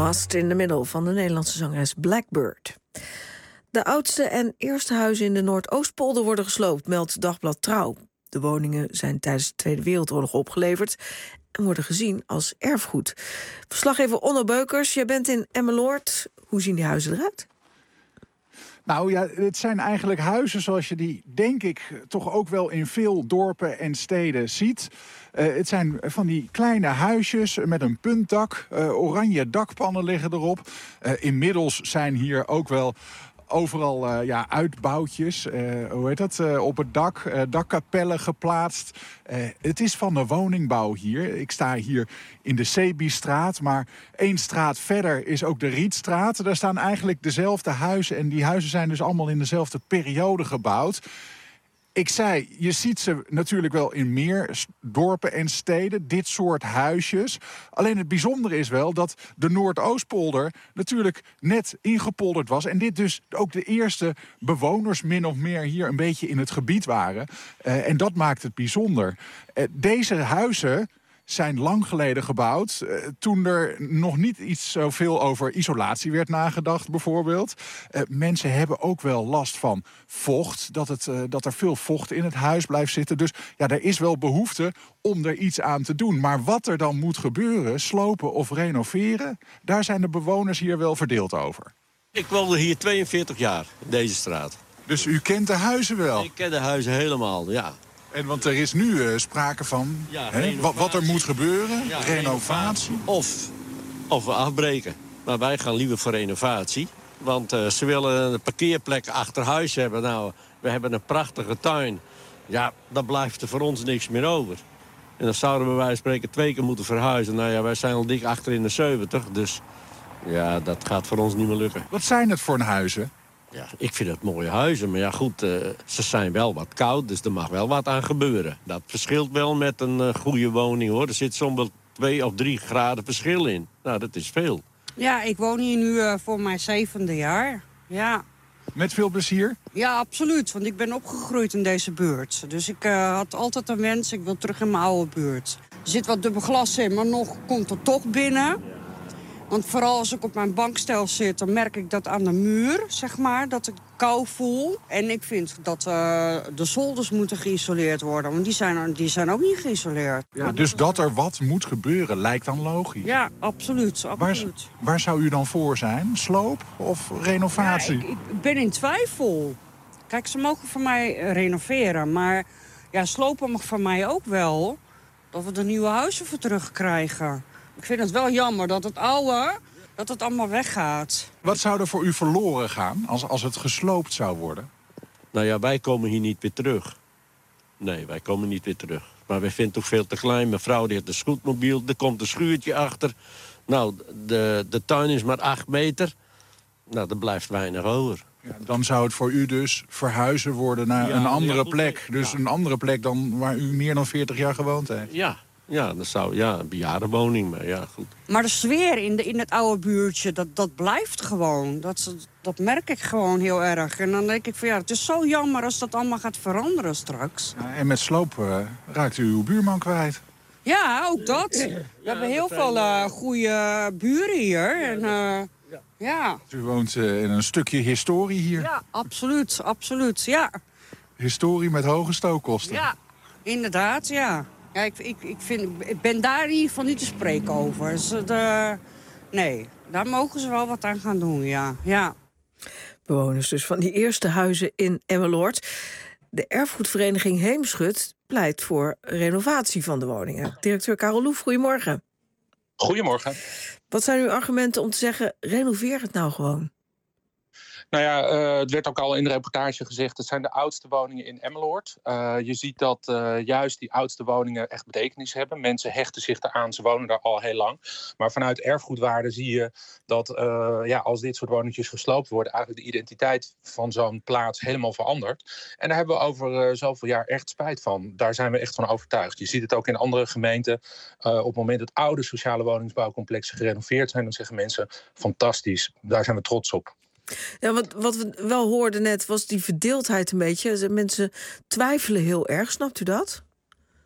Lost in the Middle van de Nederlandse zangeres Blackbird. De oudste en eerste huizen in de Noordoostpolder worden gesloopt, meldt Dagblad Trouw. De woningen zijn tijdens de Tweede Wereldoorlog opgeleverd en worden gezien als erfgoed. Verslaggever Onno Beukers, jij bent in Emmeloord. Hoe zien die huizen eruit? Nou ja, het zijn eigenlijk huizen zoals je die, denk ik, toch ook wel in veel dorpen en steden ziet. Uh, het zijn van die kleine huisjes met een puntdak. Uh, oranje dakpannen liggen erop. Uh, inmiddels zijn hier ook wel overal uh, ja, uitbouwtjes, uh, hoe heet dat, uh, op het dak, uh, dakkapellen geplaatst. Uh, het is van de woningbouw hier. Ik sta hier in de Sebi-straat, maar één straat verder is ook de Rietstraat. Daar staan eigenlijk dezelfde huizen en die huizen zijn dus allemaal in dezelfde periode gebouwd. Ik zei, je ziet ze natuurlijk wel in meer dorpen en steden, dit soort huisjes. Alleen het bijzondere is wel dat de Noordoostpolder natuurlijk net ingepolderd was. En dit dus ook de eerste bewoners min of meer hier een beetje in het gebied waren. Uh, en dat maakt het bijzonder. Uh, deze huizen zijn lang geleden gebouwd, uh, toen er nog niet iets zoveel over isolatie werd nagedacht, bijvoorbeeld. Uh, mensen hebben ook wel last van vocht, dat, het, uh, dat er veel vocht in het huis blijft zitten. Dus ja, er is wel behoefte om er iets aan te doen. Maar wat er dan moet gebeuren, slopen of renoveren, daar zijn de bewoners hier wel verdeeld over. Ik woonde hier tweeënveertig jaar, in deze straat. Dus u kent de huizen wel? Ik ken de huizen helemaal, ja. En want er is nu uh, sprake van ja, hè, wat, wat er moet gebeuren, ja, renovatie. Of, of we afbreken. Maar wij gaan liever voor renovatie. Want uh, ze willen een parkeerplek achter huis hebben. Nou, we hebben een prachtige tuin. Ja, dan blijft er voor ons niks meer over. En dan zouden we bij wijze van spreken twee keer moeten verhuizen. Nou ja, wij zijn al dik achter in de zeventig. Dus ja, dat gaat voor ons niet meer lukken. Wat zijn het voor huizen? Ja, ik vind het mooie huizen, maar ja goed, uh, ze zijn wel wat koud, dus er mag wel wat aan gebeuren. Dat verschilt wel met een uh, goede woning, hoor. Er zit soms wel twee of drie graden verschil in. Nou, dat is veel. Ja, ik woon hier nu uh, voor mijn zevende jaar, ja. Met veel plezier? Ja, absoluut, want ik ben opgegroeid in deze buurt. Dus ik uh, had altijd een wens, ik wil terug in mijn oude buurt. Er zit wat dubbel glas in, maar nog komt er toch binnen. Want vooral als ik op mijn bankstel zit, dan merk ik dat aan de muur, zeg maar, dat ik kou voel. En ik vind dat uh, de zolders moeten geïsoleerd worden, want die zijn, die zijn ook niet geïsoleerd. Ja, dus dat er wat moet gebeuren, lijkt dan logisch? Ja, absoluut. absoluut. Waar, waar zou u dan voor zijn? Sloop of renovatie? Ja, ik, ik ben in twijfel. Kijk, ze mogen voor mij renoveren, maar ja, slopen mag voor mij ook wel. Dat we de nieuwe huizen voor terugkrijgen. Ik vind het wel jammer dat het oude, dat het allemaal weggaat. Wat zou er voor u verloren gaan als, als het gesloopt zou worden? Nou ja, wij komen hier niet weer terug. Nee, wij komen niet weer terug. Maar wij vinden het toch veel te klein. Mijn vrouw die heeft een scootmobiel, er komt een schuurtje achter. Nou, de, de tuin is maar acht meter. Nou, er blijft weinig over. Ja, dan zou het voor u dus verhuizen worden naar ja, een andere ja, plek. Dus ja. een andere plek dan waar u meer dan veertig jaar gewoond heeft. Ja. Ja, dat zou, ja, een bejaardenwoning, maar ja, goed. Maar de sfeer in, de, in het oude buurtje, dat, dat blijft gewoon. Dat, dat merk ik gewoon heel erg. En dan denk ik van ja, het is zo jammer als dat allemaal gaat veranderen straks. Ja, en met sloop uh, raakt u uw buurman kwijt. Ja, ook dat. We ja, hebben heel veel uh, goede buren hier. En, uh, ja. ja. U woont uh, in een stukje historie hier. Ja, absoluut, absoluut, ja. Historie met hoge stookkosten. Ja, inderdaad, ja. Ja, ik, ik, ik, vind, ik ben daar in ieder geval niet te spreken over. Dus de, nee, daar mogen ze wel wat aan gaan doen, ja. ja. Bewoners dus van die eerste huizen in Emmeloord. De erfgoedvereniging Heemschut pleit voor renovatie van de woningen. Directeur Karel Loef, goedemorgen. Goedemorgen. Wat zijn uw argumenten om te zeggen, renoveer het nou gewoon? Nou ja, uh, het werd ook al in de reportage gezegd, het zijn de oudste woningen in Emmeloord. Uh, je ziet dat uh, juist die oudste woningen echt betekenis hebben. Mensen hechten zich eraan, ze wonen daar al heel lang. Maar vanuit erfgoedwaarde zie je dat uh, ja, als dit soort woningjes gesloopt worden, eigenlijk de identiteit van zo'n plaats helemaal verandert. En daar hebben we over uh, zoveel jaar echt spijt van. Daar zijn we echt van overtuigd. Je ziet het ook in andere gemeenten. Uh, op het moment dat oude sociale woningsbouwcomplexen gerenoveerd zijn, dan zeggen mensen, fantastisch, daar zijn we trots op. Ja, wat, wat we wel hoorden net was die verdeeldheid een beetje. Mensen twijfelen heel erg, snapt u dat?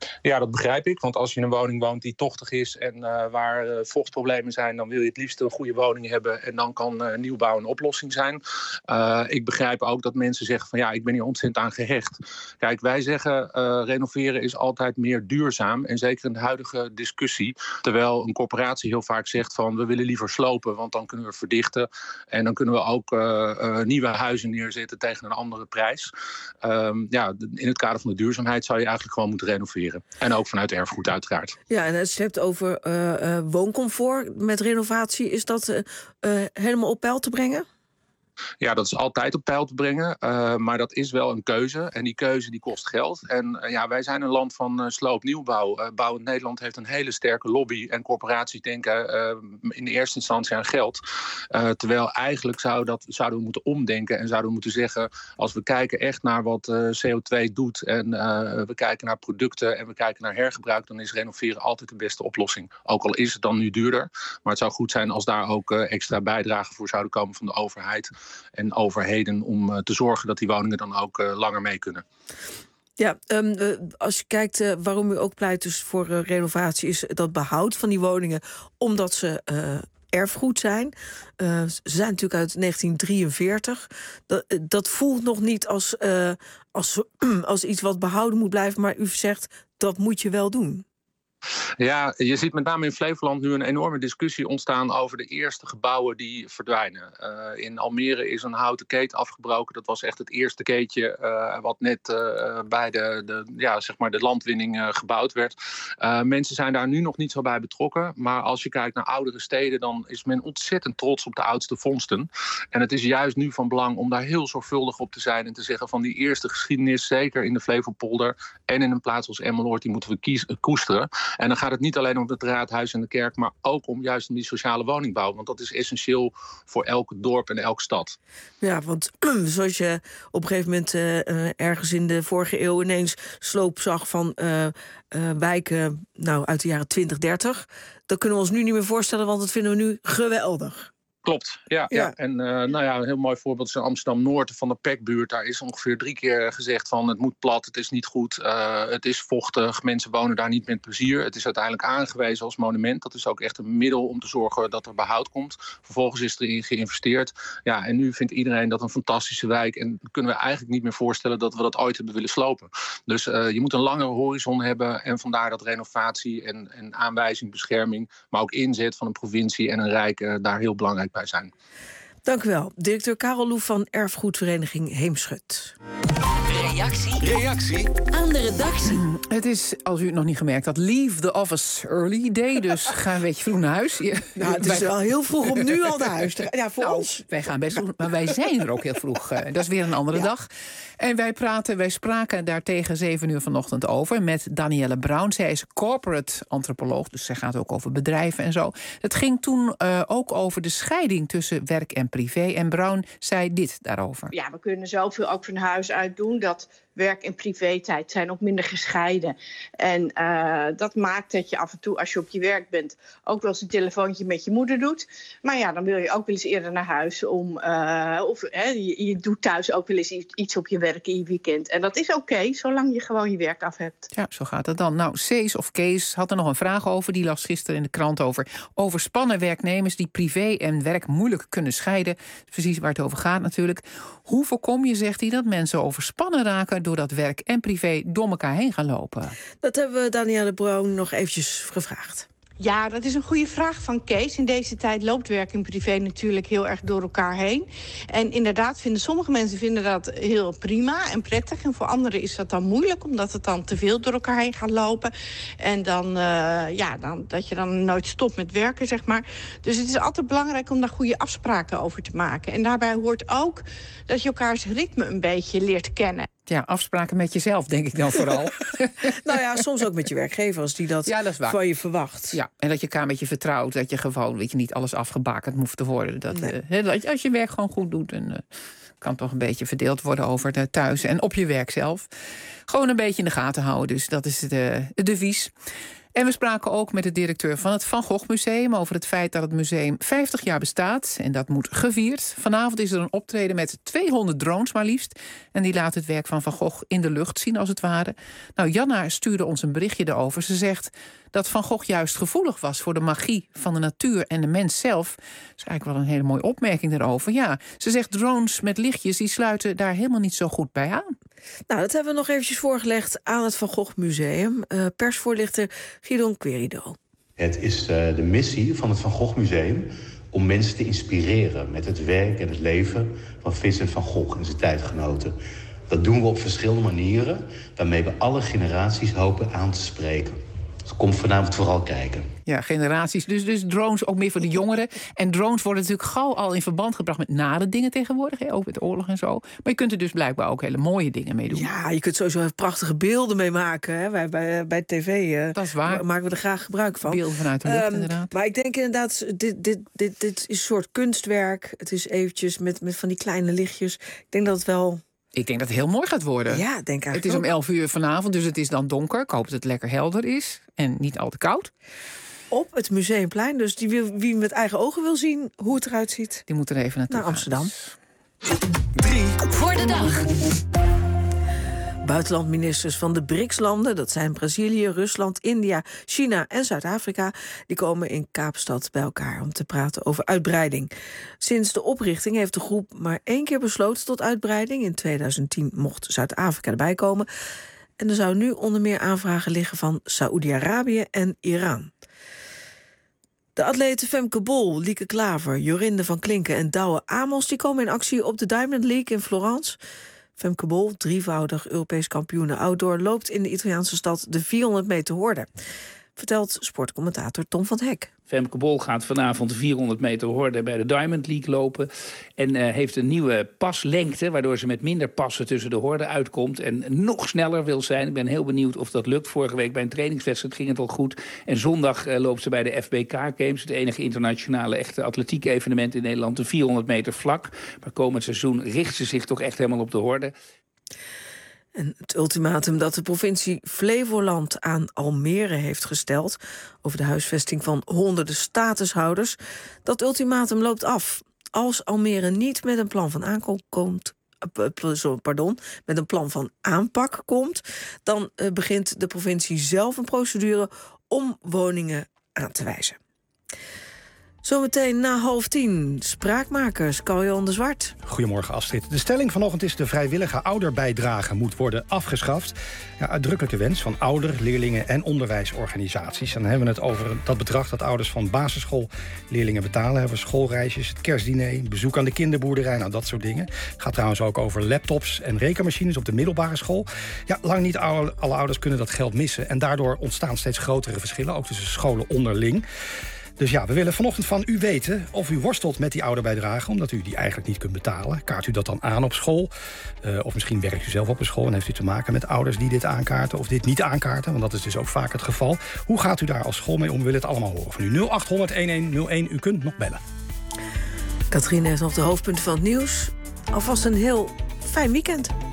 Ja, dat begrijp ik. Want als je in een woning woont die tochtig is en uh, waar uh, vochtproblemen zijn, dan wil je het liefst een goede woning hebben. En dan kan uh, nieuwbouw een oplossing zijn. Uh, ik begrijp ook dat mensen zeggen van ja, ik ben hier ontzettend aan gehecht. Kijk, wij zeggen uh, renoveren is altijd meer duurzaam. En zeker in de huidige discussie. Terwijl een corporatie heel vaak zegt van we willen liever slopen, want dan kunnen we verdichten. En dan kunnen we ook uh, uh, nieuwe huizen neerzetten tegen een andere prijs. Um, ja, in het kader van de duurzaamheid zou je eigenlijk gewoon moeten renoveren. En ook vanuit erfgoed uiteraard. Ja, en als je het hebt over uh, uh, wooncomfort met renovatie, is dat uh, uh, helemaal op peil te brengen? Ja, dat is altijd op peil te brengen. Uh, maar dat is wel een keuze. En die keuze die kost geld. En uh, ja, wij zijn een land van uh, sloopnieuwbouw. Uh, Bouwend Nederland heeft een hele sterke lobby. En corporaties denken uh, in de eerste instantie aan geld. Uh, terwijl eigenlijk zou dat, zouden we moeten omdenken. En zouden we moeten zeggen, als we kijken echt naar wat uh, C O twee doet. En uh, we kijken naar producten en we kijken naar hergebruik. Dan is renoveren altijd de beste oplossing. Ook al is het dan nu duurder. Maar het zou goed zijn als daar ook uh, extra bijdragen voor zouden komen van de overheid. En overheden om uh, te zorgen dat die woningen dan ook uh, langer mee kunnen. Ja, um, uh, als je kijkt uh, waarom u ook pleit dus voor uh, renovatie, is dat behoud van die woningen, omdat ze uh, erfgoed zijn. Uh, ze zijn natuurlijk uit negentien drieënveertig. Dat, uh, dat voelt nog niet als, uh, als, als iets wat behouden moet blijven, maar u zegt dat moet je wel doen. Ja, je ziet met name in Flevoland nu een enorme discussie ontstaan over de eerste gebouwen die verdwijnen. Uh, in Almere is een houten keet afgebroken. Dat was echt het eerste keetje uh, wat net uh, bij de, de, ja, zeg maar de landwinning uh, gebouwd werd. Uh, mensen zijn daar nu nog niet zo bij betrokken. Maar als je kijkt naar oudere steden, dan is men ontzettend trots op de oudste vondsten. En het is juist nu van belang om daar heel zorgvuldig op te zijn en te zeggen van die eerste geschiedenis, zeker in de Flevopolder en in een plaats als Emmeloord, die moeten we kies, koesteren. En dan gaat het niet alleen om het raadhuis en de kerk, maar ook om juist om die sociale woningbouw. Want dat is essentieel voor elk dorp en elke stad. Ja, want zoals je op een gegeven moment uh, ergens in de vorige eeuw ineens sloop zag van uh, uh, wijken nou, uit de jaren twintig, dertig. Dat kunnen we ons nu niet meer voorstellen, want dat vinden we nu geweldig. Klopt, ja. ja. ja. En uh, nou ja, een heel mooi voorbeeld is in Amsterdam-Noord van de P E C-buurt. Daar is ongeveer drie keer gezegd van het moet plat, het is niet goed, uh, het is vochtig, mensen wonen daar niet met plezier. Het is uiteindelijk aangewezen als monument. Dat is ook echt een middel om te zorgen dat er behoud komt. Vervolgens is erin geïnvesteerd. Ja, en nu vindt iedereen dat een fantastische wijk. En kunnen we eigenlijk niet meer voorstellen dat we dat ooit hebben willen slopen. Dus uh, je moet een langere horizon hebben. En vandaar dat renovatie en, en aanwijzing, bescherming, maar ook inzet van een provincie en een rijk uh, daar heel belangrijk bij zijn. Dank u wel. Directeur Karel Loef van Erfgoedvereniging Heemschut. Reactie. Reactie aan de redactie. Het is, als u het nog niet gemerkt had, leave the office early day. Dus ga een beetje vroeg naar huis. Nou, het is wel heel vroeg om nu al naar huis te gaan. Ja, voor nou, ons. Wij gaan best vroeg, maar wij zijn er ook heel vroeg. Dat is weer een andere ja. dag. En wij praten, wij spraken daar tegen zeven uur vanochtend over met Danielle Brown. Zij is corporate antropoloog, dus zij gaat ook over bedrijven en zo. Het ging toen uh, ook over de scheiding tussen werk en privé. En Brown zei dit daarover. Ja, we kunnen zoveel ook van huis uit doen dat werk- en privé-tijd zijn ook minder gescheiden. En uh, dat maakt dat je af en toe, als je op je werk bent, ook wel eens een telefoontje met je moeder doet. Maar ja, dan wil je ook wel eens eerder naar huis om, uh, of hè, je, je doet thuis ook wel eens iets op je werk in je weekend. En dat is oké, okay, zolang je gewoon je werk af hebt. Ja, zo gaat het dan. Nou, Cees of Kees had er nog een vraag over. Die las gisteren in de krant over overspannen werknemers die privé en werk moeilijk kunnen scheiden. Precies waar het over gaat natuurlijk. Hoe voorkom je, zegt hij, dat mensen overspannen raken doordat werk en privé door elkaar heen gaan lopen? Dat hebben we Danielle Brown nog eventjes gevraagd. Ja, dat is een goede vraag van Kees. In deze tijd loopt werk en privé natuurlijk heel erg door elkaar heen. En inderdaad, vinden sommige mensen vinden dat heel prima en prettig. En voor anderen is dat dan moeilijk, omdat het dan te veel door elkaar heen gaat lopen. En dan, uh, ja, dan, dat je dan nooit stopt met werken, zeg maar. Dus het is altijd belangrijk om daar goede afspraken over te maken. En daarbij hoort ook dat je elkaars ritme een beetje leert kennen. Ja, afspraken met jezelf, denk ik dan vooral. Nou ja, soms ook met je werkgever, als die dat, ja, dat van je verwacht. Ja, en dat je elkaar een beetje vertrouwt. Dat je gewoon, weet je, niet alles afgebakend hoeft te worden. Dat, nee. uh, dat als je werk gewoon goed doet, en uh, kan toch een beetje verdeeld worden over de thuis en op je werk zelf. Gewoon een beetje in de gaten houden, dus dat is de, de devies. En we spraken ook met de directeur van het Van Gogh Museum over het feit dat het museum vijftig jaar bestaat. En dat moet gevierd. Vanavond is er een optreden met tweehonderd drones maar liefst. En die laat het werk van Van Gogh in de lucht zien als het ware. Nou, Janna stuurde ons een berichtje erover. Ze zegt dat Van Gogh juist gevoelig was voor de magie van de natuur en de mens zelf. Dat is eigenlijk wel een hele mooie opmerking daarover. Ja, ze zegt drones met lichtjes die sluiten daar helemaal niet zo goed bij aan. Nou, dat hebben we nog eventjes voorgelegd aan het Van Gogh Museum. Uh, persvoorlichter Guidon Querido. Het is uh, de missie van het Van Gogh Museum om mensen te inspireren met het werk en het leven van Vincent van Gogh en zijn tijdgenoten. Dat doen we op verschillende manieren, waarmee we alle generaties hopen aan te spreken. Dus kom vanavond vooral kijken. Ja, generaties. Dus, dus drones ook meer voor de jongeren. En drones worden natuurlijk gauw al in verband gebracht met nare dingen tegenwoordig. Hè, ook met oorlog en zo. Maar je kunt er dus blijkbaar ook hele mooie dingen mee doen. Ja, je kunt sowieso prachtige beelden mee maken. Hè. Wij bij, bij tv uh, dat is waar. maken we er graag gebruik van. Beelden vanuit de lucht, um, inderdaad. Maar ik denk inderdaad, dit, dit, dit, dit is een soort kunstwerk. Het is eventjes met, met van die kleine lichtjes. Ik denk dat het wel... Ik denk dat het heel mooi gaat worden. Ja, denk eigenlijk Het is om elf uur vanavond, dus het is dan donker. Ik hoop dat het lekker helder is en niet al te koud. Op het Museumplein, dus die wil, wie met eigen ogen wil zien hoe het eruit ziet... die moet er even naartoe naar Amsterdam. Drie voor de dag. Buitenlandministers van de B R I C S-landen, dat zijn Brazilië, Rusland, India, China en Zuid-Afrika, die komen in Kaapstad bij elkaar om te praten over uitbreiding. Sinds de oprichting heeft de groep maar één keer besloten tot uitbreiding. In tweeduizend tien mocht Zuid-Afrika erbij komen. En er zou nu onder meer aanvragen liggen van Saoedi-Arabië en Iran. De atleten Femke Bol, Lieke Klaver, Jorinde van Klinken en Douwe Amos die komen in actie op de Diamond League in Florence. Femke Bol, drievoudig Europees kampioene outdoor, loopt in de Italiaanse stad de vierhonderd meter horde. Vertelt sportcommentator Tom van Hek. Femke Bol gaat vanavond de vierhonderd meter horde bij de Diamond League lopen. En uh, heeft een nieuwe paslengte, waardoor ze met minder passen tussen de horden uitkomt. En nog sneller wil zijn. Ik ben heel benieuwd of dat lukt. Vorige week bij een trainingswedstrijd ging het al goed. En zondag uh, loopt ze bij de F B K Games. Het enige internationale echte atletiek evenement in Nederland. De vierhonderd meter vlak. Maar komend seizoen richt ze zich toch echt helemaal op de horde. En het ultimatum dat de provincie Flevoland aan Almere heeft gesteld over de huisvesting van honderden statushouders, dat ultimatum loopt af. Als Almere niet met een plan van aanpak komt, pardon, met een plan van aanpak komt, dan uh, begint de provincie zelf een procedure om woningen aan te wijzen. Zometeen na half tien, spraakmakers, Carl-Jan de Zwart. Goedemorgen, Astrid. De stelling vanochtend is: de vrijwillige ouderbijdrage moet worden afgeschaft. Ja, uitdrukkelijke wens van ouder, leerlingen en onderwijsorganisaties. En dan hebben we het over dat bedrag dat ouders van basisschoolleerlingen betalen. Hebben schoolreisjes, het kerstdiner, bezoek aan de kinderboerderij, nou dat soort dingen. Het gaat trouwens ook over laptops en rekenmachines op de middelbare school. Ja, lang niet alle, alle ouders kunnen dat geld missen. En daardoor ontstaan steeds grotere verschillen, ook tussen scholen onderling. Dus ja, we willen vanochtend van u weten of u worstelt met die ouderbijdrage, omdat u die eigenlijk niet kunt betalen. Kaart u dat dan aan op school? Uh, of misschien werkt u zelf op een school en heeft u te maken met ouders die dit aankaarten of dit niet aankaarten, want dat is dus ook vaak het geval. Hoe gaat u daar als school mee om? We willen het allemaal horen van u. nul acht honderd een een nul een, u kunt nog bellen. Katrien heeft nog de hoofdpunten van het nieuws. Alvast een heel fijn weekend.